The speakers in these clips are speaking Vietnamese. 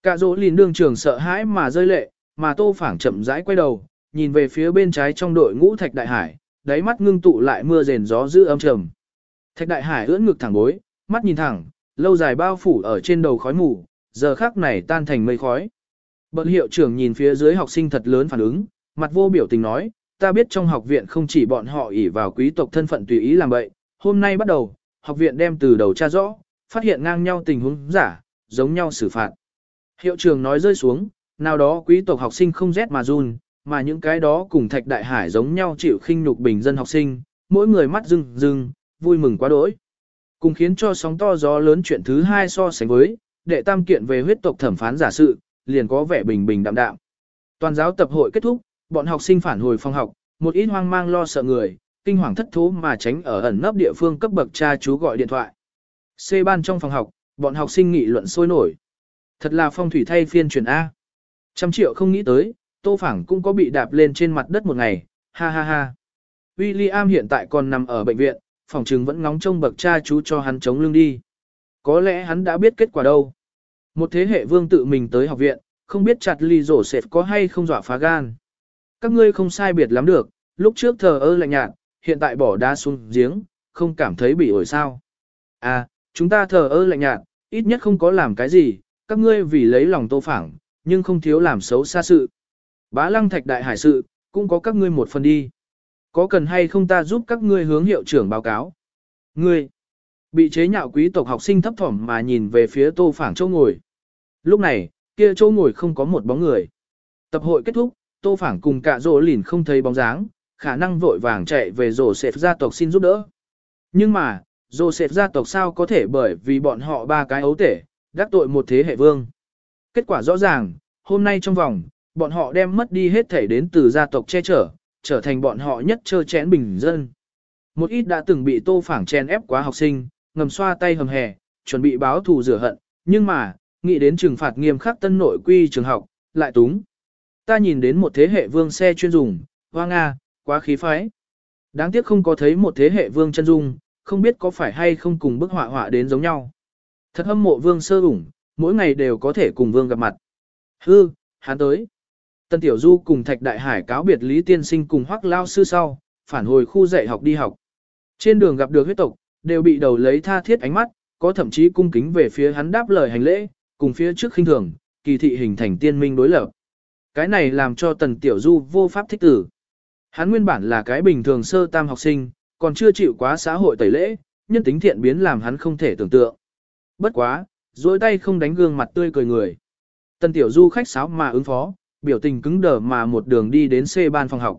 Cả dỗ lìn đương trường sợ hãi mà rơi lệ, mà Tô Phảng chậm rãi quay đầu, nhìn về phía bên trái trong đội ngũ Thạch Đại Hải, đáy mắt ngưng tụ lại mưa rền gió dữ âm trầm. Thạch Đại Hải ưỡn ngực thẳng bối, mắt nhìn thẳng, lâu dài bao phủ ở trên đầu khói mù, giờ khắc này tan thành mây khói. Bậc hiệu trưởng nhìn phía dưới học sinh thật lớn phản ứng, mặt vô biểu tình nói, ta biết trong học viện không chỉ bọn họ ỷ vào quý tộc thân phận tùy ý làm bậy, hôm nay bắt đầu, học viện đem từ đầu tra rõ, phát hiện ngang nhau tình huống giả, giống nhau xử phạt. Hiệu trưởng nói rơi xuống, nào đó quý tộc học sinh không rét mà run, mà những cái đó cùng Thạch Đại Hải giống nhau chịu khinh nhục bình dân học sinh, mỗi người mắt rưng rưng, vui mừng quá đỗi. Cùng khiến cho sóng to gió lớn chuyện thứ hai so sánh với, đệ tam kiện về huyết tộc thẩm phán giả sự, liền có vẻ bình bình đạm đạm. Toàn giáo tập hội kết thúc, bọn học sinh phản hồi phòng học, một ít hoang mang lo sợ người, kinh hoàng thất thố mà tránh ở ẩn nấp địa phương cấp bậc cha chú gọi điện thoại. C ban trong phòng học, bọn học sinh nghị luận sôi nổi. Thật là phong thủy thay phiên chuyển A. 100 triệu không nghĩ tới, Tô Phảng cũng có bị đạp lên trên mặt đất một ngày, ha ha ha. William hiện tại còn nằm ở bệnh viện, phòng trừng vẫn ngóng trông bậc cha chú cho hắn chống lưng đi. Có lẽ hắn đã biết kết quả đâu. Một thế hệ vương tự mình tới học viện, không biết chặt ly rổ sệt có hay không dọa phá gan. Các ngươi không sai biệt lắm được, lúc trước thờ ơ lạnh nhạt, hiện tại bỏ đá xuống giếng, không cảm thấy bị ổi sao. À, chúng ta thờ ơ lạnh nhạt, ít nhất không có làm cái gì, các ngươi vì lấy lòng Tô Phảng, nhưng không thiếu làm xấu xa sự. Bá Lăng Thạch Đại Hải sự, cũng có các ngươi một phần đi. Có cần hay không ta giúp các ngươi hướng hiệu trưởng báo cáo? Ngươi, bị chế nhạo quý tộc học sinh thấp thỏm mà nhìn về phía Tô Phảng chỗ ngồi. Lúc này, kia chỗ ngồi không có một bóng người. Tập hội kết thúc, Tô Phảng cùng cả rổ lìn không thấy bóng dáng, khả năng vội vàng chạy về rổ sệt gia tộc xin giúp đỡ. Nhưng mà, rổ sệt gia tộc sao có thể bởi vì bọn họ ba cái ấu tể, đắc tội một thế hệ vương. Kết quả rõ ràng, hôm nay trong vòng, bọn họ đem mất đi hết thể đến từ gia tộc che chở, trở thành bọn họ nhất trơ chẽn bình dân. Một ít đã từng bị Tô Phảng chen ép quá học sinh, ngầm xoa tay hầm hè, chuẩn bị báo thù rửa hận, nhưng mà, nghĩ đến trừng phạt nghiêm khắc tân nội quy trường học, lại túng. Ta nhìn đến một thế hệ vương xe chuyên dùng, hoa nga, quá khí phái. Đáng tiếc không có thấy một thế hệ vương chân dung, không biết có phải hay không cùng bức họa họa đến giống nhau. Thật hâm mộ vương sơ ủng, mỗi ngày đều có thể cùng vương gặp mặt. Hư, hắn tới. Tân Tiểu Du cùng Thạch Đại Hải cáo biệt Lý Tiên Sinh cùng Hoắc Lao sư sau, phản hồi khu dạy học đi học. Trên đường gặp được huyết tộc, đều bị đầu lấy tha thiết ánh mắt, có thậm chí cung kính về phía hắn đáp lời hành lễ, cùng phía trước khinh thường, kỳ thị hình thành tiên minh đối lập. Cái này làm cho Tần Tiểu Du vô pháp thích tử. Hắn nguyên bản là cái bình thường sơ tam học sinh, còn chưa chịu quá xã hội tẩy lễ, nhân tính thiện biến làm hắn không thể tưởng tượng. Bất quá, dối tay không đánh gương mặt tươi cười người. Tần Tiểu Du khách sáo mà ứng phó, biểu tình cứng đờ mà một đường đi đến C ban phòng học.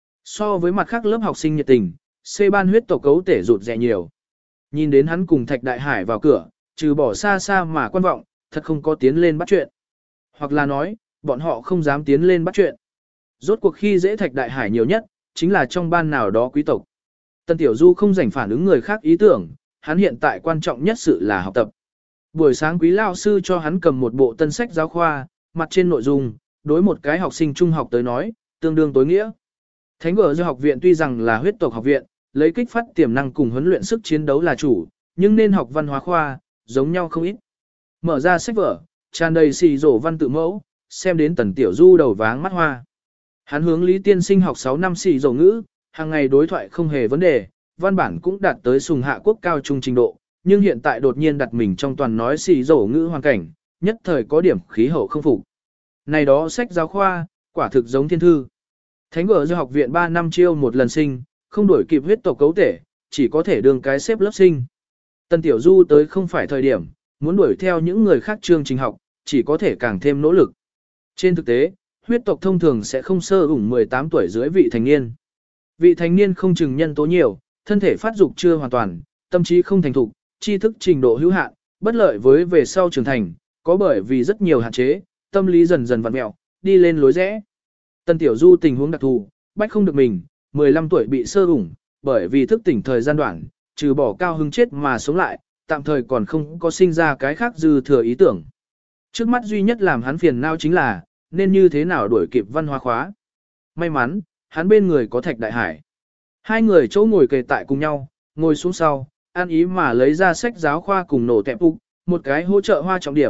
So với mặt khác lớp học sinh nhiệt tình, C ban huyết tộc cấu tể rụt rè nhiều. Nhìn đến hắn cùng Thạch Đại Hải vào cửa, trừ bỏ xa xa mà quan vọng, thật không có tiến lên bắt chuyện. Hoặc là nói, bọn họ không dám tiến lên bắt chuyện. Rốt cuộc khi dễ Thạch Đại Hải nhiều nhất, chính là trong ban nào đó quý tộc. Tần Tiểu Du không rảnh phản ứng người khác ý tưởng, hắn hiện tại quan trọng nhất sự là học tập. Buổi sáng quý lao sư cho hắn cầm một bộ tân sách giáo khoa, mặt trên nội dung, đối một cái học sinh trung học tới nói, tương đương tối nghĩa. Thánh Gở Do học viện tuy rằng là huyết tộc học viện, lấy kích phát tiềm năng cùng huấn luyện sức chiến đấu là chủ, nhưng nên học văn hóa khoa, giống nhau không ít. Mở ra sách vở, tràn đầy xì rổ văn tự mẫu, xem đến Tần Tiểu Du đầu váng mắt hoa. Hắn hướng Lý Tiên Sinh học 6 năm xì rổ ngữ, hàng ngày đối thoại không hề vấn đề, văn bản cũng đạt tới sùng hạ quốc cao trung trình độ, nhưng hiện tại đột nhiên đặt mình trong toàn nói xì rổ ngữ hoàn cảnh, nhất thời có điểm khí hậu không phục. Này đó sách giáo khoa, quả thực giống thiên thư. Thánh Gở Do học viện 3 năm chiêu một lần sinh, không đổi kịp huyết tộc cấu thể, chỉ có thể đường cái xếp lớp sinh. Tần Tiểu Du tới không phải thời điểm, muốn đuổi theo những người khác chương trình học, chỉ có thể càng thêm nỗ lực. Trên thực tế, huyết tộc thông thường sẽ không sơ ủng 18 tuổi dưới vị thành niên. Vị thành niên không chừng nhân tố nhiều, thân thể phát dục chưa hoàn toàn, tâm trí không thành thục, tri thức trình độ hữu hạn, bất lợi với về sau trưởng thành, có bởi vì rất nhiều hạn chế, tâm lý dần dần vặn mẹo, đi lên lối rẽ. Tần Tiểu Du tình huống đặc thù, bách không được mình, 15 tuổi bị sơ ủng, bởi vì thức tỉnh thời gian đoạn, trừ bỏ cao hứng chết mà sống lại, tạm thời còn không có sinh ra cái khác dư thừa ý tưởng. Trước mắt duy nhất làm hắn phiền não chính là, nên như thế nào đuổi kịp văn hóa khóa. May mắn, hắn bên người có Thạch Đại Hải. Hai người chỗ ngồi kề tại cùng nhau, ngồi xuống sau, ăn ý mà lấy ra sách giáo khoa cùng nổ tẹp úc, một cái hỗ trợ hoa trọng điểm,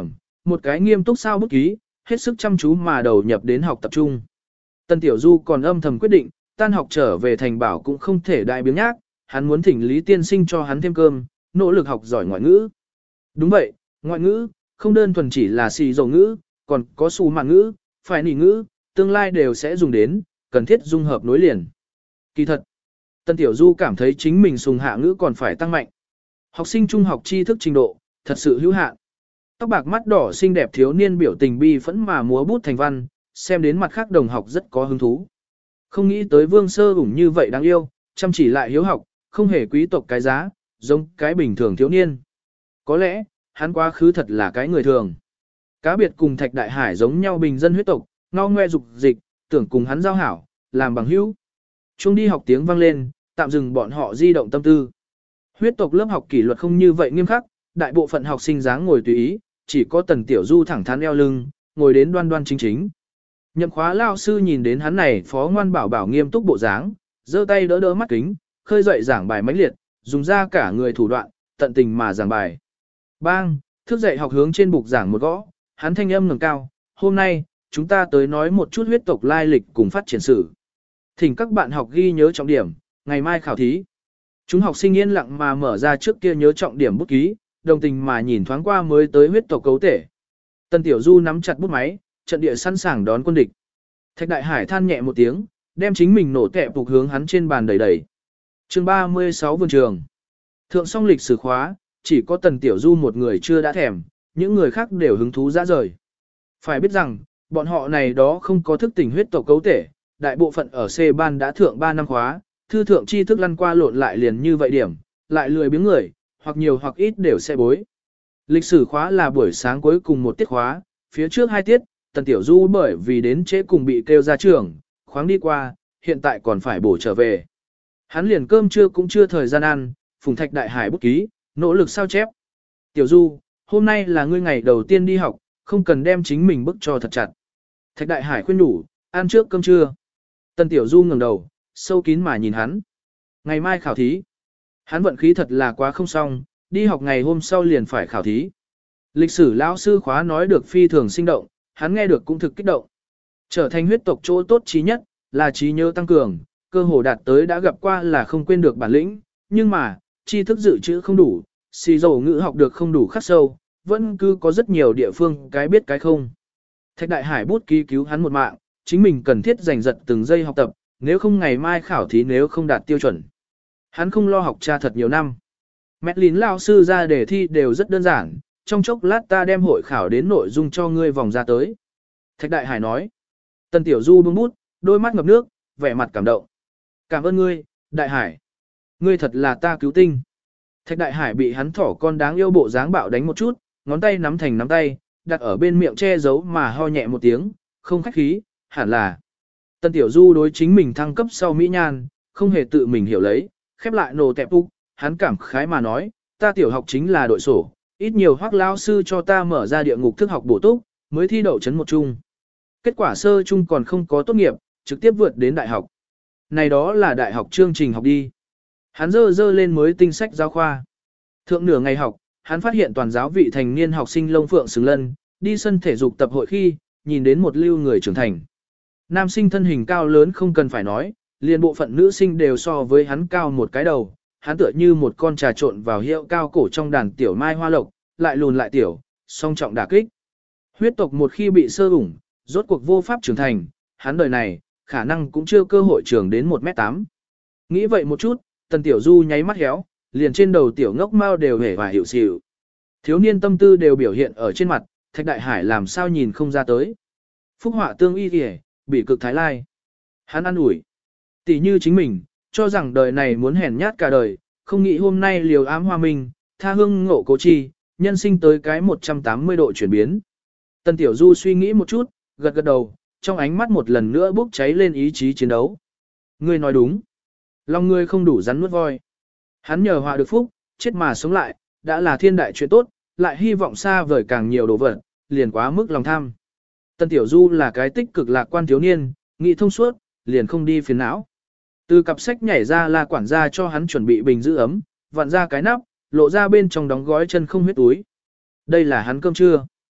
một cái nghiêm túc sao bút ký, hết sức chăm chú mà đầu nhập đến học tập trung. Tân Tiểu Du còn âm thầm quyết định, tan học trở về thành bảo cũng không thể đại biếng nhác, hắn muốn thỉnh Lý Tiên Sinh cho hắn thêm cơm, nỗ lực học giỏi ngoại ngữ. Đúng vậy, ngoại ngữ, không đơn thuần chỉ là xì dầu ngữ, còn có xù mạn ngữ, phải nỉ ngữ, tương lai đều sẽ dùng đến, cần thiết dung hợp nối liền. Kỳ thật, Tân Tiểu Du cảm thấy chính mình sùng hạ ngữ còn phải tăng mạnh. Học sinh trung học tri thức trình độ, thật sự hữu hạn. Tóc bạc mắt đỏ xinh đẹp thiếu niên biểu tình bi phẫn mà múa bút thành văn, xem đến mặt khác đồng học rất có hứng thú. Không nghĩ tới Vương Sơ ủng như vậy đáng yêu, chăm chỉ lại hiếu học, không hề quý tộc cái giá, giống cái bình thường thiếu niên. Có lẽ, hắn quá khứ thật là cái người thường. Cá biệt cùng Thạch Đại Hải giống nhau bình dân huyết tộc, ngao ngoe dục dịch, tưởng cùng hắn giao hảo, làm bằng hữu. Chuông đi học tiếng vang lên, tạm dừng bọn họ di động tâm tư. Huyết tộc lớp học kỷ luật không như vậy nghiêm khắc, đại bộ phận học sinh dáng ngồi tùy ý, chỉ có Tần Tiểu Du thẳng thắn eo lưng, ngồi đến đoan đoan chính chính. Nhậm khóa lao sư nhìn đến hắn này phó ngoan bảo bảo nghiêm túc bộ dáng, giơ tay đỡ đỡ mắt kính, khơi dậy giảng bài mãnh liệt, dùng ra cả người thủ đoạn, tận tình mà giảng bài. Bang, thức dậy học hướng trên bục giảng một gõ, hắn thanh âm ngẩng cao, hôm nay, chúng ta tới nói một chút huyết tộc lai lịch cùng phát triển sử. Thỉnh các bạn học ghi nhớ trọng điểm, ngày mai khảo thí. Chúng học sinh yên lặng mà mở ra trước kia nhớ trọng điểm bút ký, đồng tình mà nhìn thoáng qua mới tới huyết tộc cấu thể. Tân Tiểu Du nắm chặt bút máy, trận địa sẵn sàng đón quân địch. Thạch Đại Hải than nhẹ một tiếng, đem chính mình nổ tẹp phục hướng hắn trên bàn đẩy đẩy. Chương 36 vườn trường. Thượng xong lịch sử khóa, chỉ có Tần Tiểu Du một người chưa đã thèm, những người khác đều hứng thú ra rời. Phải biết rằng, bọn họ này đó không có thức tỉnh huyết tộc cấu thể, đại bộ phận ở C ban đã thượng 3 năm khóa, thư thượng tri thức lăn qua lộn lại liền như vậy điểm, lại lười biếng người, hoặc nhiều hoặc ít đều sẽ bối. Lịch sử khóa là buổi sáng cuối cùng một tiết khóa, phía trước 2 tiết, Tần Tiểu Du bởi vì đến trễ cùng bị kêu ra trường, khoáng đi qua, hiện tại còn phải bổ trở về. Hắn liền cơm trưa cũng chưa thời gian ăn, Phùng Thạch Đại Hải bút ký, nỗ lực sao chép. Tiểu Du, hôm nay là ngươi ngày đầu tiên đi học, không cần đem chính mình bức cho thật chặt. Thạch Đại Hải khuyên đủ, ăn trước cơm trưa. Tần Tiểu Du ngẩng đầu, sâu kín mà nhìn hắn. Ngày mai khảo thí. Hắn vận khí thật là quá không xong, đi học ngày hôm sau liền phải khảo thí. Lịch sử lão sư khóa nói được phi thường sinh động, hắn nghe được cũng thực kích động. Trở thành huyết tộc chỗ tốt trí nhất, là trí nhớ tăng cường, cơ hồ đạt tới đã gặp qua là không quên được bản lĩnh, nhưng mà, tri thức dự trữ không đủ, xì dầu ngữ học được không đủ khắc sâu, vẫn cứ có rất nhiều địa phương cái biết cái không. Thạch Đại Hải bút ký cứu hắn một mạng, chính mình cần thiết giành giật từng giây học tập, nếu không ngày mai khảo thí nếu không đạt tiêu chuẩn. Hắn không lo học tra thật nhiều năm. Mẹ lín lao sư ra đề thi đều rất đơn giản, trong chốc lát ta đem hội khảo đến nội dung cho ngươi vòng ra tới. Thạch Đại Hải nói. Tần Tiểu Du bưng bút, đôi mắt ngập nước, vẻ mặt cảm động. Cảm ơn ngươi, Đại Hải. Ngươi thật là ta cứu tinh. Thạch Đại Hải bị hắn thỏ con đáng yêu bộ dáng bạo đánh một chút, ngón tay nắm thành nắm tay, đặt ở bên miệng che giấu mà ho nhẹ một tiếng, không khách khí, hẳn là. Tần Tiểu Du đối chính mình thăng cấp sau Mỹ Nhan, không hề tự mình hiểu lấy, khép lại nổ tẹp úc, hắn cảm khái mà nói, ta tiểu học chính là đội sổ, ít nhiều Hoắc lao sư cho ta mở ra địa ngục thức học bổ túc, mới thi đậu chấn một trung. Kết quả sơ trung còn không có tốt nghiệp, trực tiếp vượt đến đại học. Này đó là đại học chương trình học đi. Hắn dơ lên mới tinh sách giáo khoa. Thượng nửa ngày học, hắn phát hiện toàn giáo vị thành niên học sinh lông phượng xứng lân, đi sân thể dục tập hội khi, nhìn đến một lưu người trưởng thành. Nam sinh thân hình cao lớn không cần phải nói, liền bộ phận nữ sinh đều so với hắn cao một cái đầu, hắn tựa như một con trà trộn vào hiệu cao cổ trong đàn tiểu mai hoa lộc, lại lùn lại tiểu, song trọng đả kích. Huyết tộc một khi bị sơ ủng, rốt cuộc vô pháp trưởng thành, hắn đời này, khả năng cũng chưa cơ hội trưởng đến 1m8. Nghĩ vậy một chút, Tần Tiểu Du nháy mắt héo, liền trên đầu tiểu ngốc mao đều hề và hiểu xỉu. Thiếu niên tâm tư đều biểu hiện ở trên mặt, Thạch Đại Hải làm sao nhìn không ra tới. Phúc họa tương y kìa, bị cực thái lai. Hắn ăn ủi. Tỷ như chính mình, cho rằng đời này muốn hèn nhát cả đời, không nghĩ hôm nay liều ám hoa minh, tha hương ngộ cố chi, nhân sinh tới cái 180 độ chuyển biến. Tần Tiểu Du suy nghĩ một chút, gật gật đầu, trong ánh mắt một lần nữa bốc cháy lên ý chí chiến đấu. Ngươi nói đúng. Lòng ngươi không đủ rắn nuốt voi. Hắn nhờ họa được phúc, chết mà sống lại, đã là thiên đại chuyện tốt, lại hy vọng xa vời càng nhiều đồ vật, liền quá mức lòng tham. Tần Tiểu Du là cái tích cực lạc quan thiếu niên, nghĩ thông suốt, liền không đi phiền não. Từ cặp sách nhảy ra là quản gia cho hắn chuẩn bị bình giữ ấm, vặn ra cái nắp, lộ ra bên trong đóng gói chân không huyết túi. Đây là hắn cơm trưa.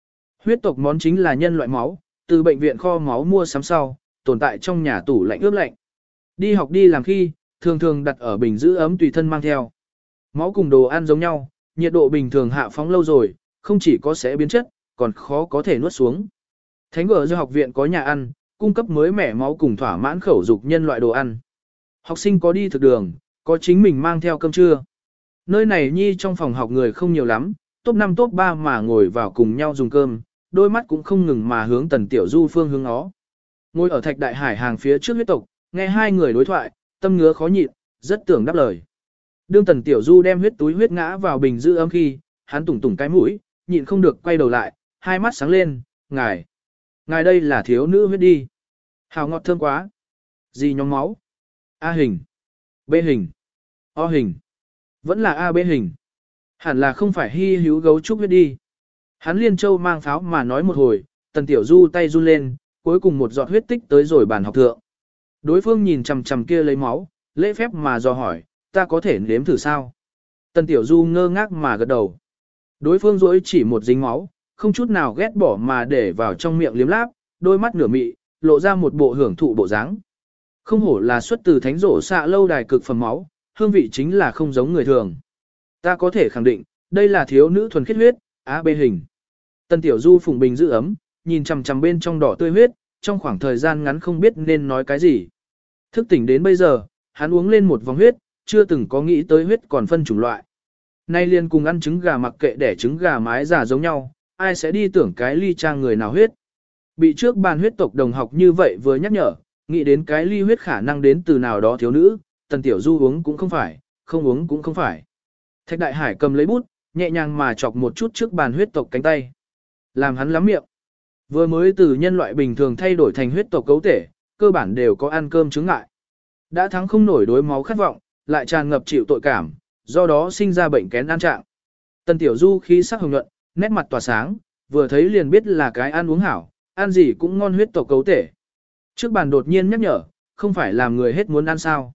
Huyết tộc món chính là nhân loại máu, từ bệnh viện kho máu mua sắm sau, tồn tại trong nhà tủ lạnh ướp lạnh. Đi học đi làm khi, thường thường đặt ở bình giữ ấm tùy thân mang theo. Máu cùng đồ ăn giống nhau, nhiệt độ bình thường hạ phóng lâu rồi, không chỉ có sẽ biến chất, còn khó có thể nuốt xuống. Thánh gở do học viện có nhà ăn, cung cấp mới mẻ máu cùng thỏa mãn khẩu dục nhân loại đồ ăn. Học sinh có đi thực đường, có chính mình mang theo cơm trưa. Nơi này nhi trong phòng học người không nhiều lắm, top 5 top 3 mà ngồi vào cùng nhau dùng cơm, đôi mắt cũng không ngừng mà hướng Tần Tiểu Du phương hướng ó. Ngồi ở Thạch Đại Hải hàng phía trước huyết tộc, nghe hai người đối thoại, tâm ngứa khó nhịn, rất tưởng đáp lời. Đương Tần Tiểu Du đem huyết túi huyết ngã vào bình giữ ấm khi, hắn tủng tủng cái mũi, nhịn không được quay đầu lại, hai mắt sáng lên, ngài đây là thiếu nữ huyết đi. Hào ngọt thơm quá. Gì nhóm máu? A hình, B hình, O hình, vẫn là A B hình. Hẳn là không phải hy hữu gấu trúc huyết đi. Hắn liên châu mang pháo mà nói một hồi, Tần Tiểu Du tay run lên, cuối cùng một giọt huyết tích tới rồi bàn học thượng. Đối phương nhìn chằm chằm kia lấy máu, lễ phép mà dò hỏi, ta có thể nếm thử sao? Tần Tiểu Du ngơ ngác mà gật đầu. Đối phương rỗi chỉ một dính máu, không chút nào ghét bỏ mà để vào trong miệng liếm láp, đôi mắt nửa mị, lộ ra một bộ hưởng thụ bộ dáng. Không hổ là xuất từ thánh rổ xạ lâu đài cực phẩm máu, hương vị chính là không giống người thường. Ta có thể khẳng định, đây là thiếu nữ thuần khiết huyết, A B hình. Tần Tiểu Du phùng bình giữ ấm, nhìn chằm chằm bên trong đỏ tươi huyết, trong khoảng thời gian ngắn không biết nên nói cái gì. Thức tỉnh đến bây giờ, hắn uống lên một vòng huyết, chưa từng có nghĩ tới huyết còn phân chủng loại. Nay liền cùng ăn trứng gà mặc kệ để trứng gà mái giả giống nhau, ai sẽ đi tưởng cái ly trang người nào huyết. Bị trước bàn huyết tộc đồng học như vậy vừa nhắc nhở, nghĩ đến cái ly huyết khả năng đến từ nào đó thiếu nữ, Tần Tiểu Du uống cũng không phải, không uống cũng không phải. Thạch Đại Hải cầm lấy bút, nhẹ nhàng mà chọc một chút trước bàn huyết tộc cánh tay. Làm hắn lắm miệng. Vừa mới từ nhân loại bình thường thay đổi thành huyết tộc cấu thể, cơ bản đều có ăn cơm chứng ngại. Đã thắng không nổi đối máu khát vọng, lại tràn ngập chịu tội cảm, do đó sinh ra bệnh kén ăn trạng. Tần Tiểu Du khí sắc hồng nhuận, nét mặt tỏa sáng, vừa thấy liền biết là cái ăn uống hảo, ăn gì cũng ngon huyết tộc cấu thể. Trước bàn đột nhiên nhắc nhở, không phải làm người hết muốn ăn sao.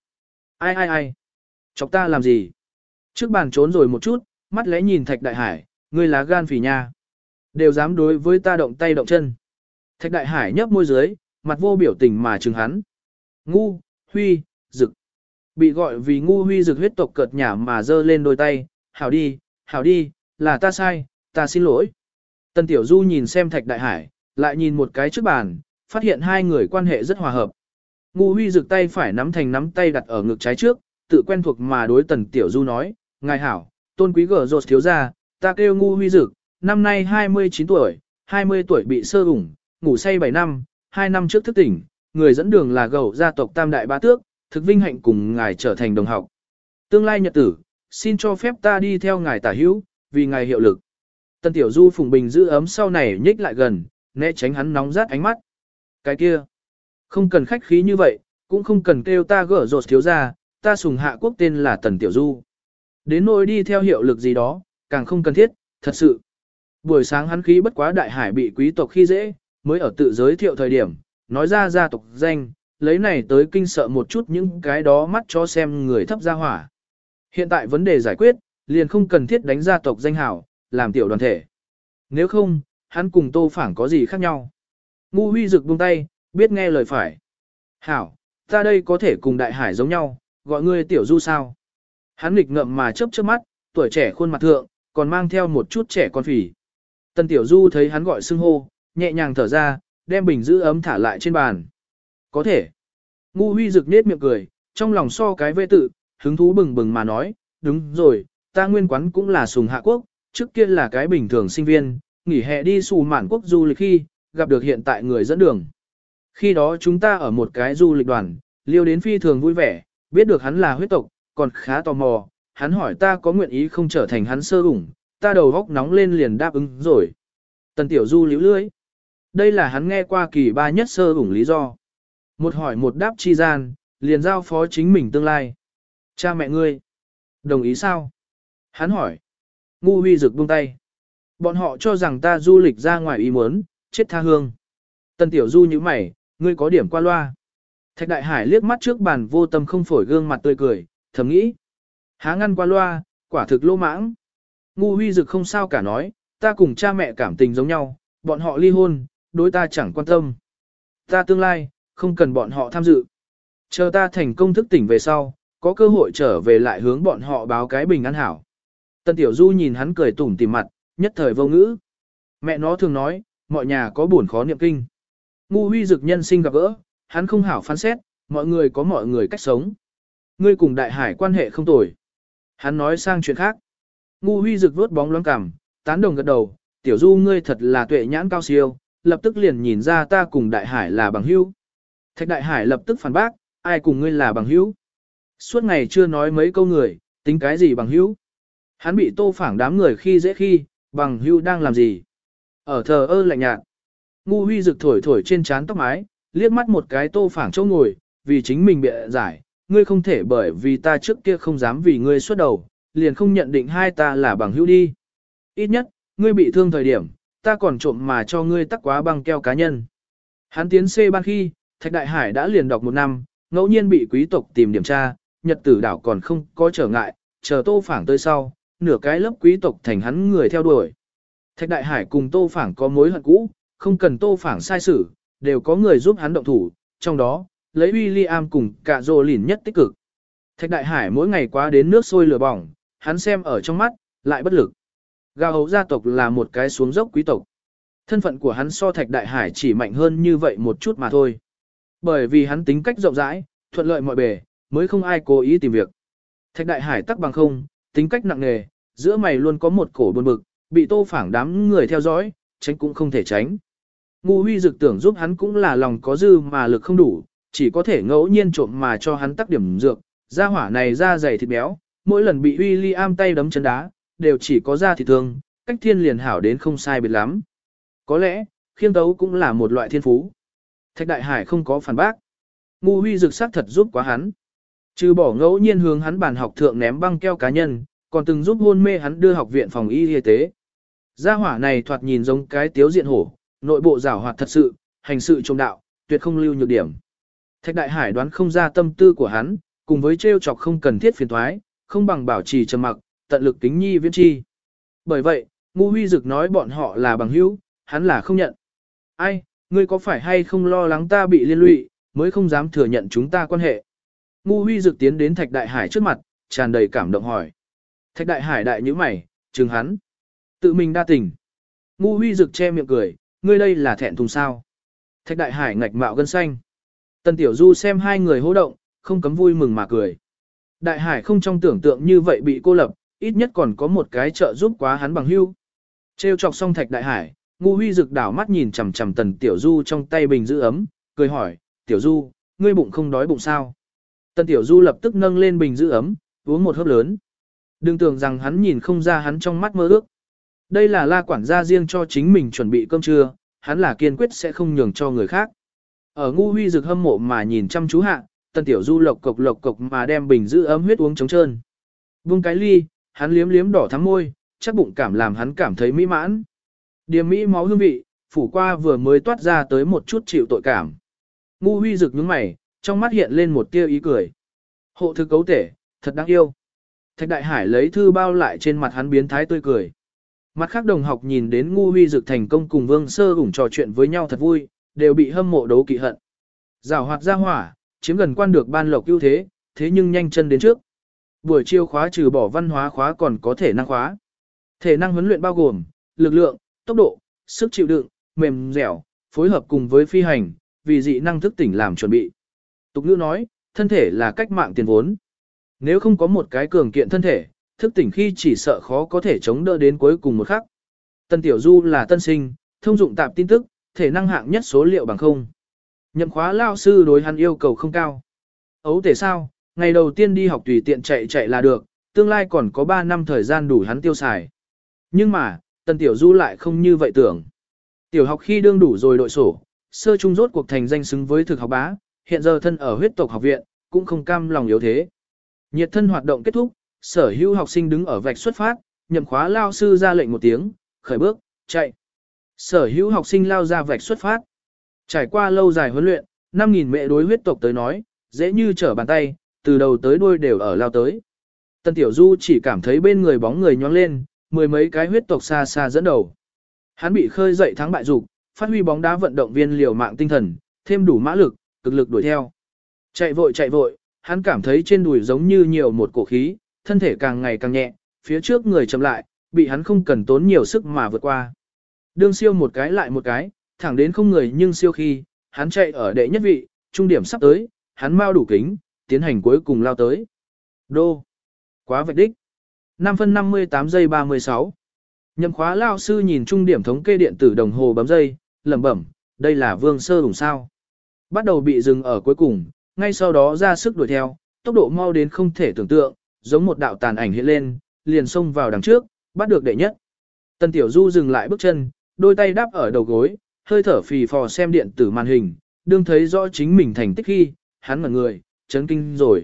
Ai, chọc ta làm gì? Trước bàn trốn rồi một chút, mắt lẽ nhìn Thạch Đại Hải, ngươi lá gan phỉ nha. Đều dám đối với ta động tay động chân. Thạch Đại Hải nhấp môi dưới, mặt vô biểu tình mà trừng hắn. Ngu, Huy, Dực. Bị gọi vì ngu Huy Dực huyết tộc cợt nhả mà giơ lên đôi tay, hảo đi, là ta sai, ta xin lỗi. Tần Tiểu Du nhìn xem Thạch Đại Hải, lại nhìn một cái trước bàn, phát hiện hai người quan hệ rất hòa hợp. Ngu Huy Dực tay phải nắm thành nắm tay đặt ở ngực trái trước, tự quen thuộc mà đối Tần Tiểu Du nói, ngài hảo, tôn quý gở rột thiếu gia, ta kêu Ngu Huy Dực, năm nay 29 tuổi, 20 tuổi bị sơ ủng, ngủ say 7 năm, 2 năm trước thức tỉnh, người dẫn đường là gầu gia tộc Tam Đại Bá Tước, thực vinh hạnh cùng ngài trở thành đồng học. Tương lai nhật tử, xin cho phép ta đi theo ngài tả hữu, vì ngài hiệu lực. Tần Tiểu Du phùng bình giữ ấm sau này nhích lại gần, né tránh hắn nóng rát ánh mắt. Cái kia, không cần khách khí như vậy, cũng không cần kêu ta gở rột thiếu gia, ta sùng hạ quốc tên là Tần Tiểu Du. Đến nỗi đi theo hiệu lực gì đó, càng không cần thiết, thật sự. Buổi sáng hắn khí bất quá Đại Hải bị quý tộc khi dễ, mới ở tự giới thiệu thời điểm, nói ra gia tộc danh, lấy này tới kinh sợ một chút những cái đó mắt cho xem người thấp gia hỏa. Hiện tại vấn đề giải quyết, liền không cần thiết đánh gia tộc danh hảo, làm tiểu đoàn thể. Nếu không, hắn cùng Tô Phảng có gì khác nhau. Ngu Huy Dực buông tay, biết nghe lời phải. Hảo, ta đây có thể cùng Đại Hải giống nhau, gọi ngươi Tiểu Du sao. Hắn nghịch ngợm mà chớp chớp mắt, tuổi trẻ khuôn mặt thượng, còn mang theo một chút trẻ con phỉ. Tần Tiểu Du thấy hắn gọi xưng hô, nhẹ nhàng thở ra, đem bình giữ ấm thả lại trên bàn. Có thể. Ngu Huy Dực nết miệng cười, trong lòng so cái vê tự, hứng thú bừng bừng mà nói, đúng rồi, ta nguyên quán cũng là sùng hạ quốc, trước kia là cái bình thường sinh viên, nghỉ hè đi xù mạn quốc du lịch khi, gặp được hiện tại người dẫn đường. Khi đó chúng ta ở một cái du lịch đoàn, liêu đến phi thường vui vẻ, biết được hắn là huyết tộc, còn khá tò mò, hắn hỏi ta có nguyện ý không trở thành hắn sơ ủng, ta đầu góc nóng lên liền đáp ứng rồi. Tần Tiểu Du liễu lưỡi. Đây là hắn nghe qua kỳ ba nhất sơ ủng lý do. Một hỏi một đáp chi gian, liền giao phó chính mình tương lai. Cha mẹ ngươi, đồng ý sao? Hắn hỏi. Ngu Huy Dực buông tay. Bọn họ cho rằng ta du lịch ra ngoài ý muốn, chết tha hương. Tần Tiểu Du như mày, ngươi có điểm qua loa. Thạch Đại Hải liếc mắt trước bàn vô tâm không phổi gương mặt tươi cười, thầm nghĩ. Há ngăn qua loa, quả thực lô mãng. Ngu Huy Dực không sao cả nói, ta cùng cha mẹ cảm tình giống nhau, bọn họ ly hôn, đối ta chẳng quan tâm. Ta tương lai, không cần bọn họ tham dự. Chờ ta thành công thức tỉnh về sau, có cơ hội trở về lại hướng bọn họ báo cái bình an hảo. Tân Tiểu Du nhìn hắn cười tủm tỉm mặt, nhất thời vô ngữ. Mẹ nó thường nói, mọi nhà có buồn khó niệm kinh. Ngu Huy Dực nhân sinh gặp gỡ, hắn không hảo phán xét, mọi người có mọi người cách sống. Ngươi cùng Đại Hải quan hệ không tồi. Hắn nói sang chuyện khác. Ngu Huy Dực vuốt bóng loáng cằm, tán đồng gật đầu, Tiểu Du ngươi thật là tuệ nhãn cao siêu, lập tức liền nhìn ra ta cùng Đại Hải là bằng hữu. Thạch Đại Hải lập tức phản bác, ai cùng ngươi là bằng hữu? Suốt ngày chưa nói mấy câu người, tính cái gì bằng hữu? Hắn bị Tô Phảng đám người khi dễ khi, bằng hữu đang làm gì? Ở thờ ơ lạnh nhạt. Ngu Huy Dực thổi thổi trên trán tóc mái, liếc mắt một cái Tô Phảng chỗ ngồi, vì chính mình bịa giải, ngươi không thể bởi vì ta trước kia không dám vì ngươi xuất đầu, liền không nhận định hai ta là bằng hữu đi. Ít nhất, ngươi bị thương thời điểm, ta còn trộm mà cho ngươi tắc quá băng keo cá nhân. Hắn tiến C ban khi, Thạch Đại Hải đã liền đọc 1 năm, ngẫu nhiên bị quý tộc tìm điểm tra, Nhật Tử đảo còn không có trở ngại, chờ Tô Phảng tới sau, nửa cái lớp quý tộc thành hắn người theo đuổi. Thạch Đại Hải cùng Tô Phảng có mối hận cũ, không cần Tô Phảng sai xử, đều có người giúp hắn động thủ, trong đó, lấy William cùng cả Dô Lìn nhất tích cực. Thạch Đại Hải mỗi ngày quá đến nước sôi lửa bỏng, hắn xem ở trong mắt, lại bất lực. Gao hấu gia tộc là một cái xuống dốc quý tộc. Thân phận của hắn so Thạch Đại Hải chỉ mạnh hơn như vậy một chút mà thôi. Bởi vì hắn tính cách rộng rãi, thuận lợi mọi bề, mới không ai cố ý tìm việc. Thạch Đại Hải tắc bằng không, tính cách nặng nề, giữa mày luôn có một cổ buồn bực, bị Tô Phảng đám người theo dõi, tránh cũng không thể tránh. Ngu Huy Dực tưởng giúp hắn cũng là lòng có dư mà lực không đủ, chỉ có thể ngẫu nhiên trộm mà cho hắn tác điểm dược. Gia hỏa này da dày thịt béo, mỗi lần bị William tay đấm chân đá, đều chỉ có da thịt thương, cách thiên liền hảo đến không sai biệt lắm. Có lẽ, khiêng tấu cũng là một loại thiên phú. Thạch Đại Hải không có phản bác. Ngu Huy Dực xác thật giúp quá hắn. Trừ bỏ ngẫu nhiên hướng hắn bàn học thượng ném băng keo cá nhân, còn từng giúp hôn mê hắn đưa học viện phòng y y tế. Gia hỏa này thoạt nhìn giống cái tiếu diện hổ, nội bộ giảo hoạt thật sự, hành sự trông đạo, tuyệt không lưu nhược điểm. Thạch Đại Hải đoán không ra tâm tư của hắn, cùng với trêu chọc không cần thiết phiền thoái, không bằng bảo trì trầm mặc, tận lực kính nhi viễn chi. Bởi vậy, Ngu Huy Dực nói bọn họ là bằng hữu, hắn là không nhận. Ai, ngươi có phải hay không lo lắng ta bị liên lụy, mới không dám thừa nhận chúng ta quan hệ? Ngu Huy Dực tiến đến Thạch Đại Hải trước mặt, tràn đầy cảm động hỏi. Thạch Đại Hải đại nhíu mày, trừng hắn. Tự mình đa tình. Ngu Huy Dực che miệng cười, ngươi đây là thẹn thùng sao? Thạch Đại Hải ngạch mạo gân xanh. Tần Tiểu Du xem hai người hô động, không cấm vui mừng mà cười. Đại Hải không trong tưởng tượng như vậy bị cô lập, ít nhất còn có một cái trợ giúp quá hắn bằng hữu. Trêu chọc xong Thạch Đại Hải, Ngu Huy Dực đảo mắt nhìn chằm chằm Tần Tiểu Du trong tay bình giữ ấm, cười hỏi, Tiểu Du, ngươi bụng không đói bụng sao? Tần Tiểu Du lập tức nâng lên bình giữ ấm, uống một hớp lớn. Đừng tưởng rằng hắn nhìn không ra hắn trong mắt mơ ước. Đây là La quản gia riêng cho chính mình chuẩn bị cơm trưa, hắn là kiên quyết sẽ không nhường cho người khác. Ở Ngu Huy Dực hâm mộ mà nhìn chăm chú hạ, Tần Tiểu Du lộc cộc mà đem bình giữ ấm huyết uống trống trơn. Buông cái ly, hắn liếm liếm đỏ thắm môi, chắc bụng cảm làm hắn cảm thấy mỹ mãn. Điềm mỹ máu hương vị, phủ qua vừa mới toát ra tới một chút chịu tội cảm. Ngu Huy Dực nhướng mày, trong mắt hiện lên một tia ý cười. Hộ thư cấu tể, thật đáng yêu. Thạch Đại Hải lấy thư bao lại trên mặt hắn biến thái tươi cười. Mặt khác đồng học nhìn đến Ngu Huy Dực thành công cùng Vương Sơ ủng trò chuyện với nhau thật vui, đều bị hâm mộ đấu kỵ hận. Giảo hoạt ra hỏa, chiếm gần quan được ban lộc ưu thế, thế nhưng nhanh chân đến trước. Buổi chiều khóa trừ bỏ văn hóa khóa còn có thể năng khóa. Thể năng huấn luyện bao gồm lực lượng, tốc độ, sức chịu đựng, mềm dẻo, phối hợp cùng với phi hành, vì dị năng thức tỉnh làm chuẩn bị. Tục ngữ nói, thân thể là cách mạng tiền vốn. Nếu không có một cái cường kiện thân thể, thức tỉnh khi chỉ sợ khó có thể chống đỡ đến cuối cùng một khắc. Tân Tiểu Du là tân sinh, thông dụng tạp tin tức, thể năng hạng nhất số liệu bằng không. Nhậm khóa lao sư đối hắn yêu cầu không cao. Ấu thể sao, ngày đầu tiên đi học tùy tiện chạy là được, tương lai còn có 3 năm thời gian đủ hắn tiêu xài. Nhưng mà, Tân Tiểu Du lại không như vậy tưởng. Tiểu học khi đương đủ rồi đội sổ, sơ trung rốt cuộc thành danh xứng với thực học bá, hiện giờ thân ở huyết tộc học viện, cũng không cam lòng yếu thế. Nhiệt thân hoạt động kết thúc, sở hữu học sinh đứng ở vạch xuất phát, nhậm khóa lao sư ra lệnh một tiếng, khởi bước, chạy. Sở hữu học sinh lao ra vạch xuất phát. Trải qua lâu dài huấn luyện, 5.000 mẹ đối huyết tộc tới nói, dễ như trở bàn tay, từ đầu tới đuôi đều ở lao tới. Tân Tiểu Du chỉ cảm thấy bên người bóng người nhoáng lên, 10 mấy cái huyết tộc xa xa dẫn đầu. Hắn bị khơi dậy thắng bại dục, phát huy bóng đá vận động viên liều mạng tinh thần, thêm đủ mã lực, cực lực đuổi theo. Chạy vội, hắn cảm thấy trên đùi giống như nhiều một cổ khí, thân thể càng ngày càng nhẹ, phía trước người chậm lại, bị hắn không cần tốn nhiều sức mà vượt qua. Đương siêu một cái lại một cái, thẳng đến không người nhưng siêu khi, hắn chạy ở đệ nhất vị, trung điểm sắp tới, hắn mau đủ kính, tiến hành cuối cùng lao tới. Đô. Quá vạch đích. 5 phân 58 giây 36. Nhậm khóa lao sư nhìn trung điểm thống kê điện tử đồng hồ bấm giây, lẩm bẩm, đây là Vương Sơ Hùng sao. Bắt đầu bị dừng ở cuối cùng, ngay sau đó ra sức đuổi theo, tốc độ mau đến không thể tưởng tượng, giống một đạo tàn ảnh hiện lên, liền xông vào đằng trước, bắt được đệ nhất. Tần Tiểu Du dừng lại bước chân, đôi tay đáp ở đầu gối, hơi thở phì phò xem điện tử màn hình, đương thấy rõ chính mình thành tích khi, hắn ngẩn người, chấn kinh rồi.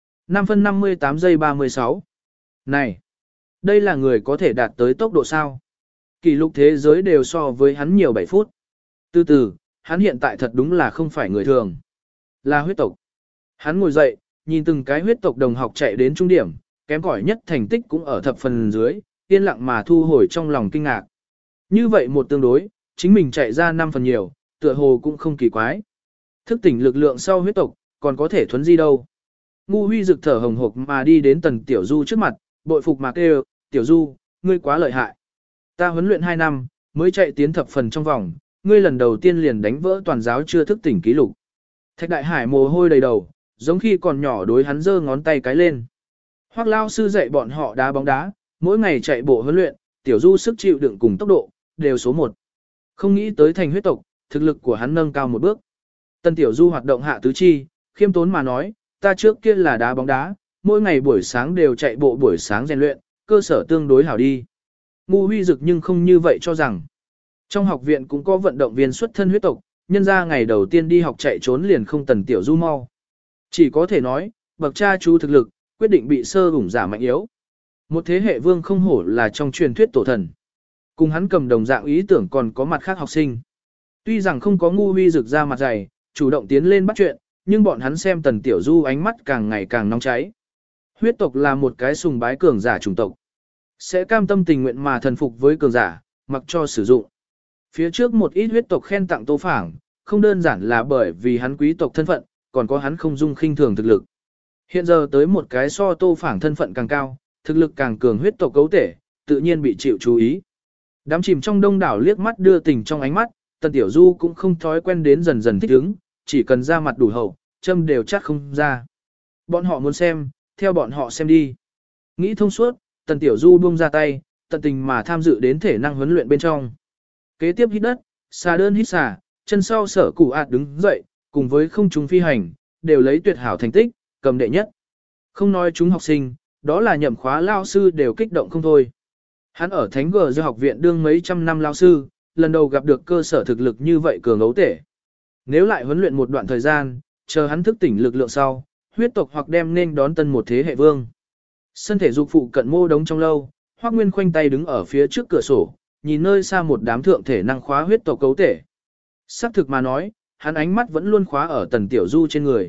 5 phân 58 giây 36. Này, đây là người có thể đạt tới tốc độ sao? Kỷ lục thế giới đều so với hắn nhiều 7 phút. Từ từ, hắn hiện tại thật đúng là không phải người thường. Là huyết tộc. Hắn ngồi dậy, nhìn từng cái huyết tộc đồng học chạy đến trung điểm, kém cỏi nhất thành tích cũng ở thập phần dưới, yên lặng mà thu hồi trong lòng kinh ngạc. Như vậy một tương đối, chính mình chạy ra 5 phần nhiều, tựa hồ cũng không kỳ quái. Thức tỉnh lực lượng sau huyết tộc, còn có thể thuấn di đâu. Ngu Huy rực thở hồng hộc mà đi đến Tần Tiểu Du trước mặt, bội phục mà kêu, Tiểu Du, ngươi quá lợi hại. Ta huấn luyện 2 năm, mới chạy tiến thập phần trong vòng, ngươi lần đầu tiên liền đánh vỡ toàn giáo chưa thức tỉnh kỷ lục. Thạch Đại Hải mồ hôi đầy đầu, giống khi còn nhỏ đối hắn giơ ngón tay cái lên. Hoắc lao sư dạy bọn họ đá bóng đá, mỗi ngày chạy bộ huấn luyện, Tiểu Du sức chịu đựng cùng tốc độ, đều số 1. Không nghĩ tới thành huyết tộc, thực lực của hắn nâng cao một bước. Tần Tiểu Du hoạt động hạ tứ chi, khiêm tốn mà nói, ta trước kia là đá bóng đá, mỗi ngày buổi sáng đều chạy bộ buổi sáng rèn luyện, cơ sở tương đối hảo đi. Ngu Huy Dực nhưng không như vậy cho rằng. Trong học viện cũng có vận động viên xuất thân huyết tộc, nhân ra ngày đầu tiên đi học chạy trốn liền không Tần Tiểu Du mau. Chỉ có thể nói, bậc cha chú thực lực, quyết định bị sơ ủng giả mạnh yếu. Một thế hệ vương không hổ là trong truyền thuyết tổ thần. Cùng hắn cầm đồng dạng ý tưởng còn có mặt khác học sinh. Tuy rằng không có Ngu Huy Dực ra mặt dày, chủ động tiến lên bắt chuyện, nhưng bọn hắn xem Tần Tiểu Du ánh mắt càng ngày càng nóng cháy. Huyết tộc là một cái sùng bái cường giả chủng tộc. Sẽ cam tâm tình nguyện mà thần phục với cường giả, mặc cho sử dụng. Phía trước một ít huyết tộc khen tặng Tô Phảng, không đơn giản là bởi vì hắn quý tộc thân phận, còn có hắn không dung khinh thường thực lực. Hiện giờ tới một cái so Tô Phảng thân phận càng cao, thực lực càng cường huyết tộc cấu thể, tự nhiên bị chịu chú ý. Đám chìm trong đông đảo liếc mắt đưa tình trong ánh mắt, Tần Tiểu Du cũng không thói quen đến dần dần thích ứng, chỉ cần ra mặt đủ hậu, châm đều chắc không ra. Bọn họ muốn xem, theo bọn họ xem đi. Nghĩ thông suốt, Tần Tiểu Du buông ra tay, tận tình mà tham dự đến thể năng huấn luyện bên trong. Kế tiếp hít đất, xà đơn hít xà, chân sau sở củ ạt đứng dậy, cùng với không trung phi hành, đều lấy tuyệt hảo thành tích, cầm đệ nhất. Không nói chúng học sinh, đó là nhậm khóa lao sư đều kích động không thôi. Hắn ở Thánh Gờ Do học viện đương mấy trăm năm lao sư, lần đầu gặp được cơ sở thực lực như vậy cường ấu tể. Nếu lại huấn luyện một đoạn thời gian, chờ hắn thức tỉnh lực lượng sau, huyết tộc hoặc đem nên đón tân một thế hệ vương. Sân thể dục phụ cận mô đống trong lâu, Hoắc Nguyên khoanh tay đứng ở phía trước cửa sổ, nhìn nơi xa một đám thượng thể năng khóa huyết tộc cấu thể. Sắc thực mà nói, hắn ánh mắt vẫn luôn khóa ở Tần Tiểu Du trên người.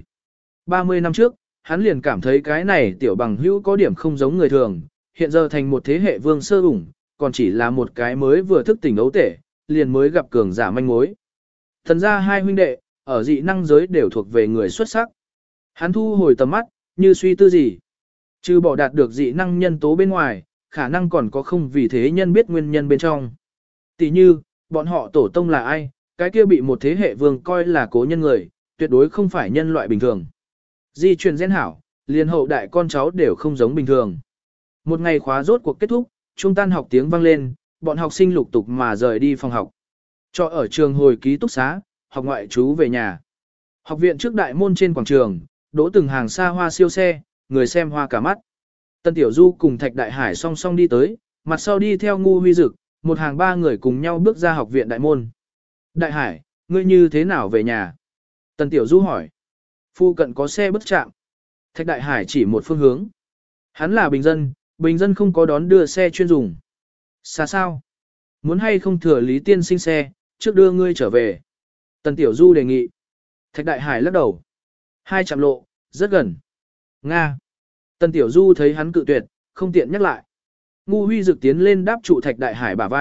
30 năm trước, hắn liền cảm thấy cái này tiểu bằng hữu có điểm không giống người thường, hiện giờ thành một thế hệ vương sơ ủng, còn chỉ là một cái mới vừa thức tỉnh ấu tể, liền mới gặp cường giả manh mối. Thần ra hai huynh đệ, ở dị năng giới đều thuộc về người xuất sắc. Hắn thu hồi tầm mắt, như suy tư gì. Trừ bỏ đạt được dị năng nhân tố bên ngoài, khả năng còn có không vì thế nhân biết nguyên nhân bên trong. Tỷ như, bọn họ tổ tông là ai, cái kia bị một thế hệ vương coi là cố nhân người, tuyệt đối không phải nhân loại bình thường. Di truyền gen hảo, liền hậu đại con cháu đều không giống bình thường. Một ngày khóa rốt cuộc kết thúc, trung tan học tiếng vang lên, bọn học sinh lục tục mà rời đi phòng học. Cho ở trường hồi ký túc xá, học ngoại trú về nhà. Học viện trước đại môn trên quảng trường, đỗ từng hàng xa hoa siêu xe, người xem hoa cả mắt. Tân Tiểu Du cùng Thạch Đại Hải song song đi tới, mặt sau đi theo Ngu Huy Dực, một hàng ba người cùng nhau bước ra học viện đại môn. Đại Hải, ngươi như thế nào về nhà? Tân Tiểu Du hỏi. Phu cận có xe bất chạm. Thạch Đại Hải chỉ một phương hướng. Hắn là bình dân không có đón đưa xe chuyên dùng. Xa sao? Muốn hay không thừa Lý Tiên Sinh xe, trước đưa ngươi trở về. Tần Tiểu Du đề nghị. Thạch Đại Hải lắc đầu. 2 trạm lộ, rất gần. Nga. Tần Tiểu Du thấy hắn cự tuyệt, không tiện nhắc lại. Ngu Huy Dực tiến lên đáp trụ Thạch Đại Hải bả vai,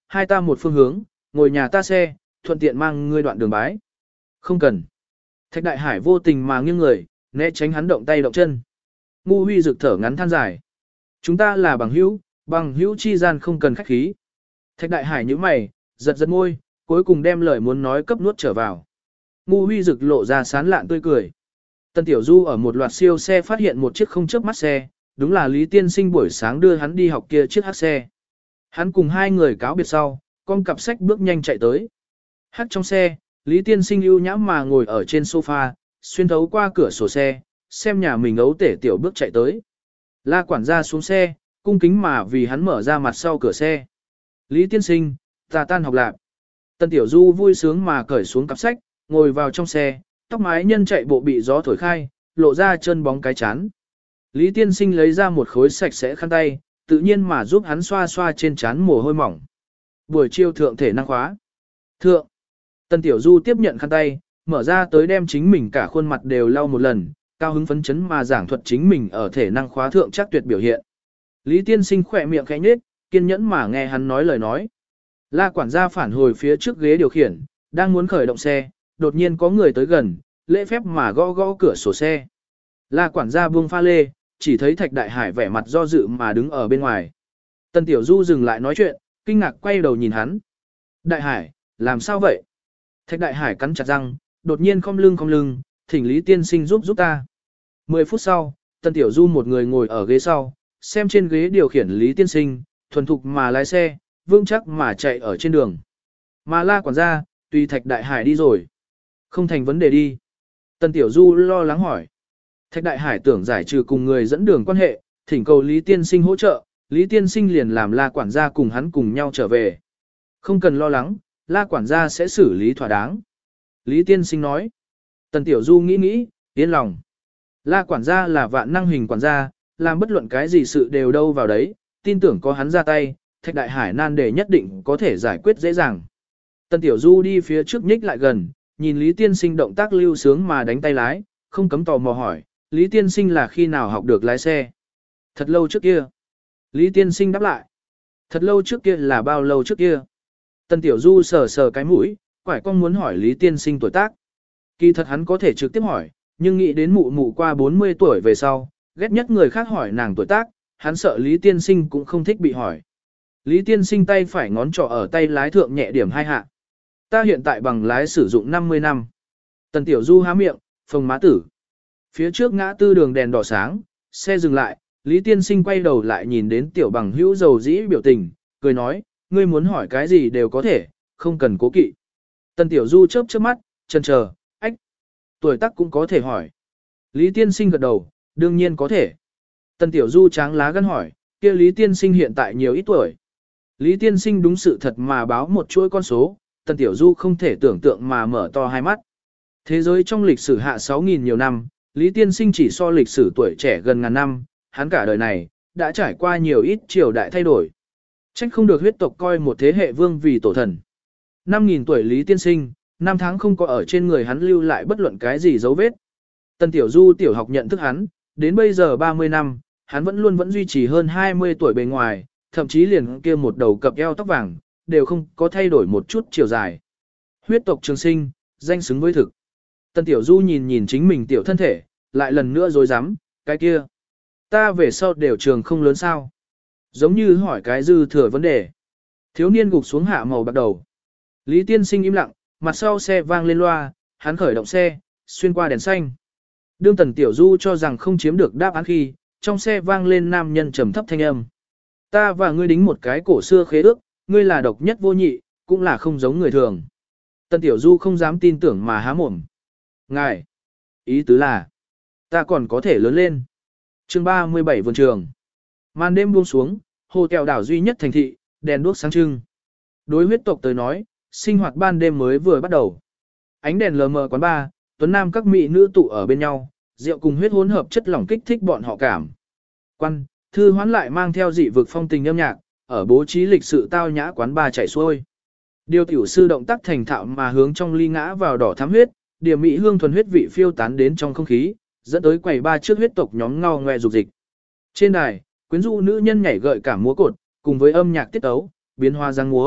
hai ta một phương hướng, ngồi nhà ta xe, thuận tiện mang ngươi đoạn đường bái. Không cần. Thạch Đại Hải vô tình mà nghiêng người, né tránh hắn động tay động chân. Ngu Huy rực thở ngắn than dài. Chúng ta là bằng hữu chi gian không cần khách khí. Thạch Đại Hải nhíu mày, giật giật môi, cuối cùng đem lời muốn nói cấp nuốt trở vào. Ngu Huy rực lộ ra sán lạn tươi cười. Tân Tiểu Du ở một loạt siêu xe phát hiện một chiếc không chớp mắt xe, đúng là Lý Tiên Sinh buổi sáng đưa hắn đi học kia chiếc hắc xe. Hắn cùng hai người cáo biệt sau, con cặp sách bước nhanh chạy tới. Hắc trong xe, Lý Tiên Sinh ưu nhãm mà ngồi ở trên sofa, xuyên thấu qua cửa sổ xe, xem nhà mình ấu tể tiểu bước chạy tới. La quản gia xuống xe, cung kính mà vì hắn mở ra mặt sau cửa xe. Lý Tiên Sinh, ta tan học lạc. Tân Tiểu Du vui sướng mà cởi xuống cặp sách, ngồi vào trong xe, tóc mái nhân chạy bộ bị gió thổi khai, lộ ra chân bóng cái chán. Lý Tiên Sinh lấy ra một khối sạch sẽ khăn tay, tự nhiên mà giúp hắn xoa xoa trên chán mồ hôi mỏng. Buổi chiều thượng thể năng khóa. Thượng. Tân Tiểu Du tiếp nhận khăn tay, mở ra tới đem chính mình cả khuôn mặt đều lau một lần, cao hứng phấn chấn mà giảng thuật chính mình ở thể năng khóa thượng chắc tuyệt biểu hiện. Lý Tiên Sinh khỏe miệng khẽ nhếch, kiên nhẫn mà nghe hắn nói lời nói. La quản gia phản hồi phía trước ghế điều khiển, đang muốn khởi động xe, đột nhiên có người tới gần, lễ phép mà gõ gõ cửa sổ xe. La quản gia buông pha lê, chỉ thấy Thạch Đại Hải vẻ mặt do dự mà đứng ở bên ngoài. Tân Tiểu Du dừng lại nói chuyện, kinh ngạc quay đầu nhìn hắn. Đại Hải, làm sao vậy? Thạch Đại Hải cắn chặt răng, đột nhiên khom lưng, thỉnh Lý Tiên Sinh giúp ta. 10 phút sau, Tân Tiểu Du một người ngồi ở ghế sau, xem trên ghế điều khiển Lý Tiên Sinh, thuần thục mà lái xe, vững chắc mà chạy ở trên đường. Mà La quản gia, tùy Thạch Đại Hải đi rồi. Không thành vấn đề đi. Tân Tiểu Du lo lắng hỏi. Thạch Đại Hải tưởng giải trừ cùng người dẫn đường quan hệ, thỉnh cầu Lý Tiên Sinh hỗ trợ, Lý Tiên Sinh liền làm La quản gia cùng hắn cùng nhau trở về. Không cần lo lắng, La quản gia sẽ xử lý thỏa đáng. Lý Tiên Sinh nói. Tần Tiểu Du nghĩ, yên lòng. La quản gia là vạn năng hình quản gia, làm bất luận cái gì sự đều đâu vào đấy, tin tưởng có hắn ra tay, Thạch Đại Hải nan đề nhất định có thể giải quyết dễ dàng. Tần Tiểu Du đi phía trước nhích lại gần, nhìn Lý Tiên Sinh động tác lưu sướng mà đánh tay lái, không cấm tò mò hỏi, Lý Tiên Sinh là khi nào học được lái xe? Thật lâu trước kia. Lý Tiên Sinh đáp lại. Thật lâu trước kia là bao lâu trước kia? Tần Tiểu Du sờ cái mũi, quải con muốn hỏi Lý Tiên Sinh tuổi tác. Kỳ thật hắn có thể trực tiếp hỏi, nhưng nghĩ đến mụ mụ qua 40 tuổi về sau, ghét nhất người khác hỏi nàng tuổi tác, hắn sợ Lý Tiên Sinh cũng không thích bị hỏi. Lý Tiên Sinh tay phải ngón trỏ ở tay lái thượng nhẹ điểm hai hạ. Ta hiện tại bằng lái sử dụng 50 năm. Tần Tiểu Du há miệng, phồng má tử. Phía trước ngã tư đường đèn đỏ sáng, xe dừng lại, Lý Tiên Sinh quay đầu lại nhìn đến tiểu bằng hữu dầu dĩ biểu tình, cười nói, ngươi muốn hỏi cái gì đều có thể, không cần cố kỵ. Tần Tiểu Du chớp mắt, chần chờ, ách, tuổi tác cũng có thể hỏi. Lý Tiên Sinh gật đầu, đương nhiên có thể. Tần Tiểu Du tráng lá gan hỏi, kia Lý Tiên Sinh hiện tại nhiều ít tuổi. Lý Tiên Sinh đúng sự thật mà báo một chuỗi con số, Tần Tiểu Du không thể tưởng tượng mà mở to hai mắt. Thế giới trong lịch sử hạ 6.000 nhiều năm, Lý Tiên Sinh chỉ so lịch sử tuổi trẻ gần ngàn năm, hắn cả đời này, đã trải qua nhiều ít triều đại thay đổi. Trách không được huyết tộc coi một thế hệ vương vì tổ thần. 5.000 tuổi Lý Tiên Sinh, năm tháng không có ở trên người hắn lưu lại bất luận cái gì dấu vết. Tần Tiểu Du tiểu học nhận thức hắn, đến bây giờ 30 năm, hắn vẫn duy trì hơn 20 tuổi bề ngoài, thậm chí liền kia một đầu cặp eo tóc vàng, đều không có thay đổi một chút chiều dài. Huyết tộc trường sinh, danh xứng với thực. Tần Tiểu Du nhìn chính mình tiểu thân thể, lại lần nữa dối rắm cái kia. Ta về sau đều trường không lớn sao. Giống như hỏi cái dư thừa vấn đề. Thiếu niên gục xuống hạ màu bạc đầu. Lý Tiên Sinh im lặng, mặt sau xe vang lên loa, hắn khởi động xe, xuyên qua đèn xanh. Đương Tần Tiểu Du cho rằng không chiếm được đáp án khi, trong xe vang lên nam nhân trầm thấp thanh âm. Ta và ngươi đính một cái cổ xưa khế ước, ngươi là độc nhất vô nhị, cũng là không giống người thường. Tần Tiểu Du không dám tin tưởng mà há mồm. Ngài, ý tứ là, ta còn có thể lớn lên. Chương 37 vườn trường. Màn đêm buông xuống, hồ kèo đảo duy nhất thành thị, đèn đuốc sáng trưng. Đối huyết tộc tới nói, sinh hoạt ban đêm mới vừa bắt đầu. Ánh đèn lờ mờ quán bar, tuấn nam các mỹ nữ tụ ở bên nhau, rượu cùng huyết hỗn hợp chất lỏng kích thích bọn họ cảm. Quan, thư hoán lại mang theo dị vực phong tình âm nhạc, ở bố trí lịch sự tao nhã quán bar chảy xuôi. Điều tiểu sư động tác thành thạo mà hướng trong ly ngã vào đỏ thắm huyết, điểm mỹ hương thuần huyết vị phiêu tán đến trong không khí, dẫn tới quầy ba trước huyết tộc nhóm ngao ngoe dục dịch. Trên đài, quyến rũ nữ nhân nhảy gợi cả múa cột, cùng với âm nhạc tiết tấu, biến hoa giang múa,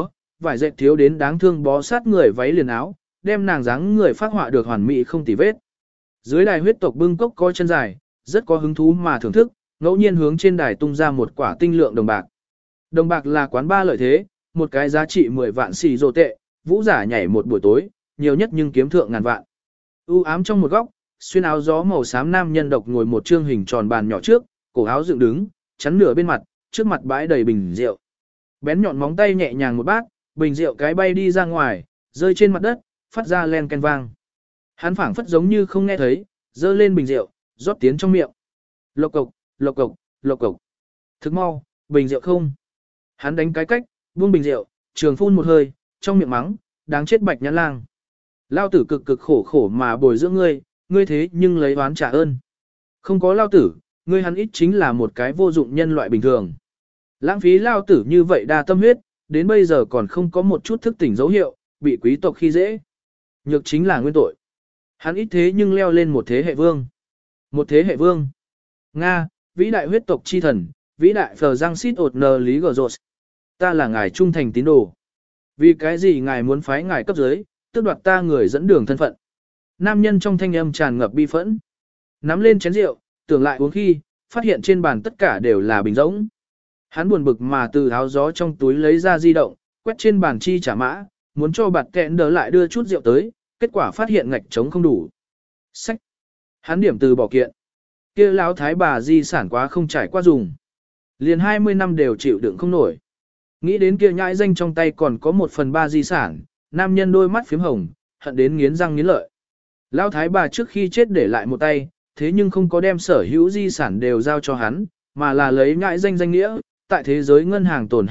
vải dệt thiếu đến đáng thương bó sát người váy liền áo, đem nàng dáng người phát họa được hoàn mỹ không tì vết. Dưới đài huyết tộc bưng cốc coi chân dài, rất có hứng thú mà thưởng thức, ngẫu nhiên hướng trên đài tung ra một quả tinh lượng đồng bạc. Đồng bạc là quán ba lợi thế, một cái giá trị 10 vạn xì rồ tệ, vũ giả nhảy một buổi tối, nhiều nhất nhưng kiếm thượng ngàn vạn. U ám trong một góc, xuyên áo gió màu xám nam nhân độc ngồi một trương hình tròn bàn nhỏ trước, cổ áo dựng đứng, chắn nửa bên mặt, trước mặt bãi đầy bình rượu. Bén nhọn móng tay nhẹ nhàng một bát, bình rượu cái bay đi ra ngoài, rơi trên mặt đất, phát ra len ken vang. Hắn phảng phất giống như không nghe thấy, dơ lên bình rượu, rót tiến trong miệng. Lộc cộc, lộc cộc, lộc cộc. Thức mau, bình rượu không. Hắn đánh cái cách, buông bình rượu, trường phun một hơi, trong miệng mắng, đáng chết Bạch Nhãn Lang. Lao tử cực cực khổ khổ mà bồi dưỡng ngươi, ngươi thế nhưng lấy oán trả ơn. Không có lao tử, ngươi hắn ít chính là một cái vô dụng nhân loại bình thường. Lãng phí lao tử như vậy đa tâm huyết, đến bây giờ còn không có một chút thức tỉnh dấu hiệu, bị quý tộc khi dễ. Nhược chính là nguyên tội. Hắn ít thế nhưng leo lên một thế hệ vương. Một thế hệ vương. Nga, vĩ đại huyết tộc chi thần, vĩ đại phờ giang xít ột nờ lý gờ rột. Ta là ngài trung thành tín đồ. Vì cái gì ngài muốn phái ngài cấp dưới, tước đoạt ta người dẫn đường thân phận. Nam nhân trong thanh âm tràn ngập bi phẫn. Nắm lên chén rượu, tưởng lại uống khi, phát hiện trên bàn tất cả đều là bình rỗng. Hắn buồn bực mà từ áo gió trong túi lấy ra di động, quét trên bàn chi trả mã, muốn cho bạt kẹn đỡ lại đưa chút rượu tới, kết quả phát hiện ngạch trống không đủ. Sách. Hắn điểm từ bỏ kiện. Kia lão thái bà di sản quá không trải qua dùng. Liền 20 năm đều chịu đựng không nổi. Nghĩ đến kia nhãi danh trong tay còn có 1/3 di sản, nam nhân đôi mắt phím hồng, hận đến nghiến răng nghiến lợi. Lão thái bà trước khi chết để lại một tay, thế nhưng không có đem sở hữu di sản đều giao cho hắn, mà là lấy nhãi danh danh nghĩa, tại thế giới ngân hàng tồn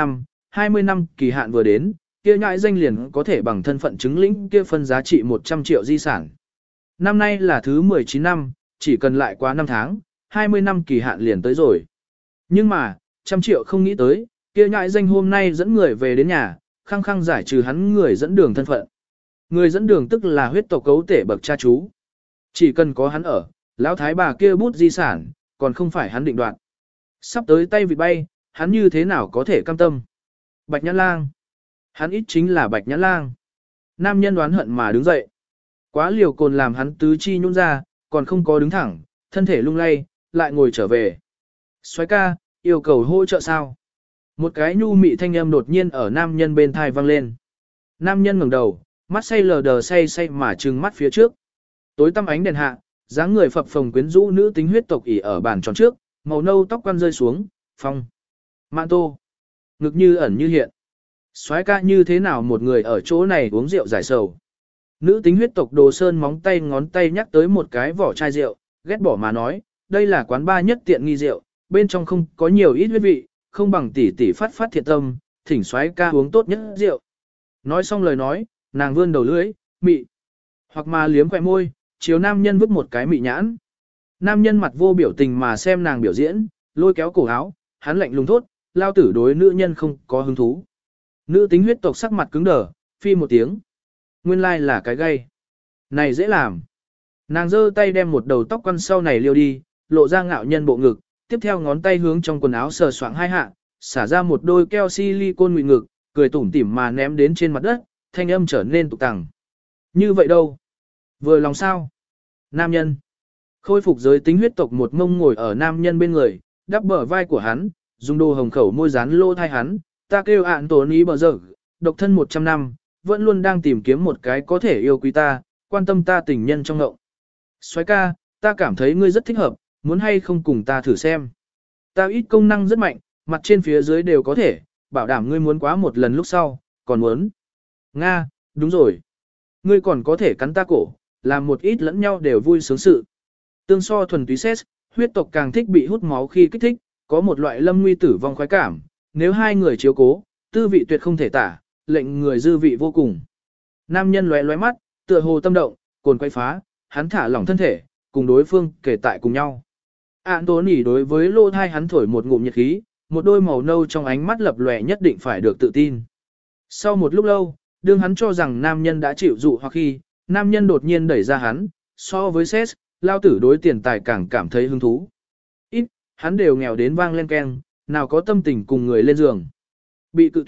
20 năm kỳ hạn vừa đến, kia nhãi danh liền có thể bằng thân phận chứng lĩnh kia phân giá trị 100 triệu di sản. Năm nay là thứ 19 năm, chỉ cần lại quá 5 tháng, 20 năm kỳ hạn liền tới rồi. Nhưng mà, 100 triệu không nghĩ tới, kia nhãi danh hôm nay dẫn người về đến nhà, khăng khăng giải trừ hắn người dẫn đường thân phận. Người dẫn đường tức là huyết tộc cấu tể bậc cha chú. Chỉ cần có hắn ở, lão thái bà kia bút di sản, còn không phải hắn định đoạt. Sắp tới tay vịt bay, hắn như thế nào có thể cam tâm. Bạch Nhãn Lang. Hắn ít chính là Bạch Nhãn Lang. Nam nhân đoán hận mà đứng dậy. Quá liều cồn làm hắn tứ chi nhũn ra, còn không có đứng thẳng, thân thể lung lay, lại ngồi trở về. Soái ca, yêu cầu hỗ trợ sao? Một cái nhu mị thanh âm đột nhiên ở nam nhân bên thai vang lên. Nam nhân ngẩng đầu, mắt say lờ đờ say mà trừng mắt phía trước. Tối tăm ánh đèn hạ, dáng người phập phồng quyến rũ nữ tính huyết tộc ỉ ở bàn tròn trước, màu nâu tóc quăn rơi xuống, phong. Mạn tô. Ngực như ẩn như hiện. Soái ca như thế nào một người ở chỗ này uống rượu giải sầu. Nữ tính huyết tộc Đồ Sơn móng tay ngón tay nhắc tới một cái vỏ chai rượu, ghét bỏ mà nói, đây là quán ba nhất tiện nghi rượu, bên trong không có nhiều ít huyết vị, không bằng tỷ tỷ phát phát thiệt tâm, thỉnh soái ca uống tốt nhất rượu. Nói xong lời nói, nàng vươn đầu lưỡi, mị. Hoặc mà liếm khỏe môi, chiếu nam nhân vứt một cái mị nhãn. Nam nhân mặt vô biểu tình mà xem nàng biểu diễn, lôi kéo cổ áo, hắn lạnh lùng thốt, lao tử đối nữ nhân không có hứng thú. Nữ tính huyết tộc sắc mặt cứng đờ, phi một tiếng. Nguyên lai là cái gay. Này dễ làm. Nàng giơ tay đem một đầu tóc quăn sau này liêu đi, lộ ra ngạo nhân bộ ngực, tiếp theo ngón tay hướng trong quần áo sờ soạng hai hạ, xả ra một đôi keo silicone ngụy ngực, cười tủm tỉm mà ném đến trên mặt đất, thanh âm trở nên tục tằng. Như vậy đâu? Vừa lòng sao? Nam nhân. Khôi phục giới tính huyết tộc một ngông ngồi ở nam nhân bên người, đắp bờ vai của hắn, dùng đồ hồng khẩu môi dán lô thai hắn, ta kêu ạn tổ ní bờ giờ, độc thân 100 năm, vẫn luôn đang tìm kiếm một cái có thể yêu quý ta, quan tâm ta tình nhân trong ngộng. Soái ca, ta cảm thấy ngươi rất thích hợp, muốn hay không cùng ta thử xem. Ta ít công năng rất mạnh, mặt trên phía dưới đều có thể, bảo đảm ngươi muốn quá một lần lúc sau, còn muốn. Nga, đúng rồi. Ngươi còn có thể cắn ta cổ, làm một ít lẫn nhau đều vui sướng sự. Tương so thuần túy xét, huyết tộc càng thích bị hút máu khi kích thích, có một loại lâm nguy tử vong khoái cảm, nếu hai người chiếu cố, tư vị tuyệt không thể tả, lệnh người dư vị vô cùng. Nam nhân lóe lóe mắt, tựa hồ tâm động, cồn quay phá, hắn thả lỏng thân thể, cùng đối phương kể tại cùng nhau. Anthony đối với lô thai hắn thổi một ngụm nhiệt khí, một đôi màu nâu trong ánh mắt lập lòe nhất định phải được tự tin. Sau một lúc lâu, đương hắn cho rằng nam nhân đã chịu dụ hoặc khi, nam nhân đột nhiên đẩy ra hắn, so với Seth, lao tử đối tiền tài càng cảm thấy hứng thú. Ít, hắn đều nghèo đến vang lên keng, nào có tâm tình cùng người lên giường. Bị cự tuyệt,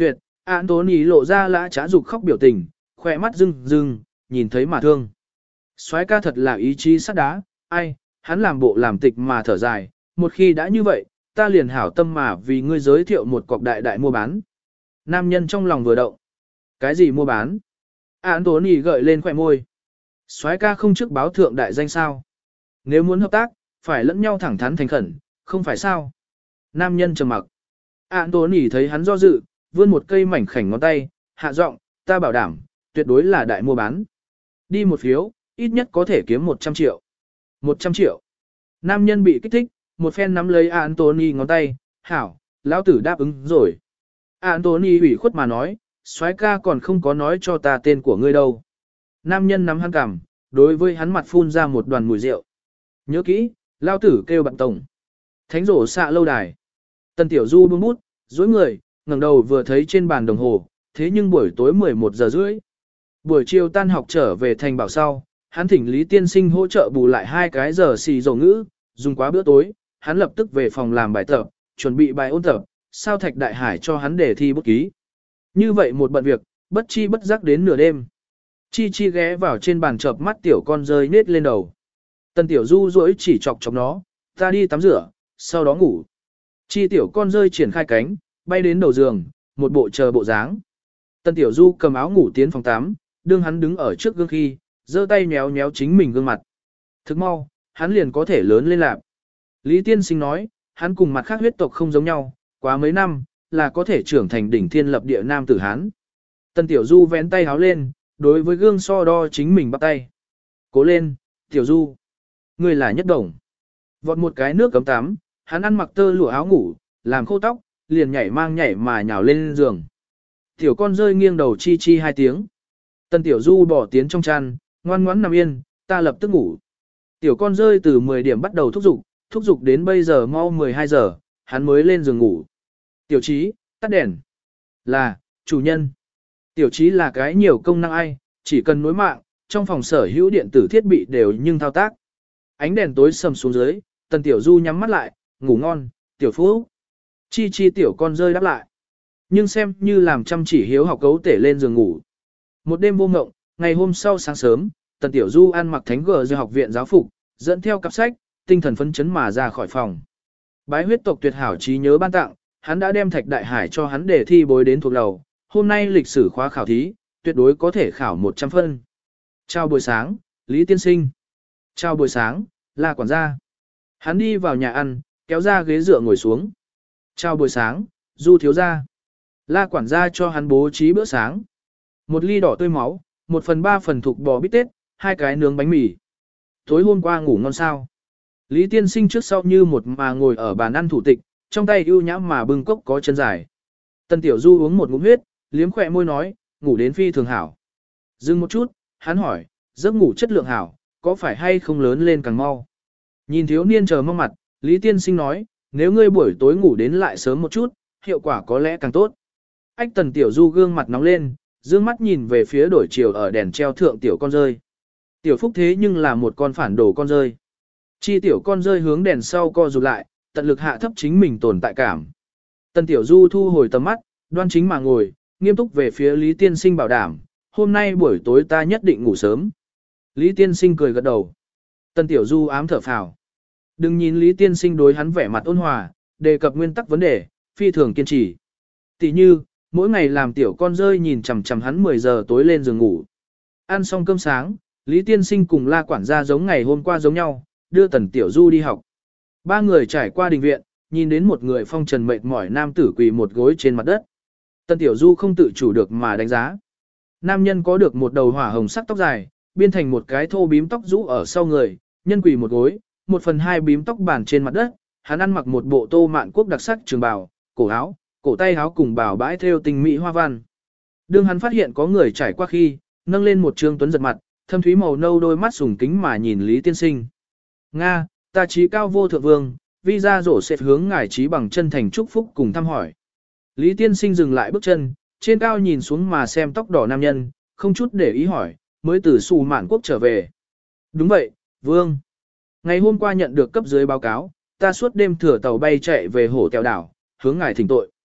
Anthony lộ ra lã trá dục khóc biểu tình, khỏe mắt rưng rưng, nhìn thấy mà thương. Soái ca thật là ý chí sắt đá, ai, hắn làm bộ làm tịch mà thở dài, một khi đã như vậy, ta liền hảo tâm mà vì ngươi giới thiệu một cọc đại đại mua bán. Nam nhân trong lòng vừa động. Cái gì mua bán? Anthony gợi lên khỏe môi. Soái ca không trước báo thượng đại danh sao? Nếu muốn hợp tác, phải lẫn nhau thẳng thắn thành khẩn, không phải sao? Nam nhân trầm mặc. Anthony thấy hắn do dự, vươn một cây mảnh khảnh ngón tay, hạ giọng, ta bảo đảm, tuyệt đối là đại mua bán. Đi một phiếu, ít nhất có thể kiếm 100 triệu. 100 triệu. Nam nhân bị kích thích, một phen nắm lấy Anthony ngón tay, hảo, lão tử đáp ứng rồi. Anthony ủy khuất mà nói, soái ca còn không có nói cho ta tên của ngươi đâu. Nam nhân nắm hắn cằm, đối với hắn mặt phun ra một đoàn mùi rượu. Nhớ kỹ, lão tử kêu bạn tổng. Thánh rổ xạ lâu đài. Tần Tiểu Du buông bút, dối người, ngẩng đầu vừa thấy trên bàn đồng hồ, thế nhưng buổi tối 11 giờ rưỡi. Buổi chiều tan học trở về thành bảo sau, hắn thỉnh Lý Tiên Sinh hỗ trợ bù lại 2 cái giờ xì dầu ngữ, dùng quá bữa tối, hắn lập tức về phòng làm bài tập, chuẩn bị bài ôn tập, sao Thạch Đại Hải cho hắn để thi bút ký. Như vậy một bận việc, bất chi bất giác đến nửa đêm. Chi Chi ghé vào trên bàn chợp mắt tiểu con rơi nết lên đầu. Tần Tiểu Du rỗi chỉ chọc chọc nó, ta đi tắm rửa, sau đó ngủ. Chi tiểu con rơi triển khai cánh, bay đến đầu giường, một bộ chờ bộ dáng. Tần Tiểu Du cầm áo ngủ tiến phòng tắm, đương hắn đứng ở trước gương khi, giơ tay nhéo nhéo chính mình gương mặt. Thức mau, hắn liền có thể lớn lên lạc. Lý Tiên Sinh nói, hắn cùng mặt khác huyết tộc không giống nhau, quá mấy năm, là có thể trưởng thành đỉnh thiên lập địa nam tử hán. Tần Tiểu Du vén tay háo lên, đối với gương so đo chính mình bắt tay. Cố lên, Tiểu Du. Ngươi là nhất đồng. Vọt một cái nước cấm tắm, hắn ăn mặc tơ lụa áo ngủ, làm khô tóc, liền nhảy mang nhảy mà nhào lên giường. Tiểu con rơi nghiêng đầu chi chi 2 tiếng. Tần Tiểu Du bỏ tiến trong chăn, ngoan ngoãn nằm yên, ta lập tức ngủ. Tiểu con rơi từ 10 điểm bắt đầu thúc giục đến bây giờ mau 12 giờ, hắn mới lên giường ngủ. Tiểu Chí, tắt đèn. Là, chủ nhân. Tiểu Chí là cái nhiều công năng ai, chỉ cần nối mạng, trong phòng sở hữu điện tử thiết bị đều nhưng thao tác. Ánh đèn tối sầm xuống dưới, Tần Tiểu Du nhắm mắt lại, ngủ ngon, Tiểu Phú. Chi chi tiểu con rơi đáp lại. Nhưng xem như làm chăm chỉ hiếu học cấu tể lên giường ngủ. Một đêm vô ngộng, ngày hôm sau sáng sớm, Tần Tiểu Du ăn mặc thánh gờ do học viện giáo phục, dẫn theo cặp sách, tinh thần phấn chấn mà ra khỏi phòng. Bái huyết tộc tuyệt hảo trí nhớ ban tặng, hắn đã đem Thạch Đại Hải cho hắn để thi bối đến thuộc lầu. Hôm nay lịch sử khóa khảo thí, tuyệt đối có thể khảo 100 phân. Chào buổi sáng, Lý Tiên Sinh. Chào buổi sáng, La quản gia. Hắn đi vào nhà ăn, kéo ra ghế dựa ngồi xuống. Chào buổi sáng, Du thiếu gia. La quản gia cho hắn bố trí bữa sáng. Một ly đỏ tươi máu, 1/3 phần thục bò bít tết, 2 cái nướng bánh mì. Tối hôm qua ngủ ngon sao? Lý Tiên Sinh trước sau như một mà ngồi ở bàn ăn thủ tịch, trong tay ưu nhã mà bưng cốc có chân dài. Tần Tiểu Du uống một ngụm huyết, liếm khỏe môi nói, ngủ đến phi thường hảo. Dừng một chút, hắn hỏi, giấc ngủ chất lượng hảo, có phải hay không lớn lên càng mau? Nhìn thiếu niên chờ mong mặt, Lý Tiên Sinh nói, nếu ngươi buổi tối ngủ đến lại sớm một chút, hiệu quả có lẽ càng tốt. Ách Tần Tiểu Du gương mặt nóng lên, dương mắt nhìn về phía đổi chiều ở đèn treo thượng tiểu con rơi. Tiểu Phúc thế nhưng là một con phản đồ con rơi. Chi tiểu con rơi hướng đèn sau co rụt lại, tận lực hạ thấp chính mình tồn tại cảm. Tần Tiểu Du thu hồi tầm mắt, đoan chính mà ngồi, nghiêm túc về phía Lý Tiên Sinh bảo đảm, hôm nay buổi tối ta nhất định ngủ sớm. Lý Tiên Sinh cười gật đầu. Tần Tiểu Du ám thở phào. Đừng nhìn Lý Tiên Sinh đối hắn vẻ mặt ôn hòa, đề cập nguyên tắc vấn đề, phi thường kiên trì. Tỷ như, mỗi ngày làm tiểu con rơi nhìn chằm chằm hắn 10 giờ tối lên giường ngủ. Ăn xong cơm sáng, Lý Tiên Sinh cùng La quản gia giống ngày hôm qua giống nhau, đưa Tần Tiểu Du đi học. 3 người trải qua đình viện, nhìn đến một người phong trần mệt mỏi nam tử quỳ một gối trên mặt đất. Tần Tiểu Du không tự chủ được mà đánh giá. Nam nhân có được một đầu hỏa hồng sắc tóc dài, biên thành một cái thô bím tóc rũ ở sau người, nhân quỳ một gối, 1/2 bím tóc bàn trên mặt đất, hắn ăn mặc một bộ tô mạn quốc đặc sắc trường bào, cổ áo, cổ tay áo cùng bào bãi thêu tinh mỹ hoa văn. Đương hắn phát hiện có người trải qua khi, nâng lên một trương tuấn giật mặt, thâm thúy màu nâu đôi mắt sùng kính mà nhìn Lý Tiên Sinh. Nga, ta trí cao vô thượng vương, vi ra rổ sẽ hướng ngài trí bằng chân thành chúc phúc cùng thăm hỏi. Lý Tiên Sinh dừng lại bước chân, trên cao nhìn xuống mà xem tóc đỏ nam nhân, không chút để ý hỏi, mới từ Sù Mạn quốc trở về. Đúng vậy, vương. Ngày hôm qua nhận được cấp dưới báo cáo, ta suốt đêm thừa tàu bay chạy về hổ kẹo đảo, hướng ngài thỉnh tội.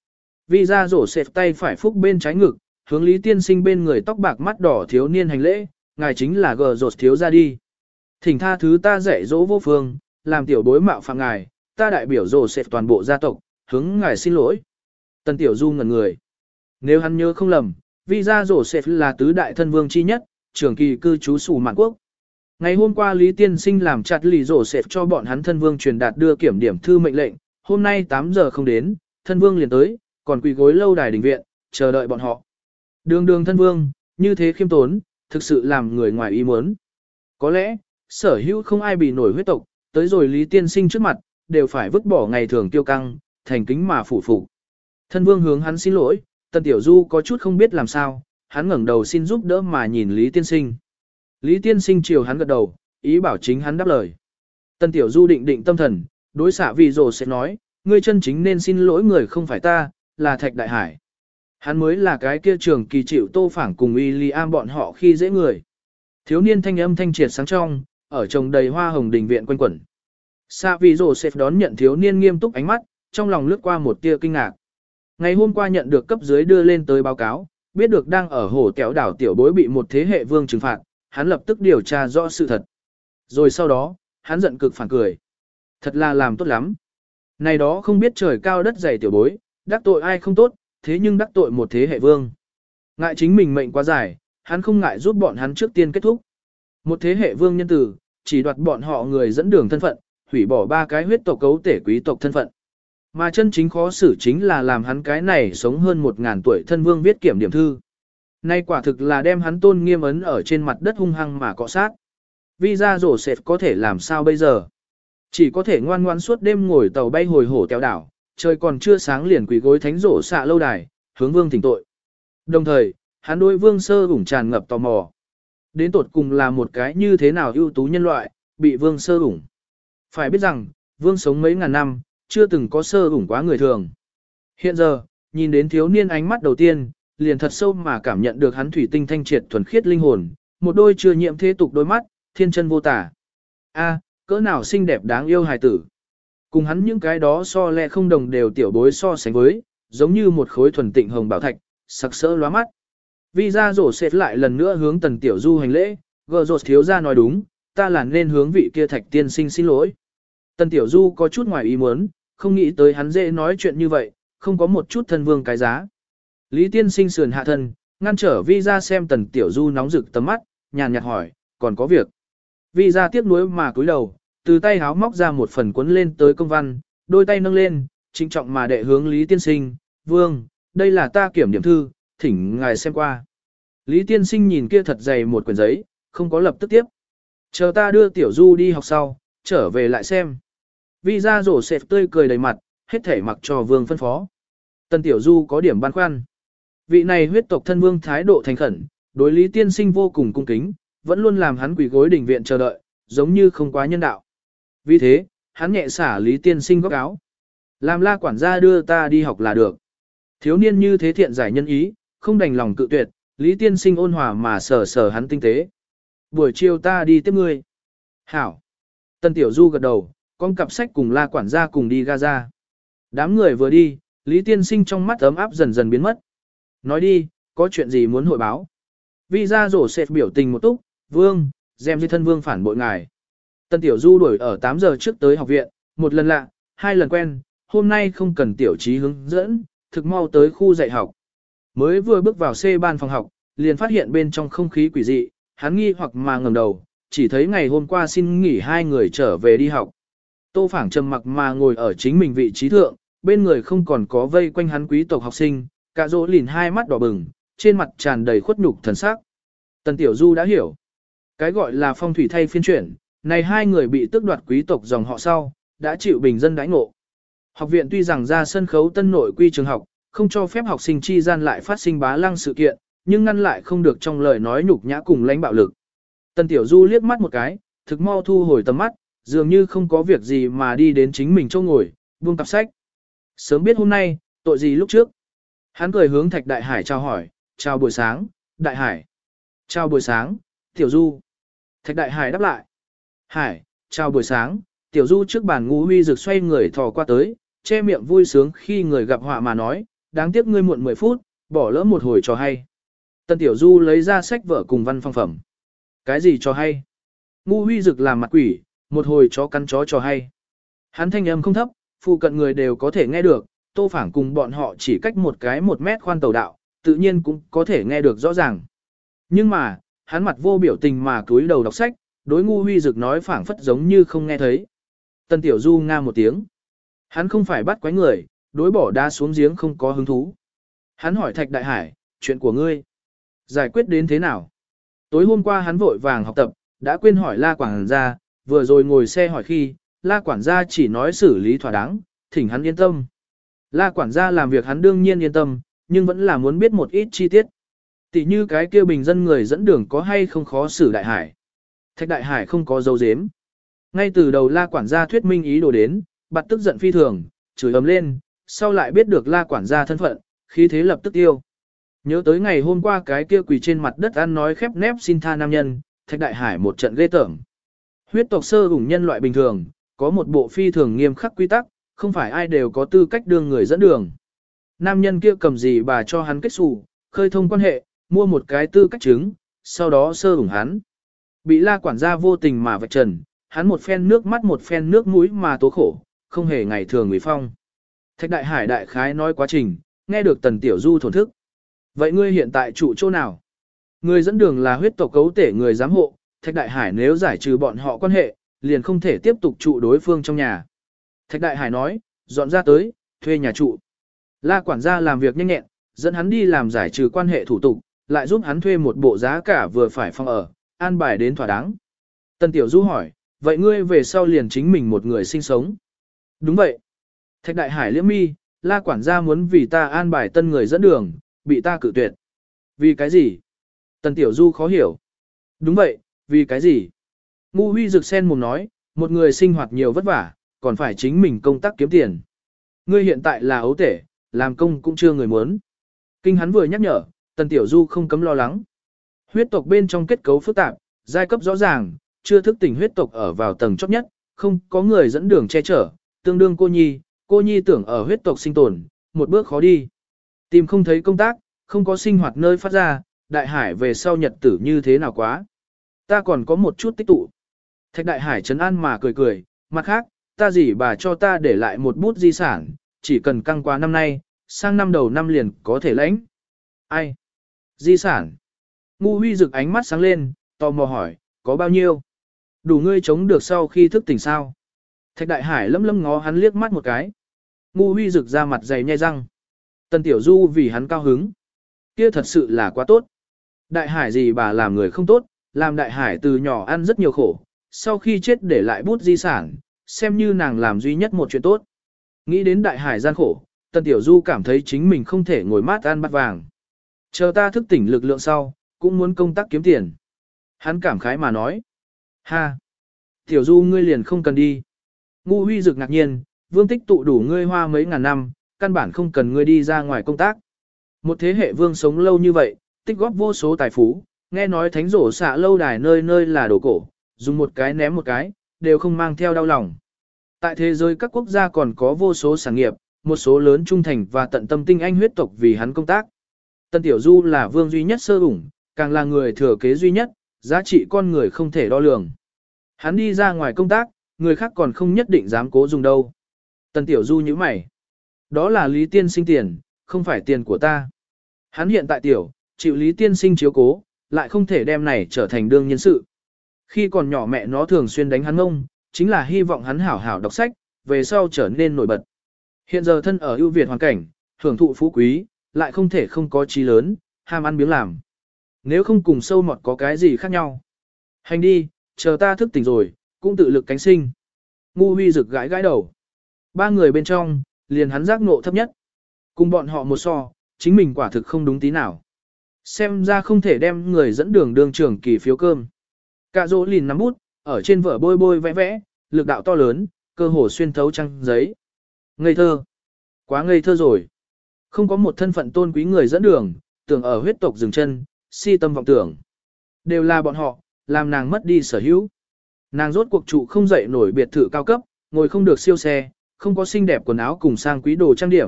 Vi ra rổ xẹp tay phải phúc bên trái ngực, hướng Lý Tiên Sinh bên người tóc bạc mắt đỏ thiếu niên hành lễ, ngài chính là gờ rột thiếu ra đi. Thỉnh tha thứ ta dạy dỗ vô phương, làm tiểu bối mạo phạm ngài, ta đại biểu rổ xẹp toàn bộ gia tộc, hướng ngài xin lỗi. Tần Tiểu Du ngẩn người. Nếu hắn nhớ không lầm, Vi ra rổ xẹp là tứ đại thân vương chi nhất, trưởng kỳ cư trú Sủ Mạn Quốc. Ngày hôm qua Lý Tiên Sinh làm chặt lì rổ xẹp cho bọn hắn thân vương truyền đạt đưa kiểm điểm thư mệnh lệnh, hôm nay 8 giờ không đến, thân vương liền tới, còn quỳ gối lâu đài đình viện, chờ đợi bọn họ. Đường thân vương, như thế khiêm tốn, thực sự làm người ngoài ý muốn. Có lẽ, sở hữu không ai bị nổi huyết tộc, tới rồi Lý Tiên Sinh trước mặt, đều phải vứt bỏ ngày thường tiêu căng, thành kính mà phủ phục. Thân vương hướng hắn xin lỗi, Tần Tiểu Du có chút không biết làm sao, hắn ngẩng đầu xin giúp đỡ mà nhìn Lý Tiên Sinh. Lý Tiên Sinh chiều hắn gật đầu, ý bảo chính hắn đáp lời. Tần Tiểu Du định định tâm thần, đối xạ vì rồ sẽ nói, ngươi chân chính nên xin lỗi người không phải ta, là Thạch Đại Hải. Hắn mới là cái kia trường kỳ chịu Tô Phảng cùng William bọn họ khi dễ người. Thiếu niên thanh âm thanh triệt sáng trong, ở trồng đầy hoa hồng đình viện quanh quẩn. Xạ vì rồ sẽ đón nhận thiếu niên nghiêm túc ánh mắt, trong lòng lướt qua một tia kinh ngạc. Ngày hôm qua nhận được cấp dưới đưa lên tới báo cáo, biết được đang ở hồ kéo đảo tiểu bối bị một thế hệ vương trừng phạt, hắn lập tức điều tra rõ sự thật. Rồi sau đó, hắn giận cực phản cười. Thật là làm tốt lắm. Này đó không biết trời cao đất dày tiểu bối, đắc tội ai không tốt, thế nhưng đắc tội một thế hệ vương. Ngại chính mình mệnh quá dài, hắn không ngại giúp bọn hắn trước tiên kết thúc. Một thế hệ vương nhân tử, chỉ đoạt bọn họ người dẫn đường thân phận, hủy bỏ 3 cái huyết tộc cấu tể quý tộc thân phận. Mà chân chính khó xử chính là làm hắn cái này sống hơn 1000 tuổi thân vương viết kiểm điểm thư. Nay quả thực là đem hắn tôn nghiêm ấn ở trên mặt đất hung hăng mà cọ sát. Vi ra rổ sệt có thể làm sao bây giờ? Chỉ có thể ngoan ngoãn suốt đêm ngồi tàu bay hồi hổ kéo đảo, trời còn chưa sáng liền quỳ gối thánh rổ xạ lâu đài, hướng vương thỉnh tội. Đồng thời, hắn đối vương sơ ủng tràn ngập tò mò. Đến tột cùng là một cái như thế nào ưu tú nhân loại, bị vương sơ ủng. Phải biết rằng, vương sống mấy ngàn năm, chưa từng có sơ ủng quá người thường. Hiện giờ, nhìn đến thiếu niên ánh mắt đầu tiên, liền thật sâu mà cảm nhận được hắn thủy tinh thanh triệt thuần khiết linh hồn, một đôi chưa nhiễm thế tục đôi mắt, thiên chân vô tả. A, cỡ nào xinh đẹp đáng yêu hài tử. Cùng hắn những cái đó so lẹ không đồng đều tiểu bối so sánh với, giống như một khối thuần tịnh hồng bảo thạch, sặc sỡ lóa mắt. Vi ra rổ xệt lại lần nữa hướng Tần Tiểu Du hành lễ, gờ rột thiếu ra nói đúng, ta là nên hướng vị kia Thạch tiên sinh xin lỗi. Tần Tiểu Du có chút ngoài ý muốn, không nghĩ tới hắn dễ nói chuyện như vậy, không có một chút thân vương cái giá. Lý tiên sinh sườn hạ thân, ngăn trở Vi ra xem Tần Tiểu Du nóng rực tầm mắt, nhàn nhạt hỏi, còn có việc. Vi ra tiếc nuối mà cúi đầu, từ tay háo móc ra một phần cuốn lên tới công văn, đôi tay nâng lên, trịnh trọng mà đệ hướng Lý tiên sinh, vương, đây là ta kiểm điểm thư, thỉnh ngài xem qua. Lý tiên sinh nhìn kia thật dày một quyển giấy, không có lập tức tiếp. Chờ ta đưa Tiểu Du đi học sau, trở về lại xem. Vi ra rổ xẹp tươi cười đầy mặt, hết thể mặc cho vương phân phó. Tần Tiểu Du có điểm băn khoăn. Vị này huyết tộc thân vương thái độ thành khẩn, đối Lý tiên sinh vô cùng cung kính, vẫn luôn làm hắn quỳ gối đỉnh viện chờ đợi, giống như không quá nhân đạo. Vì thế, hắn nhẹ xả Lý tiên sinh góc áo. Làm la quản gia đưa ta đi học là được. Thiếu niên như thế thiện giải nhân ý, không đành lòng cự tuyệt, Lý tiên sinh ôn hòa mà sờ sờ hắn tinh tế. Buổi chiều ta đi tiếp ngươi. Hảo. Tần Tiểu Du gật đầu, con cặp sách cùng la quản gia cùng đi Gaza. Đám người vừa đi, Lý tiên sinh trong mắt ấm áp dần dần biến mất. Nói đi, có chuyện gì muốn hội báo? Vi ra rổ xẹt biểu tình một túc, vương, dèm di thân vương phản bội ngài. Tần Tiểu Du đuổi ở 8 giờ trước tới học viện, một lần lạ, 2 lần quen, hôm nay không cần tiểu trí hướng dẫn, thực mau tới khu dạy học. Mới vừa bước vào C ban phòng học, liền phát hiện bên trong không khí quỷ dị, hắn nghi hoặc mà ngẩng đầu, chỉ thấy ngày hôm qua xin nghỉ 2 người trở về đi học. Tô Phảng trầm mặc mà ngồi ở chính mình vị trí thượng, bên người không còn có vây quanh hắn quý tộc học sinh, cả dỗ lìn hai mắt đỏ bừng, trên mặt tràn đầy khuất nhục thần sắc. Tần Tiểu Du đã hiểu, cái gọi là phong thủy thay phiên chuyển, này 2 người bị tước đoạt quý tộc dòng họ sau, đã chịu bình dân đãi ngộ. Học viện tuy rằng ra sân khấu tân nội quy trường học, không cho phép học sinh chi gian lại phát sinh bá lăng sự kiện, nhưng ngăn lại không được trong lời nói nhục nhã cùng lãnh bạo lực. Tần Tiểu Du liếc mắt một cái, thực mau thu hồi tầm mắt, dường như không có việc gì mà đi đến chính mình chỗ ngồi, buông cặp sách. Sớm biết hôm nay, tội gì lúc trước. Hắn cười hướng Thạch Đại Hải chào hỏi, chào buổi sáng, Đại Hải. Chào buổi sáng, Tiểu Du. Thạch Đại Hải đáp lại. Hải, chào buổi sáng, Tiểu Du trước bàn Ngũ Huy rực xoay người thò qua tới, che miệng vui sướng khi người gặp họa mà nói, đáng tiếc ngươi muộn 10 phút, bỏ lỡ một hồi trò hay. Tần Tiểu Du lấy ra sách vở cùng văn phòng phẩm. Cái gì trò hay? Ngu Huy Dực làm mặt quỷ, một hồi chó cắn chó trò hay. Hắn thanh âm không thấp, phụ cận người đều có thể nghe được, Tô Phảng cùng bọn họ chỉ cách một cái 1 mét khoan tàu đạo, tự nhiên cũng có thể nghe được rõ ràng. Nhưng mà, hắn mặt vô biểu tình mà cúi đầu đọc sách, đối Ngu Huy Dực nói phảng phất giống như không nghe thấy. Tần Tiểu Du nga một tiếng. Hắn không phải bắt quái người, đối bỏ đá xuống giếng không có hứng thú. Hắn hỏi Thạch Đại Hải, chuyện của ngươi, giải quyết đến thế nào? Tối hôm qua hắn vội vàng học tập, đã quên hỏi La quản gia, vừa rồi ngồi xe hỏi khi, La quản gia chỉ nói xử lý thỏa đáng, thỉnh hắn yên tâm. La quản gia làm việc hắn đương nhiên yên tâm, nhưng vẫn là muốn biết một ít chi tiết. Tỷ như cái kia bình dân người dẫn đường có hay không khó xử Đại Hải. Thạch Đại Hải không có dấu dếm. Ngay từ đầu La quản gia thuyết minh ý đồ đến, bặt tức giận phi thường, chửi ầm lên, sau lại biết được La quản gia thân phận, khí thế lập tức tiêu. Nhớ tới ngày hôm qua cái kia quỳ trên mặt đất ăn nói khép nép xin tha nam nhân, Thạch Đại Hải một trận ghê tởm. Huyết tộc sơ ủng nhân loại bình thường, có một bộ phi thường nghiêm khắc quy tắc, không phải ai đều có tư cách đương người dẫn đường. Nam nhân kia cầm gì bà cho hắn kết xù, khơi thông quan hệ, mua một cái tư cách chứng, sau đó sơ ủng hắn. Bị La quản gia vô tình mà vạch trần, hắn một phen nước mắt một phen nước mũi mà tố khổ, không hề ngày thường ủy phong. Thạch Đại Hải đại khái nói quá trình, nghe được Tần Tiểu Du thổn thức. Vậy ngươi hiện tại trụ chỗ nào? Người dẫn đường là huyết tộc cấu tể người giám hộ, Thạch Đại Hải nếu giải trừ bọn họ quan hệ, liền không thể tiếp tục trụ đối phương trong nhà. Thạch Đại Hải nói, dọn ra tới, thuê nhà trụ. La quản gia làm việc nhanh nhẹn, dẫn hắn đi làm giải trừ quan hệ thủ tục, lại giúp hắn thuê một bộ giá cả vừa phải phòng ở, an bài đến thỏa đáng. Tần Tiểu Du hỏi, vậy ngươi về sau liền chính mình một người sinh sống? Đúng vậy. Thạch Đại Hải liễm mi, La quản gia muốn vì ta an bài tân người dẫn đường, bị ta cự tuyệt. Vì cái gì? Tần Tiểu Du khó hiểu. Đúng vậy, vì cái gì? Ngu Huy Dực sen mồm nói, một người sinh hoạt nhiều vất vả, còn phải chính mình công tác kiếm tiền. Ngươi hiện tại là ấu tể, làm công cũng chưa người muốn. Kinh hắn vừa nhắc nhở, Tần Tiểu Du không cấm lo lắng. Huyết tộc bên trong kết cấu phức tạp, giai cấp rõ ràng, chưa thức tỉnh huyết tộc ở vào tầng chót nhất, không có người dẫn đường che chở, tương đương cô nhi tưởng ở huyết tộc sinh tồn, một bước khó đi. Tìm không thấy công tác, không có sinh hoạt nơi phát ra, Đại Hải về sau nhật tử như thế nào quá. Ta còn có một chút tích tụ. Thạch Đại Hải trấn an mà cười cười, mặt khác, ta gì bà cho ta để lại một bút di sản, chỉ cần căng qua năm nay, sang năm đầu năm liền có thể lãnh. Ai? Di sản. Ngu Huy Dực ánh mắt sáng lên, tò mò hỏi, có bao nhiêu? Đủ ngươi chống được sau khi thức tỉnh sao? Thạch Đại Hải lấm lấm ngó hắn liếc mắt một cái. Ngu Huy Dực ra mặt dày nhai răng. Tần Tiểu Du vì hắn cao hứng. Kia thật sự là quá tốt. Đại Hải gì bà làm người không tốt, làm Đại Hải từ nhỏ ăn rất nhiều khổ, sau khi chết để lại bút di sản, xem như nàng làm duy nhất một chuyện tốt. Nghĩ đến Đại Hải gian khổ, Tần Tiểu Du cảm thấy chính mình không thể ngồi mát ăn bát vàng. Chờ ta thức tỉnh lực lượng sau, cũng muốn công tác kiếm tiền. Hắn cảm khái mà nói. Ha! Tiểu Du ngươi liền không cần đi. Ngu Huy Dực ngạc nhiên, vương tích tụ đủ ngươi hoa mấy ngàn năm, căn bản không cần ngươi đi ra ngoài công tác. Một thế hệ vương sống lâu như vậy, tích góp vô số tài phú, nghe nói thánh rổ xạ lâu đài nơi nơi là đồ cổ, dùng một cái ném một cái, đều không mang theo đau lòng. Tại thế giới các quốc gia còn có vô số sản nghiệp, một số lớn trung thành và tận tâm tinh anh huyết tộc vì hắn công tác. Tần Tiểu Du là vương duy nhất sơ ủng, càng là người thừa kế duy nhất, giá trị con người không thể đo lường. Hắn đi ra ngoài công tác, người khác còn không nhất định dám cố dùng đâu. Tần Tiểu Du nhíu mày. Đó là Lý Tiên Sinh tiền, không phải tiền của ta. Hắn hiện tại tiểu, chịu Lý Tiên Sinh chiếu cố, lại không thể đem này trở thành đương nhân sự. Khi còn nhỏ mẹ nó thường xuyên đánh hắn ngông, chính là hy vọng hắn hảo hảo đọc sách, về sau trở nên nổi bật. Hiện giờ thân ở ưu việt hoàn cảnh, hưởng thụ phú quý, lại không thể không có trí lớn, ham ăn biếng làm. Nếu không cùng sâu mọt có cái gì khác nhau. Hành đi, chờ ta thức tỉnh rồi, cũng tự lực cánh sinh. Ngu Huy Dực gãi gãi đầu. Ba người bên trong, liền hắn giác ngộ thấp nhất. Cùng bọn họ một so, chính mình quả thực không đúng tí nào. Xem ra không thể đem người dẫn đường đương trưởng kỳ phiếu cơm. Cạ Dỗ lìn nắm bút, ở trên vở bôi bôi vẽ vẽ, lực đạo to lớn, cơ hồ xuyên thấu trang giấy. Ngây thơ. Quá ngây thơ rồi. Không có một thân phận tôn quý người dẫn đường, tưởng ở huyết tộc dừng chân, si tâm vọng tưởng. Đều là bọn họ, làm nàng mất đi sở hữu. Nàng rốt cuộc trụ không dậy nổi biệt thự cao cấp, ngồi không được siêu xe, không có xinh đẹp quần áo cùng sang quý đồ trang điểm,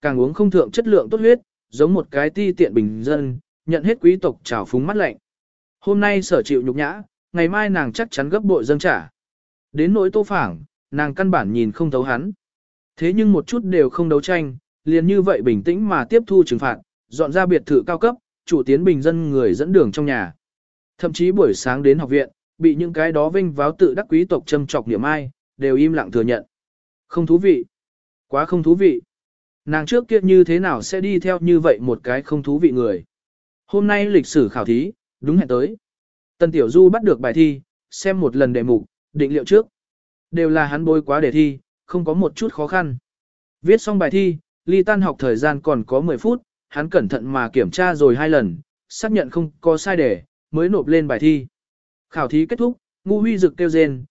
càng uống không thượng chất lượng tốt huyết, giống một cái ti tiện bình dân, nhận hết quý tộc trào phúng mắt lạnh. Hôm nay sở chịu nhục nhã, ngày mai nàng chắc chắn gấp bội dâng trả. Đến nỗi Tô Phảng, nàng căn bản nhìn không thấu hắn. Thế nhưng một chút đều không đấu tranh, liền như vậy bình tĩnh mà tiếp thu trừng phạt, dọn ra biệt thự cao cấp, chủ tiến bình dân người dẫn đường trong nhà. Thậm chí buổi sáng đến học viện, bị những cái đó vinh váo tự đắc quý tộc châm chọc niệm ai, đều im lặng thừa nhận. Không thú vị. Quá không thú vị. Nàng trước kia như thế nào sẽ đi theo như vậy một cái không thú vị người. Hôm nay lịch sử khảo thí, đúng hẹn tới. Tần Tiểu Du bắt được bài thi, xem một lần đề mục, định liệu trước. Đều là hắn bối quá đề thi, không có một chút khó khăn. Viết xong bài thi, ly tan học thời gian còn có 10 phút, hắn cẩn thận mà kiểm tra rồi 2 lần, xác nhận không có sai đề, mới nộp lên bài thi. Khảo thí kết thúc, Ngu Huy rực kêu rên,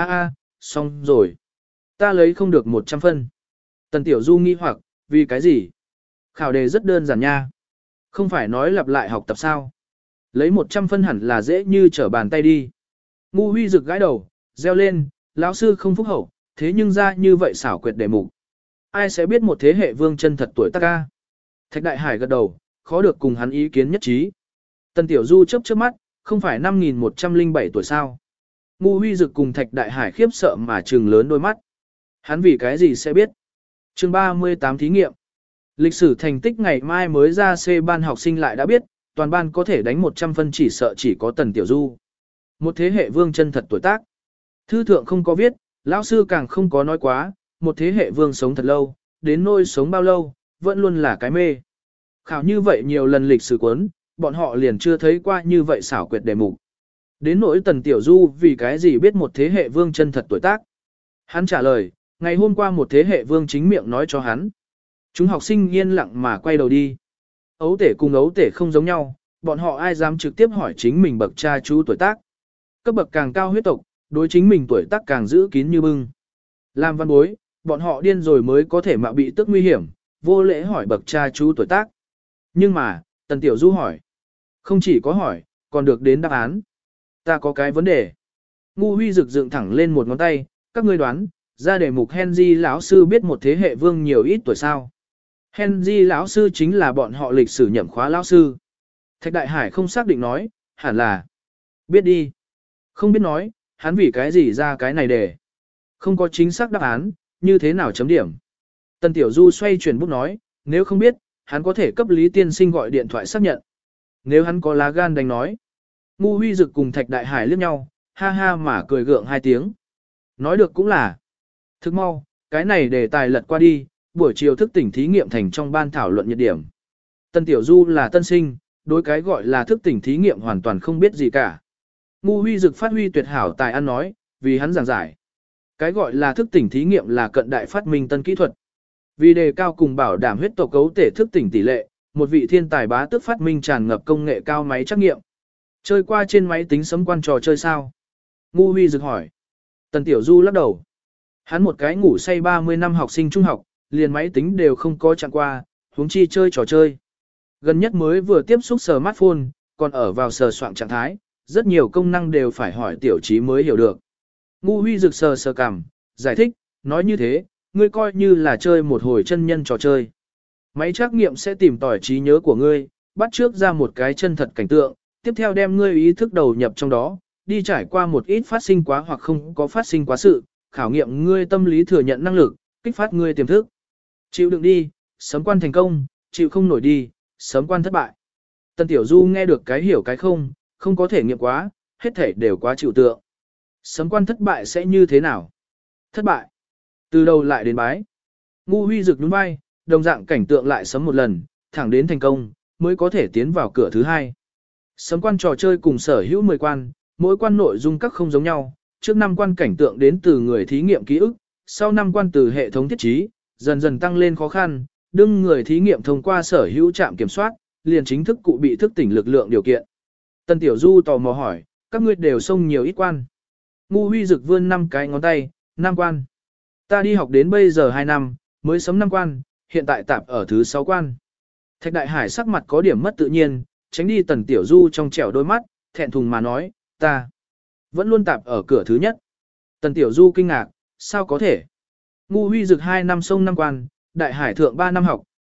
xong rồi. Ta lấy không được 100 phân. Tần Tiểu Du nghi hoặc, vì cái gì? Khảo đề rất đơn giản nha. Không phải nói lặp lại học tập sao? Lấy 100 phân hẳn là dễ như trở bàn tay đi. Ngu Huy rực gãi đầu, reo lên, lão sư không phúc hậu, thế nhưng ra như vậy xảo quyệt đề mục. Ai sẽ biết một thế hệ vương chân thật tuổi tác ca? Thạch Đại Hải gật đầu, khó được cùng hắn ý kiến nhất trí. Tần Tiểu Du chớp chớp mắt, không phải 5107 tuổi sao? Ngu Huy rực cùng Thạch Đại Hải khiếp sợ mà trừng lớn đôi mắt. Hắn vì cái gì sẽ biết? Chương 38 thí nghiệm. Lịch sử thành tích ngày mai mới ra C ban học sinh lại đã biết, toàn ban có thể đánh 100 phân chỉ sợ chỉ có Tần Tiểu Du. Một thế hệ vương chân thật tuổi tác. Thư thượng không có viết, lão sư càng không có nói quá, một thế hệ vương sống thật lâu, đến nôi sống bao lâu, vẫn luôn là cái mê. Khảo như vậy nhiều lần lịch sử cuốn, bọn họ liền chưa thấy qua như vậy xảo quyệt đề mục. Đến nỗi Tần Tiểu Du vì cái gì biết một thế hệ vương chân thật tuổi tác. Hắn trả lời, ngày hôm qua một thế hệ vương chính miệng nói cho hắn. Chúng học sinh yên lặng mà quay đầu đi. Ấu tể cùng ấu tể không giống nhau, bọn họ ai dám trực tiếp hỏi chính mình bậc cha chú tuổi tác. Cấp bậc càng cao huyết tộc, đối chính mình tuổi tác càng giữ kín như bưng. Làm văn bối, bọn họ điên rồi mới có thể mạo bị tức nguy hiểm, vô lễ hỏi bậc cha chú tuổi tác. Nhưng mà, Tần Tiểu Du hỏi. Không chỉ có hỏi, còn được đến đáp án. Ta có cái vấn đề. Ngu Huy rực dựng thẳng lên một ngón tay, các ngươi đoán, ra đề mục Henry lão sư biết một thế hệ vương nhiều ít tuổi sao. Henry lão sư chính là bọn họ lịch sử nhậm khóa lão sư. Thạch Đại Hải không xác định nói, hẳn là. Biết đi. Không biết nói, hắn vì cái gì ra cái này để. Không có chính xác đáp án, như thế nào chấm điểm. Tần Tiểu Du xoay chuyển bút nói, nếu không biết, hắn có thể cấp Lý Tiên Sinh gọi điện thoại xác nhận. Nếu hắn có lá gan đánh nói. Ngu Huy rực cùng Thạch Đại Hải liếc nhau, ha ha mà cười gượng 2 tiếng. Nói được cũng là. Thức mau, cái này đề tài lật qua đi, buổi chiều thức tỉnh thí nghiệm thành trong ban thảo luận nhiệt điểm. Tần Tiểu Du là tân sinh, đối cái gọi là thức tỉnh thí nghiệm hoàn toàn không biết gì cả. Ngu Huy rực phát huy tuyệt hảo tài ăn nói, vì hắn giảng giải. Cái gọi là thức tỉnh thí nghiệm là cận đại phát minh tân kỹ thuật. Vì đề cao cùng bảo đảm huyết tộc cấu thể thức tỉnh tỷ lệ, một vị thiên tài bá tức phát minh tràn ngập công nghệ cao máy trắc nghiệm. Chơi qua trên máy tính sấm quan trò chơi sao? Ngu Huy rực hỏi. Tần Tiểu Du lắc đầu. Hắn một cái ngủ say 30 năm học sinh trung học, liền máy tính đều không có chạm qua, huống chi chơi trò chơi. Gần nhất mới vừa tiếp xúc smartphone, còn ở vào sờ soạn trạng thái, rất nhiều công năng đều phải hỏi tiểu trí mới hiểu được. Ngu Huy rực sờ cằm, giải thích, nói như thế, ngươi coi như là chơi một hồi chân nhân trò chơi. Máy trắc nghiệm sẽ tìm tỏi trí nhớ của ngươi, bắt trước ra một cái chân thật cảnh tượng, tiếp theo đem ngươi ý thức đầu nhập trong đó, đi trải qua một ít phát sinh quá hoặc không có phát sinh quá sự, khảo nghiệm ngươi tâm lý thừa nhận năng lực, kích phát ngươi tiềm thức. Chịu đựng đi, sấm quan thành công, chịu không nổi đi, sấm quan thất bại. Tần Tiểu Du nghe được cái hiểu cái không có thể nghiệm quá, hết thể đều quá chịu tượng. Sấm quan thất bại sẽ như thế nào? Thất bại. Từ đầu lại đến bái. Ngu Huy rực nhún vai, đồng dạng cảnh tượng lại sấm một lần, thẳng đến thành công, mới có thể tiến vào cửa thứ 2. Sấm quan trò chơi cùng sở hữu 10 quan, mỗi quan nội dung các không giống nhau, trước 5 quan cảnh tượng đến từ người thí nghiệm ký ức, sau 5 quan từ hệ thống thiết trí, dần dần tăng lên khó khăn, đương người thí nghiệm thông qua sở hữu trạm kiểm soát, liền chính thức cụ bị thức tỉnh lực lượng điều kiện. Tần Tiểu Du tò mò hỏi, các ngươi đều xông nhiều ít quan. Ngu Huy rực vươn 5 cái ngón tay, 5 quan. Ta đi học đến bây giờ 2 năm, mới sấm 5 quan, hiện tại tạp ở thứ 6 quan. Thạch Đại Hải sắc mặt có điểm mất tự nhiên, tránh đi Tần Tiểu Du trong trẻo đôi mắt, thẹn thùng mà nói, ta vẫn luôn tạp ở cửa thứ nhất. Tần Tiểu Du kinh ngạc, sao có thể? Ngu Huy rực 2 năm sông 5 quan, Đại Hải thượng 3 năm học,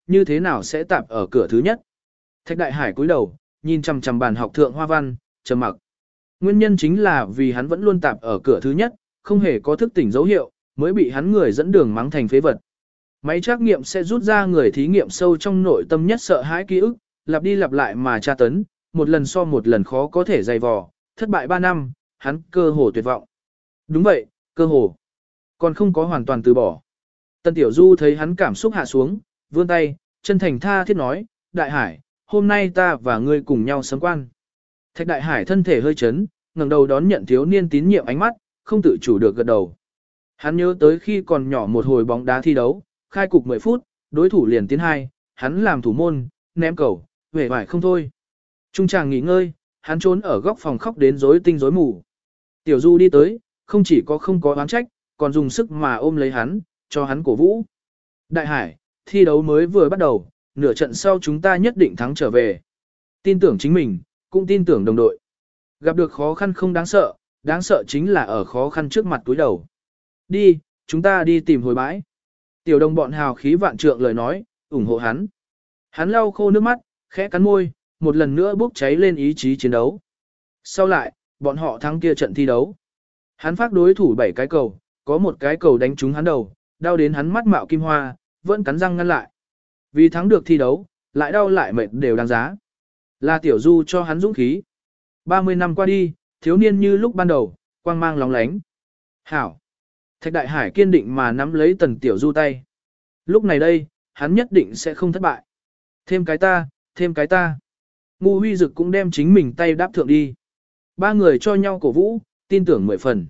như thế nào sẽ tạp ở cửa thứ nhất. Thạch Đại Hải cúi đầu, nhìn chằm chằm bàn học thượng hoa văn, trầm mặc. Nguyên nhân chính là vì hắn vẫn luôn tạp ở cửa thứ nhất, không hề có thức tỉnh dấu hiệu, mới bị hắn người dẫn đường mắng thành phế vật. Máy trắc nghiệm sẽ rút ra người thí nghiệm sâu trong nội tâm nhất sợ hãi ký ức, lặp đi lặp lại mà tra tấn, một lần so một lần khó có thể dày vò, thất bại 3 năm, hắn cơ hồ tuyệt vọng. Đúng vậy, cơ hồ. Còn không có hoàn toàn từ bỏ. Tân Tiểu Du thấy hắn cảm xúc hạ xuống, vươn tay, chân thành tha thiết nói, Đại Hải, hôm nay ta và ngươi cùng nhau sấm quan. Thạch Đại Hải thân thể hơi chấn, ngẩng đầu đón nhận thiếu niên tín nhiệm ánh mắt, không tự chủ được gật đầu. Hắn nhớ tới khi còn nhỏ một hồi bóng đá thi đấu, khai cục 10 phút, đối thủ liền tiến 2, hắn làm thủ môn, ném cầu, vẻ vải không thôi. Trung chàng nghỉ ngơi, hắn trốn ở góc phòng khóc đến rối tinh rối mù. Tiểu Du đi tới, không chỉ có không có oán trách, còn dùng sức mà ôm lấy hắn, cho hắn cổ vũ. Đại Hải, thi đấu mới vừa bắt đầu, nửa trận sau chúng ta nhất định thắng trở về. Tin tưởng chính mình, cũng tin tưởng đồng đội. Gặp được khó khăn không đáng sợ chính là ở khó khăn trước mặt túi đầu. Đi, chúng ta đi tìm hồi bãi. Tiểu đồng bọn hào khí vạn trượng lời nói, ủng hộ hắn. Hắn lau khô nước mắt, khẽ cắn môi, một lần nữa bốc cháy lên ý chí chiến đấu. Sau lại, bọn họ thắng kia trận thi đấu. Hắn phát đối thủ 7 cái cầu, có một cái cầu đánh trúng hắn đầu, đau đến hắn mắt mạo kim hoa, vẫn cắn răng ngăn lại. Vì thắng được thi đấu, lại đau lại mệt đều đáng giá. Là Tiểu Du cho hắn dũng khí. 30 năm qua đi, thiếu niên như lúc ban đầu, quang mang lóng lánh. Hảo. Thạch Đại Hải kiên định mà nắm lấy Tần Tiểu Du tay. Lúc này đây, hắn nhất định sẽ không thất bại. Thêm cái ta, thêm cái ta. Ngu Huy Dực cũng đem chính mình tay đáp thượng đi. 3 người cho nhau cổ vũ, tin tưởng 10 phần.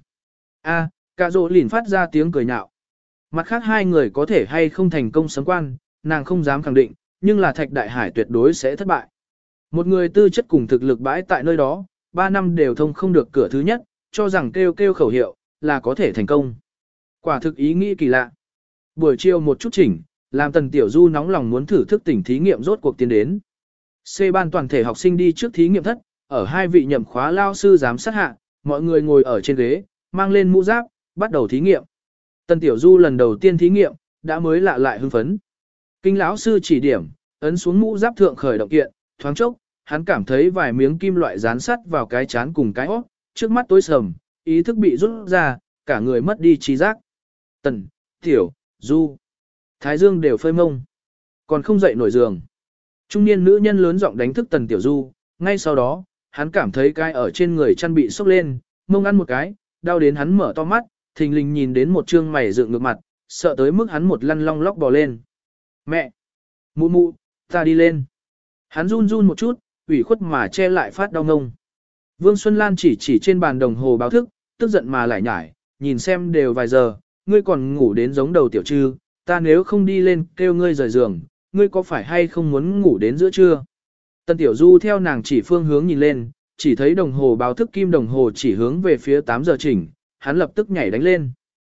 Cả rộ lìn phát ra tiếng cười nhạo. Mặt khác 2 người có thể hay không thành công sấm quan, nàng không dám khẳng định, nhưng là Thạch Đại Hải tuyệt đối sẽ thất bại. Một người tư chất cùng thực lực bãi tại nơi đó, 3 năm đều thông không được cửa thứ nhất, cho rằng kêu khẩu hiệu, là có thể thành công. Quả thực ý nghĩ kỳ lạ. Buổi chiều một chút chỉnh, làm Tần Tiểu Du nóng lòng muốn thử thức tỉnh thí nghiệm rốt cuộc tiến đến. C ban toàn thể học sinh đi trước thí nghiệm thất, ở 2 vị nhậm khóa lao sư giám sát hạ, mọi người ngồi ở trên ghế, mang lên mũ giáp, bắt đầu thí nghiệm. Tần Tiểu Du lần đầu tiên thí nghiệm, đã mới lạ lại hưng phấn. Kinh lão sư chỉ điểm, ấn xuống mũ giáp thượng khởi động kiện, thoáng chốc, hắn cảm thấy vài miếng kim loại dán sắt vào cái chán cùng cái óc, trước mắt tối sầm, ý thức bị rút ra, cả người mất đi trí giác. Tần, Tiểu, Du, Thái Dương đều phơi mông, còn không dậy nổi giường. Trung niên nữ nhân lớn giọng đánh thức Tần Tiểu Du, ngay sau đó, hắn cảm thấy cái ở trên người chăn bị sốc lên, mông ăn một cái, đau đến hắn mở to mắt, thình lình nhìn đến một trương mày dựng ngược mặt, sợ tới mức hắn một lăn long lóc bò lên. Mẹ! Mụ mụ, ta đi lên. Hắn run run một chút, ủy khuất mà che lại phát đau ngông. Vương Xuân Lan chỉ trên bàn đồng hồ báo thức, tức giận mà lại nhải, nhìn xem đều vài giờ, ngươi còn ngủ đến giống đầu tiểu trư, ta nếu không đi lên kêu ngươi rời giường, ngươi có phải hay không muốn ngủ đến giữa trưa? Tần Tiểu Du theo nàng chỉ phương hướng nhìn lên, chỉ thấy đồng hồ báo thức kim đồng hồ chỉ hướng về phía 8 giờ chỉnh, hắn lập tức nhảy đánh lên.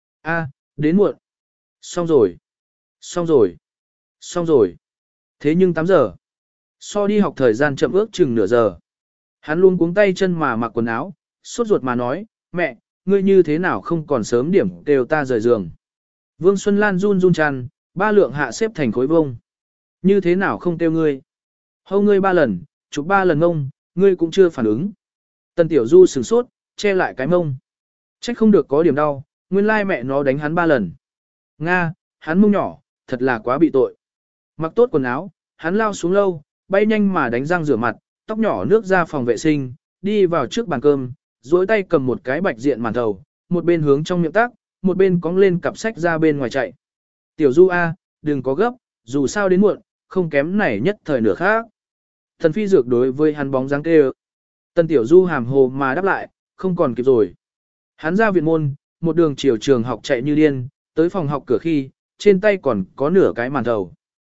Đến muộn. Xong rồi. Xong rồi. Xong rồi. Thế nhưng 8 giờ. So đi học thời gian chậm ước chừng nửa giờ. Hắn luôn cuống tay chân mà mặc quần áo, sốt ruột mà nói, mẹ, ngươi như thế nào không còn sớm điểm đều ta rời giường. Vương Xuân Lan run run chăn, 3 lượng hạ xếp thành khối vông. Như thế nào không kêu ngươi? Hâu ngươi 3 lần, chụp 3 lần ngông, ngươi cũng chưa phản ứng. Tần Tiểu Du sửng sốt, che lại cái mông. Trách không được có điểm đau, nguyên lai mẹ nó đánh hắn 3 lần. Nga, hắn mông nhỏ, thật là quá bị tội. Mặc tốt quần áo, hắn lao xuống lâu, bay nhanh mà đánh răng rửa mặt, tóc nhỏ nước ra phòng vệ sinh, đi vào trước bàn cơm, duỗi tay cầm một cái bạch diện màn thầu, một bên hướng trong miệng tác, một bên cong lên cặp sách ra bên ngoài chạy. Tiểu Du đừng có gấp, dù sao đến muộn, không kém này nhất thời nửa khác. Thần Phi Dược đối với hắn bóng dáng kêu. Tần Tiểu Du hàm hồ mà đáp lại, không còn kịp rồi. Hắn ra viện môn, một đường chiều trường học chạy như điên, tới phòng học cửa khi, trên tay còn có nửa cái màn thầu.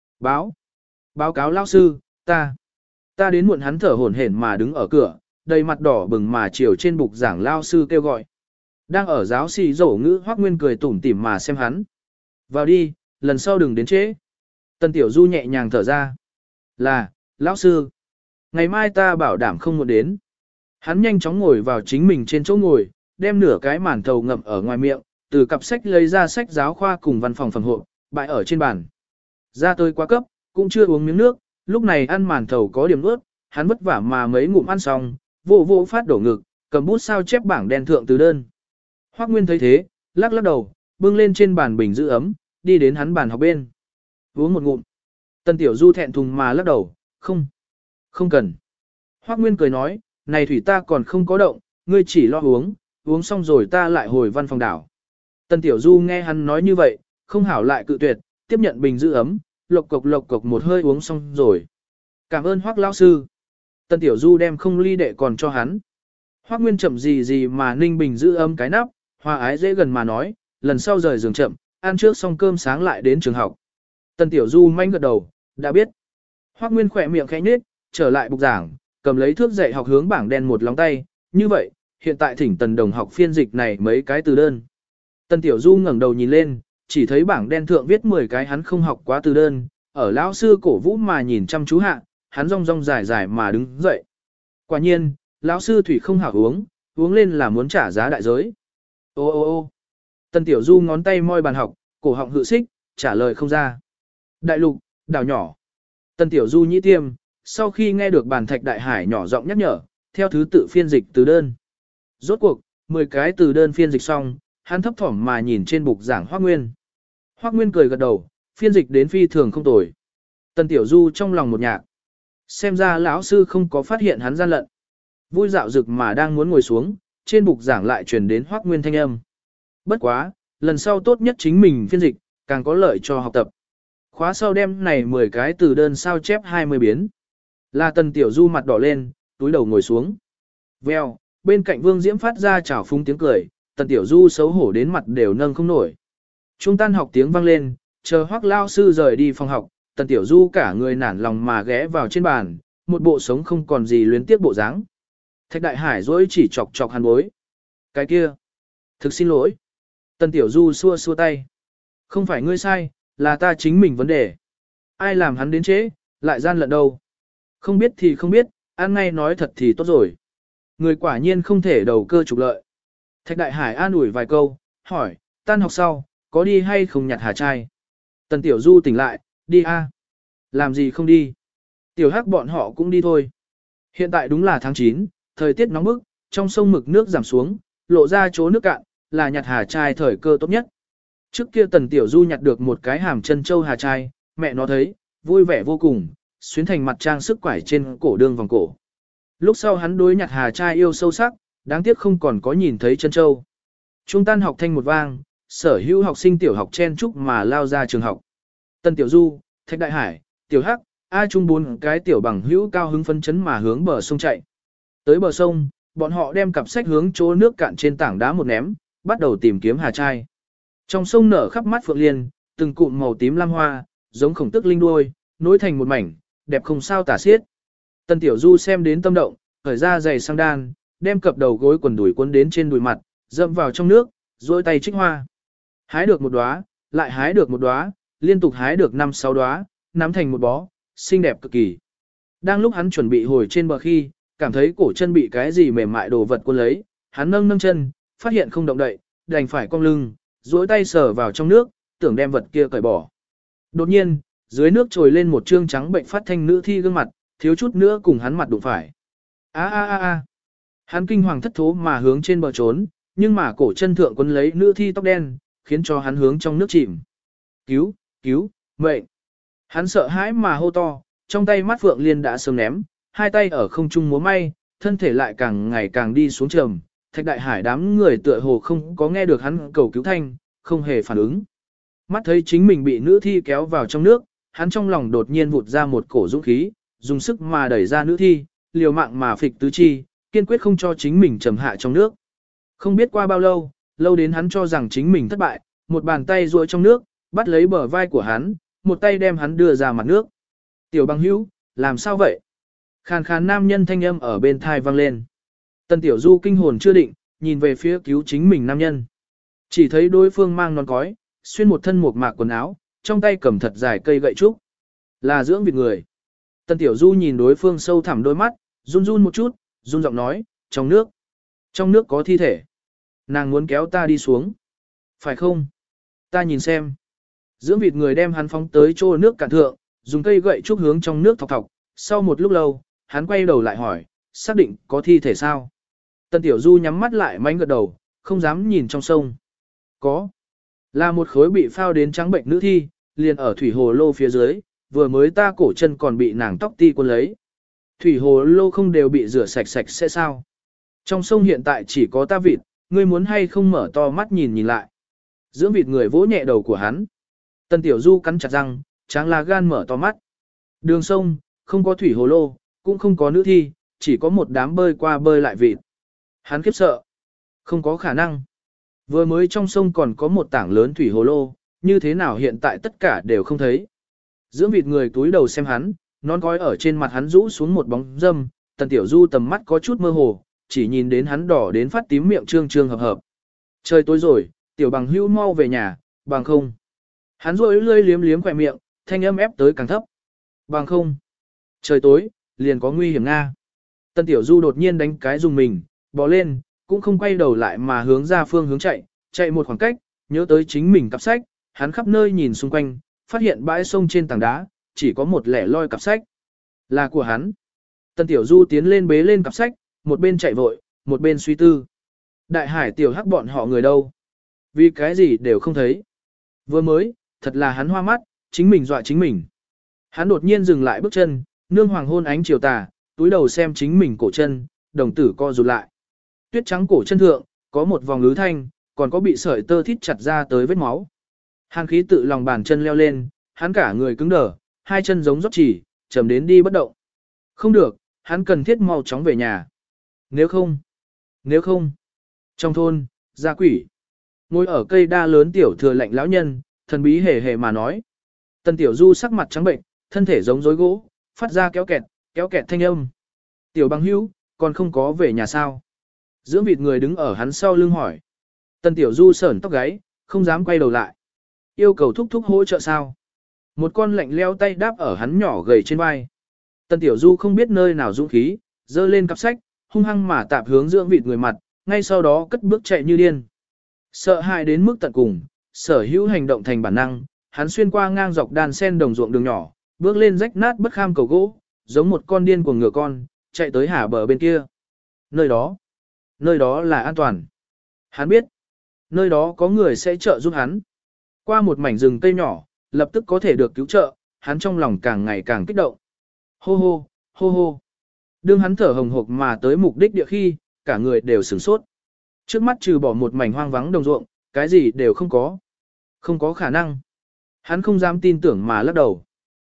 Báo cáo lao sư, ta đến muộn. Hắn thở hổn hển mà đứng ở cửa, đầy mặt đỏ bừng mà chiều trên bục giảng lao sư kêu gọi. Đang ở giáo sĩ dỗ ngữ Hoắc Nguyên cười tủm tỉm mà xem hắn. Vào đi, lần sau đừng đến trễ. Tần Tiểu Du nhẹ nhàng thở ra. Là, lão sư. Ngày mai ta bảo đảm không muộn đến. Hắn nhanh chóng ngồi vào chính mình trên chỗ ngồi, đem nửa cái màn thầu ngậm ở ngoài miệng, từ cặp sách lấy ra sách giáo khoa cùng văn phòng phẩm hộ, bại ở trên bàn. Ra tôi quá cấp, cũng chưa uống miếng nước, lúc này ăn màn thầu có điểm nuốt, hắn vất vả mà mấy ngụm ăn xong, vô vô phát đổ ngực, cầm bút sao chép bảng đen thượng từ đơn. Hoắc Nguyên thấy thế, lắc lắc đầu, bưng lên trên bàn bình giữ ấm, đi đến hắn bàn học bên. Uống một ngụm. Tần Tiểu Du thẹn thùng mà lắc đầu, không cần. Hoắc Nguyên cười nói, này thủy ta còn không có động, ngươi chỉ lo uống, uống xong rồi ta lại hồi văn phòng đảo. Tần Tiểu Du nghe hắn nói như vậy, không hảo lại cự tuyệt, tiếp nhận bình giữ ấm, lộc cộc một hơi uống xong rồi. Cảm ơn Hoắc lão sư. Tần Tiểu Du đem không ly đệ còn cho hắn. Hoắc Nguyên chậm gì mà ninh bình giữ ấm cái nắp, hòa ái dễ gần mà nói, lần sau rời giường chậm, ăn trước xong cơm sáng lại đến trường học. Tần Tiểu Du manh gật đầu, đã biết. Hoắc Nguyên khỏe miệng khẽ nhếch, trở lại bục giảng, cầm lấy thước dạy học hướng bảng đen một lóng tay, như vậy, hiện tại thỉnh Tần đồng học phiên dịch này mấy cái từ đơn. Tần Tiểu Du ngẩng đầu nhìn lên, chỉ thấy bảng đen thượng viết 10 cái hắn không học quá từ đơn, ở lão sư cổ vũ mà nhìn chăm chú hạ, hắn rong rong dài dài mà đứng dậy. Quả nhiên, lão sư thủy không hảo uống, uống lên là muốn trả giá đại giới. Ô ô ô Tần Tiểu Du ngón tay moi bàn học, cổ họng hự xích, trả lời không ra. Đại lục, đảo nhỏ. Tần Tiểu Du nhĩ tiêm, sau khi nghe được bàn thạch đại hải nhỏ giọng nhắc nhở, theo thứ tự phiên dịch từ đơn. Rốt cuộc, 10 cái từ đơn phiên dịch xong, hắn thấp thỏm mà nhìn trên bục giảng Hoắc Nguyên. Hoắc Nguyên cười gật đầu, phiên dịch đến phi thường không tồi. Tần Tiểu Du trong lòng một nhạc. Xem ra lão sư không có phát hiện hắn gian lận. Vui dạo dực mà đang muốn ngồi xuống, trên bục giảng lại truyền đến Hoắc Nguyên thanh âm. Bất quá, lần sau tốt nhất chính mình phiên dịch, càng có lợi cho học tập. Khóa sau đem này 10 cái từ đơn sao chép 20 biến. Là Tần Tiểu Du mặt đỏ lên, túi đầu ngồi xuống. Vèo, bên cạnh Vương Diễm phát ra chảo phúng tiếng cười, Tần Tiểu Du xấu hổ đến mặt đều nâng không nổi. Trung tan học tiếng vang lên, chờ Hoắc lao sư rời đi phòng học, Tần Tiểu Du cả người nản lòng mà ghé vào trên bàn, một bộ sống không còn gì luyến tiếc bộ dáng. Thạch Đại Hải dỗi chỉ chọc chọc hắn bối. Cái kia, thực xin lỗi. Tần Tiểu Du xua xua tay. Không phải ngươi sai, là ta chính mình vấn đề. Ai làm hắn đến trễ, lại gian lận đâu. Không biết thì không biết, ăn ngay nói thật thì tốt rồi. Người quả nhiên không thể đầu cơ trục lợi. Thạch Đại Hải an ủi vài câu, hỏi, tan học sau, có đi hay không nhặt hà trai? Tần Tiểu Du tỉnh lại, đi a. Làm gì không đi? Tiểu Hắc bọn họ cũng đi thôi. Hiện tại đúng là tháng 9, thời tiết nóng bức, trong sông mực nước giảm xuống, lộ ra chỗ nước cạn, là nhặt hà trai thời cơ tốt nhất. Trước kia Tần Tiểu Du nhặt được một cái hàm chân châu hà trai, mẹ nó thấy, vui vẻ vô cùng, xuyến thành mặt trang sức quải trên cổ đường vòng cổ. Lúc sau hắn đối nhặt hà trai yêu sâu sắc, đáng tiếc không còn có nhìn thấy chân châu. Trung tan học thanh một vang, sở hữu học sinh tiểu học chen chúc mà lao ra trường học. Tần Tiểu Du, Thạch Đại Hải, Tiểu Hắc, A Trung bốn cái tiểu bằng hữu cao hứng phấn chấn mà hướng bờ sông chạy. Tới bờ sông, bọn họ đem cặp sách hướng chỗ nước cạn trên tảng đá một ném, bắt đầu tìm kiếm hà trai. Trong sông nở khắp mắt phượng liên, từng cụm màu tím lam hoa, giống khổng tức linh đuôi, nối thành một mảnh, đẹp không sao tả xiết. Tần Tiểu Du xem đến tâm động, khởi ra giày sang đan, đem cặp đầu gối quần đùi cuốn đến trên đùi mặt, dậm vào trong nước, duỗi tay trích hoa. Hái được một đóa, lại hái được một đóa, liên tục hái được 5-6 đóa, nắm thành một bó, xinh đẹp cực kỳ. Đang lúc hắn chuẩn bị hồi trên bờ khi, cảm thấy cổ chân bị cái gì mềm mại đồ vật cuốn lấy, hắn nâng nâng chân, phát hiện không động đậy, đành phải cong lưng, duỗi tay sờ vào trong nước, tưởng đem vật kia cởi bỏ. Đột nhiên, dưới nước trồi lên một trương trắng bệnh phát thanh nữ thi gương mặt, thiếu chút nữa cùng hắn mặt đụng phải. A. Hắn kinh hoàng thất thố mà hướng trên bờ trốn, nhưng mà cổ chân thượng quấn lấy nữ thi tóc đen, khiến cho hắn hướng trong nước chìm. Cứu, mệnh. Hắn sợ hãi mà hô to, trong tay mắt phượng liên đã sớm ném, hai tay ở không trung múa may, thân thể lại càng ngày càng đi xuống trầm. Thạch Đại Hải đám người tựa hồ không có nghe được hắn cầu cứu thanh, không hề phản ứng. Mắt thấy chính mình bị nữ thi kéo vào trong nước, hắn trong lòng đột nhiên vụt ra một cổ dũng khí, dùng sức mà đẩy ra nữ thi, liều mạng mà phịch tứ chi, kiên quyết không cho chính mình trầm hạ trong nước. Không biết qua bao lâu, lâu đến hắn cho rằng chính mình thất bại, một bàn tay duỗi trong nước, bắt lấy bờ vai của hắn, một tay đem hắn đưa ra mặt nước. Tiểu bằng hữu, làm sao vậy? Khàn khàn nam nhân thanh âm ở bên thai vang lên. Tần Tiểu Du kinh hồn chưa định, nhìn về phía cứu chính mình nam nhân. Chỉ thấy đối phương mang nón cói, xuyên một thân mộc mạc quần áo, trong tay cầm thật dài cây gậy trúc. Là dưỡng vịt người. Tần Tiểu Du nhìn đối phương sâu thẳm đôi mắt, run run một chút, run giọng nói, trong nước có thi thể. Nàng muốn kéo ta đi xuống. Phải không? Ta nhìn xem. Dưỡng vịt người đem hắn phóng tới chỗ nước cạn thượng, dùng cây gậy trúc hướng trong nước thọc thọc, sau một lúc lâu, hắn quay đầu lại hỏi, xác định có thi thể sao? Tần Tiểu Du nhắm mắt lại mánh gật đầu, không dám nhìn trong sông. Có. Là một khối bị phao đến trắng bệnh nữ thi, liền ở thủy hồ lô phía dưới, vừa mới ta cổ chân còn bị nàng tóc ti cuốn lấy. Thủy hồ lô không đều bị rửa sạch sạch sẽ sao? Trong sông hiện tại chỉ có ta vịt, ngươi muốn hay không mở to mắt nhìn nhìn lại. Dưỡng vịt người vỗ nhẹ đầu của hắn. Tần Tiểu Du cắn chặt răng, tráng là gan mở to mắt. Đường sông, không có thủy hồ lô, cũng không có nữ thi, chỉ có một đám bơi qua bơi lại vịt. Hắn khiếp sợ. Không có khả năng. Vừa mới trong sông còn có một tảng lớn thủy hồ lô, như thế nào hiện tại tất cả đều không thấy. Dưỡng vịt người túi đầu xem hắn, nón gói ở trên mặt hắn rũ xuống một bóng dâm, Tần Tiểu Du tầm mắt có chút mơ hồ, chỉ nhìn đến hắn đỏ đến phát tím miệng trương trương hợp hợp. Trời tối rồi, Tiểu Bằng Hữu mau về nhà, bằng không. Hắn rôi lươi liếm liếm khỏe miệng, thanh âm ép tới càng thấp. Bằng không. Trời tối, liền có nguy hiểm Nga. Tần Tiểu Du đột nhiên đánh cái dùng mình, bò lên, cũng không quay đầu lại mà hướng ra phương hướng chạy một khoảng cách, nhớ tới chính mình cặp sách, hắn khắp nơi nhìn xung quanh, phát hiện bãi sông trên tảng đá, chỉ có một lẻ loi cặp sách. Là của hắn. Tần Tiểu Du tiến lên bế lên cặp sách, một bên chạy vội, một bên suy tư. Đại hải tiểu hắc bọn họ người đâu? Vì cái gì đều không thấy. Vừa mới, thật là hắn hoa mắt, chính mình dọa chính mình. Hắn đột nhiên dừng lại bước chân, nương hoàng hôn ánh chiều tà, túi đầu xem chính mình cổ chân, đồng tử co rụt lại. Tuyết trắng cổ chân thượng, có một vòng lứ thanh, còn có bị sợi tơ thít chặt ra tới vết máu. Hàn khí tự lòng bàn chân leo lên, hắn cả người cứng đờ, hai chân giống rót chỉ, chầm đến đi bất động. Không được, hắn cần thiết mau chóng về nhà. Nếu không. Trong thôn, gia quỷ. Ngồi ở cây đa lớn tiểu thừa lạnh lão nhân, thần bí hề hề mà nói. Tần Tiểu Du sắc mặt trắng bệnh, thân thể giống rối gỗ, phát ra kéo kẹt thanh âm. Tiểu Bằng Hữu, còn không có về nhà sao? Dưỡng vịt người đứng ở hắn sau lưng hỏi. Tần Tiểu Du sởn tóc gáy, không dám quay đầu lại. Yêu cầu thúc thúc hỗ trợ sao? Một con lạnh leo tay đáp ở hắn nhỏ gầy trên vai. Tần Tiểu Du không biết nơi nào dũng khí, giơ lên cặp sách, hung hăng mà tạp hướng dưỡng vịt người mặt, ngay sau đó cất bước chạy như điên. Sợ hãi đến mức tận cùng, sở hữu hành động thành bản năng, hắn xuyên qua ngang dọc đàn sen đồng ruộng đường nhỏ, bước lên rách nát bất kham cầu gỗ, giống một con điên của ngựa con, chạy tới hà bờ bên kia. Nơi đó là an toàn. Hắn biết, nơi đó có người sẽ trợ giúp hắn. Qua một mảnh rừng cây nhỏ, lập tức có thể được cứu trợ, hắn trong lòng càng ngày càng kích động. Hô hô, hô hô. Đương hắn thở hồng hộc mà tới mục đích địa khi, cả người đều sửng sốt. Trước mắt trừ bỏ một mảnh hoang vắng đồng ruộng, cái gì đều không có. Không có khả năng. Hắn không dám tin tưởng mà lắc đầu.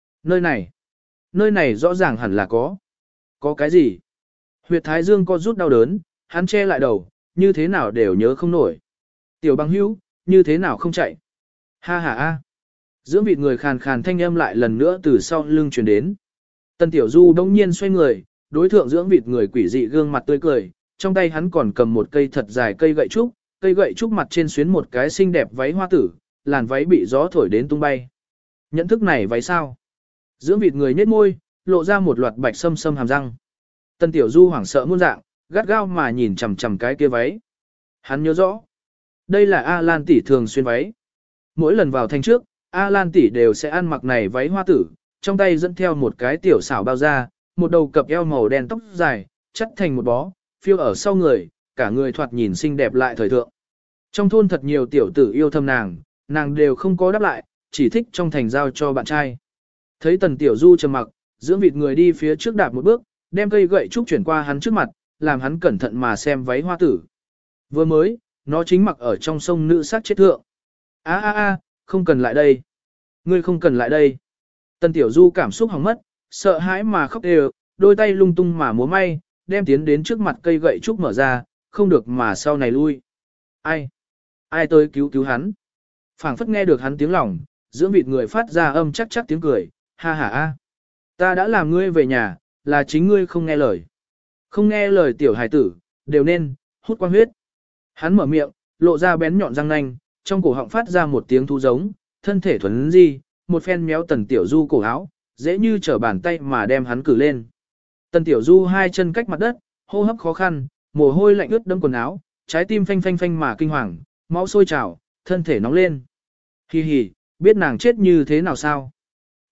Nơi này rõ ràng hẳn là có. Có cái gì? Huyệt thái dương co rút đau đớn, hắn che lại đầu, như thế nào đều nhớ không nổi. Tiểu Bằng Hữu, như thế nào không chạy? Ha ha a. Dưỡng vịt người khàn khàn thanh âm lại lần nữa từ sau lưng truyền đến. Tần Tiểu Du đông nhiên xoay người, đối thượng dưỡng vịt người quỷ dị gương mặt tươi cười, trong tay hắn còn cầm một cây thật dài cây gậy trúc mặt trên xuyến một cái xinh đẹp váy hoa tử, làn váy bị gió thổi đến tung bay. Nhận thức này váy sao? Dưỡng vịt người nhếch môi, lộ ra một loạt bạch sâm sâm hàm răng. Tần Tiểu Du hoảng sợ muôn dạng, gắt gao mà nhìn chằm chằm cái kia váy. Hắn nhớ rõ, đây là A Lan tỷ thường xuyên váy. Mỗi lần vào thành trước, A Lan tỷ đều sẽ ăn mặc này váy hoa tử, trong tay dẫn theo một cái tiểu xảo bao da, một đầu cặp eo màu đen tóc dài, chắt thành một bó, phiêu ở sau người, cả người thoạt nhìn xinh đẹp lại thời thượng. Trong thôn thật nhiều tiểu tử yêu thầm nàng đều không có đáp lại, chỉ thích trong thành giao cho bạn trai. Thấy Tần Tiểu Du trầm mặc, dưỡng vịt người đi phía trước đạp một bước, đem cây gậy trúc chuyển qua hắn trước mặt, làm hắn cẩn thận mà xem váy hoa tử. Vừa mới, nó chính mặc ở trong sông nữ sát chết thượng. Không cần lại đây. Ngươi không cần lại đây. Tần Tiểu Du cảm xúc hỏng mất, sợ hãi mà khóc đều, đôi tay lung tung mà múa may, đem tiến đến trước mặt cây gậy trúc mở ra, không được mà sau này lui. Ai tới cứu hắn. Phảng phất nghe được hắn tiếng lòng, dưỡng vịt người phát ra âm chắc chắc tiếng cười, ha ha a. Ta đã làm ngươi về nhà, là chính ngươi không nghe lời. Không nghe lời tiểu hài tử, đều nên, hút quang huyết. Hắn mở miệng, lộ ra bén nhọn răng nanh, trong cổ họng phát ra một tiếng thú giống, thân thể thuần di, một phen méo Tần Tiểu Du cổ áo, dễ như trở bàn tay mà đem hắn cử lên. Tần Tiểu Du hai chân cách mặt đất, hô hấp khó khăn, mồ hôi lạnh ướt đẫm quần áo, trái tim phanh phanh phanh mà kinh hoàng, máu sôi trào, thân thể nóng lên. Hi hi, biết nàng chết như thế nào sao?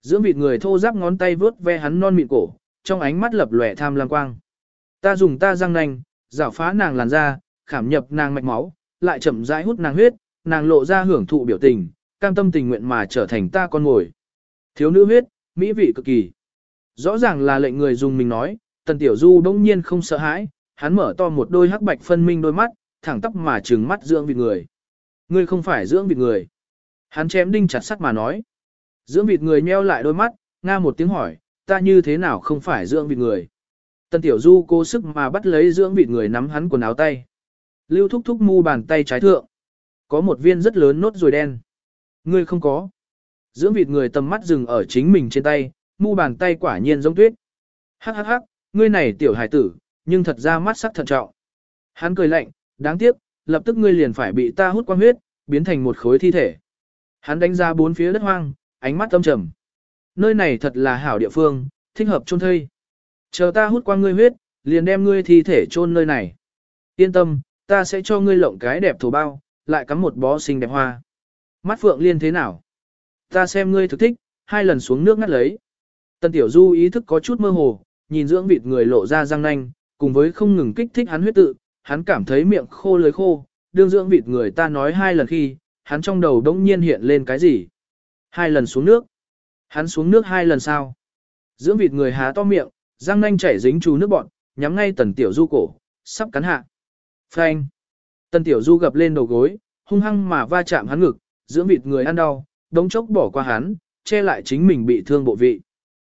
Dưỡng vịt người thô ráp ngón tay vướt ve hắn non mịn cổ, trong ánh mắt lập lòe tham lam quang. Ta dùng ta răng nanh, rảo phá nàng làn da, khảm nhập nàng mạch máu, lại chậm rãi hút nàng huyết, nàng lộ ra hưởng thụ biểu tình, cam tâm tình nguyện mà trở thành ta con ngồi. Thiếu nữ huyết, mỹ vị cực kỳ. Rõ ràng là lệnh người dùng mình nói, Tần Tiểu Du bỗng nhiên không sợ hãi, hắn mở to một đôi hắc bạch phân minh đôi mắt, thẳng tắp mà trừng mắt dưỡng vịt người. Ngươi không phải dưỡng vịt người. Hắn chém đinh chặt sắt mà nói. Dưỡng vịt người nheo lại đôi mắt, nga một tiếng hỏi, ta như thế nào không phải dưỡng vịt người. Tần Tiểu Du cố sức mà bắt lấy dưỡng vịt người nắm hắn quần áo tay. Lưu Thúc Thúc mu bàn tay trái thượng. Có một viên rất lớn nốt ruồi đen. Ngươi không có. Dưỡng vịt người tầm mắt dừng ở chính mình trên tay, mu bàn tay quả nhiên giống tuyết. Hắc hắc hắc, ngươi này tiểu hải tử, nhưng thật ra mắt sắc thận trọng. Hắn cười lạnh, đáng tiếc, lập tức ngươi liền phải bị ta hút quang huyết, biến thành một khối thi thể. Hắn đánh ra bốn phía đất hoang, ánh mắt âm trầm. Nơi này thật là hảo địa phương, thích hợp chôn thây. Chờ ta hút qua ngươi huyết, liền đem ngươi thi thể chôn nơi này. Yên tâm, ta sẽ cho ngươi lộng cái đẹp thổ bao, lại cắm một bó xinh đẹp hoa. Mắt Phượng Liên thế nào? Ta xem ngươi thực thích, 2 lần xuống nước ngắt lấy. Tần Tiểu Du ý thức có chút mơ hồ, nhìn dưỡng vịt người lộ ra răng nanh, cùng với không ngừng kích thích hắn huyết tự, hắn cảm thấy miệng khô lưỡi khô, đương dưỡng vịt người ta nói 2 lần khi, hắn trong đầu đống nhiên hiện lên cái gì? 2 lần xuống nước. Hắn xuống nước 2 lần sao? Dưỡng vịt người há to miệng, răng nanh chảy dính chú nước bọn, nhắm ngay Tần Tiểu Du cổ, sắp cắn hạ. Phanh. Tần Tiểu Du gập lên đầu gối, hung hăng mà va chạm hắn ngực, dưỡng vịt người ăn đau, đống chốc bỏ qua hắn, che lại chính mình bị thương bộ vị.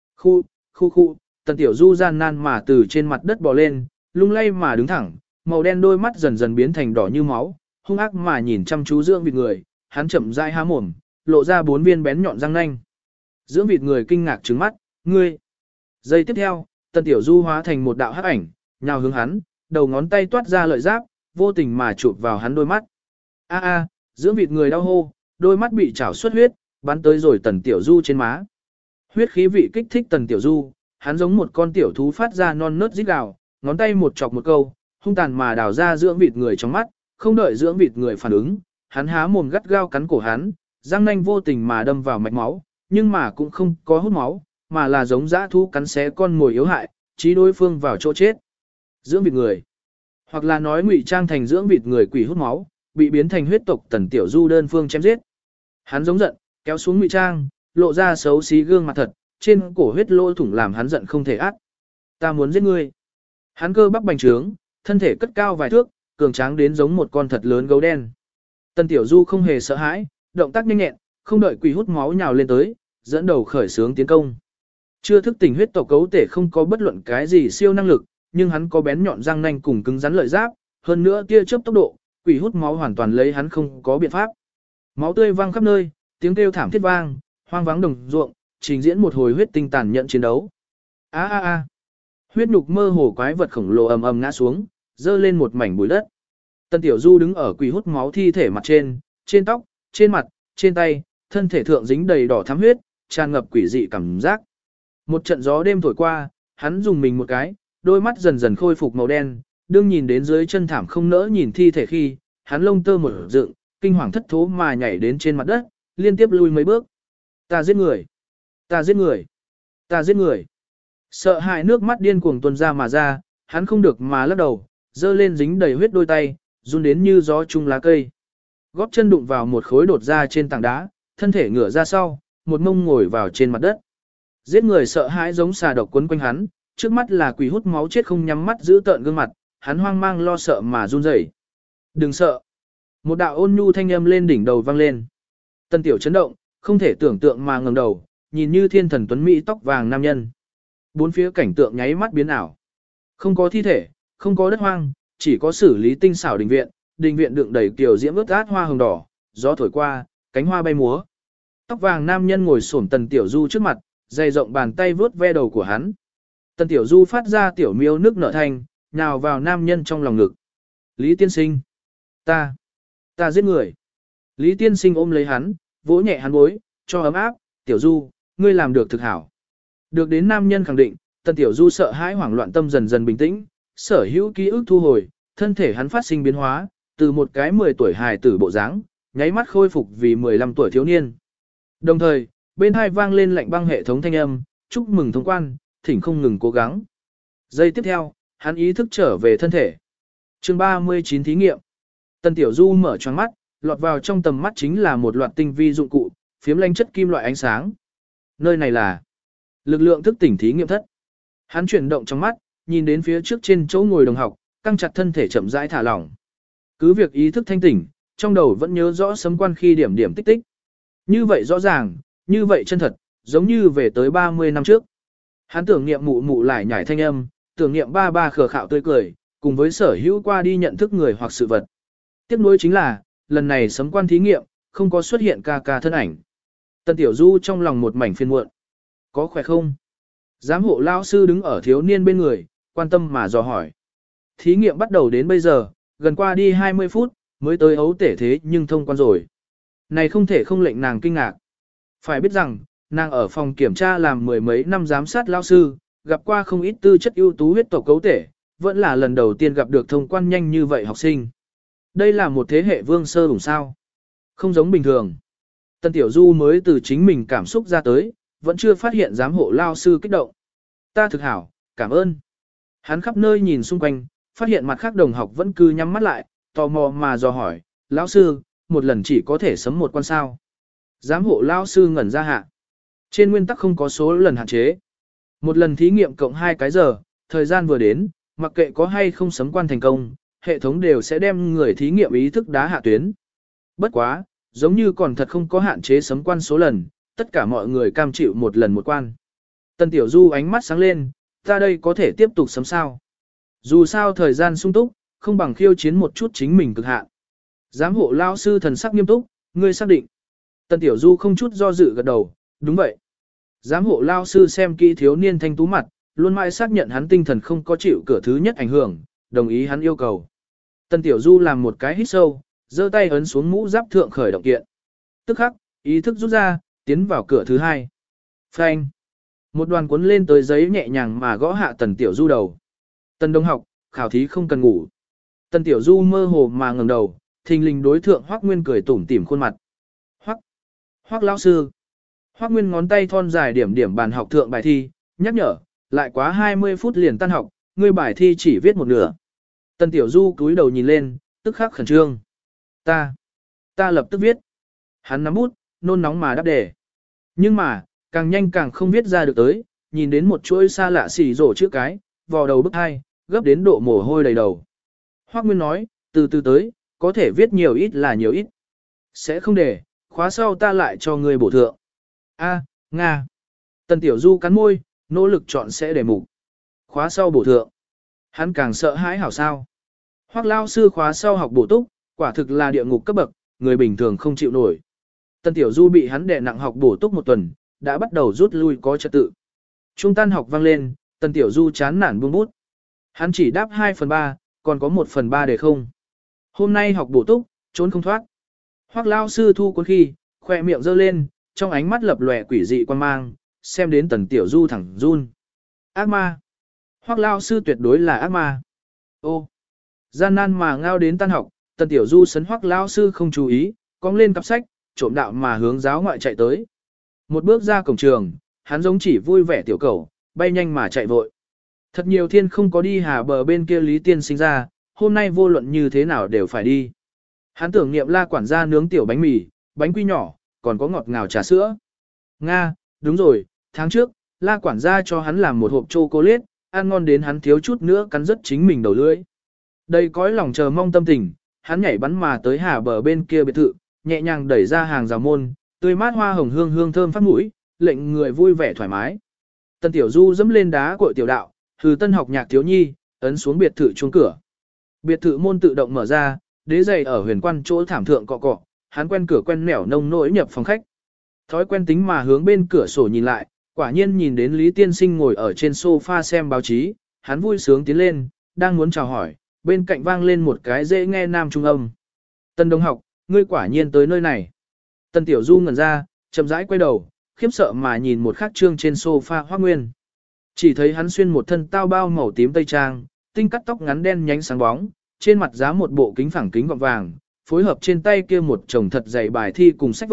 Khu, Tần Tiểu Du gian nan mà từ trên mặt đất bò lên, lung lay mà đứng thẳng, màu đen đôi mắt dần dần biến thành đỏ như máu, hung ác mà nhìn chăm chú dưỡng vịt người, hắn chậm rãi há mồm, lộ ra 4 viên bén nhọn răng nanh. Dưỡng vịt người kinh ngạc trừng mắt, ngươi. Giây tiếp theo, Tần Tiểu Du hóa thành một đạo hắc ảnh, nhào hướng hắn, đầu ngón tay toát ra lợi giáp, vô tình mà chụp vào hắn đôi mắt. A, dưỡng vịt người đau hô, đôi mắt bị chảo xuất huyết, bắn tới rồi Tần Tiểu Du trên má. Huyết khí vị kích thích Tần Tiểu Du, hắn giống một con tiểu thú phát ra non nớt rít gào, ngón tay một chọc một câu, hung tàn mà đào ra dưỡng vịt người trong mắt, không đợi dưỡng vịt người phản ứng, hắn há mồm gắt gao cắn cổ hắn, răng nanh vô tình mà đâm vào mạch máu, nhưng mà cũng không có hút máu, mà là giống dã thú cắn xé con mồi yếu hại, chí đối phương vào chỗ chết. Dưỡng vịt người, hoặc là nói ngụy trang thành dưỡng vịt người quỷ hút máu, bị biến thành huyết tộc Tần Tiểu Du đơn phương chém giết. Hắn giống giận, kéo xuống ngụy trang, lộ ra xấu xí gương mặt thật, trên cổ huyết lỗ thủng làm hắn giận không thể át. Ta muốn giết ngươi. Hắn cơ bắp bành trướng, thân thể cất cao vài thước, cường tráng đến giống một con thật lớn gấu đen. Tần Tiểu Du không hề sợ hãi, động tác nhanh nhẹn, không đợi quỷ hút máu nhào lên tới, dẫn đầu khởi xướng tiến công. Chưa thức tỉnh huyết tộc cấu thể không có bất luận cái gì siêu năng lực, nhưng hắn có bén nhọn răng nanh cùng cứng rắn lợi giáp, hơn nữa tia chớp tốc độ, quỷ hút máu hoàn toàn lấy hắn không có biện pháp. Máu tươi văng khắp nơi, tiếng kêu thảm thiết vang, hoang vắng đồng ruộng, trình diễn một hồi huyết tinh tàn nhẫn chiến đấu. A. Huyết nhục mơ hồ quái vật khổng lồ ầm ầm ngã xuống, dơ lên một mảnh bụi đất. Tần Tiểu Du đứng ở quỷ hút máu thi thể mặt trên tóc, trên mặt, trên tay, thân thể thượng dính đầy đỏ thắm huyết, tràn ngập quỷ dị cảm giác. Một trận gió đêm thổi qua, hắn dùng mình một cái, đôi mắt dần dần khôi phục màu đen, đương nhìn đến dưới chân thảm không nỡ nhìn thi thể khi, hắn lông tơ mở dựng, kinh hoàng thất thố mà nhảy đến trên mặt đất, liên tiếp lui mấy bước. Ta giết người! Ta giết người! Ta giết người! Sợ hãi nước mắt điên cuồng tuôn ra mà ra, hắn không được mà lắc đầu, dơ lên dính đầy huyết đôi tay, run đến như gió chung lá cây. Góp chân đụng vào một khối đột ra trên tảng đá, thân thể ngửa ra sau, một mông ngồi vào trên mặt đất. Giết người sợ hãi giống xà độc quấn quanh hắn, trước mắt là quỷ hút máu chết không nhắm mắt giữ tợn gương mặt, hắn hoang mang lo sợ mà run rẩy. Đừng sợ. Một đạo ôn nhu thanh âm lên đỉnh đầu vang lên. Tần Tiểu chấn động, không thể tưởng tượng mà ngẩng đầu, nhìn như thiên thần tuấn mỹ tóc vàng nam nhân. Bốn phía cảnh tượng nháy mắt biến ảo. Không có thi thể, không có đất hoang, chỉ có xử lý tinh xảo đình viện đựng đầy kiều diễm ướt át hoa hồng đỏ, gió thổi qua, cánh hoa bay múa. Tóc vàng nam nhân ngồi xổm Tần Tiểu Du trước mặt, dày rộng bàn tay vướt ve đầu của hắn. Tần Tiểu Du phát ra tiểu miêu nước nở thanh, nhào vào nam nhân trong lòng ngực. Lý tiên sinh. Ta giết người. Lý tiên sinh ôm lấy hắn, vỗ nhẹ hắn bối, cho ấm áp. Tiểu Du, ngươi làm được thực hảo. Được đến nam nhân khẳng định, Tần Tiểu Du sợ hãi hoảng loạn tâm dần dần bình tĩnh, sở hữu ký ức thu hồi, thân thể hắn phát sinh biến hóa, từ một cái 10 tuổi hài tử bộ dáng, nháy mắt khôi phục vì 15 tuổi thiếu niên. Đồng thời, bên hai vang lên lạnh băng hệ thống thanh âm, chúc mừng thông quan, thỉnh không ngừng cố gắng. Giây tiếp theo, hắn ý thức trở về thân thể. Chương 39 thí nghiệm. Tần Tiểu Du mở choáng mắt, lọt vào trong tầm mắt chính là một loạt tinh vi dụng cụ, phiếm lanh chất kim loại ánh sáng. Nơi này là lực lượng thức tỉnh thí nghiệm thất. Hắn chuyển động trong mắt, nhìn đến phía trước trên chỗ ngồi đồng học, căng chặt thân thể chậm rãi thả lỏng. Cứ việc ý thức thanh tỉnh, trong đầu vẫn nhớ rõ sấm quan khi điểm điểm tích tích. Như vậy rõ ràng, như vậy chân thật, giống như về tới 30 năm trước. Hắn tưởng niệm mụ mụ lại nhảy thanh âm, tưởng niệm ba ba khờ khạo tươi cười, cùng với sở hữu qua đi nhận thức người hoặc sự vật. Tiếp nối chính là, lần này sấm quan thí nghiệm, không có xuất hiện ca ca thân ảnh. Tần Tiểu Du trong lòng một mảnh phiền muộn. Có khỏe không? Giám hộ lao sư đứng ở thiếu niên bên người, quan tâm mà dò hỏi. Thí nghiệm bắt đầu đến bây giờ, gần qua đi 20 phút, mới tới ấu tể thế nhưng thông quan rồi. Này không thể không lệnh nàng kinh ngạc. Phải biết rằng, nàng ở phòng kiểm tra làm mười mấy năm giám sát lao sư, gặp qua không ít tư chất ưu tú huyết tộc cấu tể, vẫn là lần đầu tiên gặp được thông quan nhanh như vậy học sinh. Đây là một thế hệ vương sơ đủ sao. Không giống bình thường. Tần Tiểu Du mới từ chính mình cảm xúc ra tới, vẫn chưa phát hiện giám hộ lao sư kích động. Ta thực hảo, cảm ơn. Hắn khắp nơi nhìn xung quanh, phát hiện mặt khác đồng học vẫn cứ nhắm mắt lại, tò mò mà dò hỏi, lão sư, một lần chỉ có thể sấm một quan sao. Giám hộ lao sư ngẩn ra hạ. Trên nguyên tắc không có số lần hạn chế. Một lần thí nghiệm cộng 2 cái giờ, thời gian vừa đến, mặc kệ có hay không sấm quan thành công, hệ thống đều sẽ đem người thí nghiệm ý thức đá hạ tuyến. Bất quá, giống như còn thật không có hạn chế sấm quan số lần, tất cả mọi người cam chịu một lần một quan. Tần Tiểu Du ánh mắt sáng lên, ta đây có thể tiếp tục sấm sao. Dù sao thời gian sung túc, không bằng khiêu chiến một chút chính mình cực hạn. Giám hộ lao sư thần sắc nghiêm túc, ngươi xác định. Tần Tiểu Du không chút do dự gật đầu, đúng vậy. Giám hộ lao sư xem kỹ thiếu niên thanh tú mặt, luôn mãi xác nhận hắn tinh thần không có chịu cửa thứ nhất ảnh hưởng, đồng ý hắn yêu cầu. Tần Tiểu Du làm một cái hít sâu, giơ tay ấn xuống mũ giáp thượng khởi động kiện. Tức khắc, ý thức rút ra, tiến vào cửa thứ hai. Phanh. Một đoàn cuốn lên tới giấy nhẹ nhàng mà gõ hạ Tần Tiểu Du đầu. Tần đồng học, khảo thí không cần ngủ. Tần Tiểu Du mơ hồ mà ngẩng đầu, thình lình đối thượng Hoắc Nguyên cười tủm tỉm khuôn mặt. Hoắc lão sư. Hoắc Nguyên ngón tay thon dài điểm điểm bàn học thượng bài thi, nhắc nhở, lại quá 20 phút liền tan học, ngươi bài thi chỉ viết một nửa. Tần Tiểu Du cúi đầu nhìn lên, tức khắc khẩn trương. Ta lập tức viết. Hắn nắm bút, nôn nóng mà đáp đề. Nhưng mà, càng nhanh càng không viết ra được tới, nhìn đến một chuỗi xa lạ xỉ rổ chữ cái, vò đầu bức hai, gấp đến độ mồ hôi đầy đầu. Hoắc Nguyên nói, từ từ tới, có thể viết nhiều ít là nhiều ít. Sẽ không để, khóa sau ta lại cho ngươi bổ thượng. A, Nga. Tần Tiểu Du cắn môi, nỗ lực chọn sẽ đề mục. Khóa sau bổ thượng. Hắn càng sợ hãi hảo sao. Hoắc lao sư khóa sau học bổ túc, quả thực là địa ngục cấp bậc, người bình thường không chịu nổi. Tần Tiểu Du bị hắn đè nặng học bổ túc một tuần, đã bắt đầu rút lui có trật tự. Trung tan học vang lên, Tần Tiểu Du chán nản buông bút. Hắn chỉ đáp 2/3, còn có 1/3 để không. Hôm nay học bổ túc, trốn không thoát. Hoắc lao sư thu cuốn khi, khoe miệng giơ lên, trong ánh mắt lập lòe quỷ dị quan mang, xem đến Tần Tiểu Du thẳng run. Ác ma. Hoắc lao sư tuyệt đối là ác ma. Ô. Gian nan mà ngao đến tan học, Tần Tiểu Du sấn Hoắc lao sư không chú ý, cong lên cặp sách, trộm đạo mà hướng giáo ngoại chạy tới. Một bước ra cổng trường, hắn giống chỉ vui vẻ tiểu cẩu, bay nhanh mà chạy vội. Thật nhiều thiên không có đi hà bờ bên kia Lý Tiên sinh ra, hôm nay vô luận như thế nào đều phải đi. Hắn tưởng niệm La quản gia nướng tiểu bánh mì, bánh quy nhỏ, còn có ngọt ngào trà sữa. Nga, đúng rồi, tháng trước, La quản gia cho hắn làm một hộp chocolate, ăn ngon đến hắn thiếu chút nữa cắn rứt chính mình đầu lưỡi. Đây cõi lòng chờ mong tâm tình, hắn nhảy bắn mà tới hà bờ bên kia biệt thự, nhẹ nhàng đẩy ra hàng rào môn, tươi mát hoa hồng hương hương thơm phát mũi, lệnh người vui vẻ thoải mái. Tần Tiểu Du dẫm lên đá cội tiểu đạo, hừ tân học nhạc thiếu nhi, ấn xuống biệt thự chuông cửa. Biệt thự môn tự động mở ra, đế giày ở huyền quan chỗ thảm thượng cọ cọ, hắn quen cửa quen nẻo nông nỗi nhập phòng khách. Thói quen tính mà hướng bên cửa sổ nhìn lại, quả nhiên nhìn đến Lý Tiên Sinh ngồi ở trên sofa xem báo chí, hắn vui sướng tiến lên, đang muốn chào hỏi, bên cạnh vang lên một cái dễ nghe nam trung âm. Tần đồng học, ngươi quả nhiên tới nơi này. Tần Tiểu Du ngẩn ra, chậm rãi quay đầu, khiếp sợ mà nhìn một khắc trương trên sofa Hoắc Nguyên. Chỉ thấy hắn xuyên một thân tao bao màu tím tây trang, tinh cắt tóc ngắn đen nhánh sáng bóng, trên mặt giá một bộ kính phẳng kính gọng vàng, phối hợp trên tay kia một chồng thật dày bài thi cùng sách vở,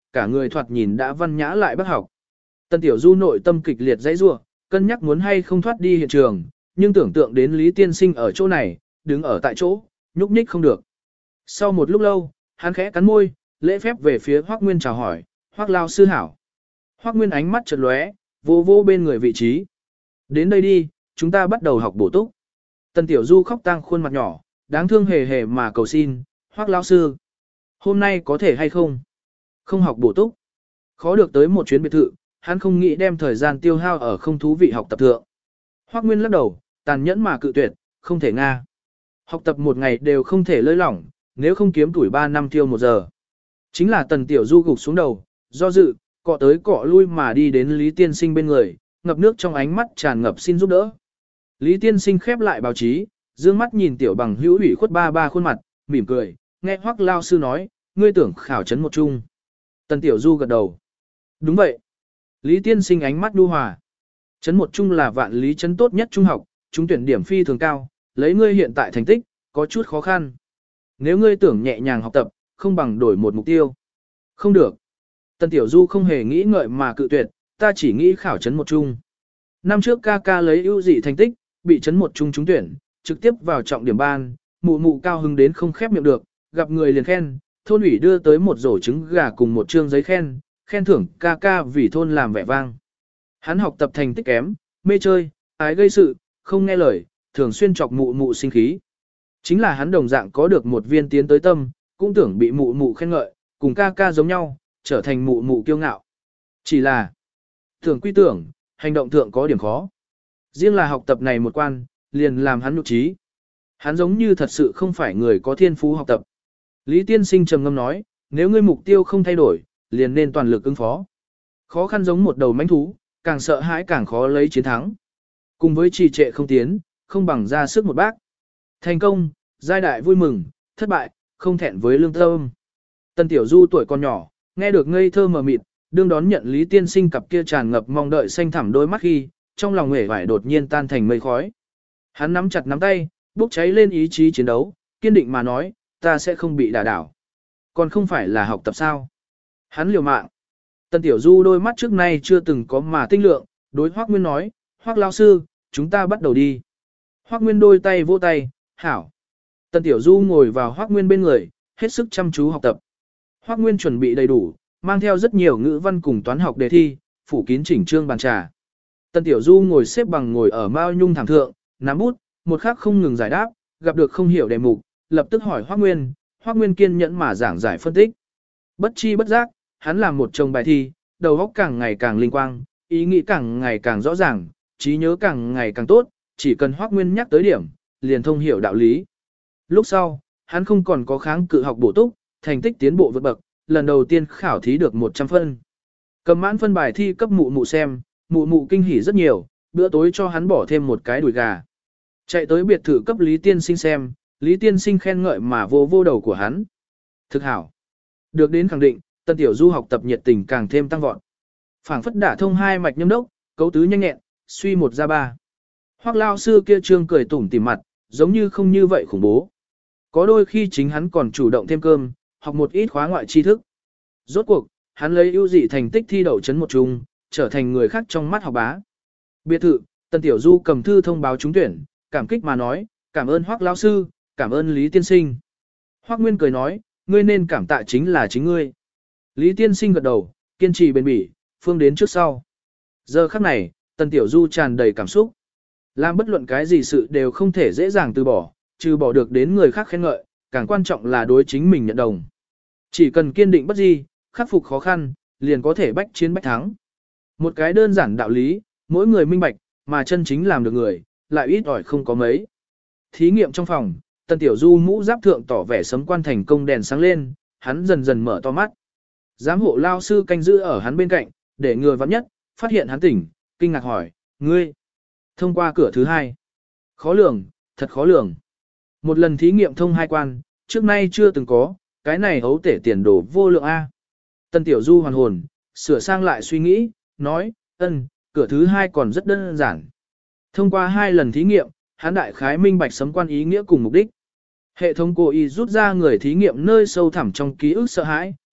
cả người thoạt nhìn đã văn nhã lại bác học. Tần Tiểu Du nội tâm kịch liệt dãy rủa, cân nhắc muốn hay không thoát đi hiện trường, nhưng tưởng tượng đến Lý Tiên Sinh ở chỗ này, đứng ở tại chỗ, nhúc nhích không được. Sau một lúc lâu, hắn khẽ cắn môi, lễ phép về phía Hoắc Nguyên chào hỏi, "Hoắc lão sư hảo." Hoắc Nguyên ánh mắt chợt lóe, vô vô bên người vị trí. "Đến đây đi, chúng ta bắt đầu học bổ túc." Tần Tiểu Du khóc tang khuôn mặt nhỏ, đáng thương hề hề mà cầu xin, "Hoắc lão sư, hôm nay có thể hay không? Không học bổ túc." Khó được tới một chuyến biệt thự, hắn không nghĩ đem thời gian tiêu hao ở không thú vị học tập thượng. Hoắc Nguyên lắc đầu, tàn nhẫn mà cự tuyệt, "Không thể nga. Học tập một ngày đều không thể lơi lỏng, nếu không kiếm tuổi 3 năm tiêu 1 giờ." Chính là Tần Tiểu Du gục xuống đầu, do dự, cọ tới cọ lui mà đi đến Lý Tiên Sinh bên người, ngập nước trong ánh mắt tràn ngập xin giúp đỡ. Lý Tiên Sinh khép lại báo chí, dương mắt nhìn tiểu bằng hữu ủy khuất ba khuôn mặt, mỉm cười, nghe Hoắc lao sư nói, "Ngươi tưởng khảo trấn một chung." Tần Tiểu Du gật đầu. "Đúng vậy." Lý Tiên Sinh ánh mắt nhu hòa. Trấn một chung là vạn lý trấn tốt nhất trung học, trúng tuyển điểm phi thường cao, lấy ngươi hiện tại thành tích, có chút khó khăn. Nếu ngươi tưởng nhẹ nhàng học tập, không bằng đổi một mục tiêu. Không được. Tần Tiểu Du không hề nghĩ ngợi mà cự tuyệt, "Ta chỉ nghĩ khảo trấn một chung." Năm trước ca ca lấy ưu dị thành tích, bị trấn một chung trúng tuyển, trực tiếp vào trọng điểm ban, mụ mụ cao hứng đến không khép miệng được, gặp người liền khen, thôn ủy đưa tới một rổ trứng gà cùng một trương giấy khen, khen thưởng ca ca vì thôn làm vẻ vang. Hắn học tập thành tích kém, mê chơi, ái gây sự, không nghe lời, thường xuyên chọc mụ mụ sinh khí. Chính là hắn đồng dạng có được một viên tiến tới tâm, cũng tưởng bị mụ mụ khen ngợi, cùng ca ca giống nhau, trở thành mụ mụ kiêu ngạo. Chỉ là, tưởng quy tưởng, hành động thượng có điểm khó. Riêng là học tập này một quan, liền làm hắn nhục trí. Hắn giống như thật sự không phải người có thiên phú học tập. Lý Tiên Sinh trầm ngâm nói, "Nếu ngươi mục tiêu không thay đổi, liền nên toàn lực ứng phó." Khó khăn giống một đầu mãnh thú, càng sợ hãi càng khó lấy chiến thắng. Cùng với trì trệ không tiến, không bằng ra sức một bác. Thành công, giai đại vui mừng, thất bại, không thẹn với lương tâm. Tần Tiểu Du tuổi còn nhỏ, nghe được ngây thơ mờ mịt, đương đón nhận Lý Tiên Sinh cặp kia tràn ngập mong đợi xanh thẳm đôi mắt khi, trong lòng uể oải đột nhiên tan thành mây khói. Hắn nắm chặt nắm tay, bốc cháy lên ý chí chiến đấu, kiên định mà nói, "Ta sẽ không bị đả đảo." Còn không phải là học tập sao? Hắn liều mạng. Tần Tiểu Du đôi mắt trước nay chưa từng có mà tinh lượng, đối Hoắc Nguyên nói, "Hoắc lão sư, chúng ta bắt đầu đi." Hoắc Nguyên đôi tay vỗ tay, "Hảo." Tần Tiểu Du ngồi vào Hoắc Nguyên bên người, hết sức chăm chú học tập. Hoắc Nguyên chuẩn bị đầy đủ, mang theo rất nhiều ngữ văn cùng toán học đề thi, phủ kín chỉnh trương bàn trà. Tần Tiểu Du ngồi xếp bằng ngồi ở mao nhung thảm thượng, nắm bút, một khắc không ngừng giải đáp, gặp được không hiểu đề mục, lập tức hỏi Hoắc Nguyên, Hoắc Nguyên kiên nhẫn mà giảng giải phân tích. Bất chi bất giác, hắn làm một chồng bài thi, đầu óc càng ngày càng linh quang, ý nghĩ càng ngày càng rõ ràng, trí nhớ càng ngày càng tốt, chỉ cần Hoắc Nguyên nhắc tới điểm, liền thông hiểu đạo lý. Lúc sau, hắn không còn có kháng cự học bổ túc, thành tích tiến bộ vượt bậc, lần đầu tiên khảo thí được 100 phân. Cầm mãn phân bài thi cấp mụ mụ xem, mụ mụ kinh hỉ rất nhiều, bữa tối cho hắn bỏ thêm một cái đùi gà. Chạy tới biệt thự cấp Lý Tiên Sinh xem, Lý Tiên Sinh khen ngợi mà vô vô đầu của hắn. Thực hảo. Được đến khẳng định, Tần Tiểu Du học tập nhiệt tình càng thêm tăng vọt. Phảng phất đả thông hai mạch nhâm đốc, cấu tứ nhanh nhẹn, suy một ra ba. Hoắc lao sư kia trương cười tủm tỉm mặt, giống như không như vậy khủng bố. Có đôi khi chính hắn còn chủ động thêm cơm, học một ít khóa ngoại tri thức. Rốt cuộc, hắn lấy ưu dị thành tích thi đậu trấn một trung, trở thành người khác trong mắt học bá. Biệt thự, Tần Tiểu Du cầm thư thông báo trúng tuyển, cảm kích mà nói, "Cảm ơn Hoắc lão sư, cảm ơn Lý Tiên Sinh." Hoắc Nguyên cười nói, "Ngươi nên cảm tạ chính là chính ngươi." Lý Tiên Sinh gật đầu, kiên trì bền bỉ, phương đến trước sau. Giờ khắc này, Tần Tiểu Du tràn đầy cảm xúc. Làm bất luận cái gì sự đều không thể dễ dàng từ bỏ, trừ bỏ được đến người khác khen ngợi, càng quan trọng là đối chính mình nhận đồng. Chỉ cần kiên định bất di, khắc phục khó khăn, liền có thể bách chiến bách thắng. Một cái đơn giản đạo lý, mỗi người minh bạch, mà chân chính làm được người, lại ít ỏi không có mấy. Thí nghiệm trong phòng, Tần Tiểu Du mũ giáp thượng tỏ vẻ sấm quan thành công đèn sáng lên, hắn dần dần mở to mắt. Giám hộ lao sư canh giữ ở hắn bên cạnh, để ngừa vắng nhất, phát hiện hắn tỉnh, kinh ngạc hỏi, "Ngươi thông qua cửa thứ hai?" Khó lường, thật khó lường. Một lần thí nghiệm thông hai quan, trước nay chưa từng có, cái này hấu tể tiền đồ vô lượng A. Tần Tiểu Du hoàn hồn, sửa sang lại suy nghĩ, nói, cửa thứ hai còn rất đơn giản. Thông qua 2 lần thí nghiệm, hắn đại khái minh bạch sấm quan ý nghĩa cùng mục đích. Hệ thống cố ý rút ra người thí nghiệm nơi sâu thẳm trong ký ức sợ hãi,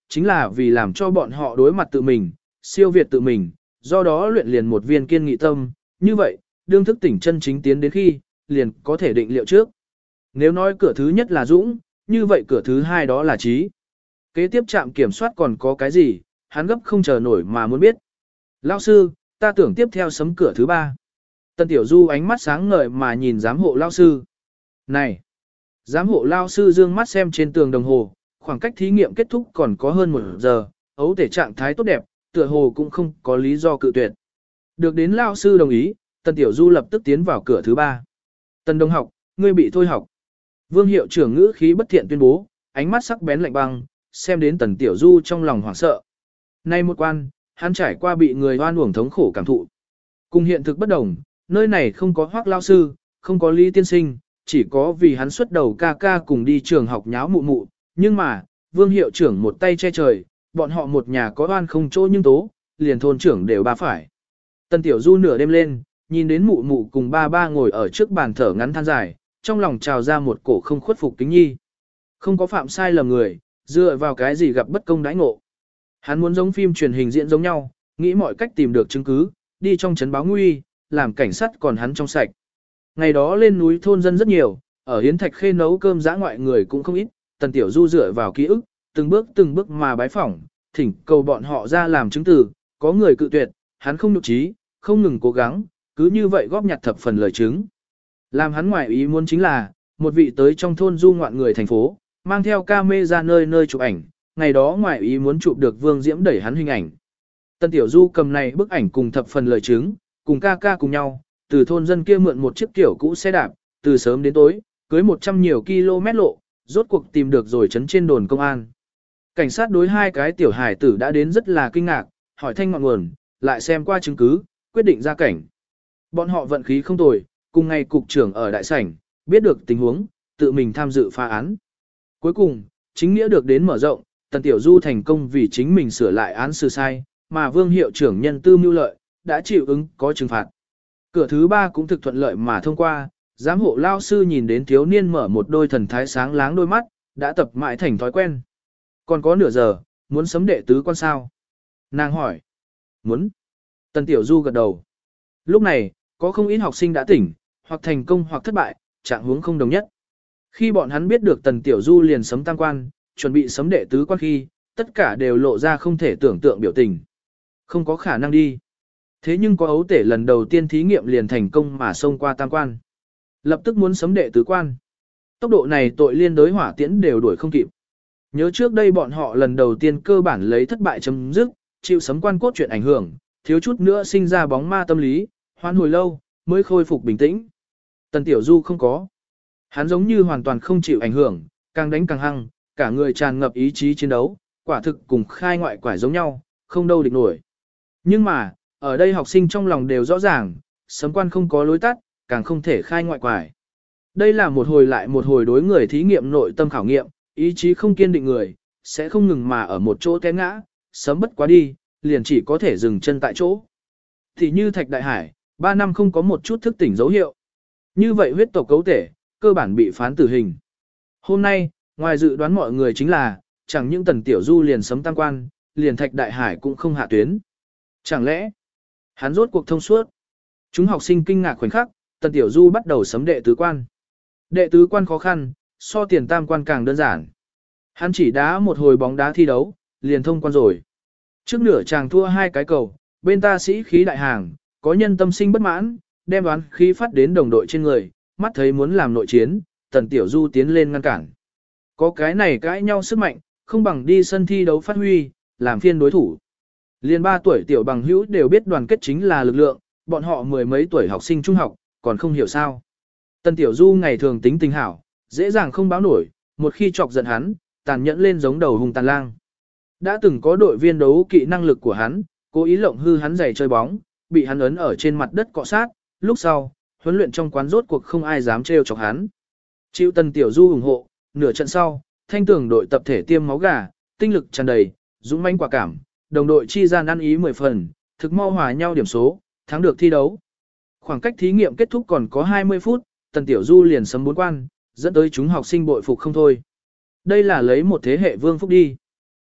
chính là vì làm cho bọn họ đối mặt tự mình, siêu việt tự mình, do đó luyện liền một viên kiên nghị tâm, như vậy, đương thức tỉnh chân chính tiến đến khi, liền có thể định liệu trước. Nếu nói cửa thứ nhất là dũng, như vậy cửa thứ hai đó là trí. Kế tiếp trạm kiểm soát còn có cái gì, hắn gấp không chờ nổi mà muốn biết. Lão sư, ta tưởng tiếp theo sấm cửa thứ ba. Tân Tiểu Du ánh mắt sáng ngời mà nhìn giám hộ lão sư. Này! Giám hộ lão sư dương mắt xem trên tường đồng hồ, khoảng cách thí nghiệm kết thúc còn có hơn 1 giờ, ấu thể trạng thái tốt đẹp, tựa hồ cũng không có lý do cự tuyệt. Được đến lão sư đồng ý, Tân Tiểu Du lập tức tiến vào cửa thứ ba. Tân đồng học, ngươi bị thôi học. Vương hiệu trưởng ngữ khí bất thiện tuyên bố, ánh mắt sắc bén lạnh băng, xem đến Tần Tiểu Du trong lòng hoảng sợ. Nay một quan, hắn trải qua bị người oan uổng thống khổ cảm thụ. Cùng hiện thực bất đồng, nơi này không có Hoắc lao sư, không có Lý tiên sinh, chỉ có vì hắn xuất đầu ca ca cùng đi trường học nháo mụ mụ, nhưng mà, Vương hiệu trưởng một tay che trời, bọn họ một nhà có oan không chỗ nhưng tố, liền thôn trưởng đều ba phải. Tần Tiểu Du nửa đêm lên, nhìn đến mụ mụ cùng ba ngồi ở trước bàn thở ngắn than dài, trong lòng trào ra một cổ không khuất phục kính nhi. Không có phạm sai lầm người, dựa vào cái gì gặp bất công đãi ngộ. Hắn muốn giống phim truyền hình diễn giống nhau, nghĩ mọi cách tìm được chứng cứ, đi trong trấn báo nguy, làm cảnh sát còn hắn trong sạch. Ngày đó lên núi thôn dân rất nhiều, ở Hiến Thạch Khê nấu cơm dã ngoại người cũng không ít, Tần Tiểu Du dựa vào ký ức, từng bước mà bái phỏng, thỉnh cầu bọn họ ra làm chứng từ, có người cự tuyệt, hắn không nhục trí, không ngừng cố gắng, cứ như vậy góp nhặt thập phần lời chứng. Làm hắn ngoại ý muốn chính là, một vị tới trong thôn du ngoạn người thành phố, mang theo camera nơi nơi chụp ảnh, ngày đó ngoại ý muốn chụp được Vương Diễm đẩy hắn hình ảnh. Tân Tiểu Du cầm này bức ảnh cùng thập phần lời chứng, cùng ca ca cùng nhau, từ thôn dân kia mượn một chiếc kiểu cũ xe đạp, từ sớm đến tối, cưới 100 nhiều km lộ, rốt cuộc tìm được rồi trấn trên đồn công an. Cảnh sát đối hai cái tiểu hải tử đã đến rất là kinh ngạc, hỏi thanh ngọn nguồn, lại xem qua chứng cứ, quyết định ra cảnh. Bọn họ vận khí không tồi, cùng ngày cục trưởng ở đại sảnh, biết được tình huống, tự mình tham dự phá án. Cuối cùng, chính nghĩa được đến mở rộng, Tần Tiểu Du thành công vì chính mình sửa lại án xử sai, mà Vương hiệu trưởng nhân tư mưu lợi, đã chịu ứng có trừng phạt. Cửa thứ ba cũng thực thuận lợi mà thông qua, giám hộ lao sư nhìn đến thiếu niên mở một đôi thần thái sáng láng đôi mắt, đã tập mãi thành thói quen. Còn có nửa giờ, muốn sấm đệ tứ con sao? Nàng hỏi. Muốn. Tần Tiểu Du gật đầu. Lúc này, có không ít học sinh đã tỉnh, hoặc thành công hoặc thất bại, trạng huống không đồng nhất. Khi bọn hắn biết được Tần Tiểu Du liền sấm tam quan, chuẩn bị sấm đệ tứ quan khi, tất cả đều lộ ra không thể tưởng tượng biểu tình. Không có khả năng đi. Thế nhưng có ấu tể lần đầu tiên thí nghiệm liền thành công mà xông qua tam quan. Lập tức muốn sấm đệ tứ quan. Tốc độ này tội liên đối hỏa tiễn đều đuổi không kịp. Nhớ trước đây bọn họ lần đầu tiên cơ bản lấy thất bại chấm dứt, chịu sấm quan cốt chuyện ảnh hưởng, thiếu chút nữa sinh ra bóng ma tâm lý, hoan hồi lâu, mới khôi phục bình tĩnh. Tần Tiểu Du không có. Hắn giống như hoàn toàn không chịu ảnh hưởng, càng đánh càng hăng, cả người tràn ngập ý chí chiến đấu, quả thực cùng khai ngoại quải giống nhau, không đâu địch nổi. Nhưng mà, ở đây học sinh trong lòng đều rõ ràng, sấm quan không có lối tắt, càng không thể khai ngoại quải. Đây là một hồi lại một hồi đối người thí nghiệm nội tâm khảo nghiệm, ý chí không kiên định người, sẽ không ngừng mà ở một chỗ té ngã, sấm bất quá đi, liền chỉ có thể dừng chân tại chỗ. Thì như Thạch Đại Hải, 3 năm không có một chút thức tỉnh dấu hiệu. Như vậy huyết tộc cấu thể, cơ bản bị phán tử hình. Hôm nay, ngoài dự đoán mọi người chính là, chẳng những Tần Tiểu Du liền sấm tam quan, liền Thạch Đại Hải cũng không hạ tuyến. Chẳng lẽ, hắn rốt cuộc thông suốt? Chúng học sinh kinh ngạc khoảnh khắc, Tần Tiểu Du bắt đầu sấm đệ tứ quan. Đệ tứ quan khó khăn, so tiền tam quan càng đơn giản. Hắn chỉ đá một hồi bóng đá thi đấu, liền thông quan rồi. Trước nửa chàng thua 2 cái cầu, bên ta sĩ khí đại hàng, có nhân tâm sinh bất mãn, đem đoán khí phát đến đồng đội trên người, mắt thấy muốn làm nội chiến, Tần Tiểu Du tiến lên ngăn cản. Có cái này cãi nhau sức mạnh, không bằng đi sân thi đấu phát huy, làm phiên đối thủ. Liên 3 tuổi tiểu bằng hữu đều biết đoàn kết chính là lực lượng, bọn họ mười mấy tuổi học sinh trung học, còn không hiểu sao. Tần Tiểu Du ngày thường tính tình hảo, dễ dàng không báo nổi, một khi chọc giận hắn, tàn nhẫn lên giống đầu hùng tàn lang. Đã từng có đội viên đấu kỵ năng lực của hắn, cố ý lộng hư hắn giày chơi bóng, bị hắn ấn ở trên mặt đất cọ sát, lúc sau, huấn luyện trong quán rốt cuộc không ai dám trêu chọc hắn. Chịu Tần Tiểu Du ủng hộ, nửa trận sau, thanh tưởng đội tập thể tiêm máu gà, tinh lực tràn đầy, dũng mãnh quả cảm, đồng đội chi gian ăn ý 10 phần, thực mau hòa nhau điểm số, thắng được thi đấu. Khoảng cách thí nghiệm kết thúc còn có 20 phút, Tần Tiểu Du liền sấm 4 quan, dẫn tới chúng học sinh bội phục không thôi. Đây là lấy một thế hệ vương phúc đi.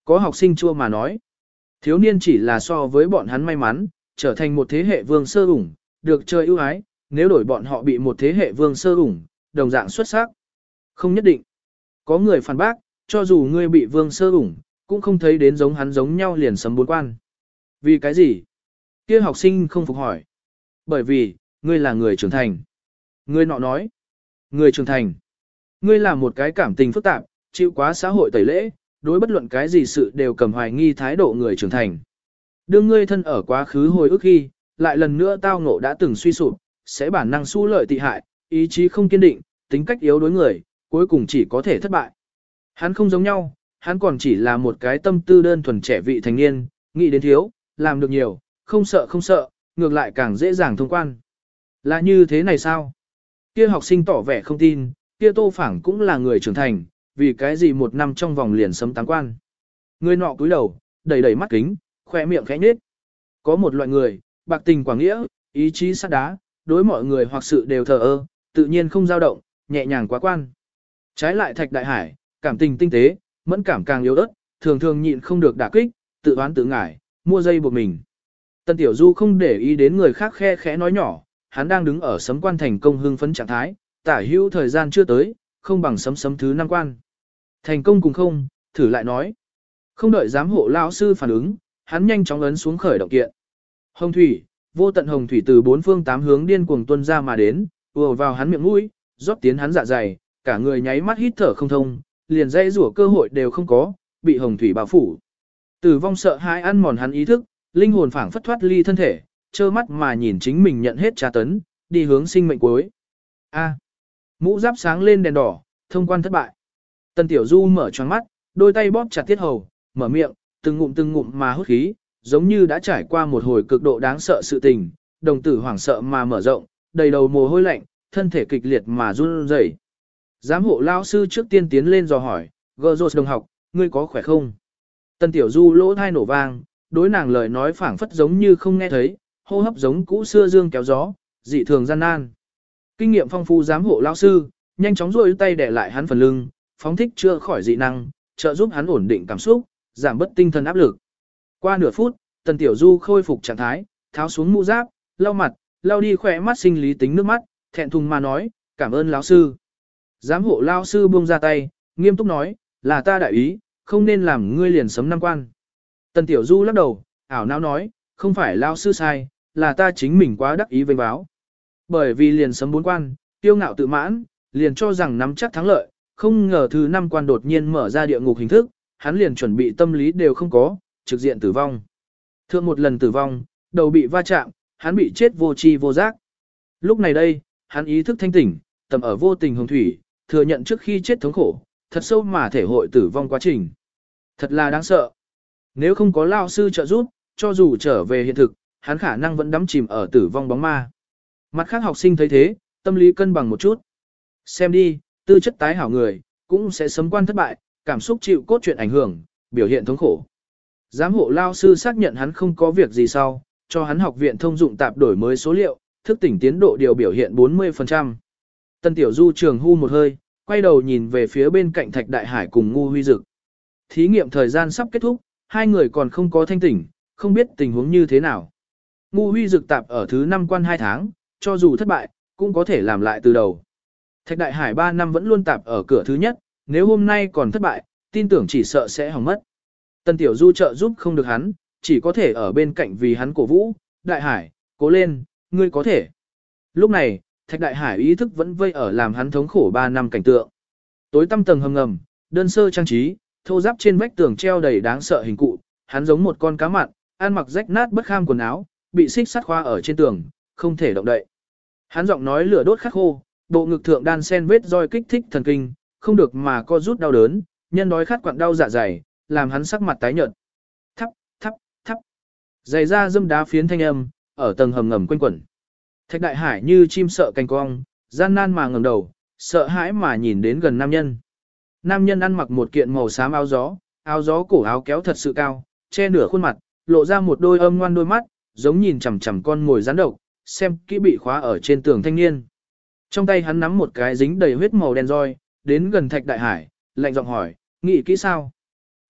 Có học sinh chua mà nói, thiếu niên chỉ là so với bọn hắn may mắn, trở thành một thế hệ vương sơ ủng, được trời ưu ái, nếu đổi bọn họ bị một thế hệ vương sơ ủng, đồng dạng xuất sắc. Không nhất định. Có người phản bác, cho dù ngươi bị vương sơ ủng, cũng không thấy đến giống hắn giống nhau liền sấm bốn quan. Vì cái gì? Kia học sinh không phục hỏi. Bởi vì, ngươi là người trưởng thành. Ngươi nọ nói. Người trưởng thành. Ngươi là một cái cảm tình phức tạp, chịu quá xã hội tẩy lễ, đối bất luận cái gì sự đều cầm hoài nghi thái độ người trưởng thành. Đương ngươi thân ở quá khứ hồi ức khi, lại lần nữa tao ngộ đã từng suy sụp, sẽ bản năng su lợi tị hại, ý chí không kiên định, tính cách yếu đối người, cuối cùng chỉ có thể thất bại. Hắn không giống nhau, hắn còn chỉ là một cái tâm tư đơn thuần trẻ vị thành niên, nghĩ đến thiếu, làm được nhiều, không sợ, ngược lại càng dễ dàng thông quan. Là như thế này sao? Kia học sinh tỏ vẻ không tin, kia Tô Phảng cũng là người trưởng thành, vì cái gì một năm trong vòng liền sấm tám quan. Người nọ cúi đầu, đầy đầy mắt kính, khoe miệng khẽ nhếch. Có một loại người, bạc tình quảng nghĩa, ý chí sắt đá, đối mọi người hoặc sự đều thờ ơ, tự nhiên không dao động, nhẹ nhàng quá quan. Trái lại Thạch Đại Hải, cảm tình tinh tế, mẫn cảm càng yếu ớt, thường thường nhịn không được đả kích, tự oán tự ngải, mua dây buộc mình. Tân Tiểu Du không để ý đến người khác khe khẽ nói nhỏ, hắn đang đứng ở sấm quan thành công hưng phấn trạng thái, tả hữu thời gian chưa tới, không bằng sấm thứ 5 quan. Thành công cùng không, thử lại nói. Không đợi giám hộ lão sư phản ứng, hắn nhanh chóng ấn xuống khởi động kiện. Hồng thủy, vô tận hồng thủy từ bốn phương tám hướng điên cuồng tuôn ra mà đến, ùa vào hắn miệng mũi, rót tiến hắn dạ dày, cả người nháy mắt hít thở không thông, liền dây rủa cơ hội đều không có, bị hồng thủy bao phủ. Tử vong sợ hãi ăn mòn hắn ý thức, linh hồn phảng phất thoát ly thân thể, trơ mắt mà nhìn chính mình nhận hết tra tấn, đi hướng sinh mệnh cuối. A. Mũ giáp sáng lên đèn đỏ, thông quan thất bại. Tần Tiểu Du mở choáng mắt, đôi tay bóp chặt tiết hầu, mở miệng, từng ngụm mà hút khí, giống như đã trải qua một hồi cực độ đáng sợ sự tình, đồng tử hoảng sợ mà mở rộng, đầy đầu mồ hôi lạnh, thân thể kịch liệt mà run rẩy. Giám hộ lao sư trước tiên tiến lên dò hỏi, "Gơ rột đồng học, ngươi có khỏe không?" Tần Tiểu Du lỗ thai nổ vang, đối nàng lời nói phảng phất giống như không nghe thấy, hô hấp giống cũ xưa dương kéo gió, dị thường gian nan. Kinh nghiệm phong phú giám hộ lao sư, nhanh chóng duỗi tay đè lại hắn phần lưng, phóng thích chữa khỏi dị năng, trợ giúp hắn ổn định cảm xúc, giảm bớt tinh thần áp lực. Qua nửa phút, Tần Tiểu Du khôi phục trạng thái, tháo xuống mũ giáp, lau mặt, lau đi khỏe mắt sinh lý tính nước mắt, thẹn thùng mà nói, "Cảm ơn lão sư." Giám hộ lao sư buông ra tay, nghiêm túc nói, "Là ta đại ý, không nên làm ngươi liền sấm 5 quan." Tần Tiểu Du lắc đầu, ảo não nói, "Không phải lao sư sai, là ta chính mình quá đắc ý vênh báo. Bởi vì liền sấm 4 quan, tiêu ngạo tự mãn, liền cho rằng nắm chắc thắng lợi, không ngờ thứ 5 quan đột nhiên mở ra địa ngục hình thức, hắn liền chuẩn bị tâm lý đều không có, trực diện tử vong. Thượng một lần tử vong, đầu bị va chạm, hắn bị chết vô tri vô giác. Lúc này đây, hắn ý thức thanh tỉnh, tầm ở vô tình hồng thủy, thừa nhận trước khi chết thống khổ, thật sâu mà thể hội tử vong quá trình. Thật là đáng sợ. Nếu không có lao sư trợ giúp, cho dù trở về hiện thực, hắn khả năng vẫn đắm chìm ở tử vong bóng ma." Mặt khác học sinh thấy thế, tâm lý cân bằng một chút. Xem đi, tư chất tái hảo người, cũng sẽ sấm quan thất bại, cảm xúc chịu cốt truyện ảnh hưởng, biểu hiện thống khổ. Giám hộ lao sư xác nhận hắn không có việc gì sau, cho hắn học viện thông dụng tạp đổi mới số liệu, thức tỉnh tiến độ điều biểu hiện 40%. Tân Tiểu Du trường hu một hơi, quay đầu nhìn về phía bên cạnh Thạch Đại Hải cùng Ngu Huy Dực. Thí nghiệm thời gian sắp kết thúc, hai người còn không có thanh tỉnh, không biết tình huống như thế nào. Ngu Huy Dực tạp ở thứ 5 quan 2 tháng, cho dù thất bại, cũng có thể làm lại từ đầu. Thạch Đại Hải 3 năm vẫn luôn tạp ở cửa thứ nhất, nếu hôm nay còn thất bại, tin tưởng chỉ sợ sẽ hỏng mất. Tần Tiểu Du trợ giúp không được hắn, chỉ có thể ở bên cạnh vì hắn cổ vũ, "Đại Hải, cố lên, ngươi có thể." Lúc này, Thạch Đại Hải ý thức vẫn vây ở làm hắn thống khổ 3 năm cảnh tượng. Tối tăm tầng hầm ngầm, đơn sơ trang trí, thô ráp trên vách tường treo đầy đáng sợ hình cụ, hắn giống một con cá mặn, ăn mặc rách nát bất kham quần áo, bị xích sắt khoa ở trên tường, không thể động đậy. Hắn giọng nói lửa đốt khắc khô, bộ ngực thượng đan sen vết roi kích thích thần kinh, không được mà co rút đau đớn, nhân đói khát quặn đau dạ dày, làm hắn sắc mặt tái nhợt. Thắp, thắp, thắp. Giày da dâm đá phiến thanh âm, ở tầng hầm ngầm quanh quẩn. Thạch Đại Hải như chim sợ cành cong, gian nan mà ngẩng đầu, sợ hãi mà nhìn đến gần nam nhân. Nam nhân ăn mặc một kiện màu xám áo gió cổ áo kéo thật sự cao, che nửa khuôn mặt, lộ ra một đôi âm ngoan đôi mắt, giống nhìn chằm chằm con ngồi rắn độc, xem kỹ bị khóa ở trên tường thanh niên. Trong tay hắn nắm một cái dính đầy huyết màu đen roi, đến gần Thạch Đại Hải, lạnh giọng hỏi, "Nghĩ kỹ sao?"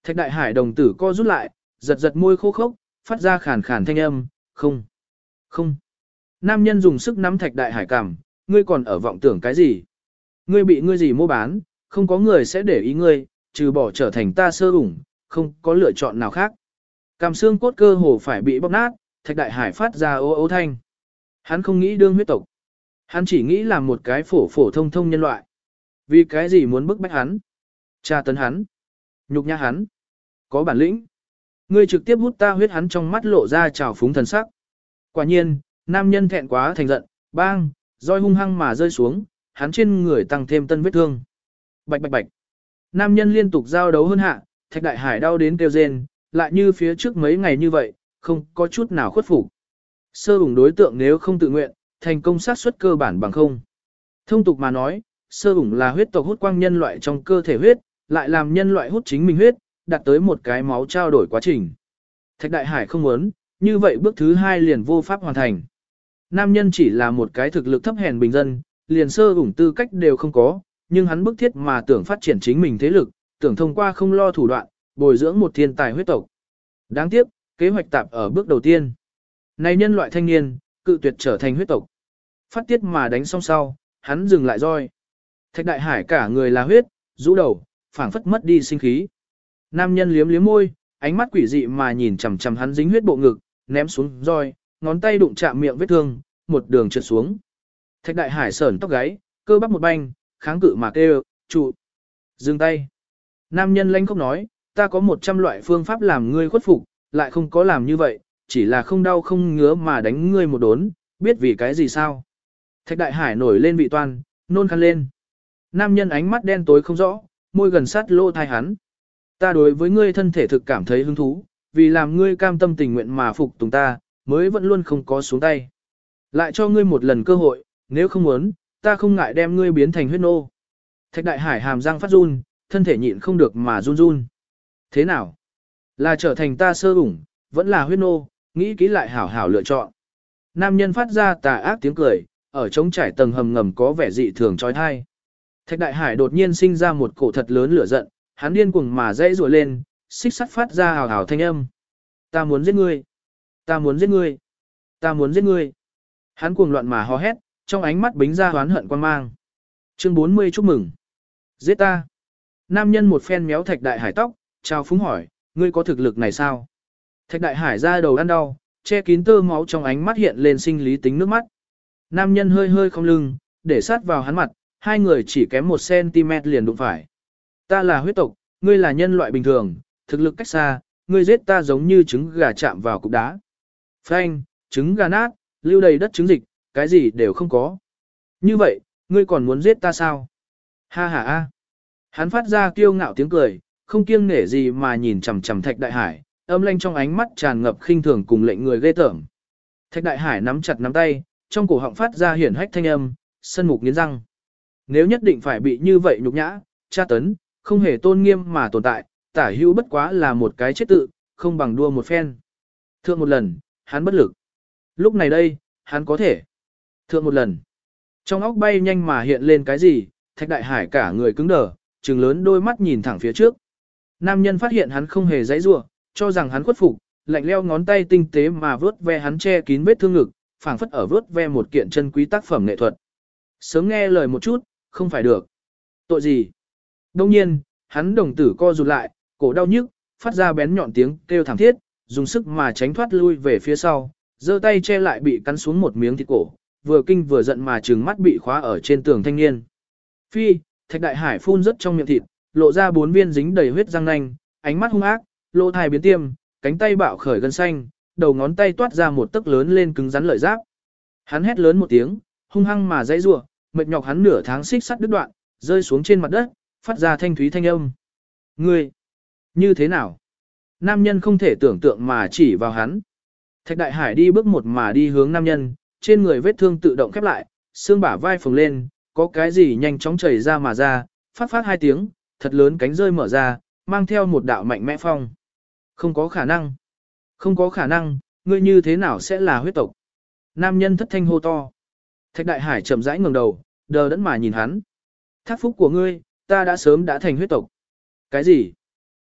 Thạch đại hải đồng tử co rút lại, giật giật môi khô khốc, phát ra khàn khàn thanh âm, không, không. Nam nhân dùng sức nắm thạch đại hải cằm, ngươi còn ở vọng tưởng cái gì? Ngươi bị ngươi gì mua bán, không có người sẽ để ý ngươi, trừ bỏ trở thành ta sơ ủng, không có lựa chọn nào khác. Cằm xương cốt cơ hồ phải bị bóc nát, thạch đại hải phát ra ô ô thanh. Hắn không nghĩ đương huyết tộc. Hắn chỉ nghĩ làm một cái phổ phổ thông thông nhân loại. Vì cái gì muốn bức bách hắn? Tra tấn hắn? Nhục nhã hắn? Có bản lĩnh? Ngươi trực tiếp hút ta huyết, hắn trong mắt lộ ra trào phúng thần sắc. Quả nhiên, nam nhân thẹn quá thành giận, bang, roi hung hăng mà rơi xuống, hắn trên người tăng thêm tân vết thương. Bạch bạch bạch. Nam nhân liên tục giao đấu hơn hạ, thạch đại hải đau đến kêu rên, lại như phía trước mấy ngày như vậy, không có chút nào khuất phục. Sơ ủng đối tượng nếu không tự nguyện, thành công xác suất cơ bản bằng không. Thông tục mà nói, sơ ủng là huyết tộc hút quang nhân loại trong cơ thể huyết, lại làm nhân loại hút chính mình huyết, đạt tới một cái máu trao đổi quá trình. Thạch đại hải không muốn, như vậy bước thứ 2 liền vô pháp hoàn thành. Nam nhân chỉ là một cái thực lực thấp hèn bình dân, liền sơ ủng tư cách đều không có, nhưng hắn bức thiết mà tưởng phát triển chính mình thế lực, tưởng thông qua không lo thủ đoạn, bồi dưỡng một thiên tài huyết tộc. Đáng tiếc, kế hoạch tạp ở bước đầu tiên. Này nhân loại thanh niên, cự tuyệt trở thành huyết tộc. Phát tiết mà đánh xong sau, hắn dừng lại roi. Thạch đại hải cả người là huyết, rũ đầu, phảng phất mất đi sinh khí. Nam nhân liếm liếm môi, ánh mắt quỷ dị mà nhìn chằm chằm hắn dính huyết bộ ngực, ném xuống roi, ngón tay đụng chạm miệng vết thương, một đường trượt xuống. Thạch đại hải sởn tóc gáy, cơ bắp một banh, kháng cự mà kêu, trụ. Dừng tay. Nam nhân lanh không nói, ta có 100 loại phương pháp làm ngươi khuất phục, lại không có làm như vậy, chỉ là không đau không ngứa mà đánh ngươi một đốn, biết vì cái gì sao. Thạch đại hải nổi lên vị toan, nôn khăn lên. Nam nhân ánh mắt đen tối không rõ, môi gần sát lỗ thai hắn. Ta đối với ngươi thân thể thực cảm thấy hứng thú, vì làm ngươi cam tâm tình nguyện mà phục tùng ta, mới vẫn luôn không có xuống tay. Lại cho ngươi một lần cơ hội, nếu không muốn, ta không ngại đem ngươi biến thành huyết nô. Thạch đại hải hàm răng phát run, thân thể nhịn không được mà run run. Thế nào? Là trở thành ta sơ ủng, vẫn là huyết nô, nghĩ kỹ lại hảo hảo lựa chọn. Nam nhân phát ra tà ác tiếng cười, ở trống trải tầng hầm ngầm có vẻ dị thường trói thai. Thạch đại hải đột nhiên sinh ra một cổ thật lớn lửa giận, hắn điên cuồng mà dãy rủa lên, xích sắt phát ra hào hào thanh âm. Ta muốn giết ngươi! Ta muốn giết ngươi! Ta muốn giết ngươi! Hắn cuồng loạn mà hò hét, trong ánh mắt bính ra oán hận quan mang. Chương 40 chúc mừng! Giết ta! Nam nhân một phen méo thạch đại hải tóc, chào phúng hỏi, ngươi có thực lực này sao? Thạch đại hải ra đầu ăn đau, che kín tơ máu trong ánh mắt hiện lên sinh lý tính nước mắt. Nam nhân hơi hơi không lưng, để sát vào hắn mặt, hai người chỉ kém 1 cm liền đụng phải. Ta là huyết tộc, ngươi là nhân loại bình thường, thực lực cách xa, ngươi giết ta giống như trứng gà chạm vào cục đá. Phanh, trứng gà nát, lưu đầy đất trứng dịch, cái gì đều không có. Như vậy, ngươi còn muốn giết ta sao? Ha ha ha. Hắn phát ra kiêu ngạo tiếng cười, không kiêng nể gì mà nhìn chằm chằm Thạch đại hải, âm lanh trong ánh mắt tràn ngập khinh thường cùng lệnh người ghê tởm. Thạch đại hải nắm chặt nắm tay, trong cổ họng phát ra hiển hách thanh âm, sân mục nghiến răng. Nếu nhất định phải bị như vậy nhục nhã, tra tấn, không hề tôn nghiêm mà tồn tại, tả hữu bất quá là một cái chết tự, không bằng đua một phen. Thượng một lần, hắn bất lực. Lúc này đây, hắn có thể. Thượng một lần. Trong óc bay nhanh mà hiện lên cái gì, Thạch đại hải cả người cứng đờ, trừng lớn đôi mắt nhìn thẳng phía trước. Nam nhân phát hiện hắn không hề giãy giụa, cho rằng hắn khuất phục, lạnh leo ngón tay tinh tế mà vớt ve hắn che kín vết thương ngực, phảng phất ở vớt ve một kiện chân quý tác phẩm nghệ thuật. Sớm nghe lời một chút, không phải được. Tội gì? Đông nhiên, hắn đồng tử co rụt lại, cổ đau nhức, phát ra bén nhọn tiếng kêu thảm thiết, dùng sức mà tránh thoát lui về phía sau, giơ tay che lại bị cắn xuống một miếng thịt cổ, vừa kinh vừa giận mà trừng mắt bị khóa ở trên tường thanh niên. Phi, Thạch đại hải phun rất trong miệng thịt, lộ ra 4 viên dính đầy huyết răng nanh, ánh mắt hung ác, lỗ tai biến tiêm, cánh tay bạo khởi gân xanh, đầu ngón tay toát ra một tấc lớn lên cứng rắn lợi giáp. Hắn hét lớn một tiếng, hung hăng mà dãy rủa, mệt nhọc hắn nửa tháng xích sắt đứt đoạn, rơi xuống trên mặt đất, phát ra thanh thúy thanh âm. Ngươi, như thế nào? Nam nhân không thể tưởng tượng mà chỉ vào hắn. Thạch đại hải đi bước một mà đi hướng nam nhân, trên người vết thương tự động khép lại, xương bả vai phồng lên, có cái gì nhanh chóng chảy ra mà ra, phát phát 2 tiếng, thật lớn cánh rơi mở ra, mang theo một đạo mạnh mẽ phong. Không có khả năng. Không có khả năng, ngươi như thế nào sẽ là huyết tộc? Nam nhân thất thanh hô to. Thạch đại hải chậm rãi ngẩng đầu, đờ đẫn mà nhìn hắn. Thác phúc của ngươi, ta đã sớm đã thành huyết tộc. Cái gì?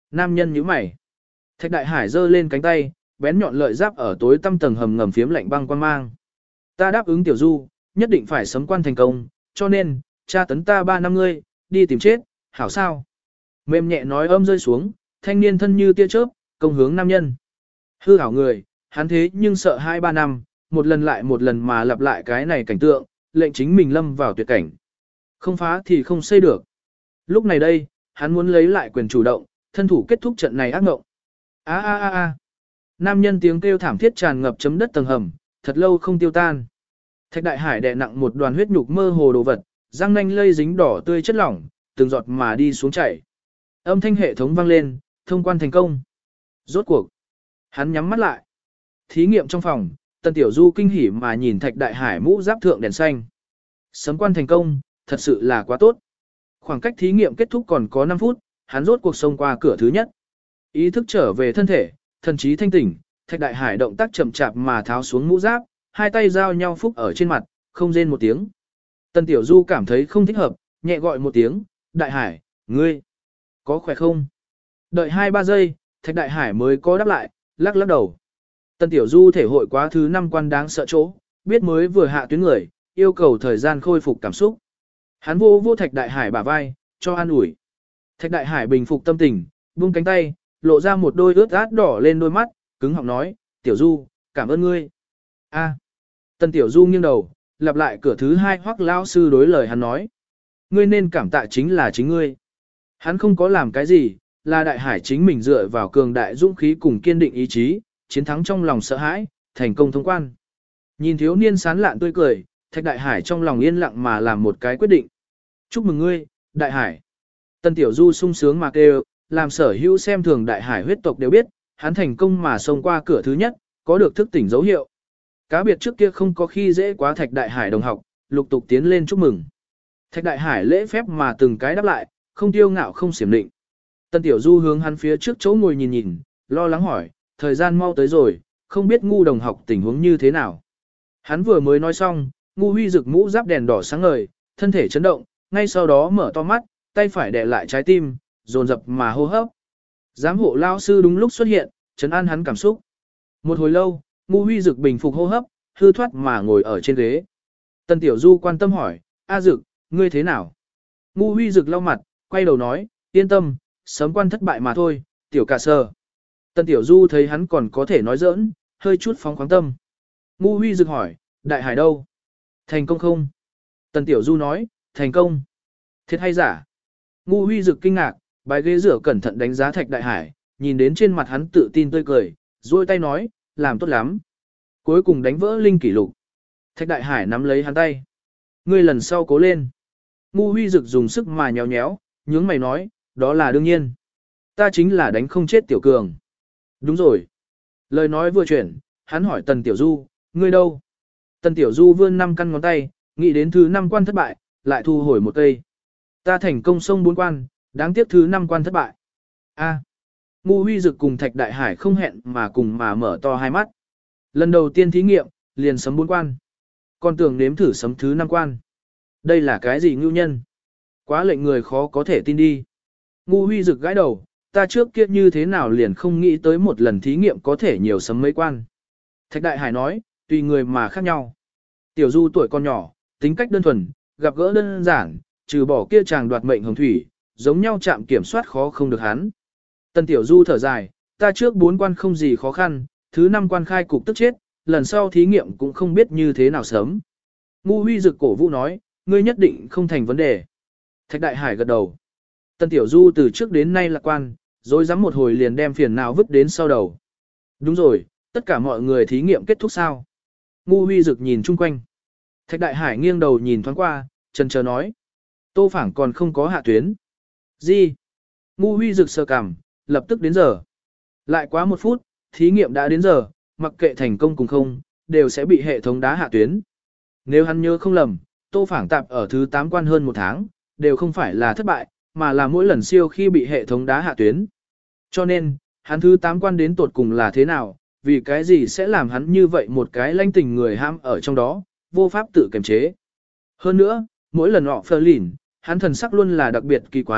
Nam nhân nhíu mày. Thạch Đại Hải giơ lên cánh tay, bén nhọn lợi giáp ở tối tăm tầng hầm ngầm phiếm lạnh băng quan mang. Ta đáp ứng Tiểu Du, nhất định phải sấm quan thành công, cho nên, tra tấn ta 3 năm ngươi, đi tìm chết, hảo sao? Mềm nhẹ nói âm rơi xuống, thanh niên thân như tia chớp, công hướng nam nhân. Hư hảo người, hắn thế nhưng sợ 2-3 năm, một lần lại một lần mà lặp lại cái này cảnh tượng, lệnh chính mình lâm vào tuyệt cảnh. Không phá thì không xây được. Lúc này đây, hắn muốn lấy lại quyền chủ động, thân thủ kết thúc trận này ác mộng. A a a a. Nam nhân tiếng kêu thảm thiết tràn ngập chấm đất tầng hầm, thật lâu không tiêu tan. Thạch Đại Hải đè nặng một đoàn huyết nhục mơ hồ đồ vật, răng nanh lây dính đỏ tươi chất lỏng, từng giọt mà đi xuống chảy. Âm thanh hệ thống vang lên, thông quan thành công. Rốt cuộc, hắn nhắm mắt lại. Thí nghiệm trong phòng, Tần Tiểu Du kinh hỉ mà nhìn Thạch Đại Hải mũ giáp thượng đèn xanh. Sấm quan thành công, thật sự là quá tốt. Khoảng cách thí nghiệm kết thúc còn có 5 phút, hắn rốt cuộc xông qua cửa thứ nhất. Ý thức trở về thân thể, thần trí thanh tỉnh, Thạch Đại Hải động tác chậm chạp mà tháo xuống mũ giáp, hai tay giao nhau phúc ở trên mặt, không rên một tiếng. Tần Tiểu Du cảm thấy không thích hợp, nhẹ gọi một tiếng, Đại Hải, ngươi, có khỏe không? Đợi 2-3 giây, Thạch Đại Hải mới có đáp lại, lắc lắc đầu. Tần Tiểu Du thể hội quá thứ 5 quan đáng sợ chỗ, biết mới vừa hạ tuyến người, yêu cầu thời gian khôi phục cảm xúc. Hắn vô Thạch Đại Hải bả vai, cho an ủi. Thạch Đại Hải bình phục tâm tình, buông cánh tay, lộ ra một đôi ướt át đỏ lên đôi mắt, cứng họng nói, Tiểu Du, cảm ơn ngươi. A. Tần Tiểu Du nghiêng đầu, lặp lại cửa thứ 2 Hoắc lão sư đối lời hắn nói. Ngươi nên cảm tạ chính là chính ngươi. Hắn không có làm cái gì, là Đại Hải chính mình dựa vào cường đại dũng khí cùng kiên định ý chí, chiến thắng trong lòng sợ hãi, thành công thông quan. Nhìn thiếu niên sán lạn tươi cười, Thạch Đại Hải trong lòng yên lặng mà làm một cái quyết định. Chúc mừng ngươi, Đại Hải. Tần Tiểu Du sung sướng mà kêu, làm sở hữu xem thường Đại Hải huyết tộc đều biết, hắn thành công mà xông qua cửa thứ nhất, có được thức tỉnh dấu hiệu. Cá biệt trước kia không có khi dễ quá Thạch Đại Hải đồng học, lục tục tiến lên chúc mừng. Thạch Đại Hải lễ phép mà từng cái đáp lại, không tiêu ngạo không xiểm định. Tần Tiểu Du hướng hắn phía trước chỗ ngồi nhìn nhìn, lo lắng hỏi, thời gian mau tới rồi, không biết ngu đồng học tình huống như thế nào. Hắn vừa mới nói xong, ngu huy rực mũ giáp đèn đỏ sáng ngời, thân thể chấn động, ngay sau đó mở to mắt, tay phải đè lại trái tim, dồn dập mà hô hấp. Giám hộ lao sư đúng lúc xuất hiện, trấn an hắn cảm xúc. Một hồi lâu, ngu huy rực bình phục hô hấp, hư thoát mà ngồi ở trên ghế. Tần Tiểu Du quan tâm hỏi, A Dực, ngươi thế nào? Ngu huy rực lau mặt, quay đầu nói, yên tâm, sớm quan thất bại mà thôi, tiểu cả sơ. Tần Tiểu Du thấy hắn còn có thể nói giỡn, hơi chút phóng khoáng tâm. Ngu huy rực hỏi, Đại Hải đâu? Thành công không? Tần Tiểu Du nói, thành công. Thiệt hay giả? Ngu huy rực kinh ngạc, bái ghế rửa cẩn thận đánh giá Thạch Đại Hải, nhìn đến trên mặt hắn tự tin tươi cười, duỗi tay nói, làm tốt lắm. Cuối cùng đánh vỡ linh kỷ lục. Thạch Đại Hải nắm lấy hắn tay. Ngươi lần sau cố lên. Ngu huy rực dùng sức mà nhéo nhéo, nhướng mày nói, đó là đương nhiên. Ta chính là đánh không chết Tiểu Cường. Đúng rồi. Lời nói vừa chuyển, hắn hỏi Tần Tiểu Du, ngươi đâu? Tần Tiểu Du vươn 5 căn ngón tay, nghĩ đến thứ 5 quan thất bại, lại thu hồi một cây. Ta thành công xông 4 quan, đáng tiếc thứ 5 quan thất bại. A. Ngu huy rực cùng Thạch Đại Hải không hẹn mà cùng mà mở to hai mắt. Lần đầu tiên thí nghiệm, liền sấm 4 quan. Còn tưởng nếm thử sấm thứ 5 quan. Đây là cái gì ngưu nhân? Quá lệnh người khó có thể tin đi. Ngu huy rực gãi đầu, ta trước kia như thế nào liền không nghĩ tới một lần thí nghiệm có thể nhiều sấm mấy quan. Thạch Đại Hải nói, tùy người mà khác nhau. Tiểu Du tuổi còn nhỏ, tính cách đơn thuần, gặp gỡ đơn giản, trừ bỏ kia chàng đoạt mệnh hồng thủy, giống nhau chạm kiểm soát khó không được hắn. Tần Tiểu Du thở dài, ta trước 4 quan không gì khó khăn, thứ 5 quan khai cục tức chết, lần sau thí nghiệm cũng không biết như thế nào sớm. Ngu huy rực cổ vũ nói, ngươi nhất định không thành vấn đề. Thạch Đại Hải gật đầu. Tần Tiểu Du từ trước đến nay lạc quan, rồi dám một hồi liền đem phiền não vứt đến sau đầu. Đúng rồi, tất cả mọi người thí nghiệm kết thúc sao? Ngu huy rực nhìn chung quanh. Thạch Đại Hải nghiêng đầu nhìn thoáng qua, chần chờ nói. Tô Phảng còn không có hạ tuyến. Gì? Ngu huy rực sơ cằm, lập tức đến giờ. Lại quá 1 phút, thí nghiệm đã đến giờ, mặc kệ thành công cùng không, đều sẽ bị hệ thống đá hạ tuyến. Nếu hắn nhớ không lầm, Tô Phảng tạp ở thứ 8 quan hơn 1 tháng, đều không phải là thất bại, mà là mỗi lần siêu khi bị hệ thống đá hạ tuyến. Cho nên, hắn thứ 8 quan đến tột cùng là thế nào, vì cái gì sẽ làm hắn như vậy một cái lanh tình người ham ở trong đó, vô pháp tự kiềm chế. Hơn nữa, mỗi lần họ phơ lìn, hắn thần sắc luôn là đặc biệt kỳ quái,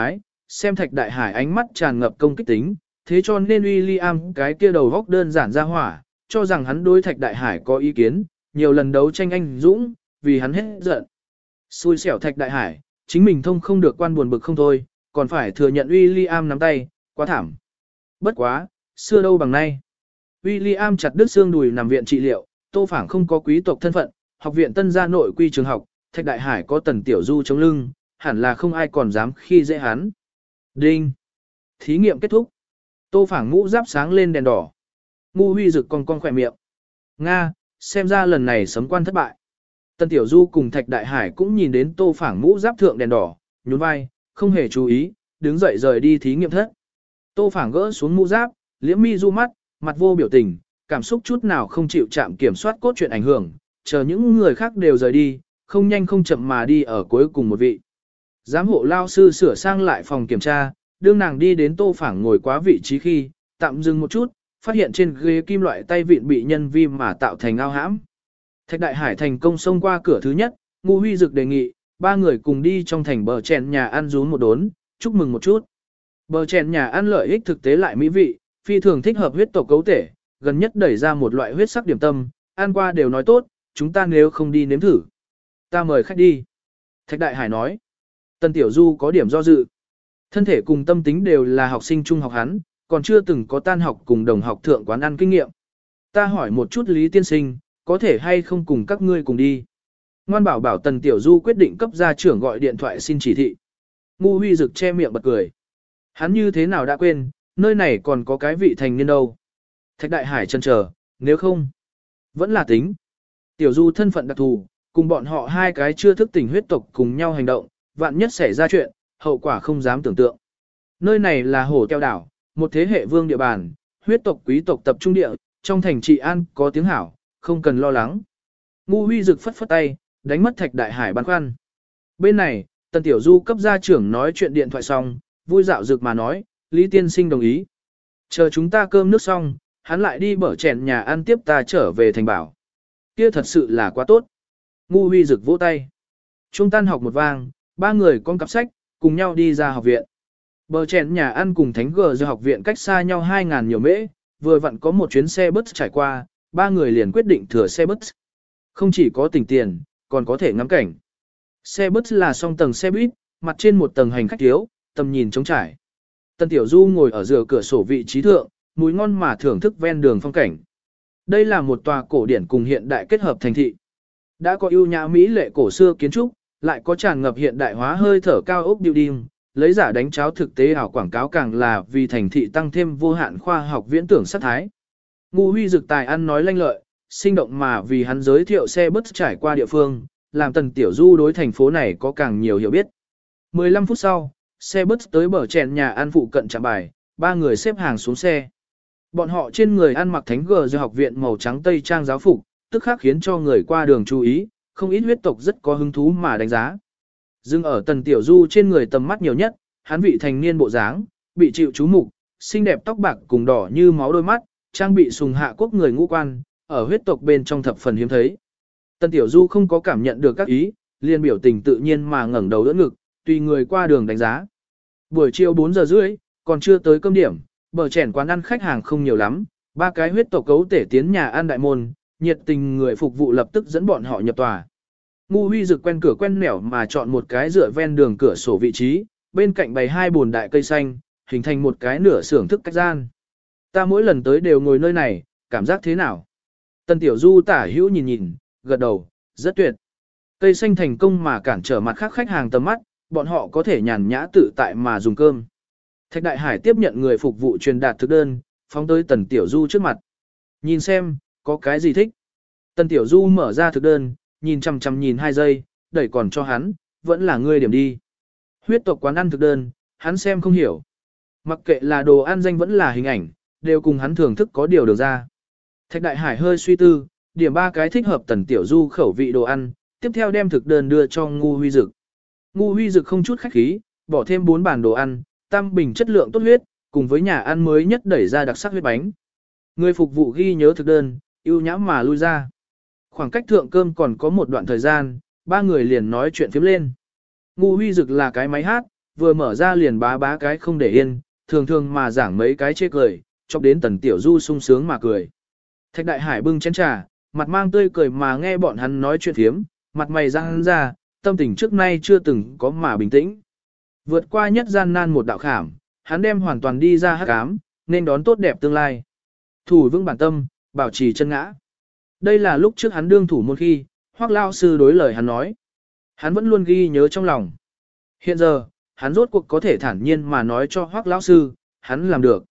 xem Thạch Đại Hải ánh mắt tràn ngập công kích tính, thế cho nên William cái kia đầu góc đơn giản ra hỏa, cho rằng hắn đối Thạch Đại Hải có ý kiến, nhiều lần đấu tranh anh dũng, vì hắn hết giận. Xui xẻo Thạch Đại Hải, chính mình thông không được quan buồn bực không thôi, còn phải thừa nhận William nắm tay, quá thảm. Bất quá, xưa đâu bằng nay. William chặt đứt xương đùi nằm viện trị liệu, Tô Phảng không có quý tộc thân phận, học viện Tân gia nội quy trường học, Thạch Đại Hải có Tần Tiểu Du chống lưng, hẳn là không ai còn dám khi dễ hắn. Đinh. Thí nghiệm kết thúc. Tô Phảng mũ giáp sáng lên đèn đỏ. Ngu Huy rực con khỏe miệng. Nga, xem ra lần này sấm quan thất bại. Tần Tiểu Du cùng Thạch Đại Hải cũng nhìn đến Tô Phảng mũ giáp thượng đèn đỏ, nhún vai, không hề chú ý, đứng dậy rời đi thí nghiệm thất. Tô Phảng gỡ xuống mũ giáp, liễm mi du mắt, mặt vô biểu tình, cảm xúc chút nào không chịu chạm kiểm soát cốt truyện ảnh hưởng, chờ những người khác đều rời đi, không nhanh không chậm mà đi ở cuối cùng một vị. Giám hộ lao sư sửa sang lại phòng kiểm tra, đương nàng đi đến Tô Phảng ngồi quá vị trí khi, tạm dừng một chút, phát hiện trên ghế kim loại tay vịn bị nhân vi mà tạo thành ao hãm. Thạch Đại Hải thành công xông qua cửa thứ nhất, Ngu Huy Dực đề nghị, ba người cùng đi trong thành bờ chèn nhà ăn rún một đốn, chúc mừng một chút. Bờ chèn nhà ăn lợi ích thực tế lại mỹ vị, phi thường thích hợp huyết tộc cấu thể, gần nhất đẩy ra một loại huyết sắc điểm tâm, ăn qua đều nói tốt, chúng ta nếu không đi nếm thử. Ta mời khách đi. Thạch Đại Hải nói. Tần Tiểu Du có điểm do dự. Thân thể cùng tâm tính đều là học sinh trung học hắn, còn chưa từng có tan học cùng đồng học thượng quán ăn kinh nghiệm. Ta hỏi một chút Lý Tiên Sinh, có thể hay không cùng các ngươi cùng đi. Ngoan bảo bảo Tần Tiểu Du quyết định cấp gia trưởng gọi điện thoại xin chỉ thị. Ngu Huy Dực che miệng bật cười. Hắn như thế nào đã quên, nơi này còn có cái vị thành niên đâu. Thạch Đại Hải chần chờ, nếu không, vẫn là tính. Tiểu Du thân phận đặc thù, cùng bọn họ hai cái chưa thức tỉnh huyết tộc cùng nhau hành động, vạn nhất xảy ra chuyện, hậu quả không dám tưởng tượng. Nơi này là Hổ Teo đảo, một thế hệ vương địa bàn, huyết tộc quý tộc tập trung địa, trong thành trị an có tiếng hảo, không cần lo lắng. Ngu Huy Dực phất phất tay, đánh mất Thạch Đại Hải băn khoăn. Bên này, Tần Tiểu Du cấp gia trưởng nói chuyện điện thoại xong, vui dạo dực mà nói, Lý Tiên Sinh đồng ý. Chờ chúng ta cơm nước xong, hắn lại đi bở chèn nhà ăn tiếp ta trở về thành bảo. Kia thật sự là quá tốt. Ngu Huy Dực vỗ tay. Trung tan học một vang, ba người con cặp sách, cùng nhau đi ra học viện. Bờ chèn nhà ăn cùng Thánh Gờ giờ học viện cách xa nhau 2.000 nhiều mễ, vừa vặn có một chuyến xe bus trải qua, ba người liền quyết định thừa xe bus. Không chỉ có tỉnh tiền, còn có thể ngắm cảnh. Xe bus là song tầng xe buýt, mặt trên một tầng hành khách thiếu, tầm nhìn trống trải. Tần Tiểu Du ngồi ở giữa cửa sổ vị trí thượng, mùi ngon mà thưởng thức ven đường phong cảnh. Đây là một tòa cổ điển cùng hiện đại kết hợp thành thị. Đã có ưu nhã mỹ lệ cổ xưa kiến trúc, lại có tràn ngập hiện đại hóa hơi thở cao ốc building, lấy giả đánh cháo thực tế ảo quảng cáo càng là vì thành thị tăng thêm vô hạn khoa học viễn tưởng sắc thái. Ngu Huy Dực tài ăn nói lanh lợi, sinh động mà vì hắn giới thiệu xe bus trải qua địa phương, làm Tần Tiểu Du đối thành phố này có càng nhiều hiểu biết. 15 phút sau, xe bus tới bờ chèn nhà ăn phụ cận trạm bài, ba người xếp hàng xuống xe. Bọn họ trên người ăn mặc Thánh Gờ giờ học viện màu trắng tây trang giáo phục, tức khắc khiến cho người qua đường chú ý, không ít huyết tộc rất có hứng thú mà đánh giá. Dừng ở Tần Tiểu Du trên người tầm mắt nhiều nhất, hắn vị thành niên bộ dáng, bị chịu chú mục, xinh đẹp tóc bạc cùng đỏ như máu đôi mắt, trang bị sùng hạ quốc người ngũ quan, ở huyết tộc bên trong thập phần hiếm thấy. Tần Tiểu Du không có cảm nhận được các ý, liền biểu tình tự nhiên mà ngẩng đầu đỡ ngực, tùy người qua đường đánh giá. Buổi chiều 4 giờ rưỡi, còn chưa tới cơm điểm, bờ chèn quán ăn khách hàng không nhiều lắm, ba cái huyết tộc cấu tể tiến nhà ăn đại môn, nhiệt tình người phục vụ lập tức dẫn bọn họ nhập tòa. Ngu Huy Dực quen cửa quen nẻo mà chọn một cái dựa ven đường cửa sổ vị trí, bên cạnh bày hai bồn đại cây xanh, hình thành một cái nửa xưởng thức cách gian. Ta mỗi lần tới đều ngồi nơi này, cảm giác thế nào? Tần Tiểu Du tả hữu nhìn nhìn, gật đầu, rất tuyệt. Cây xanh thành công mà cản trở mặt khác khách hàng tầm mắt, bọn họ có thể nhàn nhã tự tại mà dùng cơm. Thạch Đại Hải tiếp nhận người phục vụ truyền đạt thực đơn, phóng tới Tần Tiểu Du trước mặt. Nhìn xem, có cái gì thích. Tần Tiểu Du mở ra thực đơn, nhìn chằm chằm nhìn 2 giây, đẩy còn cho hắn, vẫn là ngươi điểm đi. Huyết tộc quán ăn thực đơn, hắn xem không hiểu. Mặc kệ là đồ ăn danh vẫn là hình ảnh, đều cùng hắn thưởng thức có điều được ra. Thạch Đại Hải hơi suy tư, điểm 3 cái thích hợp Tần Tiểu Du khẩu vị đồ ăn, tiếp theo đem thực đơn đưa cho Ngu Huy Dực. Ngu Huy Dực không chút khách khí, bỏ thêm 4 bàn đồ ăn, tam bình chất lượng tốt huyết, cùng với nhà ăn mới nhất đẩy ra đặc sắc huyết bánh. Người phục vụ ghi nhớ thực đơn, ưu nhã mà lui ra. Khoảng cách thượng cơm còn có một đoạn thời gian, ba người liền nói chuyện phiếm lên. Ngu Huy Dực là cái máy hát, vừa mở ra liền bá bá cái không để yên, thường thường mà giảng mấy cái chê cười, chọc đến Tần Tiểu Du sung sướng mà cười. Thạch Đại Hải bưng chén trà, mặt mang tươi cười mà nghe bọn hắn nói chuyện phiếm, mặt mày răng ra, tâm tình trước nay chưa từng có mà bình tĩnh. Vượt qua nhất gian nan một đạo khảm, hắn đem hoàn toàn đi ra hắc ám, nên đón tốt đẹp tương lai. Thủ vững bản tâm, bảo trì chân ngã. Đây là lúc trước hắn đương thủ môn khi, Hoắc lao sư đối lời hắn nói. Hắn vẫn luôn ghi nhớ trong lòng. Hiện giờ, hắn rốt cuộc có thể thản nhiên mà nói cho Hoắc lão sư, hắn làm được.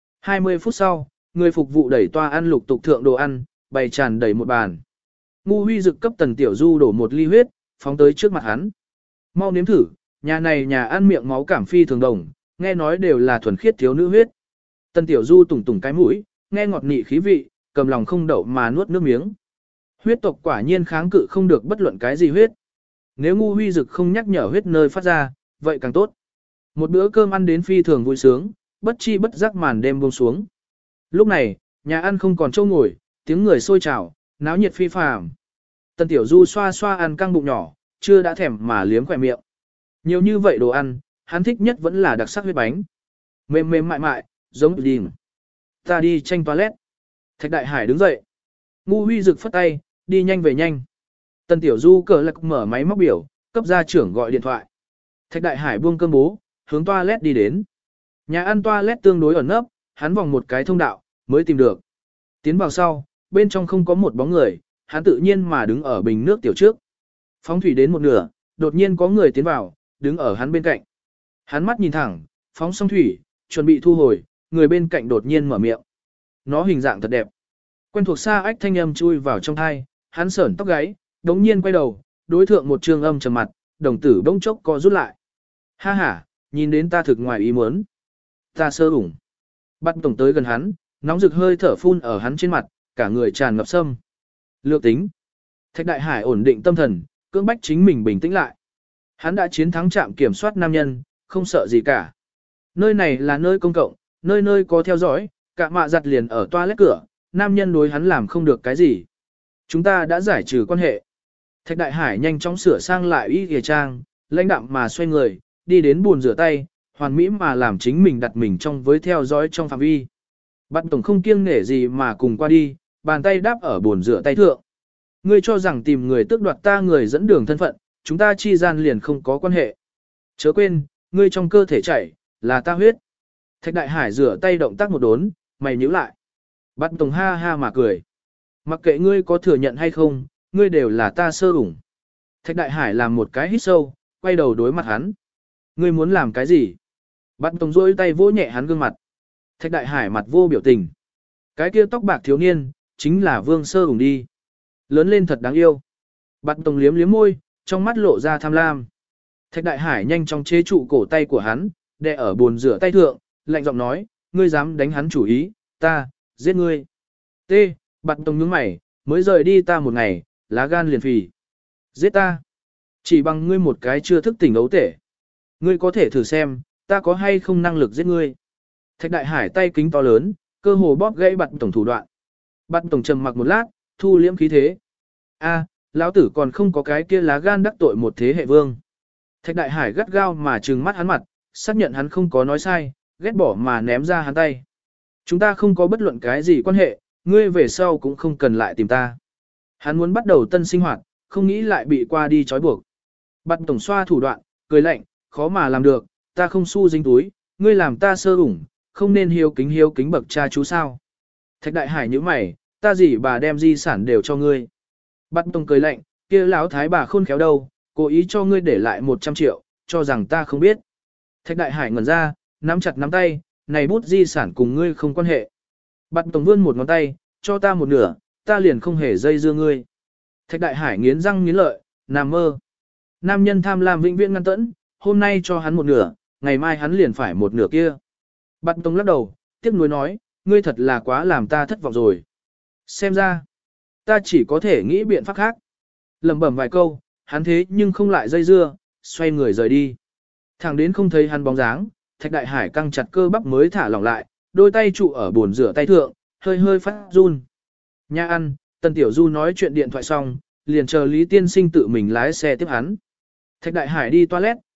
20 phút sau, người phục vụ đẩy toa ăn lục tục thượng đồ ăn, bày tràn đầy một bàn. Ngu Huy Dực cấp Tần Tiểu Du đổ một ly huyết, phóng tới trước mặt hắn. Mau nếm thử, nhà này nhà ăn miệng máu cảm phi thường đồng, nghe nói đều là thuần khiết thiếu nữ huyết. Tần Tiểu Du tùng tùng cái mũi, nghe ngọt nị khí vị, cầm lòng không đậu mà nuốt nước miếng. Huyết tộc quả nhiên kháng cự không được bất luận cái gì huyết. Nếu Ngu Huy Dực không nhắc nhở huyết nơi phát ra, vậy càng tốt. Một bữa cơm ăn đến phi thường vui sướng, bất chi bất giác màn đêm buông xuống. Lúc này, nhà ăn không còn chỗ ngồi, tiếng người sôi trào, náo nhiệt phi phàm. Tần Tiểu Du xoa xoa ăn căng bụng nhỏ, chưa đã thèm mà liếm khỏe miệng. Nhiều như vậy đồ ăn, hắn thích nhất vẫn là đặc sắc huyết bánh. Mềm mềm mại mại, giống đỉnh. Ta đi tranh toilet. Thạch Đại Hải đứng dậy. Ngu Huy Dực phất tay, đi nhanh về nhanh. Tần Tiểu Du cờ lạc mở máy móc biểu, cấp gia trưởng gọi điện thoại. Thạch Đại Hải buông cơm bố, hướng toilet đi đến. Nhà ăn toilet tương đối ẩn nấp, hắn vòng một cái thông đạo, mới tìm được. Tiến vào sau, bên trong không có một bóng người, hắn tự nhiên mà đứng ở bình nước tiểu trước. Phóng thủy đến một nửa, đột nhiên có người tiến vào, đứng ở hắn bên cạnh. Hắn mắt nhìn thẳng, phóng xong thủy, chuẩn bị thu hồi, người bên cạnh đột nhiên mở miệng. Nó hình dạng thật đẹp. Quen thuộc xa ách thanh âm chui vào trong thai, hắn sởn tóc gáy, đống nhiên quay đầu, đối thượng một trương âm trầm mặt, đồng tử bỗng chốc co rút lại. Ha ha, nhìn đến ta thực ngoài ý muốn. Ta sơ ủng. Bắt tổng tới gần hắn, nóng rực hơi thở phun ở hắn trên mặt, cả người tràn ngập sâm. Lược tính. Thạch Đại Hải ổn định tâm thần, cưỡng bách chính mình bình tĩnh lại. Hắn đã chiến thắng trạm kiểm soát nam nhân, không sợ gì cả. Nơi này là nơi công cộng, nơi nơi có theo dõi, cả mạ giặt liền ở toilet cửa, nam nhân đối hắn làm không được cái gì. Chúng ta đã giải trừ quan hệ. Thạch Đại Hải nhanh chóng sửa sang lại y ghề trang, lãnh đạm mà xoay người, đi đến bồn rửa tay, hoàn mỹ mà làm chính mình đặt mình trong với theo dõi trong phạm vi. Bạn tổng không kiêng nể gì mà cùng qua đi, bàn tay đáp ở bồn rửa tay thượng. Ngươi cho rằng tìm người tước đoạt ta người dẫn đường thân phận, chúng ta chi gian liền không có quan hệ. Chớ quên, ngươi trong cơ thể chảy, là ta huyết. Thạch Đại Hải rửa tay động tác một đốn, mày nhíu lại. Bạn tổng ha ha mà cười. Mặc kệ ngươi có thừa nhận hay không, ngươi đều là ta sơ ủng. Thạch Đại Hải làm một cái hít sâu, quay đầu đối mặt hắn. Ngươi muốn làm cái gì? Bạn tổng rôi tay vỗ nhẹ hắn gương mặt. Thạch Đại Hải mặt vô biểu tình. Cái kia tóc bạc thiếu niên, chính là Vương Sơ ủng đi. Lớn lên thật đáng yêu. Bạn tổng liếm liếm môi, trong mắt lộ ra tham lam. Thạch Đại Hải nhanh chóng chế trụ cổ tay của hắn, đè ở bồn rửa tay thượng, lạnh giọng nói, ngươi dám đánh hắn chủ ý, ta, giết ngươi. T. Bạn tổng nhướng mày, mới rời đi ta một ngày, lá gan liền phì. Giết ta. Chỉ bằng ngươi một cái chưa thức tỉnh ấu tể. Ngươi có thể thử xem, ta có hay không năng lực giết ngươi. Thạch Đại Hải tay kính to lớn, cơ hồ bóp gãy bạn tổng thủ đoạn. Bạn tổng trầm mặc một lát, thu liễm khí thế. A, lão tử còn không có cái kia lá gan đắc tội một thế hệ vương. Thạch Đại Hải gắt gao mà trừng mắt hắn mặt, xác nhận hắn không có nói sai, ghét bỏ mà ném ra hắn tay. Chúng ta không có bất luận cái gì quan hệ, ngươi về sau cũng không cần lại tìm ta. Hắn muốn bắt đầu tân sinh hoạt, không nghĩ lại bị qua đi trói buộc. Bạn tổng xoa thủ đoạn, cười lạnh, khó mà làm được, ta không xu dính túi, ngươi làm ta sơ ủng, không nên hiếu kính bậc cha chú sao. Thạch Đại Hải nhíu mày, ta gì bà đem di sản đều cho ngươi. Bạn tổng cười lạnh, kia lão thái bà khôn khéo đâu, cố ý cho ngươi để lại 100 triệu, cho rằng ta không biết. Thạch Đại Hải ngẩn ra, nắm chặt nắm tay, này bút di sản cùng ngươi không quan hệ. Bạn tổng vươn một ngón tay, cho ta một nửa, ta liền không hề dây dưa ngươi. Thạch Đại Hải nghiến răng nghiến lợi, nằm mơ. Nam nhân tham lam vĩnh viễn ngăn tẫn, hôm nay cho hắn một nửa, ngày mai hắn liền phải một nửa kia. Bạn tổng lắc đầu, tiếc nuối nói, ngươi thật là quá làm ta thất vọng rồi. Xem ra, ta chỉ có thể nghĩ biện pháp khác. Lẩm bẩm vài câu, hắn thế nhưng không lại dây dưa, xoay người rời đi. Thẳng đến không thấy hắn bóng dáng, Thạch Đại Hải căng chặt cơ bắp mới thả lỏng lại, đôi tay trụ ở bồn rửa tay thượng, hơi hơi phát run. Nha ăn, Tần Tiểu Du nói chuyện điện thoại xong, liền chờ Lý Tiên Sinh tự mình lái xe tiếp hắn. Thạch Đại Hải đi toilet,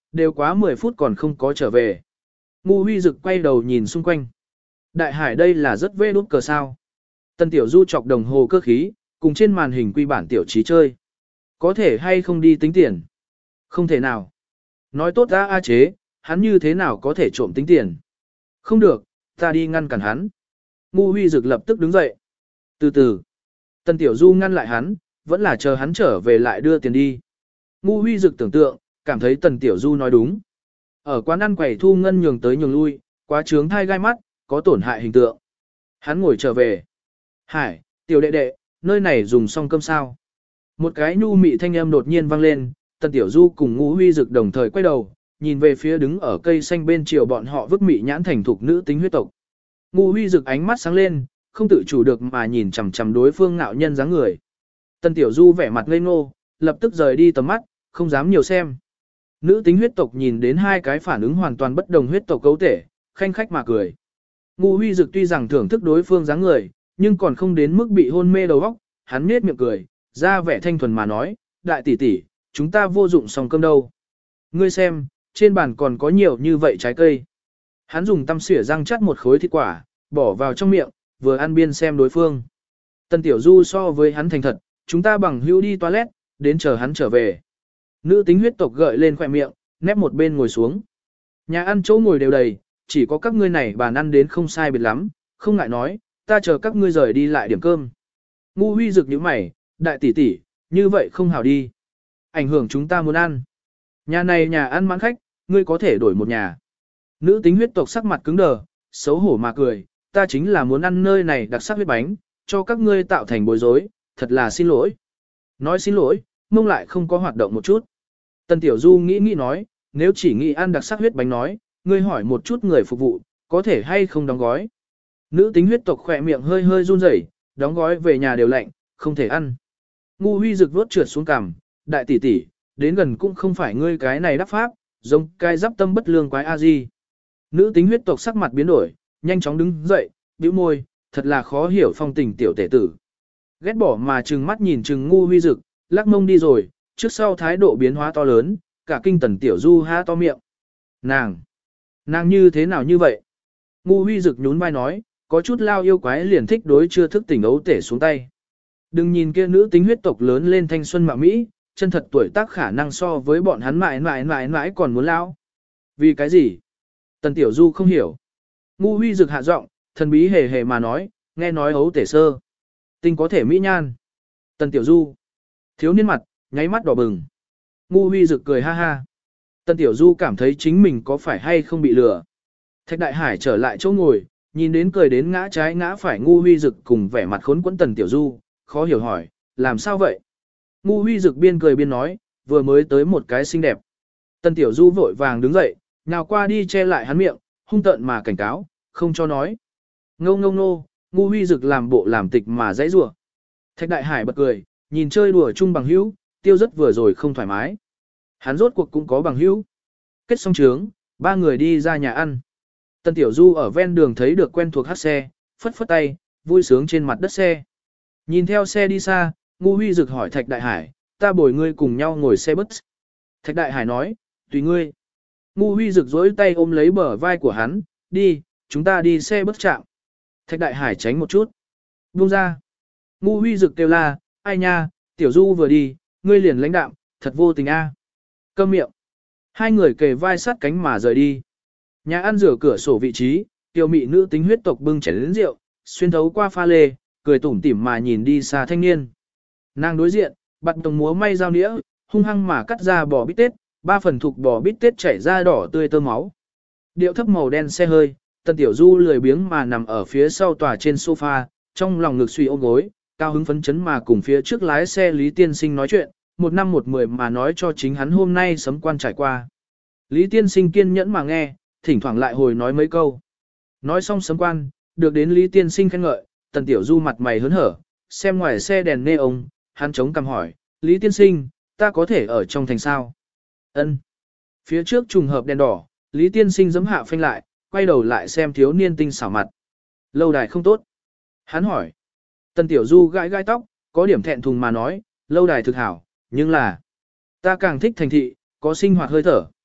đều quá 10 phút còn không có trở về. Ngu Huy Dực quay đầu nhìn xung quanh. Đại hải đây là rất vê đút cờ sao. Tân Tiểu Du chọc đồng hồ cơ khí, cùng trên màn hình quy bản tiểu trí chơi. Có thể hay không đi tính tiền? Không thể nào. Nói tốt ra A chế, hắn như thế nào có thể trộm tính tiền? Không được, ta đi ngăn cản hắn. Ngu Huy Dực lập tức đứng dậy. Từ từ. Tân Tiểu Du ngăn lại hắn, vẫn là chờ hắn trở về lại đưa tiền đi. Ngu Huy Dực tưởng tượng, cảm thấy Tần Tiểu Du nói đúng. Ở quán ăn quẩy thu ngân nhường tới nhường lui, quá trướng thai gai mắt, có tổn hại hình tượng. Hắn ngồi trở về. Hải, tiểu đệ đệ, nơi này dùng xong cơm sao? Một cái nhu mị thanh âm đột nhiên vang lên, Tần Tiểu Du cùng Ngũ Huy Dực đồng thời quay đầu, nhìn về phía đứng ở cây xanh bên chiều bọn họ vứt mị nhãn thành thục nữ tính huyết tộc. Ngũ Huy Dực ánh mắt sáng lên, không tự chủ được mà nhìn chằm chằm đối phương ngạo nhân dáng người. Tần Tiểu Du vẻ mặt ngây ngô, lập tức rời đi tầm mắt, không dám nhiều xem. Nữ tính huyết tộc nhìn đến hai cái phản ứng hoàn toàn bất đồng huyết tộc cấu thể, khanh khách mà cười. Ngũ Huy Dực tuy rằng thưởng thức đối phương dáng người, nhưng còn không đến mức bị hôn mê đầu óc, hắn nhếch miệng cười, ra vẻ thanh thuần mà nói, đại tỷ tỷ, chúng ta vô dụng xong cơm đâu. Ngươi xem, trên bàn còn có nhiều như vậy trái cây. Hắn dùng tăm xỉa răng chắt một khối thịt quả, bỏ vào trong miệng, vừa ăn biên xem đối phương. Tần Tiểu Du so với hắn thành thật, chúng ta bằng hữu đi toilet, đến chờ hắn trở về. Nữ tính huyết tộc gợi lên khỏe miệng, nép một bên ngồi xuống. Nhà ăn chỗ ngồi đều đầy, chỉ có các ngươi này bàn ăn đến không sai biệt lắm, không ngại nói, ta chờ các ngươi rời đi lại điểm cơm. Ngu Huy Dực nhíu mày, đại tỷ tỷ, như vậy không hảo đi. Ảnh hưởng chúng ta muốn ăn. Nhà này nhà ăn mãn khách, ngươi có thể đổi một nhà. Nữ tính huyết tộc sắc mặt cứng đờ, xấu hổ mà cười, ta chính là muốn ăn nơi này đặc sắc huyết bánh, cho các ngươi tạo thành bối rối, thật là xin lỗi. Nói xin lỗi, mông lại không có hoạt động một chút. Tần Tiểu Du nghĩ nói, nếu chỉ nghĩ ăn đặc sắc huyết bánh nói, ngươi hỏi một chút người phục vụ, có thể hay không đóng gói. Nữ tính huyết tộc khỏe miệng hơi hơi run rẩy, đóng gói về nhà đều lạnh, không thể ăn. Ngu Huy Dực vuốt trượt xuống cằm, đại tỷ tỷ, đến gần cũng không phải ngươi cái này đắc pháp, giống cái giáp tâm bất lương quái a di. Nữ tính huyết tộc sắc mặt biến đổi, nhanh chóng đứng dậy, bĩu môi, thật là khó hiểu phong tình tiểu tể tử. Ghét bỏ mà trừng mắt nhìn trừng Ngu Huy Dực, lắc mông đi rồi, trước sau thái độ biến hóa to lớn, cả kinh Tần Tiểu Du há to miệng. Nàng như thế nào như vậy? Ngu Huy Dực nhún vai nói, có chút lao yêu quái liền thích đối chưa thức tỉnh ấu tể xuống tay. Đừng nhìn kia nữ tính huyết tộc lớn lên thanh xuân mạo Mỹ, chân thật tuổi tác khả năng so với bọn hắn mãi còn muốn lao. Vì cái gì? Tần Tiểu Du không hiểu. Ngu Huy Dực hạ giọng, thần bí hề hề mà nói, nghe nói ấu tể sơ. Tinh có thể mỹ nhan. Tần Tiểu Du. Thiếu niên mặt, nháy mắt đỏ bừng. Ngu Huy Dực cười ha ha. Tần Tiểu Du cảm thấy chính mình có phải hay không bị lừa. Thạch Đại Hải trở lại chỗ ngồi, nhìn đến cười đến ngã trái ngã phải Ngu Huy Dực cùng vẻ mặt khốn quẫn Tần Tiểu Du, khó hiểu hỏi, làm sao vậy? Ngu Huy Dực biên cười biên nói, vừa mới tới một cái xinh đẹp. Tần Tiểu Du vội vàng đứng dậy, nào qua đi che lại hắn miệng, hung tợn mà cảnh cáo, không cho nói. Ngô ngô ngô, Ngu Huy Dực làm bộ làm tịch mà dãy rủa. Thạch Đại Hải bật cười, nhìn chơi đùa chung bằng hữu, tiêu rất vừa rồi không thoải mái. Hắn rốt cuộc cũng có bằng hữu. Kết xong trướng, ba người đi ra nhà ăn. Tần Tiểu Du ở ven đường thấy được quen thuộc hát xe, phất phất tay, vui sướng trên mặt đất xe. Nhìn theo xe đi xa, Ngu Huy Dực hỏi Thạch Đại Hải, ta bồi ngươi cùng nhau ngồi xe bus. Thạch Đại Hải nói, tùy ngươi. Ngu Huy Dực dối tay ôm lấy bờ vai của hắn, đi, chúng ta đi xe bus chạm. Thạch Đại Hải tránh một chút. Buông ra. Ngu Huy Dực kêu la, ai nha, Tiểu Du vừa đi, ngươi liền lãnh đạm, thật vô tình a. Câm miệng. Hai người kề vai sát cánh mà rời đi. Nhà ăn rửa cửa sổ vị trí, tiểu mị nữ tính huyết tộc bưng chén lớn rượu, xuyên thấu qua pha lê, cười tủm tỉm mà nhìn đi xa thanh niên. Nàng đối diện, bật đồng múa may dao nĩa, hung hăng mà cắt ra bò bít tết, 3 phần thục bò bít tết chảy ra đỏ tươi tơ máu. Điệu thấp màu đen xe hơi, Tần Tiểu Du lười biếng mà nằm ở phía sau tòa trên sofa, trong lòng ngực suy ôm gối, cao hứng phấn chấn mà cùng phía trước lái xe Lý Tiên Sinh nói chuyện, một năm một mười mà nói cho chính hắn hôm nay sấm quan trải qua. Lý Tiên Sinh kiên nhẫn mà nghe, thỉnh thoảng lại hồi nói mấy câu. Nói xong sấm quan, được đến Lý Tiên Sinh khen ngợi, Tần Tiểu Du mặt mày hớn hở, xem ngoài xe đèn nê ông, hắn chống cằm hỏi, Lý Tiên Sinh, ta có thể ở trong thành sao? Ân. Phía trước trùng hợp đèn đỏ, Lý Tiên Sinh giẫm hạ phanh lại, quay đầu lại xem thiếu niên tinh xảo mặt. Lâu đài không tốt. Hắn hỏi. Tần Tiểu Du gãi gãi tóc, có điểm thẹn thùng mà nói, lâu đài thực hảo, nhưng là, ta càng thích thành thị, có sinh hoạt hơi thở.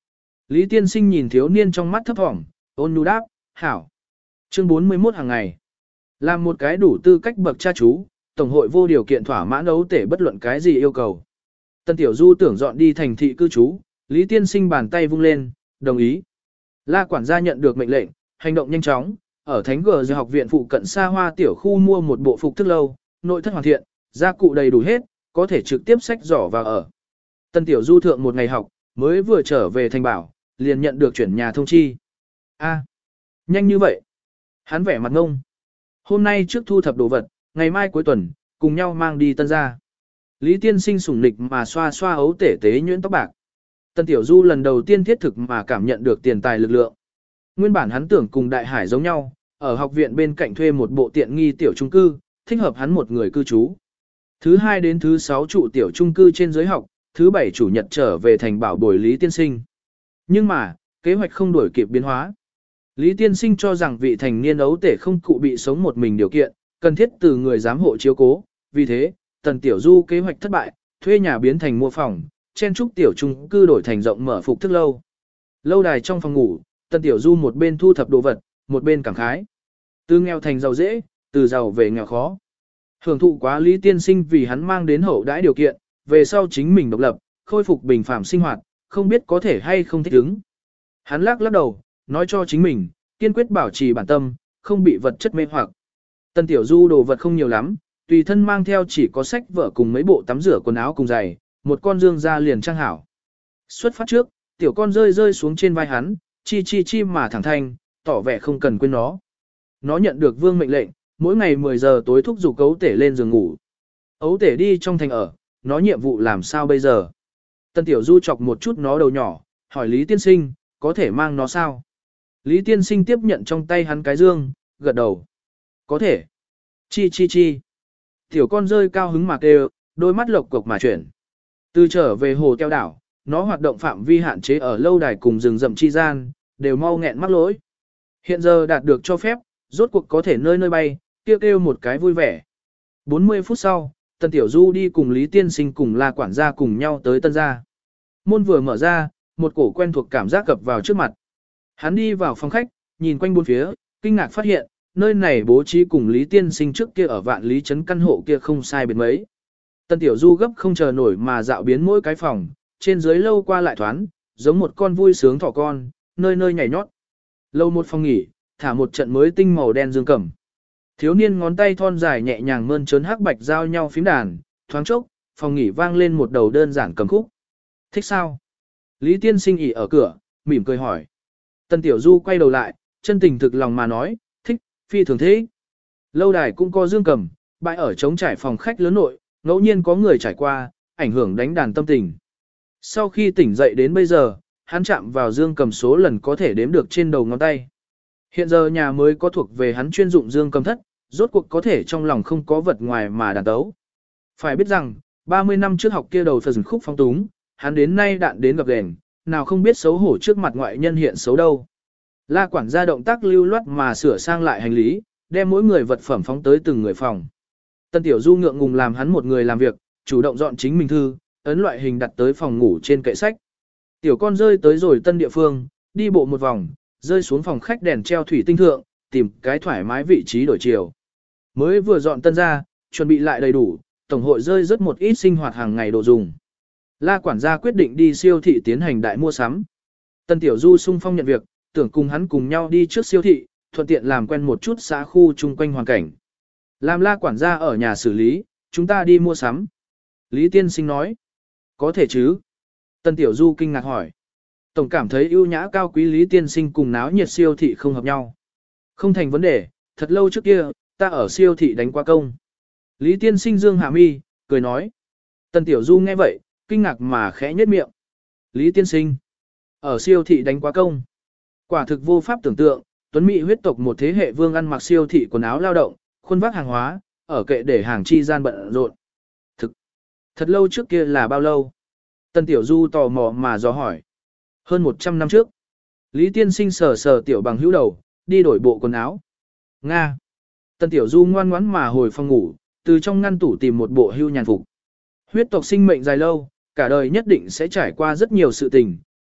Lý tiên sinh nhìn thiếu niên trong mắt thấp thỏm, ôn nhu đáp, hảo. Chương 41 hàng ngày. Làm một cái đủ tư cách bậc cha chú, Tổng hội vô điều kiện thỏa mãn ấu tể bất luận cái gì yêu cầu. Tân Tiểu Du tưởng dọn đi thành thị cư trú, Lý tiên sinh bàn tay vung lên, đồng ý. La quản gia nhận được mệnh lệnh, hành động nhanh chóng, ở Thánh Gờ học viện phụ cận xa hoa tiểu khu mua một bộ phục thức lâu, nội thất hoàn thiện, gia cụ đầy đủ hết, có thể trực tiếp xách giỏ vào ở. Tân Tiểu Du thượng một ngày học, mới vừa trở về thành bảo, liền nhận được chuyển nhà thông chi. A, nhanh như vậy. Hắn vẻ mặt ngông. Hôm nay trước thu thập đồ vật, ngày mai cuối tuần, cùng nhau mang đi Tân gia. Lý tiên sinh sủng nịch mà xoa xoa ấu tể tế nhuyễn tóc bạc. Tân Tiểu Du lần đầu tiên thiết thực mà cảm nhận được tiền tài lực lượng. Nguyên bản hắn tưởng cùng Đại Hải giống nhau, ở học viện bên cạnh thuê một bộ tiện nghi tiểu trung cư, thích hợp hắn một người cư trú. Thứ 2 đến thứ 6 trụ tiểu trung cư trên giới học, thứ 7 chủ nhật trở về thành bảo bồi Lý tiên sinh. Nhưng mà, kế hoạch không đuổi kịp biến hóa. Lý tiên sinh cho rằng vị thành niên ấu tể không cụ bị sống một mình điều kiện, cần thiết từ người giám hộ chiếu cố. Vì thế, Tần Tiểu Du kế hoạch thất bại, thuê nhà biến thành mua phòng, chen trúc tiểu trung cư đổi thành rộng mở phục thức lâu. Lâu đài trong phòng ngủ, Tần Tiểu Du một bên thu thập đồ vật, một bên cảm khái. Từ nghèo thành giàu dễ, từ giàu về nghèo khó. Hưởng thụ quá Lý tiên sinh vì hắn mang đến hậu đãi điều kiện, về sau chính mình độc lập, khôi phục bình phàm sinh hoạt, không biết có thể hay không thích ứng. Hắn lắc đầu, nói cho chính mình, kiên quyết bảo trì bản tâm, không bị vật chất mê hoặc. Tần Tiểu Du đồ vật không nhiều lắm, tùy thân mang theo chỉ có sách vở cùng mấy bộ tắm rửa quần áo cùng giày, một con dương ra liền trang hảo. Xuất phát trước, tiểu con rơi xuống trên vai hắn, chi mà thẳng thanh, tỏ vẻ không cần quên nó. Nó nhận được vương mệnh lệnh, mỗi ngày 10 giờ tối thúc giục ấu tể lên giường ngủ. Ấu tể đi trong thành ở, nó nhiệm vụ làm sao bây giờ? Tần Tiểu Du chọc một chút nó đầu nhỏ, hỏi Lý tiên sinh, có thể mang nó sao? Lý tiên sinh tiếp nhận trong tay hắn cái dương, gật đầu. Có thể. Chi. Tiểu con rơi cao hứng mà kêu, đôi mắt lộc cộc mà chuyển. Từ trở về hồ Keo đảo, nó hoạt động phạm vi hạn chế ở lâu đài cùng rừng rậm chi gian, đều mau nghẹn mắc lỗi. Hiện giờ đạt được cho phép, rốt cuộc có thể nơi bay, kêu một cái vui vẻ. 40 phút sau, Tần Tiểu Du đi cùng Lý tiên sinh cùng La quản gia cùng nhau tới Tân gia. Môn vừa mở ra, một cổ quen thuộc cảm giác cập vào trước mặt. Hắn đi vào phòng khách, nhìn quanh bốn phía, kinh ngạc phát hiện, nơi này bố trí cùng Lý tiên sinh trước kia ở Vạn Lý trấn căn hộ kia không sai biệt mấy. Tần Tiểu Du gấp không chờ nổi mà dạo biến mỗi cái phòng, trên dưới lâu qua lại thoáng, giống một con vui sướng thỏ con, nơi nơi nhảy nhót. Lâu một phòng nghỉ, thả một trận mới tinh màu đen dương cầm. Thiếu niên ngón tay thon dài nhẹ nhàng mơn trớn hắc bạch giao nhau phím đàn, thoáng chốc, phòng nghỉ vang lên một đầu đơn giản cầm khúc. Thích sao? Lý tiên sinh ỉ ở cửa, mỉm cười hỏi. Tần Tiểu Du quay đầu lại, chân tình thực lòng mà nói, thích, phi thường thế. Lâu đài cũng có dương cầm, bãi ở trống trải phòng khách lớn nội, ngẫu nhiên có người trải qua, ảnh hưởng đánh đàn tâm tình. Sau khi tỉnh dậy đến bây giờ, hắn chạm vào dương cầm số lần có thể đếm được trên đầu ngón tay. Hiện giờ nhà mới có thuộc về hắn chuyên dụng dương cầm thất, rốt cuộc có thể trong lòng không có vật ngoài mà đàn tấu. Phải biết rằng, 30 năm trước học kia đầu phần khúc phong túng, hắn đến nay đạn đến gặp đèn, nào không biết xấu hổ trước mặt ngoại nhân hiện xấu đâu. La quản gia động tác lưu loát mà sửa sang lại hành lý, đem mỗi người vật phẩm phóng tới từng người phòng. Tân Tiểu Du ngượng ngùng làm hắn một người làm việc, chủ động dọn chính mình thư, ấn loại hình đặt tới phòng ngủ trên kệ sách. Tiểu con rơi tới rồi tân địa phương, đi bộ một vòng, rơi xuống phòng khách đèn treo thủy tinh thượng, tìm cái thoải mái vị trí đổi chiều. Mới vừa dọn tân ra, chuẩn bị lại đầy đủ, tổng hội rơi rất một ít sinh hoạt hàng ngày đồ dùng. La quản gia quyết định đi siêu thị tiến hành đại mua sắm. Tân Tiểu Du sung phong nhận việc, tưởng cùng hắn cùng nhau đi trước siêu thị, thuận tiện làm quen một chút xã khu chung quanh hoàn cảnh. Làm La quản gia ở nhà xử lý, chúng ta đi mua sắm. Lý tiên sinh nói, có thể chứ? Tân Tiểu Du kinh ngạc hỏi. Tổng cảm thấy ưu nhã cao quý Lý tiên sinh cùng náo nhiệt siêu thị không hợp nhau. Không thành vấn đề, thật lâu trước kia, ta ở siêu thị đánh qua công. Lý tiên sinh dương hạ mi, cười nói. Tân Tiểu Du nghe vậy, kinh ngạc mà khẽ nhếch miệng. Lý tiên sinh, ở siêu thị đánh quá công. Quả thực vô pháp tưởng tượng, tuấn mỹ huyết tộc một thế hệ vương ăn mặc siêu thị quần áo lao động, khuôn vác hàng hóa, ở kệ để hàng chi gian bận rộn. Thật lâu trước kia là bao lâu? Tân Tiểu Du tò mò mà dò hỏi. Hơn 100 năm trước. Lý tiên sinh sờ sờ tiểu bằng hữu đầu, đi đổi bộ quần áo. Nga. Tân Tiểu Du ngoan ngoãn mà hồi phòng ngủ, từ trong ngăn tủ tìm một bộ hưu nhàn phục. Huyết tộc sinh mệnh dài lâu, cả đời nhất định sẽ trải qua rất nhiều sự tình,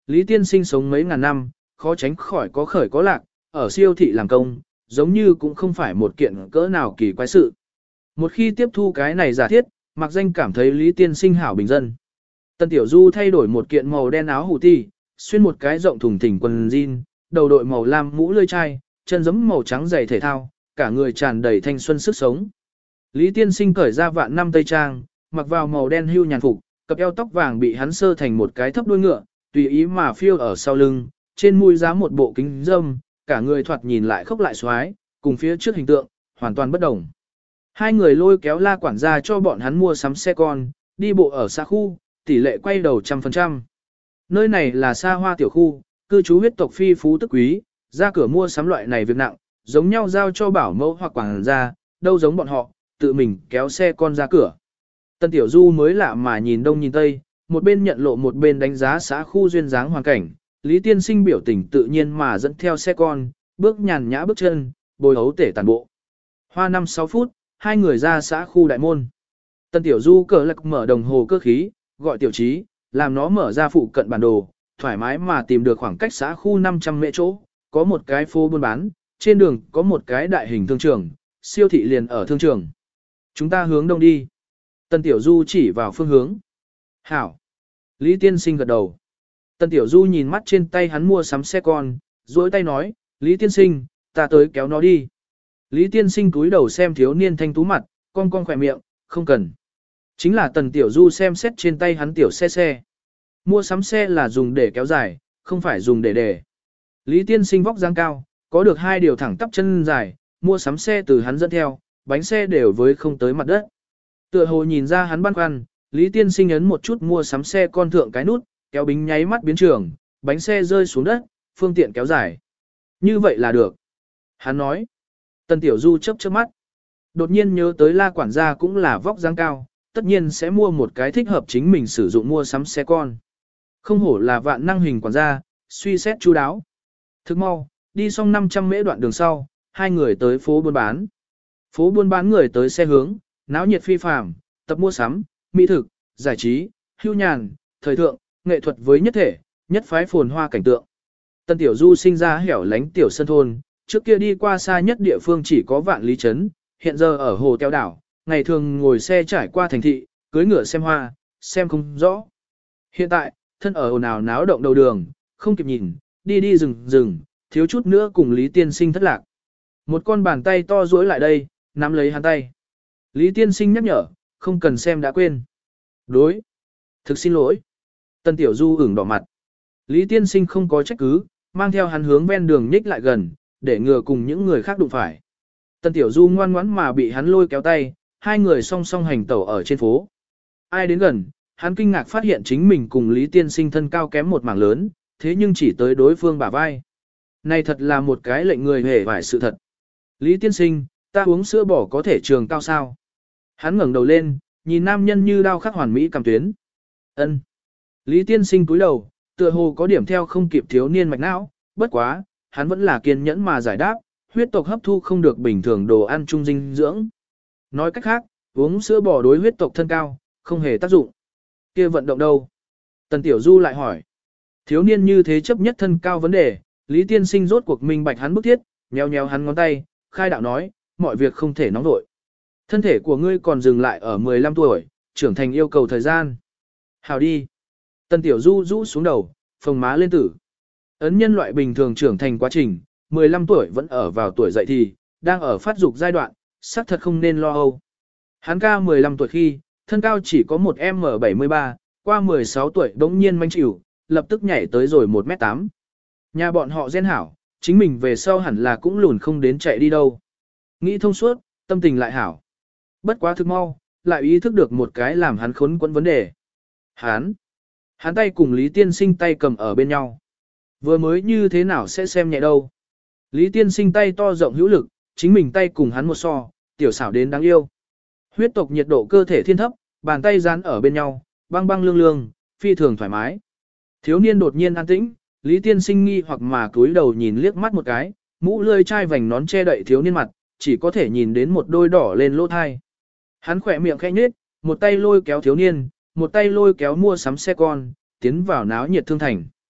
Lý Tiên Sinh sống mấy ngàn năm, khó tránh khỏi có khởi có lạc, ở siêu thị làm công, giống như cũng không phải một kiện cỡ nào kỳ quái sự. Một khi tiếp thu cái này giả thiết, Mạc Danh cảm thấy Lý Tiên Sinh hảo bình dân. Tân Tiểu Du thay đổi một kiện màu đen áo hủ ti, xuyên một cái rộng thùng thình quần jean, đầu đội màu lam mũ lưỡi chai, chân giẫm màu trắng giày thể thao, cả người tràn đầy thanh xuân sức sống. Lý Tiên Sinh cởi ra vạn năm tây trang, mặc vào màu đen hưu nhàn phục, cặp eo tóc vàng bị hắn sơ thành một cái thấp đuôi ngựa, tùy ý mà phiêu ở sau lưng, trên mũi giá một bộ kính râm, cả người thoạt nhìn lại khốc lại xoái, cùng phía trước hình tượng, hoàn toàn bất đồng. Hai người lôi kéo La quản gia cho bọn hắn mua sắm xe con, đi bộ ở xa khu, tỷ lệ quay đầu 100%. Nơi này là xa hoa tiểu khu, cư trú huyết tộc phi phú tức quý, ra cửa mua sắm loại này việc nặng, giống nhau giao cho bảo mẫu hoặc quản gia, đâu giống bọn họ, tự mình kéo xe con ra cửa. Tân Tiểu Du mới lạ mà nhìn đông nhìn tây, một bên nhận lộ một bên đánh giá xã khu duyên dáng hoàn cảnh, Lý Tiên Sinh biểu tình tự nhiên mà dẫn theo xe con, bước nhàn nhã bước chân, bồi hấu tể tàn bộ. Hoa 5-6 phút, hai người ra xã khu đại môn. Tân Tiểu Du cờ lạc mở đồng hồ cơ khí, gọi Tiểu Trí, làm nó mở ra phụ cận bản đồ, thoải mái mà tìm được khoảng cách xã khu 500 mễ chỗ, có một cái phố buôn bán, trên đường có một cái đại hình thương trường, siêu thị liền ở thương trường. Chúng ta hướng đông đi. Tân Tiểu Du chỉ vào phương hướng. Hảo. Lý Tiên Sinh gật đầu. Tân Tiểu Du nhìn mắt trên tay hắn mua sắm xe con, duỗi tay nói, Lý Tiên Sinh, ta tới kéo nó đi. Lý Tiên Sinh cúi đầu xem thiếu niên thanh tú mặt, con khỏe miệng, không cần. Chính là Tần Tiểu Du xem xét trên tay hắn tiểu xe. Mua sắm xe là dùng để kéo dài, không phải dùng để để. Lý Tiên Sinh vóc dáng cao, có được hai điều thẳng tắp chân dài, mua sắm xe từ hắn dẫn theo, bánh xe đều với không tới mặt đất. Tựa hồ nhìn ra hắn băn khoăn, Lý Tiên Sinh ấn một chút mua sắm xe con thượng cái nút, kéo bính nháy mắt biến trường, bánh xe rơi xuống đất, phương tiện kéo dài. Như vậy là được. Hắn nói. Tần Tiểu Du chớp mắt. Đột nhiên nhớ tới La quản gia cũng là vóc dáng cao, tất nhiên sẽ mua một cái thích hợp chính mình sử dụng mua sắm xe con. Không hổ là vạn năng hình quản gia, suy xét chu đáo. Thức mau, đi xong 500 mễ đoạn đường sau, hai người tới phố buôn bán. Phố buôn bán người tới xe hướng, náo nhiệt phi phàm, tập mua sắm, mỹ thực, giải trí, hưu nhàn, thời thượng, nghệ thuật với nhất thể, nhất phái phồn hoa cảnh tượng. Tân Tiểu Du sinh ra hẻo lánh tiểu sân thôn, trước kia đi qua xa nhất địa phương chỉ có Vạn Lý Trấn, hiện giờ ở hồ Teo đảo, ngày thường ngồi xe trải qua thành thị, cưới ngựa xem hoa, xem không rõ. Hiện tại, thân ở ồn ào náo động đầu đường, không kịp nhìn, đi rừng, thiếu chút nữa cùng Lý Tiên Sinh thất lạc. Một con bàn tay to duỗi lại đây, nắm lấy hắn tay. Lý Tiên Sinh nhắc nhở, không cần xem đã quên. Đối. Thực xin lỗi. Tân Tiểu Du ửng đỏ mặt. Lý Tiên Sinh không có trách cứ, mang theo hắn hướng ven đường nhích lại gần, để ngừa cùng những người khác đụng phải. Tân Tiểu Du ngoan ngoãn mà bị hắn lôi kéo tay, hai người song song hành tẩu ở trên phố. Ai đến gần, hắn kinh ngạc phát hiện chính mình cùng Lý Tiên Sinh thân cao kém một mảng lớn, thế nhưng chỉ tới đối phương bả vai. Này thật là một cái lệnh người hề vải sự thật. Lý Tiên Sinh, ta uống sữa bò có thể trường cao sao? Hắn ngẩng đầu lên, nhìn nam nhân như đao khắc hoàn mỹ cầm tuyến. Ân. Lý Tiên Sinh cúi đầu, tựa hồ có điểm theo không kịp thiếu niên mạch não, bất quá, hắn vẫn là kiên nhẫn mà giải đáp, huyết tộc hấp thu không được bình thường đồ ăn chung dinh dưỡng. Nói cách khác, uống sữa bò đối huyết tộc thân cao, không hề tác dụng. Kia vận động đâu? Tần Tiểu Du lại hỏi. Thiếu niên như thế chấp nhất thân cao vấn đề, Lý Tiên Sinh rốt cuộc minh bạch hắn bức thiết, nhéo nhéo hắn ngón tay, khai đạo nói, mọi việc không thể nóng vội. Thân thể của ngươi còn dừng lại ở 15 tuổi, trưởng thành yêu cầu thời gian. Hào đi. Tần Tiểu Du rũ xuống đầu, phồng má lên tử. Ấn nhân loại bình thường trưởng thành quá trình, 15 tuổi vẫn ở vào tuổi dậy thì, đang ở phát dục giai đoạn, xác thật không nên lo âu. Hắn ca 15 tuổi khi, thân cao chỉ có một M73, qua 16 tuổi đống nhiên manh chịu, lập tức nhảy tới rồi 1m8. Nhà bọn họ gen hảo, chính mình về sau hẳn là cũng lùn không đến chạy đi đâu. Nghĩ thông suốt, tâm tình lại hảo. Bất quá thực mau, lại ý thức được một cái làm hắn khốn quẫn vấn đề. Hắn tay cùng Lý Tiên Sinh tay cầm ở bên nhau. Vừa mới như thế nào sẽ xem nhẹ đâu. Lý Tiên Sinh tay to rộng hữu lực, chính mình tay cùng hắn một so, tiểu xảo đến đáng yêu. Huyết tộc nhiệt độ cơ thể thiên thấp, bàn tay dán ở bên nhau, băng băng lương lương, phi thường thoải mái. Thiếu niên đột nhiên an tĩnh, Lý Tiên Sinh nghi hoặc mà cúi đầu nhìn liếc mắt một cái, mũ lươi chai vành nón che đậy thiếu niên mặt, chỉ có thể nhìn đến một đôi đỏ lên lỗ thai. Hắn khỏe miệng khẽ nhếch, một tay lôi kéo thiếu niên, một tay lôi kéo mua sắm xe con, tiến vào náo nhiệt thương thành.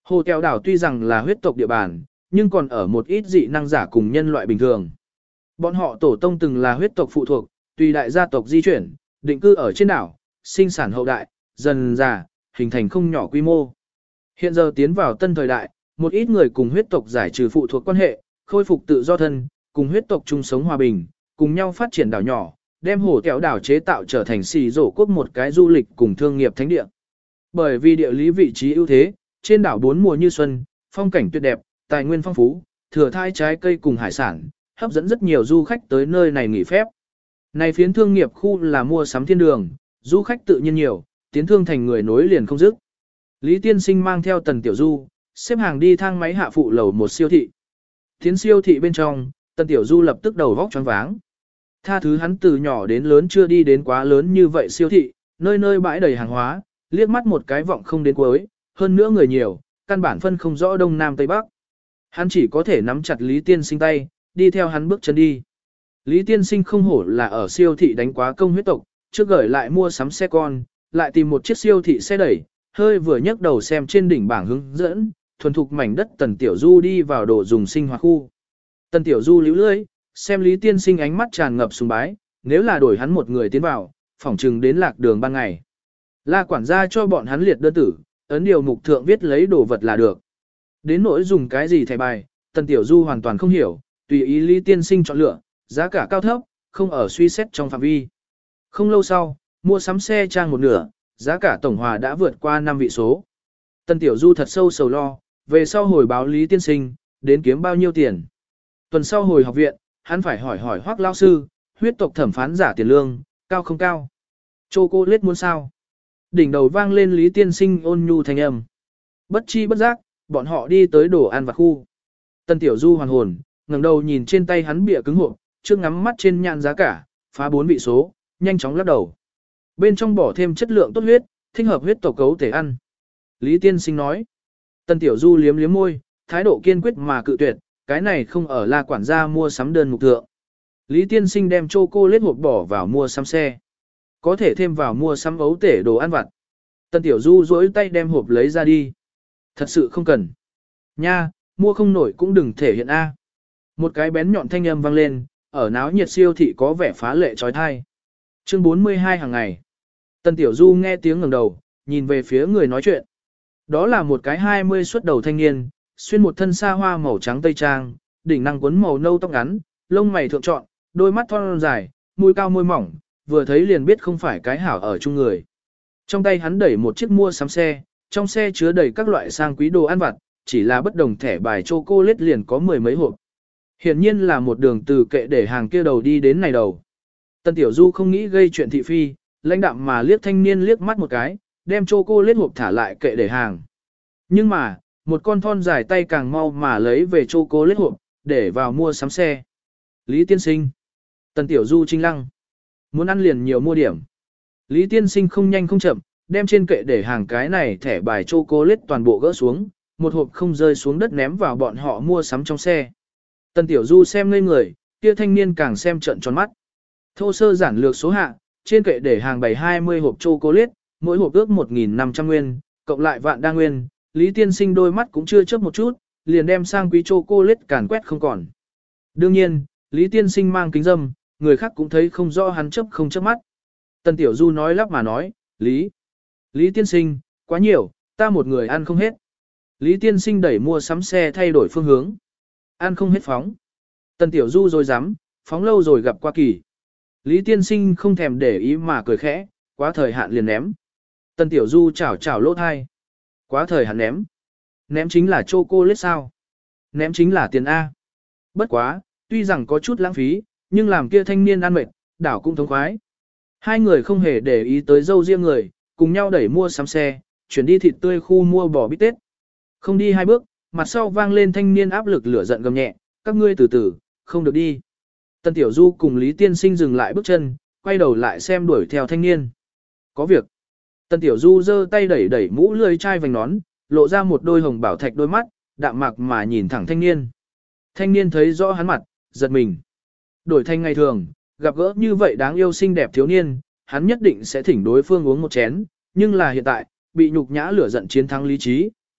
Hồ Tèo đảo tuy rằng là huyết tộc địa bàn, nhưng còn ở một ít dị năng giả cùng nhân loại bình thường. Bọn họ tổ tông từng là huyết tộc phụ thuộc, tùy đại gia tộc di chuyển, định cư ở trên đảo, sinh sản hậu đại, dần già, hình thành không nhỏ quy mô. Hiện giờ tiến vào tân thời đại, một ít người cùng huyết tộc giải trừ phụ thuộc quan hệ, khôi phục tự do thân, cùng huyết tộc chung sống hòa bình, cùng nhau phát triển đảo nhỏ, đem Hồ Tèo đảo chế tạo trở thành xì rổ quốc một cái du lịch cùng thương nghiệp thánh địa. Bởi vì địa lý vị trí ưu thế, trên đảo bốn mùa như xuân, phong cảnh tuyệt đẹp, tài nguyên phong phú, thừa thai trái cây cùng hải sản, hấp dẫn rất nhiều du khách tới nơi này nghỉ phép. Này phiến thương nghiệp khu là mua sắm thiên đường, du khách tự nhiên nhiều, tiến thương thành người nối liền không dứt. Lý Tiên Sinh mang theo Tần Tiểu Du, xếp hàng đi thang máy hạ phụ lầu một siêu thị. Tiến siêu thị bên trong, Tần Tiểu Du lập tức đầu vóc choáng váng. Tha thứ hắn từ nhỏ đến lớn chưa đi đến quá lớn như vậy siêu thị, nơi nơi bãi đầy hàng hóa, liếc mắt một cái vọng không đến cuối, hơn nữa người nhiều, căn bản phân không rõ đông nam tây bắc. Hắn chỉ có thể nắm chặt Lý Tiên Sinh tay, đi theo hắn bước chân đi. Lý Tiên Sinh không hổ là ở siêu thị đánh quá công huyết tộc, trước gửi lại mua sắm xe con, lại tìm một chiếc siêu thị xe đẩy, hơi vừa nhấc đầu xem trên đỉnh bảng hướng dẫn, thuần thục mảnh đất Tần Tiểu Du đi vào đồ dùng sinh hoạt khu. Tần Tiểu Du líu lưỡi, xem Lý Tiên Sinh ánh mắt tràn ngập sùng bái, nếu là đổi hắn một người tiến vào, phỏng chừng đến lạc đường ban ngày. La quản gia cho bọn hắn liệt đơn tử, ấn điều mục thượng viết lấy đồ vật là được. Đến nỗi dùng cái gì thẻ bài, Tần Tiểu Du hoàn toàn không hiểu, tùy ý Lý Tiên Sinh chọn lựa, giá cả cao thấp, không ở suy xét trong phạm vi. Không lâu sau, mua sắm xe trang một nửa, giá cả tổng hòa đã vượt qua 5 vị số. Tần Tiểu Du thật sâu sầu lo, về sau hồi báo Lý Tiên Sinh, đến kiếm bao nhiêu tiền. Tuần sau hồi học viện, hắn phải hỏi Hoắc lão sư, huyết tộc thẩm phán giả tiền lương, cao không cao? Chocolate muốn sao? Đỉnh đầu vang lên Lý Tiên Sinh ôn nhu thanh âm. Bất chi bất giác, bọn họ đi tới đồ ăn vặt khu. Tần Tiểu Du hoàn hồn, ngẩng đầu nhìn trên tay hắn bìa cứng hộp, trước ngắm mắt trên nhãn giá cả, phá 4 vị số, nhanh chóng lắc đầu. Bên trong bỏ thêm chất lượng tốt huyết, thích hợp huyết tộc cấu thể ăn. Lý Tiên Sinh nói. Tần Tiểu Du liếm liếm môi, thái độ kiên quyết mà cự tuyệt, cái này không ở La quản gia mua sắm đơn mục thượng. Lý Tiên Sinh đem chocolate hộp bỏ vào mua sắm xe. Có thể thêm vào mua sắm ấu tể đồ ăn vặt. Tần Tiểu Du duỗi tay đem hộp lấy ra đi. Thật sự không cần. Nha, mua không nổi cũng đừng thể hiện A. Một cái bén nhọn thanh âm vang lên, ở náo nhiệt siêu thị có vẻ phá lệ trói thai. Chương 42 hàng ngày. Tần Tiểu Du nghe tiếng ngẩng đầu, nhìn về phía người nói chuyện. Đó là một cái 20 xuất đầu thanh niên, xuyên một thân xa hoa màu trắng tây trang, đỉnh năng quấn màu nâu tóc ngắn, lông mày thượng trọn, đôi mắt thon dài, mũi cao môi mỏng, vừa thấy liền biết không phải cái hảo ở chung người. Trong tay hắn đẩy một chiếc mua sắm xe, trong xe chứa đầy các loại sang quý đồ ăn vặt, chỉ là bất đồng thẻ bài chocolate liền có 10 mấy hộp. Hiển nhiên là một đường từ kệ để hàng kia đầu đi đến này đầu. Tần Tiểu Du không nghĩ gây chuyện thị phi, lãnh đạm mà liếc thanh niên liếc mắt một cái, đem chocolate hộp thả lại kệ để hàng. Nhưng mà, một con thon dài tay càng mau mà lấy về chocolate hộp, để vào mua sắm xe. Lý Tiên Sinh. Tần Tiểu Du trinh lăng. Muốn ăn liền nhiều mua điểm. Lý Tiên Sinh không nhanh không chậm, đem trên kệ để hàng cái này thẻ bài chocolate toàn bộ gỡ xuống, một hộp không rơi xuống đất ném vào bọn họ mua sắm trong xe. Tần Tiểu Du xem ngây người, kia thanh niên càng xem trợn tròn mắt. Thô sơ giản lược số hạ, trên kệ để hàng bày 20 hộp chocolate, mỗi hộp ước 1.500 nguyên, cộng lại vạn đa nguyên, Lý Tiên Sinh đôi mắt cũng chưa chớp một chút, liền đem sang quý chocolate càn quét không còn. Đương nhiên, Lý Tiên Sinh mang kính dâm, người khác cũng thấy không rõ hắn chớp không chớp mắt. Tần Tiểu Du nói lắp mà nói, Lý Tiên Sinh, quá nhiều, ta một người ăn không hết. Lý Tiên Sinh đẩy mua sắm xe thay đổi phương hướng. Ăn không hết phóng. Tần Tiểu Du rồi dám, phóng lâu rồi gặp qua kỳ. Lý Tiên Sinh không thèm để ý mà cười khẽ, quá thời hạn liền ném. Tần Tiểu Du chảo lỗ thai. Quá thời hạn ném. Ném chính là chocolate sao? Ném chính là tiền A. Bất quá, tuy rằng có chút lãng phí, nhưng làm kia thanh niên ăn mệt, đảo cũng thống khoái. Hai người không hề để ý tới dâu riêng người, cùng nhau đẩy mua sắm xe, chuyển đi thịt tươi khu mua bò bít tết. Không đi hai bước, mặt sau vang lên thanh niên áp lực lửa giận gầm nhẹ, các ngươi từ từ, không được đi. Tần Tiểu Du cùng Lý Tiên Sinh dừng lại bước chân, quay đầu lại xem đuổi theo thanh niên. Có việc. Tần Tiểu Du giơ tay đẩy mũ lưỡi chai vành nón, lộ ra một đôi hồng bảo thạch đôi mắt, đạm mạc mà nhìn thẳng thanh niên. Thanh niên thấy rõ hắn mặt, giật mình. Đổi thành ngày thường, gặp gỡ như vậy đáng yêu xinh đẹp thiếu niên, hắn nhất định sẽ thỉnh đối phương uống một chén, nhưng là hiện tại, bị nhục nhã lửa giận chiến thắng lý trí,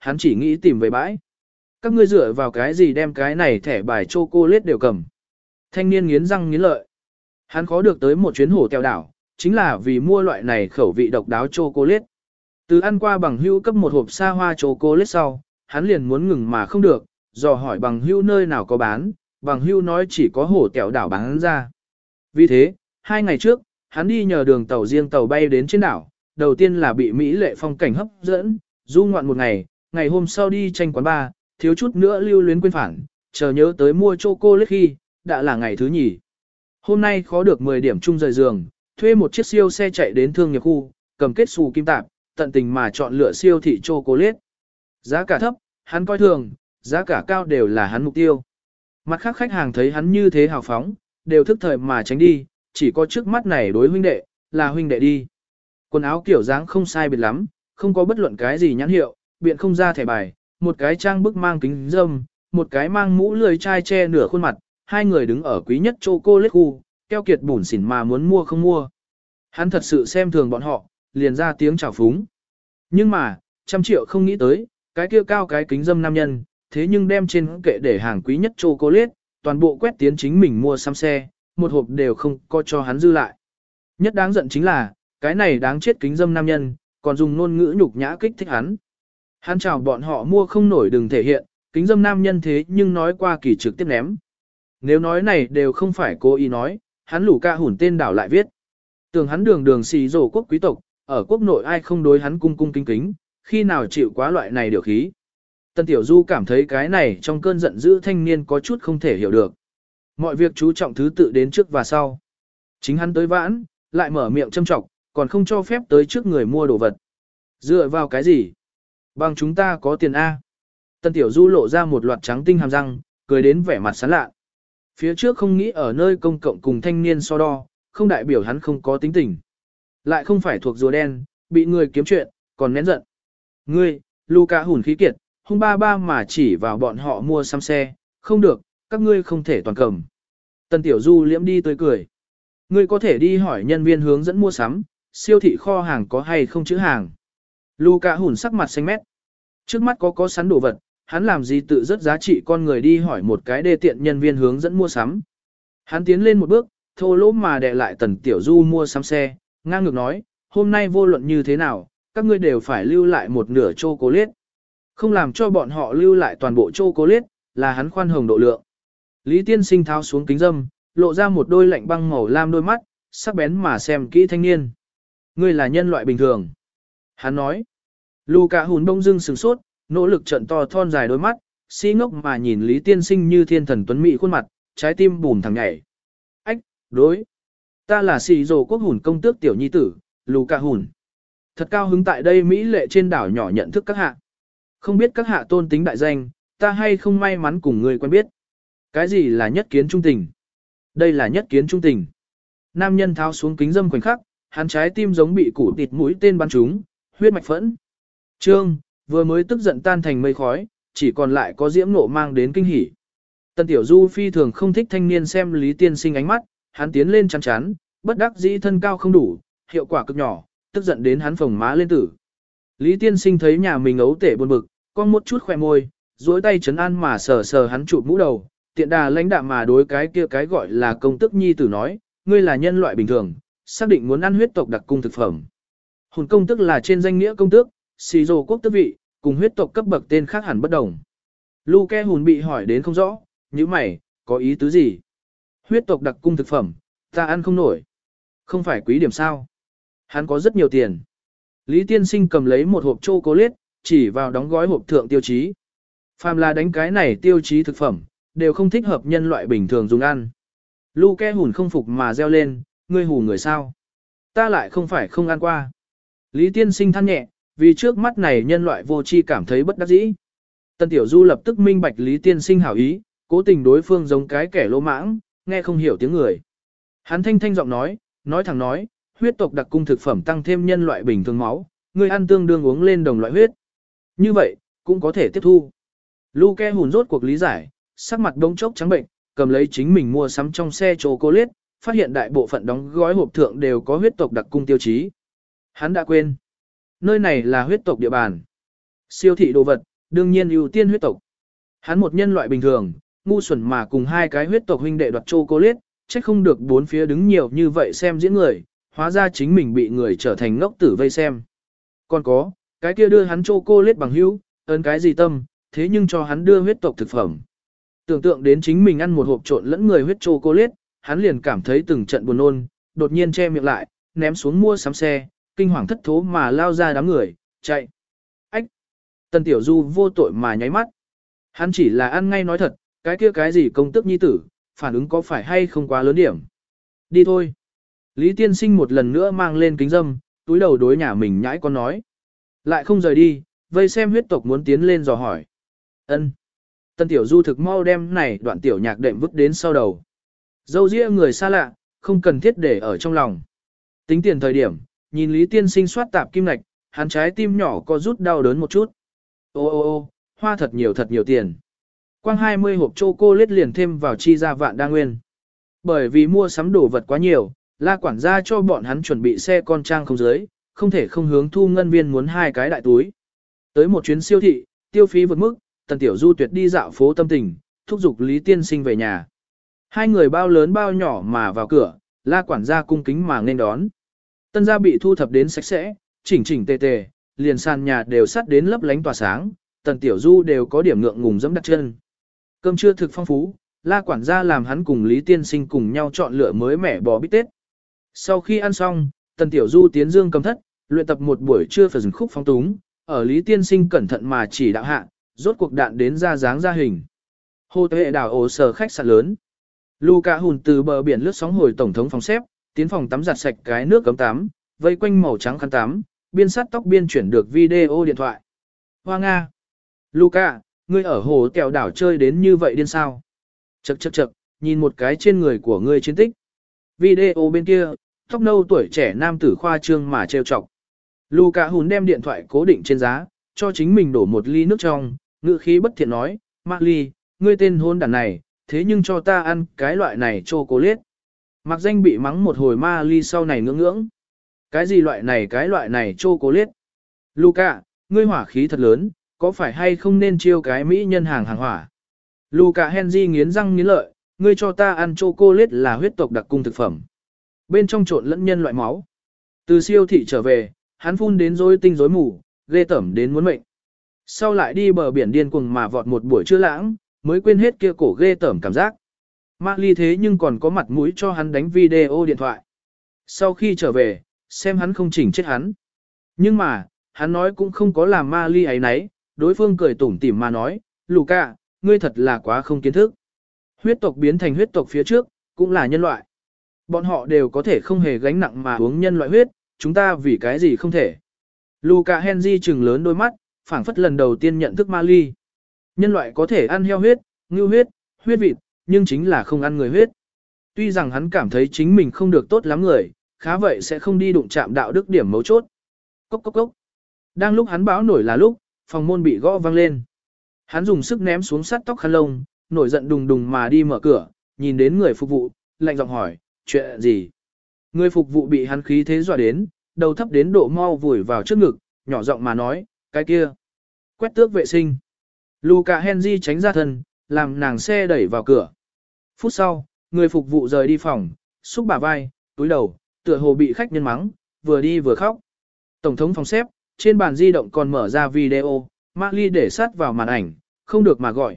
hắn chỉ nghĩ tìm về bãi. Các ngươi dựa vào cái gì đem cái này thẻ bài chocolate đều cầm. Thanh niên nghiến răng nghiến lợi. Hắn khó được tới một chuyến hổ tèo đảo, chính là vì mua loại này khẩu vị độc đáo chocolate. Từ ăn qua bằng hữu cấp một hộp xa hoa chocolate sau, hắn liền muốn ngừng mà không được, dò hỏi bằng hữu nơi nào có bán, bằng hữu nói chỉ có hổ tèo đảo bán ra. Vì thế, 2 ngày trước, hắn đi nhờ đường tàu riêng tàu bay đến trên đảo, đầu tiên là bị mỹ lệ phong cảnh hấp dẫn, du ngoạn một ngày, ngày hôm sau đi tranh quán bar, thiếu chút nữa lưu luyến quên phản, chờ nhớ tới mua chocolate khi, đã là ngày thứ nhì. Hôm nay khó được 10 điểm chung rời giường, thuê một chiếc siêu xe chạy đến thương nghiệp khu, cầm kết xù kim tạp, tận tình mà chọn lựa siêu thị chocolate. Giá cả thấp, hắn coi thường, giá cả cao đều là hắn mục tiêu. Mặt khác khách hàng thấy hắn như thế hào phóng, đều thức thời mà tránh đi, chỉ có trước mắt này đối huynh đệ, là huynh đệ đi. Quần áo kiểu dáng không sai biệt lắm, không có bất luận cái gì nhãn hiệu, biện không ra thẻ bài, một cái trang bức mang kính râm, một cái mang mũ lười chai che nửa khuôn mặt, hai người đứng ở quý nhất chocolate khu, keo kiệt bủn xỉn mà muốn mua không mua. Hắn thật sự xem thường bọn họ, liền ra tiếng chào phúng. Nhưng mà, 100 triệu không nghĩ tới, cái kia cao cái kính dâm nam nhân, thế nhưng đem trên kệ để hàng quý nhất chocolate, toàn bộ quét tiến chính mình mua xăm xe, một hộp đều không có cho hắn dư lại. Nhất đáng giận chính là, cái này đáng chết kính dâm nam nhân, còn dùng ngôn ngữ nhục nhã kích thích hắn. Hắn chào bọn họ mua không nổi đừng thể hiện, kính dâm nam nhân thế nhưng nói qua kỳ trực tiếp ném. Nếu nói này đều không phải cố ý nói, hắn lủ ca hủn tên đảo lại viết. Tưởng hắn đường đường xì rổ quốc quý tộc, ở quốc nội ai không đối hắn cung cung kính kính, khi nào chịu quá loại này điều khí. Tân Tiểu Du cảm thấy cái này trong cơn giận dữ thanh niên có chút không thể hiểu được. Mọi việc chú trọng thứ tự đến trước và sau. Chính hắn tới vãn, lại mở miệng châm trọng, còn không cho phép tới trước người mua đồ vật. Dựa vào cái gì? Bằng chúng ta có tiền A. Tân Tiểu Du lộ ra một loạt trắng tinh hàm răng, cười đến vẻ mặt sán lạ. Phía trước không nghĩ ở nơi công cộng cùng thanh niên so đo, không đại biểu hắn không có tính tình. Lại không phải thuộc rùa đen, bị người kiếm chuyện, còn nén giận. Ngươi, Luca hùn khí kiệt, hung ba ba mà chỉ vào bọn họ mua xăm xe, không được, các ngươi không thể toàn cầm. Tân Tiểu Du liễm đi tươi cười. Ngươi có thể đi hỏi nhân viên hướng dẫn mua sắm, siêu thị kho hàng có hay không chữ hàng. Luca hùn sắc mặt xanh mét. Trước mắt có sẵn đồ vật, hắn làm gì tự rất giá trị con người đi hỏi một cái đê tiện nhân viên hướng dẫn mua sắm. Hắn tiến lên một bước, thô lỗ mà đè lại Tần Tiểu Du mua sắm xe, ngang ngược nói, hôm nay vô luận như thế nào, các ngươi đều phải lưu lại một nửa chocolate. Không làm cho bọn họ lưu lại toàn bộ chocolate, là hắn khoan hồng độ lượng. Lý Tiên Sinh tháo xuống kính dâm, lộ ra một đôi lạnh băng màu lam đôi mắt, sắc bén mà xem kỹ thanh niên. Ngươi là nhân loại bình thường. Hắn nói. Luca hùn bông dưng sừng sốt, nỗ lực trận to thon dài đôi mắt, si ngốc mà nhìn Lý Tiên Sinh như thiên thần tuấn mỹ khuôn mặt, trái tim bùm thằng nhảy. Ách, đối. Ta là xì rồ quốc hùn công tước tiểu nhi tử, Luca hùn. Thật cao hứng tại đây Mỹ lệ trên đảo nhỏ nhận thức các hạ. Không biết các hạ tôn tính đại danh, ta hay không may mắn cùng người quen biết. Cái gì là nhất kiến trung tình? Đây là nhất kiến trung tình. Nam nhân tháo xuống kính dâm khoảnh khắc, hắn trái tim giống bị củ tịt mũi tên bắn trúng, huyết mạch phẫn. Trương, vừa mới tức giận tan thành mây khói, chỉ còn lại có diễm nộ mang đến kinh hỉ. Tân Tiểu Du phi thường không thích thanh niên xem Lý Tiên Sinh ánh mắt, hắn tiến lên chắn chắn, bất đắc dĩ thân cao không đủ, hiệu quả cực nhỏ, tức giận đến hắn phồng má lên tử. Lý Tiên Sinh thấy nhà mình ấu tể buồn bực, con một chút khỏe môi, duỗi tay chấn an mà sờ sờ hắn chụp mũ đầu, tiện đà lãnh đạm mà đối cái kia cái gọi là công tức nhi tử nói, ngươi là nhân loại bình thường, xác định muốn ăn huyết tộc đặc cung thực phẩm. Hùn công tức là trên danh nghĩa công tước, xì rồ quốc tước vị, cùng huyết tộc cấp bậc tên khác hẳn bất đồng. Luke hùn bị hỏi đến không rõ, như mày, có ý tứ gì? Huyết tộc đặc cung thực phẩm, ta ăn không nổi. Không phải quý điểm sao? Hắn có rất nhiều tiền. Lý Tiên Sinh cầm lấy một hộp chocolate, chỉ vào đóng gói hộp thượng tiêu chí. Phàm là đánh cái này tiêu chí thực phẩm, đều không thích hợp nhân loại bình thường dùng ăn. Luke hùn không phục mà reo lên, ngươi hù người sao? Ta lại không phải không ăn qua. Lý Tiên Sinh than nhẹ, vì trước mắt này nhân loại vô tri cảm thấy bất đắc dĩ. Tân Tiểu Du lập tức minh bạch Lý Tiên Sinh hảo ý, cố tình đối phương giống cái kẻ lỗ mãng, nghe không hiểu tiếng người. Hắn thanh thanh giọng nói thẳng nói, huyết tộc đặc cung thực phẩm tăng thêm nhân loại bình thường máu, người ăn tương đương uống lên đồng loại huyết. Như vậy, cũng có thể tiếp thu. Luke hùn rốt cuộc lý giải, sắc mặt đống chốc trắng bệnh, cầm lấy chính mình mua sắm trong xe chocolate, phát hiện đại bộ phận đóng gói hộp thượng đều có huyết tộc đặc cung tiêu chí. Hắn đã quên. Nơi này là huyết tộc địa bàn. Siêu thị đồ vật, Đương nhiên ưu tiên huyết tộc. Hắn một nhân loại bình thường, ngu xuẩn mà cùng hai cái huyết tộc huynh đệ đoạt chocolate, chắc không được bốn phía đứng nhiều như vậy xem diễn người, hóa ra chính mình bị người trở thành ngốc tử vây xem. Còn có, cái kia đưa hắn chocolate bằng hữu, ấn cái gì tâm, thế nhưng cho hắn đưa huyết tộc thực phẩm. Tưởng tượng đến chính mình ăn một hộp trộn lẫn người huyết chocolate, hắn liền cảm thấy từng trận buồn nôn, đột nhiên che miệng lại, ném xuống mua sắm xe, kinh hoàng thất thố mà lao ra đám người, chạy. Ách! Tần Tiểu Du vô tội mà nháy mắt. Hắn chỉ là ăn ngay nói thật, cái kia cái gì công tức nhi tử, phản ứng có phải hay không quá lớn điểm. Đi thôi. Lý Tiên Sinh một lần nữa mang lên kính dâm, túi đầu đối nhà mình nhãi con nói. Lại không rời đi, vây xem huyết tộc muốn tiến lên dò hỏi. Ân. Tần Tiểu Du thực mau đem này đoạn tiểu nhạc đệm vứt đến sau đầu. Dâu ria người xa lạ, không cần thiết để ở trong lòng. Tính tiền thời điểm, nhìn Lý Tiên Sinh soát tạp kim lạch, hắn trái tim nhỏ có rút đau đớn một chút. Ô ô ô, hoa thật nhiều tiền. Quang 20 hộp chocolate liền thêm vào chi ra vạn đa nguyên. Bởi vì mua sắm đồ vật quá nhiều, La quản gia cho bọn hắn chuẩn bị xe con trang không dưới, không thể không hướng thu ngân viên muốn hai cái đại túi. Tới một chuyến siêu thị, tiêu phí vượt mức, Tần Tiểu Du tuyệt đi dạo phố tâm tình, thúc giục Lý Tiên Sinh về nhà. Hai người bao lớn bao nhỏ mà vào cửa, La quản gia cung kính mà nên đón. Tân gia bị thu thập đến sạch sẽ, chỉnh chỉnh tề tề, liền sàn nhà đều sắt đến lấp lánh tỏa sáng, Tần Tiểu Du đều có điểm ngượng ngùng dẫm đặt chân. Cơm trưa thực phong phú, La quản gia làm hắn cùng Lý Tiên Sinh cùng nhau chọn lựa mới mẻ bò bít tết. Sau khi ăn xong, Tần Tiểu Du tiến dương cầm thất, luyện tập một buổi trưa phần khúc phóng túng, ở Lý Tiên Sinh cẩn thận mà chỉ đạo hạ, rốt cuộc đạn đến ra dáng ra hình. Hồ Tuệ đảo ổ sở khách sạn lớn. Luca hùn từ bờ biển lướt sóng hồi tổng thống phòng xếp, tiến phòng tắm giặt sạch cái nước cấm tắm, vây quanh màu trắng khăn tắm, biên sát tóc biên chuyển được video điện thoại. Hoa Nga. Luca, ngươi ở hồ kẹo đảo chơi đến như vậy điên sao? Chậc, nhìn một cái trên người của ngươi chiến tích. Video bên kia, tóc nâu tuổi trẻ nam tử khoa trương mà trêu chọc. Luca hùn đem điện thoại cố định trên giá, cho chính mình đổ một ly nước trong, ngữ khí bất thiện nói, Mạc Ly, ngươi tên hôn đàn này, thế nhưng cho ta ăn cái loại này chocolate. Mạc danh bị mắng một hồi Ma Ly sau này ngưỡng. Cái gì loại này chocolate? Luca, ngươi hỏa khí thật lớn, có phải hay không nên chiêu cái mỹ nhân hàng hỏa? Luca Henry nghiến răng nghiến lợi, ngươi cho ta ăn chocolate là huyết tộc đặc cung thực phẩm. Bên trong trộn lẫn nhân loại máu. Từ siêu thị trở về, hắn phun đến rối tinh rối mù, ghê tởm đến muốn mệnh. Sau lại đi bờ biển điên cuồng mà vọt một buổi trưa lãng, mới quên hết kia cổ ghê tởm cảm giác. Mạc Ly thế nhưng còn có mặt mũi cho hắn đánh video điện thoại. Sau khi trở về, xem hắn không chỉnh chết hắn. Nhưng mà, hắn nói cũng không có làm Mạc Ly ấy nấy, đối phương cười tủm tỉm mà nói, Luca, ngươi thật là quá không kiến thức. Huyết tộc biến thành huyết tộc phía trước, cũng là nhân loại. Bọn họ đều có thể không hề gánh nặng mà uống nhân loại huyết, chúng ta vì cái gì không thể. Luca Henry trừng lớn đôi mắt, phảng phất lần đầu tiên nhận thức Mạc Ly. Nhân loại có thể ăn heo huyết, ngưu huyết, huyết vịt, nhưng chính là không ăn người huyết. Tuy rằng hắn cảm thấy chính mình không được tốt lắm người, khá vậy sẽ không đi đụng chạm đạo đức điểm mấu chốt. Cốc cốc cốc. Đang lúc hắn báo nổi là lúc, phòng môn bị gõ vang lên. Hắn dùng sức ném xuống sắt tóc khăn lông, nổi giận đùng đùng mà đi mở cửa, nhìn đến người phục vụ, lạnh giọng hỏi, chuyện gì? Người phục vụ bị hắn khí thế dọa đến, đầu thấp đến độ mau vùi vào trước ngực, nhỏ giọng mà nói, cái kia. Quét tước vệ sinh. Luca Henry tránh ra thân, làm nàng xe đẩy vào cửa. Phút sau, người phục vụ rời đi phòng, xúc bả vai, túi đầu, tựa hồ bị khách nhân mắng, vừa đi vừa khóc. Tổng thống phòng xếp, trên bàn di động còn mở ra video, Mạc Ly để sát vào màn ảnh, không được mà gọi,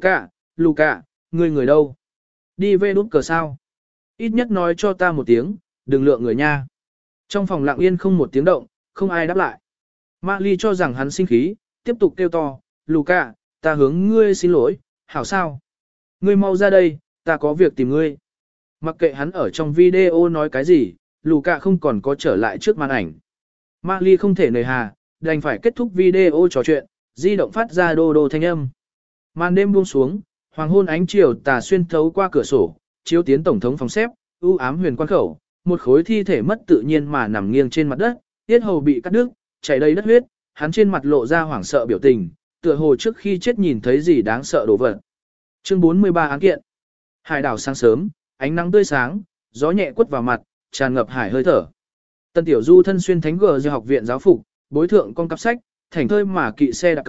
Luca, người đâu? Đi về đút cờ sao? Ít nhất nói cho ta một tiếng, đừng lượng người nha. Trong phòng lặng yên không một tiếng động, không ai đáp lại. Mạc Ly cho rằng hắn sinh khí, tiếp tục kêu to, Luca, ta hướng ngươi xin lỗi, hảo sao? Ngươi mau ra đây, ta có việc tìm ngươi. Mặc kệ hắn ở trong video nói cái gì, Luca không còn có trở lại trước màn ảnh. Mạc Ly không thể nề hà, đành phải kết thúc video trò chuyện, di động phát ra đô đô thanh âm. Màn đêm buông xuống, hoàng hôn ánh chiều tà xuyên thấu qua cửa sổ, chiếu tiến tổng thống phòng xếp, u ám huyền quan khẩu, một khối thi thể mất tự nhiên mà nằm nghiêng trên mặt đất, tiết hầu bị cắt đứt, chảy đầy đất huyết, hắn trên mặt lộ ra hoảng sợ biểu tình, tựa hồ trước khi chết nhìn thấy gì đáng sợ đổ vật. Chương 43 án kiện. Hải đảo sáng sớm, ánh nắng tươi sáng, gió nhẹ quất vào mặt, tràn ngập hải hơi thở. Tân Tiểu Du thân xuyên thánh gờ học viện giáo phục, bối thượng con cặp sách, thảnh thơi mà kỵ xe đặc công,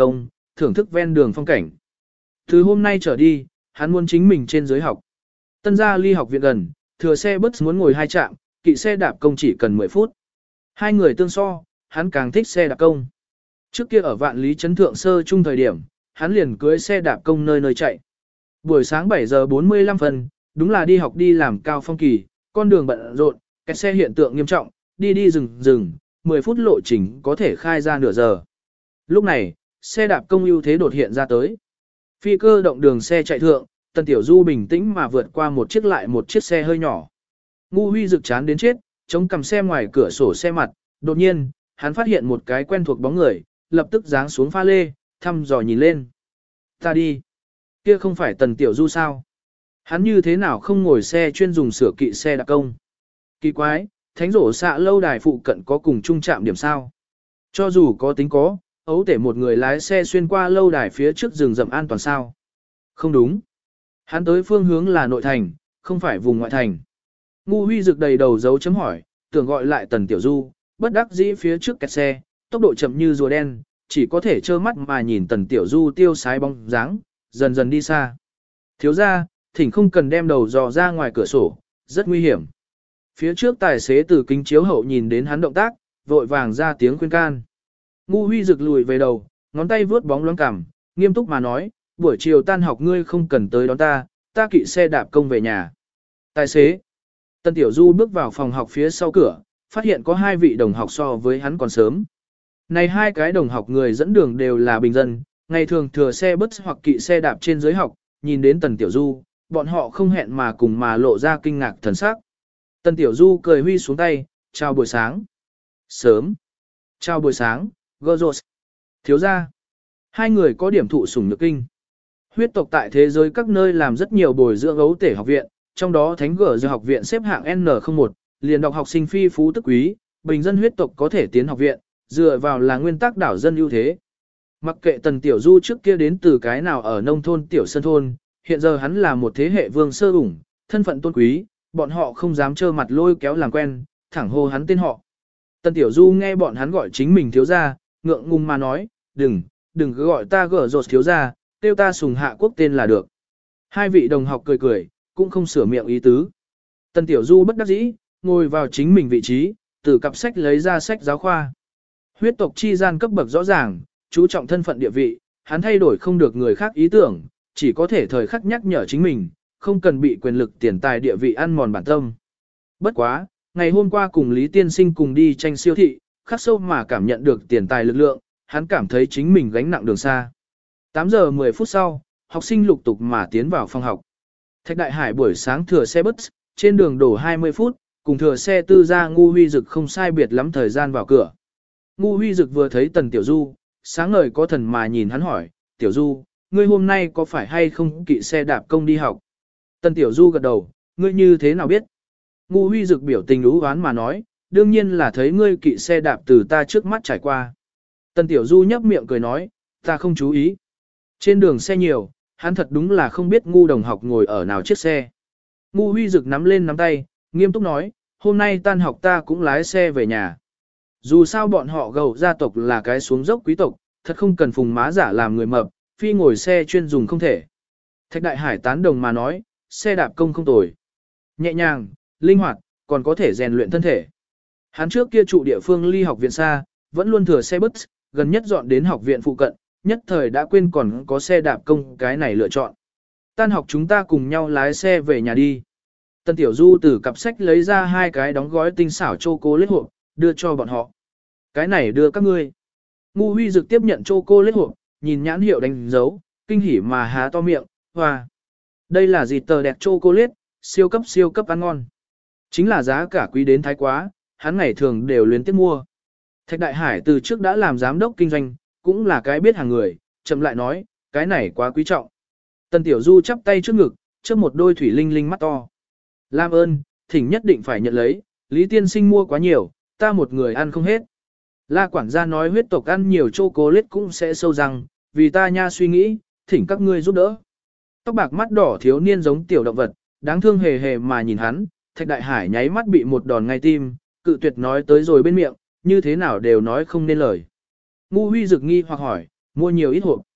thưởng thức ven đường phong cảnh. Từ hôm nay trở đi, hắn muốn chính mình trên dưới học. Tân gia ly học viện gần, thừa xe bus muốn ngồi 2 trạm, kỵ xe đạp công chỉ cần 10 phút. Hai người tương so, hắn càng thích xe đạp công. Trước kia ở Vạn Lý Trấn Thượng sơ trung thời điểm, hắn liền cưới xe đạp công nơi nơi chạy. Buổi sáng 7 giờ 45 phân, đúng là đi học đi làm cao phong kỳ, con đường bận rộn, kẹt xe hiện tượng nghiêm trọng, đi đi rừng, 10 phút lộ trình có thể khai ra nửa giờ. Lúc này, xe đạp công ưu thế đột hiện ra tới. Phi cơ động đường xe chạy thượng, Tần Tiểu Du bình tĩnh mà vượt qua một chiếc lại một chiếc xe hơi nhỏ. Ngu Huy rực chán đến chết, chống cầm xe ngoài cửa sổ xe mặt, đột nhiên, hắn phát hiện một cái quen thuộc bóng người, lập tức giáng xuống pha lê, thăm dò nhìn lên. Ta đi. Kia không phải Tần Tiểu Du sao? Hắn như thế nào không ngồi xe chuyên dùng sửa kỵ xe đạp công? Kỳ quái, thánh rổ xạ lâu đài phụ cận có cùng chung trạm điểm sao? Cho dù có tính có, ấu tể một người lái xe xuyên qua lâu đài phía trước rừng rậm an toàn sao? Không đúng. Hắn tới phương hướng là nội thành, không phải vùng ngoại thành. Ngu Huy rực đầy đầu dấu chấm hỏi, tưởng gọi lại Tần Tiểu Du, bất đắc dĩ phía trước kẹt xe, tốc độ chậm như rùa đen, chỉ có thể trơ mắt mà nhìn Tần Tiểu Du tiêu sái bóng dáng, dần dần đi xa. Thiếu ra, thỉnh không cần đem đầu dò ra ngoài cửa sổ, rất nguy hiểm. Phía trước tài xế từ kính chiếu hậu nhìn đến hắn động tác, vội vàng ra tiếng khuyên can. Ngu Huy rực lùi về đầu, ngón tay vướt bóng loáng cằm, nghiêm túc mà nói, buổi chiều tan học ngươi không cần tới đón ta, ta kỵ xe đạp công về nhà. Tài xế. Tần Tiểu Du bước vào phòng học phía sau cửa, phát hiện có 2 vị đồng học so với hắn còn sớm. Này 2 cái đồng học người dẫn đường đều là bình dân, ngày thường thừa xe bus hoặc kỵ xe đạp trên dưới học, nhìn đến Tần Tiểu Du, bọn họ không hẹn mà cùng mà lộ ra kinh ngạc thần sắc. Tần Tiểu Du cười huy xuống tay, chào buổi sáng. Sớm. Chào buổi sáng, Gorgeous. Thiếu gia. 2 người có điểm thụ sủng nhược kinh. Huyết tộc tại thế giới các nơi làm rất nhiều bồi dưỡng ấu tể học viện, trong đó Thánh Gở Dư học viện xếp hạng N01, liền đọc học sinh phi phú tức quý, bình dân huyết tộc có thể tiến học viện, dựa vào là nguyên tắc đảo dân ưu thế. Mặc kệ Tần Tiểu Du trước kia đến từ cái nào ở nông thôn tiểu sơn thôn, hiện giờ hắn là một thế hệ vương sơ ủng, thân phận tôn quý, bọn họ không dám trơ mặt lôi kéo làm quen, thẳng hô hắn tên họ. Tần Tiểu Du nghe bọn hắn gọi chính mình thiếu gia, ngượng ngùng mà nói, đừng cứ gọi ta gở rột thiếu gia, tiêu ta sùng hạ quốc tên là được. 2 vị đồng học cười cười, cũng không sửa miệng ý tứ. Tần Tiểu Du bất đắc dĩ, ngồi vào chính mình vị trí, từ cặp sách lấy ra sách giáo khoa. Huyết tộc chi gian cấp bậc rõ ràng, chú trọng thân phận địa vị, hắn thay đổi không được người khác ý tưởng, chỉ có thể thời khắc nhắc nhở chính mình, không cần bị quyền lực tiền tài địa vị ăn mòn bản tâm. Bất quá, ngày hôm qua cùng Lý Tiên Sinh cùng đi tranh siêu thị, khắc sâu mà cảm nhận được tiền tài lực lượng, hắn cảm thấy chính mình gánh nặng đường xa. 8 giờ 10 phút sau, học sinh lục tục mà tiến vào phòng học. Thạch Đại Hải buổi sáng thừa xe bus, trên đường đổ 20 phút, cùng thừa xe tư ra Ngu Huy Dực không sai biệt lắm thời gian vào cửa. Ngu Huy Dực vừa thấy Tần Tiểu Du, sáng ngời có thần mà nhìn hắn hỏi, Tiểu Du, ngươi hôm nay có phải hay không kỵ xe đạp công đi học? Tần Tiểu Du gật đầu, ngươi như thế nào biết? Ngu Huy Dực biểu tình ú oán mà nói, đương nhiên là thấy ngươi kỵ xe đạp từ ta trước mắt trải qua. Tần Tiểu Du nhấp miệng cười nói, ta không chú ý. Trên đường xe nhiều, hắn thật đúng là không biết Ngu đồng học ngồi ở nào chiếc xe. Ngu Huy Dực nắm lên nắm tay, nghiêm túc nói, hôm nay tan học ta cũng lái xe về nhà. Dù sao bọn họ gầu gia tộc là cái xuống dốc quý tộc, thật không cần phùng má giả làm người mập, phi ngồi xe chuyên dùng không thể. Thạch Đại Hải tán đồng mà nói, xe đạp công không tồi. Nhẹ nhàng, linh hoạt, còn có thể rèn luyện thân thể. Hắn trước kia trụ địa phương ly học viện xa, vẫn luôn thừa xe bus, gần nhất dọn đến học viện phụ cận, nhất thời đã quên còn có xe đạp công cái này lựa chọn. Tan học chúng ta cùng nhau lái xe về nhà đi. Tần Tiểu Du từ cặp sách lấy ra 2 cái đóng gói tinh xảo chocolate hộp, đưa cho bọn họ. Cái này đưa các ngươi. Ngu Huy Dực tiếp nhận chocolate hộp, nhìn nhãn hiệu đánh dấu, kinh hỉ mà há to miệng, hoa. Đây là gì tờ đẹp chocolate, siêu cấp ăn ngon. Chính là giá cả quý đến thái quá, hắn ngày thường đều luyến tiếp mua. Thạch Đại Hải từ trước đã làm giám đốc kinh doanh, cũng là cái biết hàng người, chậm lại nói, cái này quá quý trọng. Tần Tiểu Du chắp tay trước ngực, trước một đôi thủy linh linh mắt to. Lam ơn, thỉnh nhất định phải nhận lấy, Lý Tiên Sinh mua quá nhiều, ta một người ăn không hết. La quản gia nói huyết tộc ăn nhiều chocolate cũng sẽ sâu răng, vì ta nha suy nghĩ, thỉnh các ngươi giúp đỡ. Tóc bạc mắt đỏ thiếu niên giống tiểu động vật, đáng thương hề hề mà nhìn hắn, Thạch Đại Hải nháy mắt bị một đòn ngay tim, cự tuyệt nói tới rồi bên miệng, như thế nào đều nói không nên lời. Ngu Huy Dực nghi hoặc hỏi, mua nhiều ít hộp.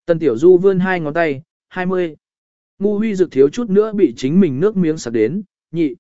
Tần Tiểu Du vươn hai ngón tay, 20. Ngu Huy Dực thiếu chút nữa bị chính mình nước miếng sặc đến, nhị.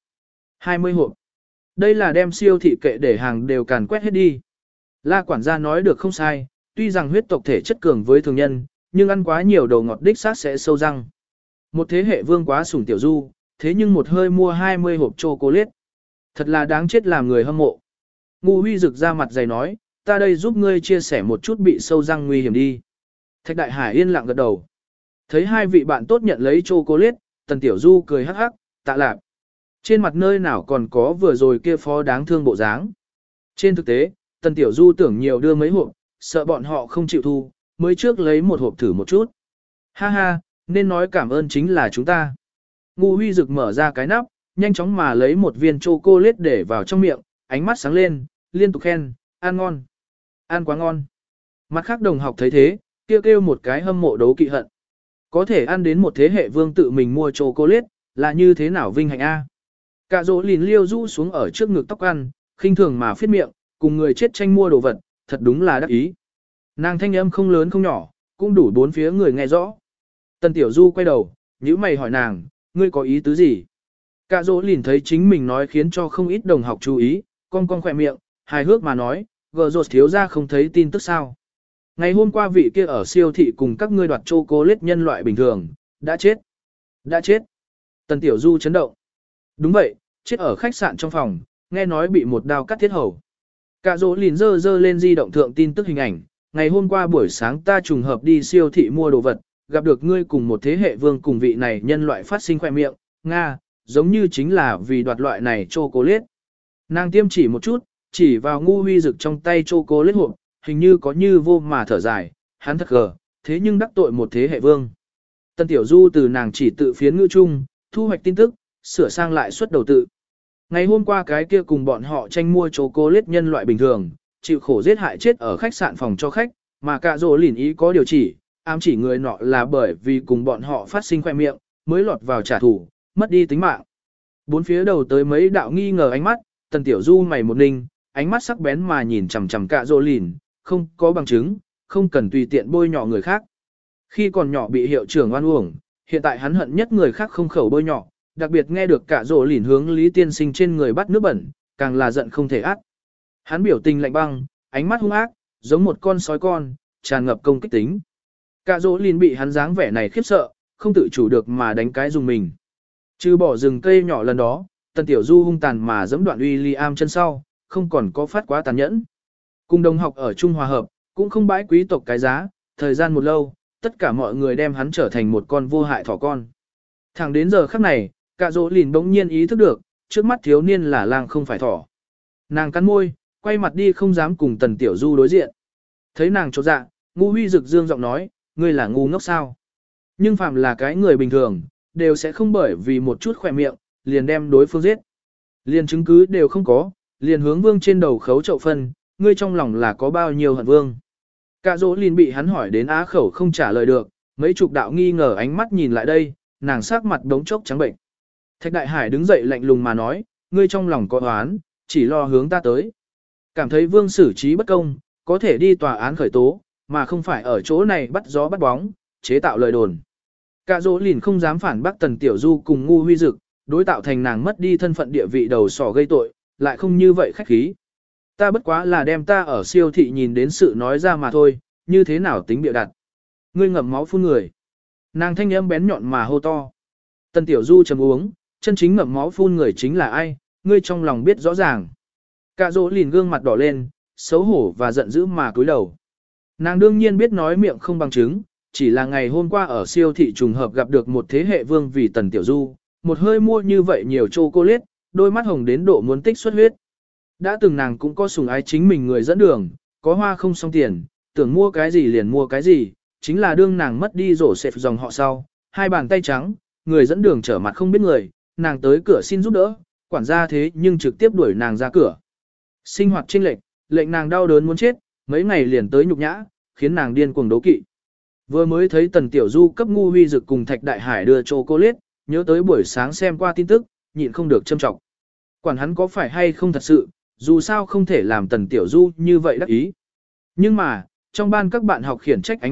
20 hộp. Đây là đem siêu thị kệ để hàng đều càn quét hết đi. La quản gia nói được không sai, tuy rằng huyết tộc thể chất cường với thường nhân, nhưng ăn quá nhiều đồ ngọt đích xác sẽ sâu răng. Một thế hệ vương quá sủng Tiểu Du, thế nhưng một hơi mua 20 hộp chocolate. Thật là đáng chết làm người hâm mộ. Ngu Huy Dực ra mặt dày nói, ta đây giúp ngươi chia sẻ một chút bị sâu răng nguy hiểm đi. Thạch Đại Hải yên lặng gật đầu. Thấy hai vị bạn tốt nhận lấy chocolate, Tần Tiểu Du cười hắc hắc, tạ lạc. Trên mặt nơi nào còn có vừa rồi kia phó đáng thương bộ dáng. Trên thực tế, Tần Tiểu Du tưởng nhiều đưa mấy hộp, sợ bọn họ không chịu thu, mới trước lấy một hộp thử một chút. Ha ha, nên nói cảm ơn chính là chúng ta. Ngu Huy Dực mở ra cái nắp, nhanh chóng mà lấy một viên chocolate để vào trong miệng, ánh mắt sáng lên, liên tục khen, ăn ngon, ăn quá ngon. Mặt khác đồng học thấy thế, kêu một cái hâm mộ đấu kỵ hận. Có thể ăn đến một thế hệ vương tự mình mua chocolate, là như thế nào vinh hạnh a? Cả dỗ lìn liêu rũ xuống ở trước ngực tóc ăn, khinh thường mà phiết miệng, cùng người chết tranh mua đồ vật, thật đúng là đắc ý. Nàng thanh âm không lớn không nhỏ, cũng đủ bốn phía người nghe rõ. Tần Tiểu Du quay đầu, nhíu mày hỏi nàng, ngươi có ý tứ gì? Cả dỗ lìn thấy chính mình nói khiến cho không ít đồng học chú ý, con khỏe miệng, hài hước mà nói, gờ rột thiếu ra không thấy tin tức sao. Ngày hôm qua vị kia ở siêu thị cùng các ngươi đoạt chocolate nhân loại bình thường, đã chết. Đã chết. Tần Tiểu Du chấn động. Đúng vậy, chết ở khách sạn trong phòng, nghe nói bị một đao cắt thiết hầu. Cả dỗ lìn dơ lên di động thượng tin tức hình ảnh. Ngày hôm qua buổi sáng ta trùng hợp đi siêu thị mua đồ vật, gặp được ngươi cùng một thế hệ vương cùng vị này nhân loại phát sinh khoe miệng, Nga, giống như chính là vì đoạt loại này chocolate. Nàng tiêm chỉ một chút, chỉ vào Ngu Huy Dực trong tay chocolate hộp, hình như có như vô mà thở dài, hắn thật gờ, thế nhưng đắc tội một thế hệ vương. Tần Tiểu Du từ nàng chỉ tự phiến ngữ chung, thu hoạch tin tức, sửa sang lại suất đầu tự. Ngày hôm qua cái kia cùng bọn họ tranh mua chocolate nhân loại bình thường, chịu khổ giết hại chết ở khách sạn phòng cho khách, mà cả rồ lìn ý có điều chỉ, ám chỉ người nọ là bởi vì cùng bọn họ phát sinh khoe miệng, mới lọt vào trả thù, mất đi tính mạng. Bốn phía đầu tới mấy đạo nghi ngờ ánh mắt, Tần Tiểu Du mày một ninh, ánh mắt sắc bén mà nhìn chằm chằm cả rồ lìn, không có bằng chứng, không cần tùy tiện bôi nhọ người khác. Khi còn nhỏ bị hiệu trưởng oan uổng, hiện tại hắn hận nhất người khác không khẩu bôi nhọ, đặc biệt nghe được cả rồ lìn hướng Lý Tiên Sinh trên người bắt nước bẩn, càng là giận không thể át. Hắn biểu tình lạnh băng, ánh mắt hung ác, giống một con sói con, tràn ngập công kích tính. Cả rồ lìn bị hắn dáng vẻ này khiếp sợ, không tự chủ được mà đánh cái dùng mình. Trừ bỏ rừng cây nhỏ lần đó, Tần Tiểu Du hung tàn mà giẫm đoạn William chân sau, không còn có phát quá tàn nhẫn. Cùng đồng học ở Trung Hòa Hợp, cũng không bãi quý tộc cái giá, thời gian một lâu, tất cả mọi người đem hắn trở thành một con vô hại thỏ con. Thẳng đến giờ khắc này, cả dỗ lìn bỗng nhiên ý thức được, trước mắt thiếu niên là lang không phải thỏ. Nàng cắn môi, quay mặt đi không dám cùng Tần Tiểu Du đối diện. Thấy nàng chột dạ, Ngu Huy Dực dương giọng nói, ngươi là ngu ngốc sao? Nhưng phàm là cái người bình thường, đều sẽ không bởi vì một chút khỏe miệng, liền đem đối phương giết. Liền chứng cứ đều không có, liền hướng vương trên đầu khấu chậu phân, ngươi trong lòng là có bao nhiêu hận vương. Cả dỗ lìn bị hắn hỏi đến á khẩu không trả lời được, mấy chục đạo nghi ngờ ánh mắt nhìn lại đây, nàng sắc mặt đống chốc trắng bệnh. Thạch Đại Hải đứng dậy lạnh lùng mà nói, ngươi trong lòng có oán, chỉ lo hướng ta tới. Cảm thấy vương xử trí bất công, có thể đi tòa án khởi tố, mà không phải ở chỗ này bắt gió bắt bóng, chế tạo lời đồn. Cả dỗ lìn không dám phản bác Tần Tiểu Du cùng Ngu Huy Dực, đối tạo thành nàng mất đi thân phận địa vị đầu sỏ gây tội, lại không như vậy khách khí. Ta bất quá là đem ta ở siêu thị nhìn đến sự nói ra mà thôi, như thế nào tính bịa đặt. Ngươi ngậm máu phun người. Nàng thanh âm bén nhọn mà hô to. Tần Tiểu Du trầm uống, chân chính ngậm máu phun người chính là ai, ngươi trong lòng biết rõ ràng. Cả dỗ lìn gương mặt đỏ lên, xấu hổ và giận dữ mà cúi đầu. Nàng đương nhiên biết nói miệng không bằng chứng, chỉ là ngày hôm qua ở siêu thị trùng hợp gặp được một thế hệ vương vì Tần Tiểu Du, một hơi mua như vậy nhiều chocolate, đôi mắt hồng đến độ muốn tích xuất huyết. Đã từng nàng cũng có sủng ái chính mình người dẫn đường, có hoa không xong tiền, tưởng mua cái gì liền mua cái gì, chính là đương nàng mất đi rổ xẹp dòng họ sau, hai bàn tay trắng, người dẫn đường trở mặt không biết người, nàng tới cửa xin giúp đỡ, quản gia thế nhưng trực tiếp đuổi nàng ra cửa. Sinh hoạt chênh lệch, lệnh nàng đau đớn muốn chết, mấy ngày liền tới nhục nhã, khiến nàng điên cuồng đấu kỵ. Vừa mới thấy Tần Tiểu Du cấp Ngu Huy Dực cùng Thạch Đại Hải đưa chocolate, nhớ tới buổi sáng xem qua tin tức, nhịn không được châm trọng. Quản hắn có phải hay không thật sự, dù sao không thể làm Tần Tiểu Du như vậy đắc ý. Nhưng mà, trong ban các bạn học khiển trách ánh mắt,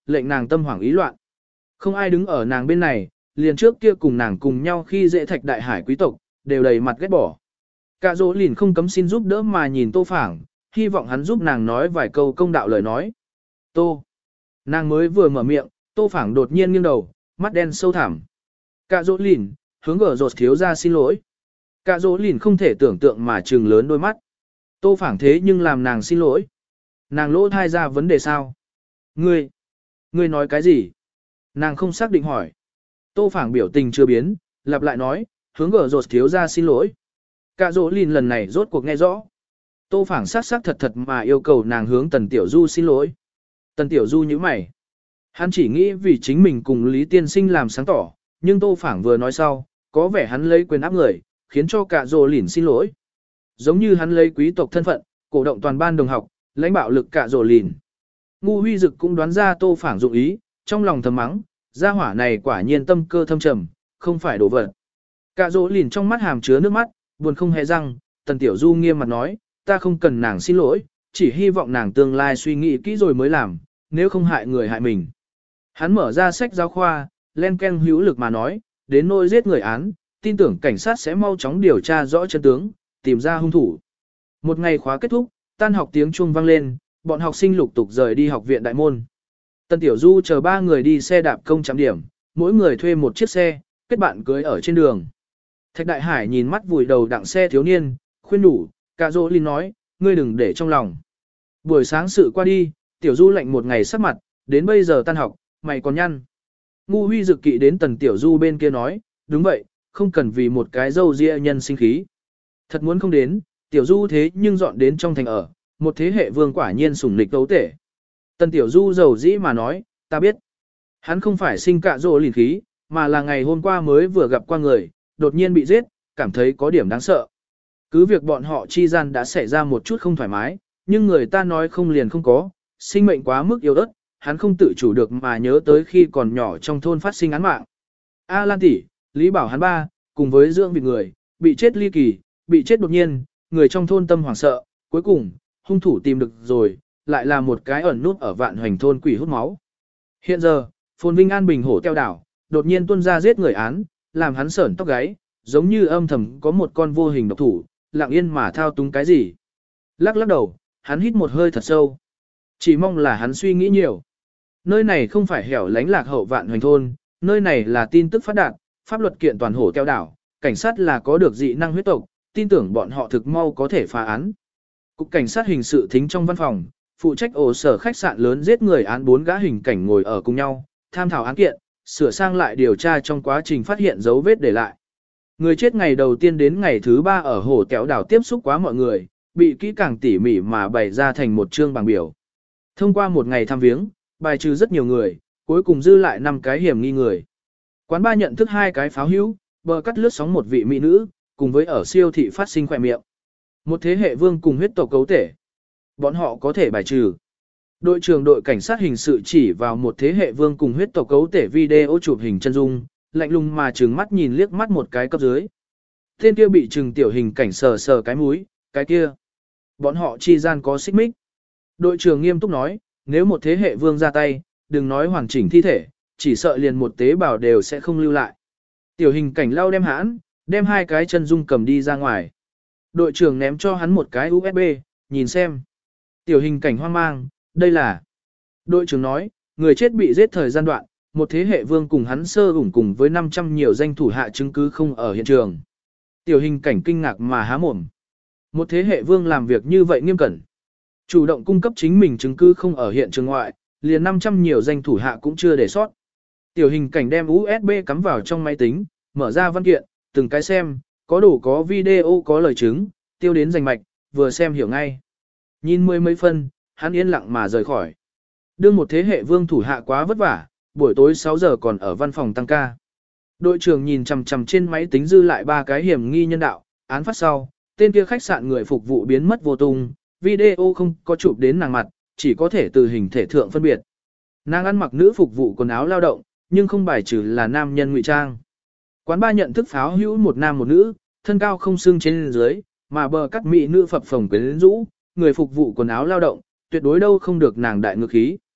lệnh nàng tâm hoảng ý loạn. Không ai đứng ở nàng bên này, liền trước kia cùng nàng cùng nhau khi dễ Thạch Đại Hải quý tộc, đều đầy mặt ghét bỏ. Cả dỗ lìn không cấm xin giúp đỡ mà nhìn Tô Phảng, hy vọng hắn giúp nàng nói vài câu công đạo lời nói. Tô. Nàng mới vừa mở miệng, Tô Phảng đột nhiên nghiêng đầu, mắt đen sâu thẳm. Cả dỗ lìn, hướng gở rột thiếu ra xin lỗi. Cả dỗ lìn không thể tưởng tượng mà trừng lớn đôi mắt. Tô Phảng thế nhưng làm nàng xin lỗi. Nàng lỗ thai ra vấn đề sao? Ngươi nói cái gì? Nàng không xác định hỏi. Tô Phảng biểu tình chưa biến, lặp lại nói, hướng gở rột thiếu ra xin lỗi. Cả dỗ lìn lần này rốt cuộc nghe rõ. Tô Phảng sắc thật mà yêu cầu nàng hướng Tần Tiểu Du xin lỗi. Tần Tiểu Du nhíu mày. Hắn chỉ nghĩ vì chính mình cùng Lý Tiên Sinh làm sáng tỏ, nhưng Tô Phảng vừa nói sau, có vẻ hắn lấy quyền áp người, khiến cho cả dỗ lìn xin lỗi. Giống như hắn lấy quý tộc thân phận, cổ động toàn ban đồng học, lãnh bạo lực cả dỗ lìn. Ngu Huy Dực cũng đoán ra Tô Phảng dụng ý, trong lòng thầm mắng, gia hỏa này quả nhiên tâm cơ thâm trầm, không phải đổ vật. Cả dỗ lìn trong mắt hàm chứa nước mắt, buồn không hề răng, Tần Tiểu Du nghiêm mặt nói, ta không cần nàng xin lỗi, chỉ hy vọng nàng tương lai suy nghĩ kỹ rồi mới làm, nếu không hại người hại mình. Hắn mở ra sách giáo khoa, len ken hữu lực mà nói, đến nỗi giết người án, tin tưởng cảnh sát sẽ mau chóng điều tra rõ chân tướng, tìm ra hung thủ. Một ngày khóa kết thúc, tan học tiếng chuông vang lên, bọn học sinh lục tục rời đi học viện đại môn. Tần Tiểu Du chờ 3 người đi xe đạp công chạm điểm, mỗi người thuê một chiếc xe, kết bạn cưới ở trên đường. Thạch Đại Hải nhìn mắt vùi đầu đặng xe thiếu niên, khuyên nhủ, cả dỗ lìn nói, ngươi đừng để trong lòng. Buổi sáng sự qua đi, Tiểu Du lạnh một ngày sắc mặt, đến bây giờ tan học, mày còn nhăn. Ngu Huy Dực kỵ đến Tần Tiểu Du bên kia nói, đúng vậy, không cần vì một cái dâu ria nhân sinh khí. Thật muốn không đến, Tiểu Du thế nhưng dọn đến trong thành ở, một thế hệ vương quả nhiên sủng lịch tấu tể. Tần Tiểu Du giàu dĩ mà nói, ta biết. Hắn không phải sinh cả dỗ lìn khí, mà là ngày hôm qua mới vừa gặp qua người, đột nhiên bị giết, cảm thấy có điểm đáng sợ. Cứ việc bọn họ chi gian đã xảy ra một chút không thoải mái, nhưng người ta nói không liền không có, sinh mệnh quá mức yếu ớt, hắn không tự chủ được mà nhớ tới khi còn nhỏ trong thôn phát sinh án mạng. A Lan tỷ, Lý Bảo hắn ba, cùng với dưỡng vịt người, bị chết ly kỳ, bị chết đột nhiên, người trong thôn tâm hoảng sợ, cuối cùng, hung thủ tìm được rồi, lại là một cái ẩn nút ở Vạn Hoành thôn quỷ hút máu. Hiện giờ, phồn vinh an bình hổ teo đảo, đột nhiên tuôn ra giết người án, làm hắn sởn tóc gáy, giống như âm thầm có một con vô hình độc thủ, lặng yên mà thao túng cái gì. Lắc lắc đầu, hắn hít một hơi thật sâu. Chỉ mong là hắn suy nghĩ nhiều. Nơi này không phải hẻo lánh lạc hậu Vạn Hoành thôn, nơi này là tin tức phát đạt, pháp luật kiện toàn hổ teo đảo, cảnh sát là có được dị năng huyết tộc, tin tưởng bọn họ thực mau có thể phá án. Cục cảnh sát hình sự thính trong văn phòng, phụ trách ổ sở khách sạn lớn giết người án 4 gã hình cảnh ngồi ở cùng nhau, tham thảo án kiện, sửa sang lại điều tra trong quá trình phát hiện dấu vết để lại. Người chết ngày đầu tiên đến ngày thứ 3 ở hồ kéo đảo tiếp xúc quá mọi người, bị kỹ càng tỉ mỉ mà bày ra thành một chương bảng biểu. Thông qua một ngày thăm viếng, bài trừ rất nhiều người, cuối cùng dư lại 5 cái hiểm nghi người. Quán ba nhận thức 2 cái pháo hữu, bờ cắt lướt sóng một vị mỹ nữ, cùng với ở siêu thị phát sinh khỏe miệng. Một thế hệ vương cùng huyết tộc cấu thể. Bọn họ có thể bài trừ. Đội trưởng đội cảnh sát hình sự chỉ vào một thế hệ vương cùng huyết tộc cấu thể video chụp hình chân dung, lạnh lùng mà trừng mắt nhìn liếc mắt một cái cấp dưới. Tên kia bị trừng tiểu hình cảnh sờ sờ cái mũi, cái kia. Bọn họ chi gian có xích mích. Đội trưởng nghiêm túc nói, nếu một thế hệ vương ra tay, đừng nói hoàn chỉnh thi thể, chỉ sợ liền một tế bào đều sẽ không lưu lại. Tiểu hình cảnh lau đem hãn, đem 2 cái chân dung cầm đi ra ngoài. Đội trưởng ném cho hắn một cái USB, nhìn xem. Tiểu hình cảnh hoang mang, đây là. Đội trưởng nói, người chết bị giết thời gian đoạn, một thế hệ vương cùng hắn sơ ủng cùng với 500 nhiều danh thủ hạ chứng cứ không ở hiện trường. Tiểu hình cảnh kinh ngạc mà há mồm. Một thế hệ vương làm việc như vậy nghiêm cẩn. Chủ động cung cấp chính mình chứng cứ không ở hiện trường ngoại, liền 500 nhiều danh thủ hạ cũng chưa để sót. Tiểu hình cảnh đem USB cắm vào trong máy tính, mở ra văn kiện, từng cái xem, có đủ có video có lời chứng, tiêu đến rành mạch, vừa xem hiểu ngay. Nhìn 10 mấy phân, hắn yên lặng mà rời khỏi. Đương một thế hệ vương thủ hạ quá vất vả, buổi tối 6 giờ còn ở văn phòng tăng ca. Đội trưởng nhìn chằm chằm trên máy tính dư lại 3 cái hiểm nghi nhân đạo, án phát sau, tên kia khách sạn người phục vụ biến mất vô tung, video không có chụp đến nàng mặt, chỉ có thể từ hình thể thượng phân biệt. Nàng ăn mặc nữ phục vụ quần áo lao động, nhưng không bài trừ là nam nhân ngụy trang. Quán ba nhận thức pháo hữu một nam một nữ, thân cao không xương trên dưới, mà bờ cắt mỹ nữ phập phồng quyến rũ, người phục vụ quần áo lao động, tuyệt đối đâu không được nàng đại ngược khí.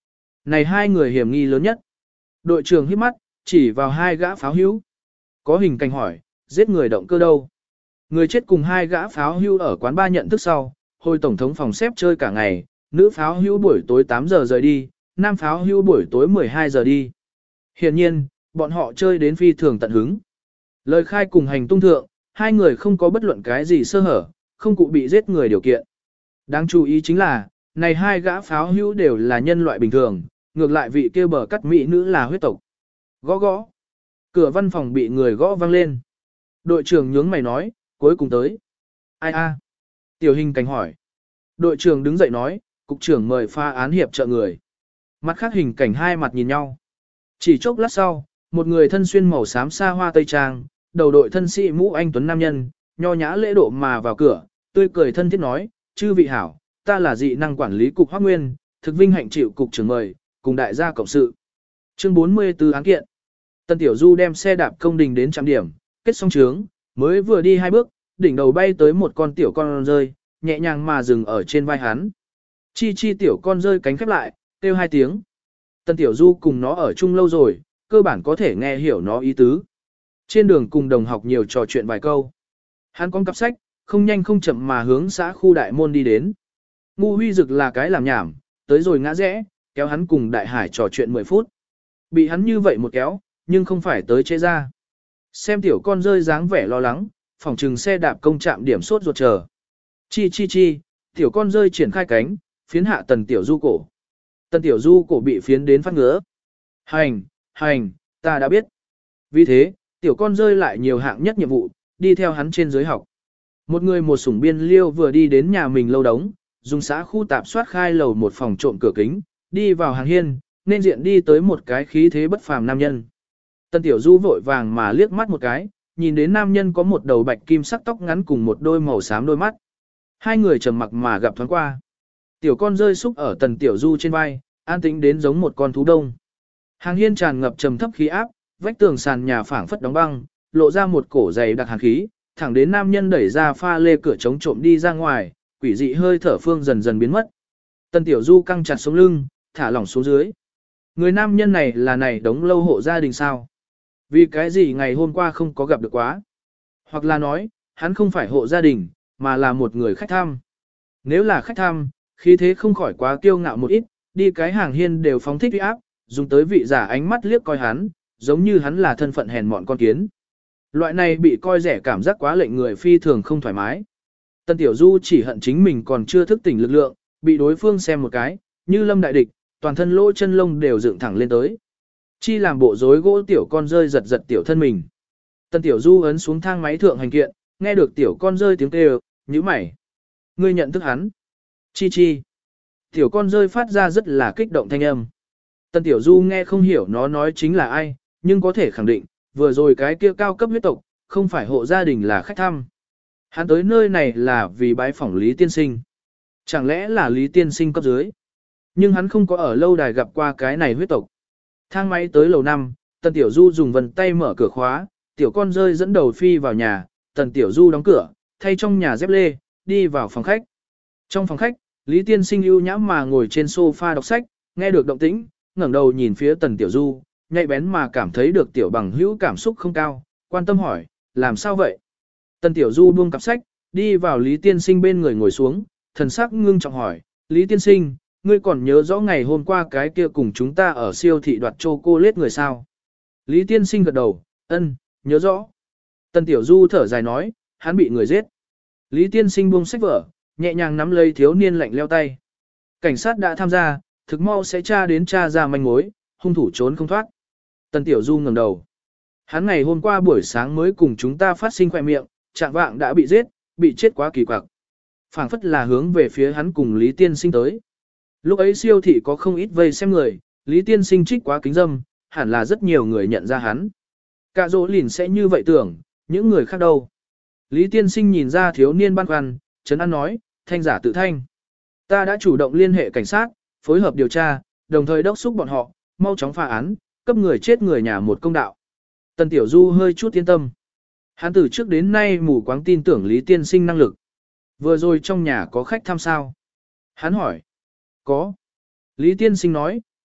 Này hai người hiểm nghi lớn nhất. Đội trưởng hít mắt, chỉ vào hai gã pháo hữu. Có hình cảnh hỏi, giết người động cơ đâu? Người chết cùng hai gã pháo hữu ở quán ba nhận thức sau, hồi tổng thống phòng xếp chơi cả ngày, nữ pháo hữu buổi tối 8 giờ rời đi, nam pháo hữu buổi tối 12 giờ đi. Hiển nhiên, bọn họ chơi đến phi thường tận hứng. Lời khai cùng hành tung thượng, hai người không có bất luận cái gì sơ hở, không cụ bị giết người điều kiện. Đáng chú ý chính là, này hai gã pháo hữu đều là nhân loại bình thường, ngược lại vị kia bờ cắt mỹ nữ là huyết tộc. Gõ gõ. Cửa văn phòng bị người gõ vang lên. Đội trưởng nhướng mày nói, cuối cùng tới. Ai a? Tiểu hình cảnh hỏi. Đội trưởng đứng dậy nói, cục trưởng mời pha án hiệp trợ người. Mặt khác hình cảnh hai mặt nhìn nhau. Chỉ chốc lát sau, một người thân xuyên màu xám xa hoa tây trang, đầu đội thân sĩ mũ anh tuấn nam nhân, nho nhã lễ độ mà vào cửa, tươi cười thân thiết nói, chư vị hảo, ta là dị năng quản lý cục Hoắc Nguyên, thực vinh hạnh chịu cục trưởng mời, cùng đại gia cộng sự. Chương 44 án kiện. Tân Tiểu Du đem xe đạp công đình đến trạm điểm, kết xong trướng, mới vừa đi hai bước, đỉnh đầu bay tới một con tiểu con rơi, nhẹ nhàng mà dừng ở trên vai hắn. Chi chi tiểu con rơi cánh khép lại, kêu hai tiếng. Tân Tiểu Du cùng nó ở chung lâu rồi, cơ bản có thể nghe hiểu nó ý tứ. Trên đường cùng đồng học nhiều trò chuyện vài câu. Hắn con cặp sách, không nhanh không chậm mà hướng xã khu đại môn đi đến. Ngu Huy Dực là cái làm nhảm, tới rồi ngã rẽ, kéo hắn cùng Đại Hải trò chuyện 10 phút. Bị hắn như vậy một kéo, nhưng không phải tới chế ra. Xem tiểu con rơi dáng vẻ lo lắng, phòng trừng xe đạp công trạm điểm sốt ruột chờ. Chi chi chi, tiểu con rơi triển khai cánh, phiến hạ Tần Tiểu Du cổ. Tần Tiểu Du cổ bị phiến đến phát ngứa. Hành, ta đã biết. Vì thế, tiểu con rơi lại nhiều hạng nhất nhiệm vụ, đi theo hắn trên dưới học. Một người một sủng biên liêu vừa đi đến nhà mình lâu đống, dùng xã khu tạp soát khai lầu một phòng trộm cửa kính, đi vào hàng hiên, nên diện đi tới một cái khí thế bất phàm nam nhân. Tân Tiểu Du vội vàng mà liếc mắt một cái, nhìn đến nam nhân có một đầu bạch kim sắc tóc ngắn cùng một đôi màu xám đôi mắt. Hai người trầm mặc mà gặp thoáng qua. Tiểu con rơi xúc ở Tần Tiểu Du trên vai, an tĩnh đến giống một con thú đông. Hàng hiên tràn ngập trầm thấp khí áp, vách tường sàn nhà phảng phất đóng băng, lộ ra một cổ dày đặc hàn khí, thẳng đến nam nhân đẩy ra pha lê cửa chống trộm đi ra ngoài, quỷ dị hơi thở phương dần dần biến mất. Tần Tiểu Du căng chặt sống lưng, thả lỏng xuống dưới. Người nam nhân này là này đống lâu hộ gia đình sao? Vì cái gì ngày hôm qua không có gặp được quá? Hoặc là nói, hắn không phải hộ gia đình, mà là một người khách thăm. Nếu là khách thăm, khí thế không khỏi quá kiêu ngạo một ít, đi cái hàng hiên đều phóng thích uy áp, dùng tới vị giả ánh mắt liếc coi hắn, giống như hắn là thân phận hèn mọn con kiến. Loại này bị coi rẻ cảm giác quá lệnh người phi thường không thoải mái. Tân Tiểu Du chỉ hận chính mình còn chưa thức tỉnh lực lượng, bị đối phương xem một cái, như lâm đại địch, toàn thân lỗ chân lông đều dựng thẳng lên tới. Chi làm bộ rối gỗ tiểu con rơi giật giật tiểu thân mình. Tân Tiểu Du ấn xuống thang máy thượng hành kiện, nghe được tiểu con rơi tiếng kêu, nhíu mày. Ngươi nhận thức hắn. Chi chi. Tiểu con rơi phát ra rất là kích động thanh âm. Tân Tiểu Du nghe không hiểu nó nói chính là ai, nhưng có thể khẳng định, vừa rồi cái kia cao cấp huyết tộc, không phải hộ gia đình là khách thăm. Hắn tới nơi này là vì bái phỏng Lý Tiên Sinh. Chẳng lẽ là Lý Tiên Sinh cấp dưới? Nhưng hắn không có ở lâu đài gặp qua cái này huyết tộc. Thang máy tới lầu 5, Tần Tiểu Du dùng vần tay mở cửa khóa, tiểu con rơi dẫn đầu phi vào nhà, Tần Tiểu Du đóng cửa, thay trong nhà dép lê, đi vào phòng khách. Trong phòng khách, Lý Tiên Sinh ưu nhãm mà ngồi trên sofa đọc sách, nghe được động tĩnh, ngẩng đầu nhìn phía Tần Tiểu Du, nhạy bén mà cảm thấy được tiểu bằng hữu cảm xúc không cao, quan tâm hỏi, làm sao vậy? Tần Tiểu Du buông cặp sách, đi vào Lý Tiên Sinh bên người ngồi xuống, thần sắc ngưng trọng hỏi, Lý Tiên Sinh, ngươi còn nhớ rõ ngày hôm qua cái kia cùng chúng ta ở siêu thị đoạt chocolate người sao? Lý Tiên Sinh gật đầu, ân, nhớ rõ. Tần Tiểu Du thở dài nói, hắn bị người giết. Lý Tiên Sinh buông sách vở, nhẹ nhàng nắm lấy thiếu niên lạnh leo tay. Cảnh sát đã tham gia, thực mau sẽ tra ra manh mối, hung thủ trốn không thoát. Tần Tiểu Du ngẩng đầu. Hắn ngày hôm qua buổi sáng mới cùng chúng ta phát sinh khỏe miệng, trạng vạng đã bị giết, bị chết quá kỳ quặc. Phảng phất là hướng về phía hắn cùng Lý Tiên Sinh tới. Lúc ấy siêu thị có không ít vây xem người, Lý Tiên Sinh trích quá kính dâm, hẳn là rất nhiều người nhận ra hắn. Cả dỗ lìn sẽ như vậy tưởng, những người khác đâu. Lý Tiên Sinh nhìn ra thiếu niên băn khoăn, trấn an nói, thanh giả tự thanh. Ta đã chủ động liên hệ cảnh sát, phối hợp điều tra, đồng thời đốc thúc bọn họ, mau chóng phá án, cấp người chết người nhà một công đạo. Tần Tiểu Du hơi chút yên tâm. Hắn từ trước đến nay mù quáng tin tưởng Lý Tiên Sinh năng lực. Vừa rồi trong nhà có khách thăm sao? Hắn hỏi. Có. Lý Tiên Sinh nói,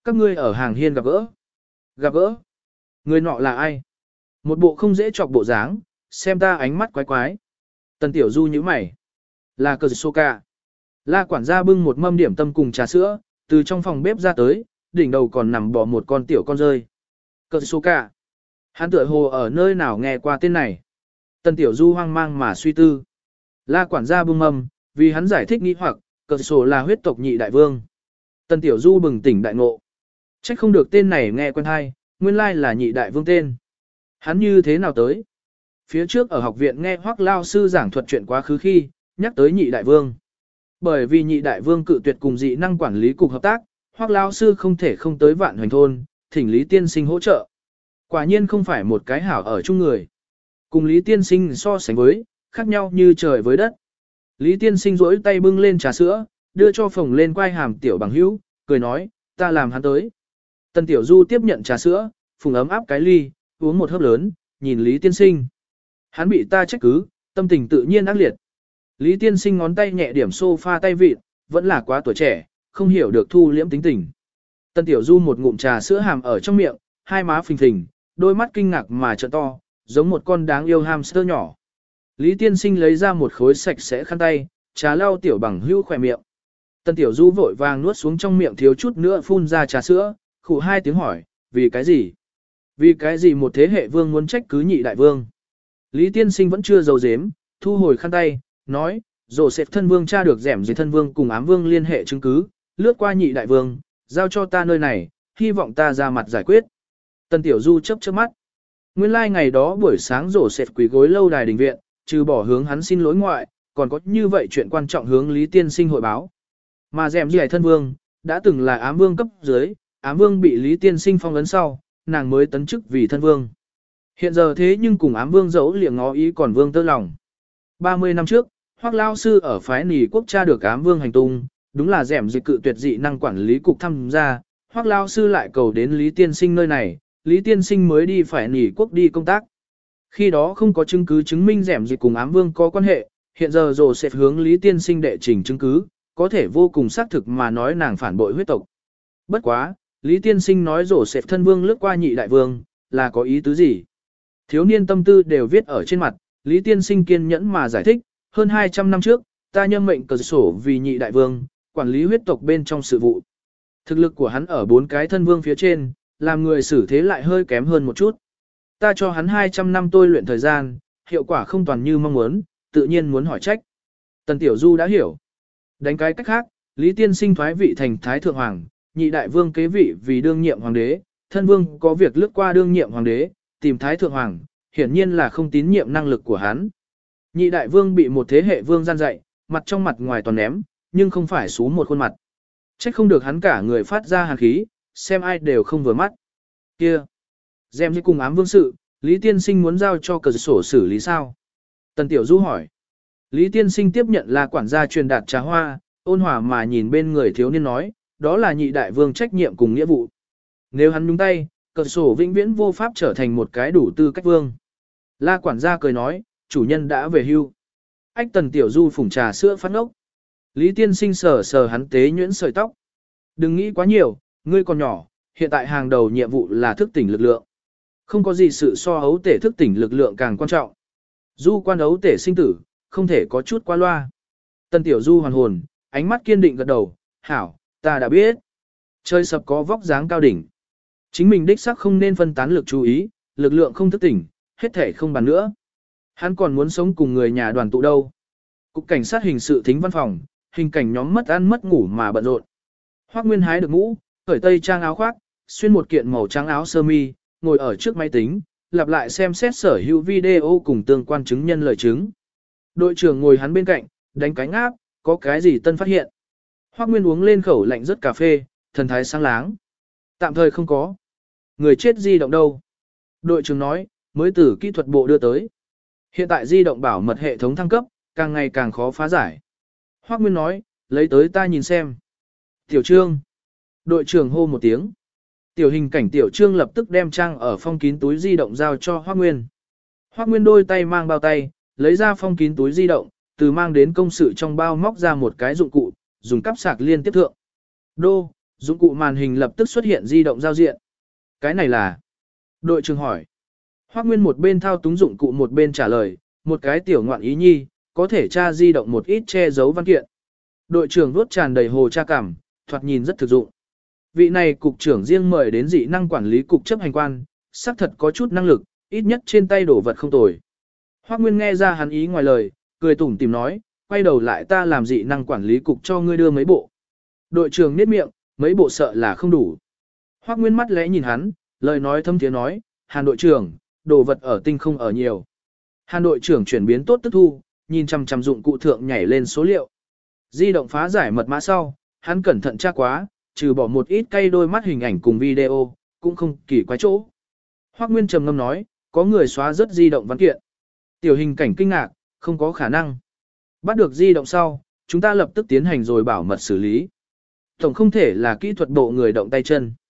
Các ngươi ở hàng hiên gặp gỡ. Gặp gỡ. Người nọ là ai? Một bộ không dễ chọc bộ dáng, xem ta ánh mắt quái quái. Tần Tiểu Du nhíu mày. Là cờ sô ca. La quản gia bưng một mâm điểm tâm cùng trà sữa, từ trong phòng bếp ra tới, đỉnh đầu còn nằm bò một con tiểu con rơi. Cờ sô ca. Hắn tựa hồ ở nơi nào nghe qua tên này. Tần Tiểu Du hoang mang mà suy tư. La quản gia bưng mâm, vì hắn giải thích nghi hoặc, cờ sổ là huyết tộc nhị đại vương. Tần Tiểu Du bừng tỉnh đại ngộ. Trách không được tên này nghe quen hay, nguyên lai là nhị đại vương tên. Hắn như thế nào tới? Phía trước ở học viện nghe Hoắc Lao sư giảng thuật chuyện quá khứ khi, nhắc tới nhị đại vương. Bởi vì nhị đại vương cự tuyệt cùng dị năng quản lý cục hợp tác, Hoắc Lao sư không thể không tới Vạn Hoành thôn, thỉnh Lý tiên sinh hỗ trợ. Quả nhiên không phải một cái hảo ở chung người. Cùng Lý tiên sinh so sánh với, khác nhau như trời với đất. Lý tiên sinh rỗi tay bưng lên trà sữa, đưa cho phồng lên quai hàm tiểu bằng hữu, cười nói, ta làm hắn tới. Tần Tiểu Du tiếp nhận trà sữa, phùng ấm áp cái ly, uống một hớp lớn, nhìn Lý tiên sinh. Hắn bị ta trách cứ, tâm tình tự nhiên ác liệt. Lý tiên sinh ngón tay nhẹ điểm sofa tay vịt, vẫn là quá tuổi trẻ, không hiểu được thu liễm tính tình. Tần Tiểu Du một ngụm trà sữa hàm ở trong miệng, hai má phình phình, đôi mắt kinh ngạc mà trợn to, giống một con đáng yêu hamster nhỏ. Lý tiên sinh lấy ra một khối sạch sẽ khăn tay, trà lau tiểu bằng hữu khỏe miệng. Tần Tiểu Du vội vàng nuốt xuống trong miệng thiếu chút nữa phun ra trà sữa, khụ hai tiếng hỏi, vì cái gì? Vì cái gì một thế hệ vương muốn trách cứ nhị đại vương? Lý tiên sinh vẫn chưa giấu giếm, thu hồi khăn tay, nói, Joseph thân vương tra được dẻm dưới thân vương cùng ám vương liên hệ chứng cứ, lướt qua nhị đại vương, giao cho ta nơi này, hy vọng ta ra mặt giải quyết. Tần Tiểu Du chớp chớp mắt. Nguyên lai ngày đó buổi sáng Joseph quỳ gối lâu đài đình viện, trừ bỏ hướng hắn xin lỗi ngoại, còn có như vậy chuyện quan trọng hướng Lý tiên sinh hội báo. Mà dẻm dưới thân vương, đã từng là ám vương cấp dưới, ám vương bị Lý tiên sinh phong ấn sau, nàng mới tấn chức vì thân vương. Hiện giờ thế nhưng cùng ám vương dẫu liệng ngó ý còn vương tơ lòng. 30 năm trước, Hoắc Lao sư ở phái nỉ quốc tra được ám vương hành tung, đúng là dẻm dịch cự tuyệt dị năng quản lý cục tham gia, Hoắc Lao sư lại cầu đến Lý tiên sinh nơi này, Lý tiên sinh mới đi phải nỉ quốc đi công tác. Khi đó không có chứng cứ chứng minh dẻm dịch cùng ám vương có quan hệ, hiện giờ rồi sẽ hướng Lý tiên sinh đệ trình chứng cứ, có thể vô cùng xác thực mà nói nàng phản bội huyết tộc. Bất quá, Lý tiên sinh nói rổ sệt thân vương lướt qua nhị đại vương, là có ý tứ gì? Thiếu niên tâm tư đều viết ở trên mặt, Lý tiên sinh kiên nhẫn mà giải thích, hơn 200 năm trước, ta nhâm mệnh cờ sổ vì nhị đại vương, quản lý huyết tộc bên trong sự vụ. Thực lực của hắn ở 4 cái thân vương phía trên, làm người xử thế lại hơi kém hơn một chút. Ta cho hắn 200 năm tôi luyện thời gian, hiệu quả không toàn như mong muốn, tự nhiên muốn hỏi trách. Tần Tiểu Du đã hiểu. Đánh cái cách khác, Lý tiên sinh thoái vị thành Thái Thượng Hoàng, nhị đại vương kế vị vì đương nhiệm hoàng đế, thân vương có việc lướt qua đương nhiệm hoàng đế, tìm Thái Thượng Hoàng, hiển nhiên là không tín nhiệm năng lực của hắn. Nhị đại vương bị một thế hệ vương gian dạy, mặt trong mặt ngoài toàn ném, nhưng không phải xú một khuôn mặt. Trách không được hắn cả người phát ra hàn khí, xem ai đều không vừa mắt. Kia, dèm như cùng ám vương sự, Lý tiên sinh muốn giao cho cờ sổ xử lý sao? Tần Tiểu Du hỏi. Lý tiên sinh tiếp nhận là quản gia truyền đạt trà hoa, ôn hòa mà nhìn bên người thiếu niên nói, đó là nhị đại vương trách nhiệm cùng nghĩa vụ. Nếu hắn nhúng tay, cờ sổ vĩnh viễn vô pháp trở thành một cái đủ tư cách vương. La quản gia cười nói, chủ nhân đã về hưu. Ách Tần Tiểu Du phủng trà sữa phát ốc. Lý tiên sinh sờ sờ hắn tế nhuyễn sợi tóc. Đừng nghĩ quá nhiều, ngươi còn nhỏ, hiện tại hàng đầu nhiệm vụ là thức tỉnh lực lượng. Không có gì sự so ấu tể thức tỉnh lực lượng càng quan trọng. Du quan ấu tể sinh tử, không thể có chút qua loa. Tần Tiểu Du hoàn hồn, ánh mắt kiên định gật đầu, hảo, ta đã biết. Chơi sập có vóc dáng cao đỉnh. Chính mình đích xác không nên phân tán lực chú ý, lực lượng không thức tỉnh, hết thể không bàn nữa. Hắn còn muốn sống cùng người nhà đoàn tụ đâu. Cục cảnh sát hình sự thính văn phòng, hình cảnh nhóm mất ăn mất ngủ mà bận rộn. Hoắc Nguyên hái được mũ, cởi tây trang áo khoác, xuyên một kiện màu trắng áo sơ mi, ngồi ở trước máy tính, lặp lại xem xét sở hữu video cùng tương quan chứng nhân lời chứng. Đội trưởng ngồi hắn bên cạnh, đánh cánh áp, có cái gì tân phát hiện. Hoắc Nguyên uống lên khẩu lạnh rất cà phê, thần thái sáng láng. Tạm thời không có. Người chết di động đâu? Đội trưởng nói, mới từ kỹ thuật bộ đưa tới. Hiện tại di động bảo mật hệ thống thăng cấp, càng ngày càng khó phá giải. Hoắc Nguyên nói, lấy tới ta nhìn xem. Tiểu Trương. Đội trưởng hô một tiếng. Tiểu hình cảnh Tiểu Trương lập tức đem trang ở phong kín túi di động giao cho Hoắc Nguyên. Hoắc Nguyên đôi tay mang bao tay, lấy ra phong kín túi di động, từ mang đến công sự trong bao móc ra một cái dụng cụ, dùng cắp sạc liên tiếp thượng. Đô, Dụng cụ màn hình lập tức xuất hiện di động giao diện. Cái này là... Đội trưởng hỏi. Hoắc Nguyên một bên thao túng dụng cụ một bên trả lời, một cái tiểu ngoạn ý nhi, có thể tra di động một ít che giấu văn kiện. Đội trưởng vuốt tràn đầy hồ tra cảm, thoạt nhìn rất thực dụng. Vị này cục trưởng riêng mời đến dị năng quản lý cục chấp hành quan, xác thật có chút năng lực, ít nhất trên tay đổ vật không tồi. Hoắc Nguyên nghe ra hắn ý ngoài lời, cười tủm tỉm nói, quay đầu lại ta làm dị năng quản lý cục cho ngươi đưa mấy bộ. Đội trưởng niết miệng, mấy bộ sợ là không đủ. Hoắc Nguyên mắt lẽ nhìn hắn, lời nói thâm tiếng nói, Hàn đội trưởng, đồ vật ở tinh không ở nhiều. Hàn đội trưởng chuyển biến tốt tức thu, nhìn chằm chằm dụng cụ thượng nhảy lên số liệu. Di động phá giải mật mã sau, hắn cẩn thận tra quá, trừ bỏ một ít cây đôi mắt hình ảnh cùng video, cũng không kỳ quái chỗ. Hoắc Nguyên trầm ngâm nói, có người xóa rất di động văn kiện. Tiểu hình cảnh kinh ngạc, không có khả năng. Bắt được di động sau, chúng ta lập tức tiến hành rồi bảo mật xử lý. Tổng không thể là kỹ thuật bộ người động tay chân.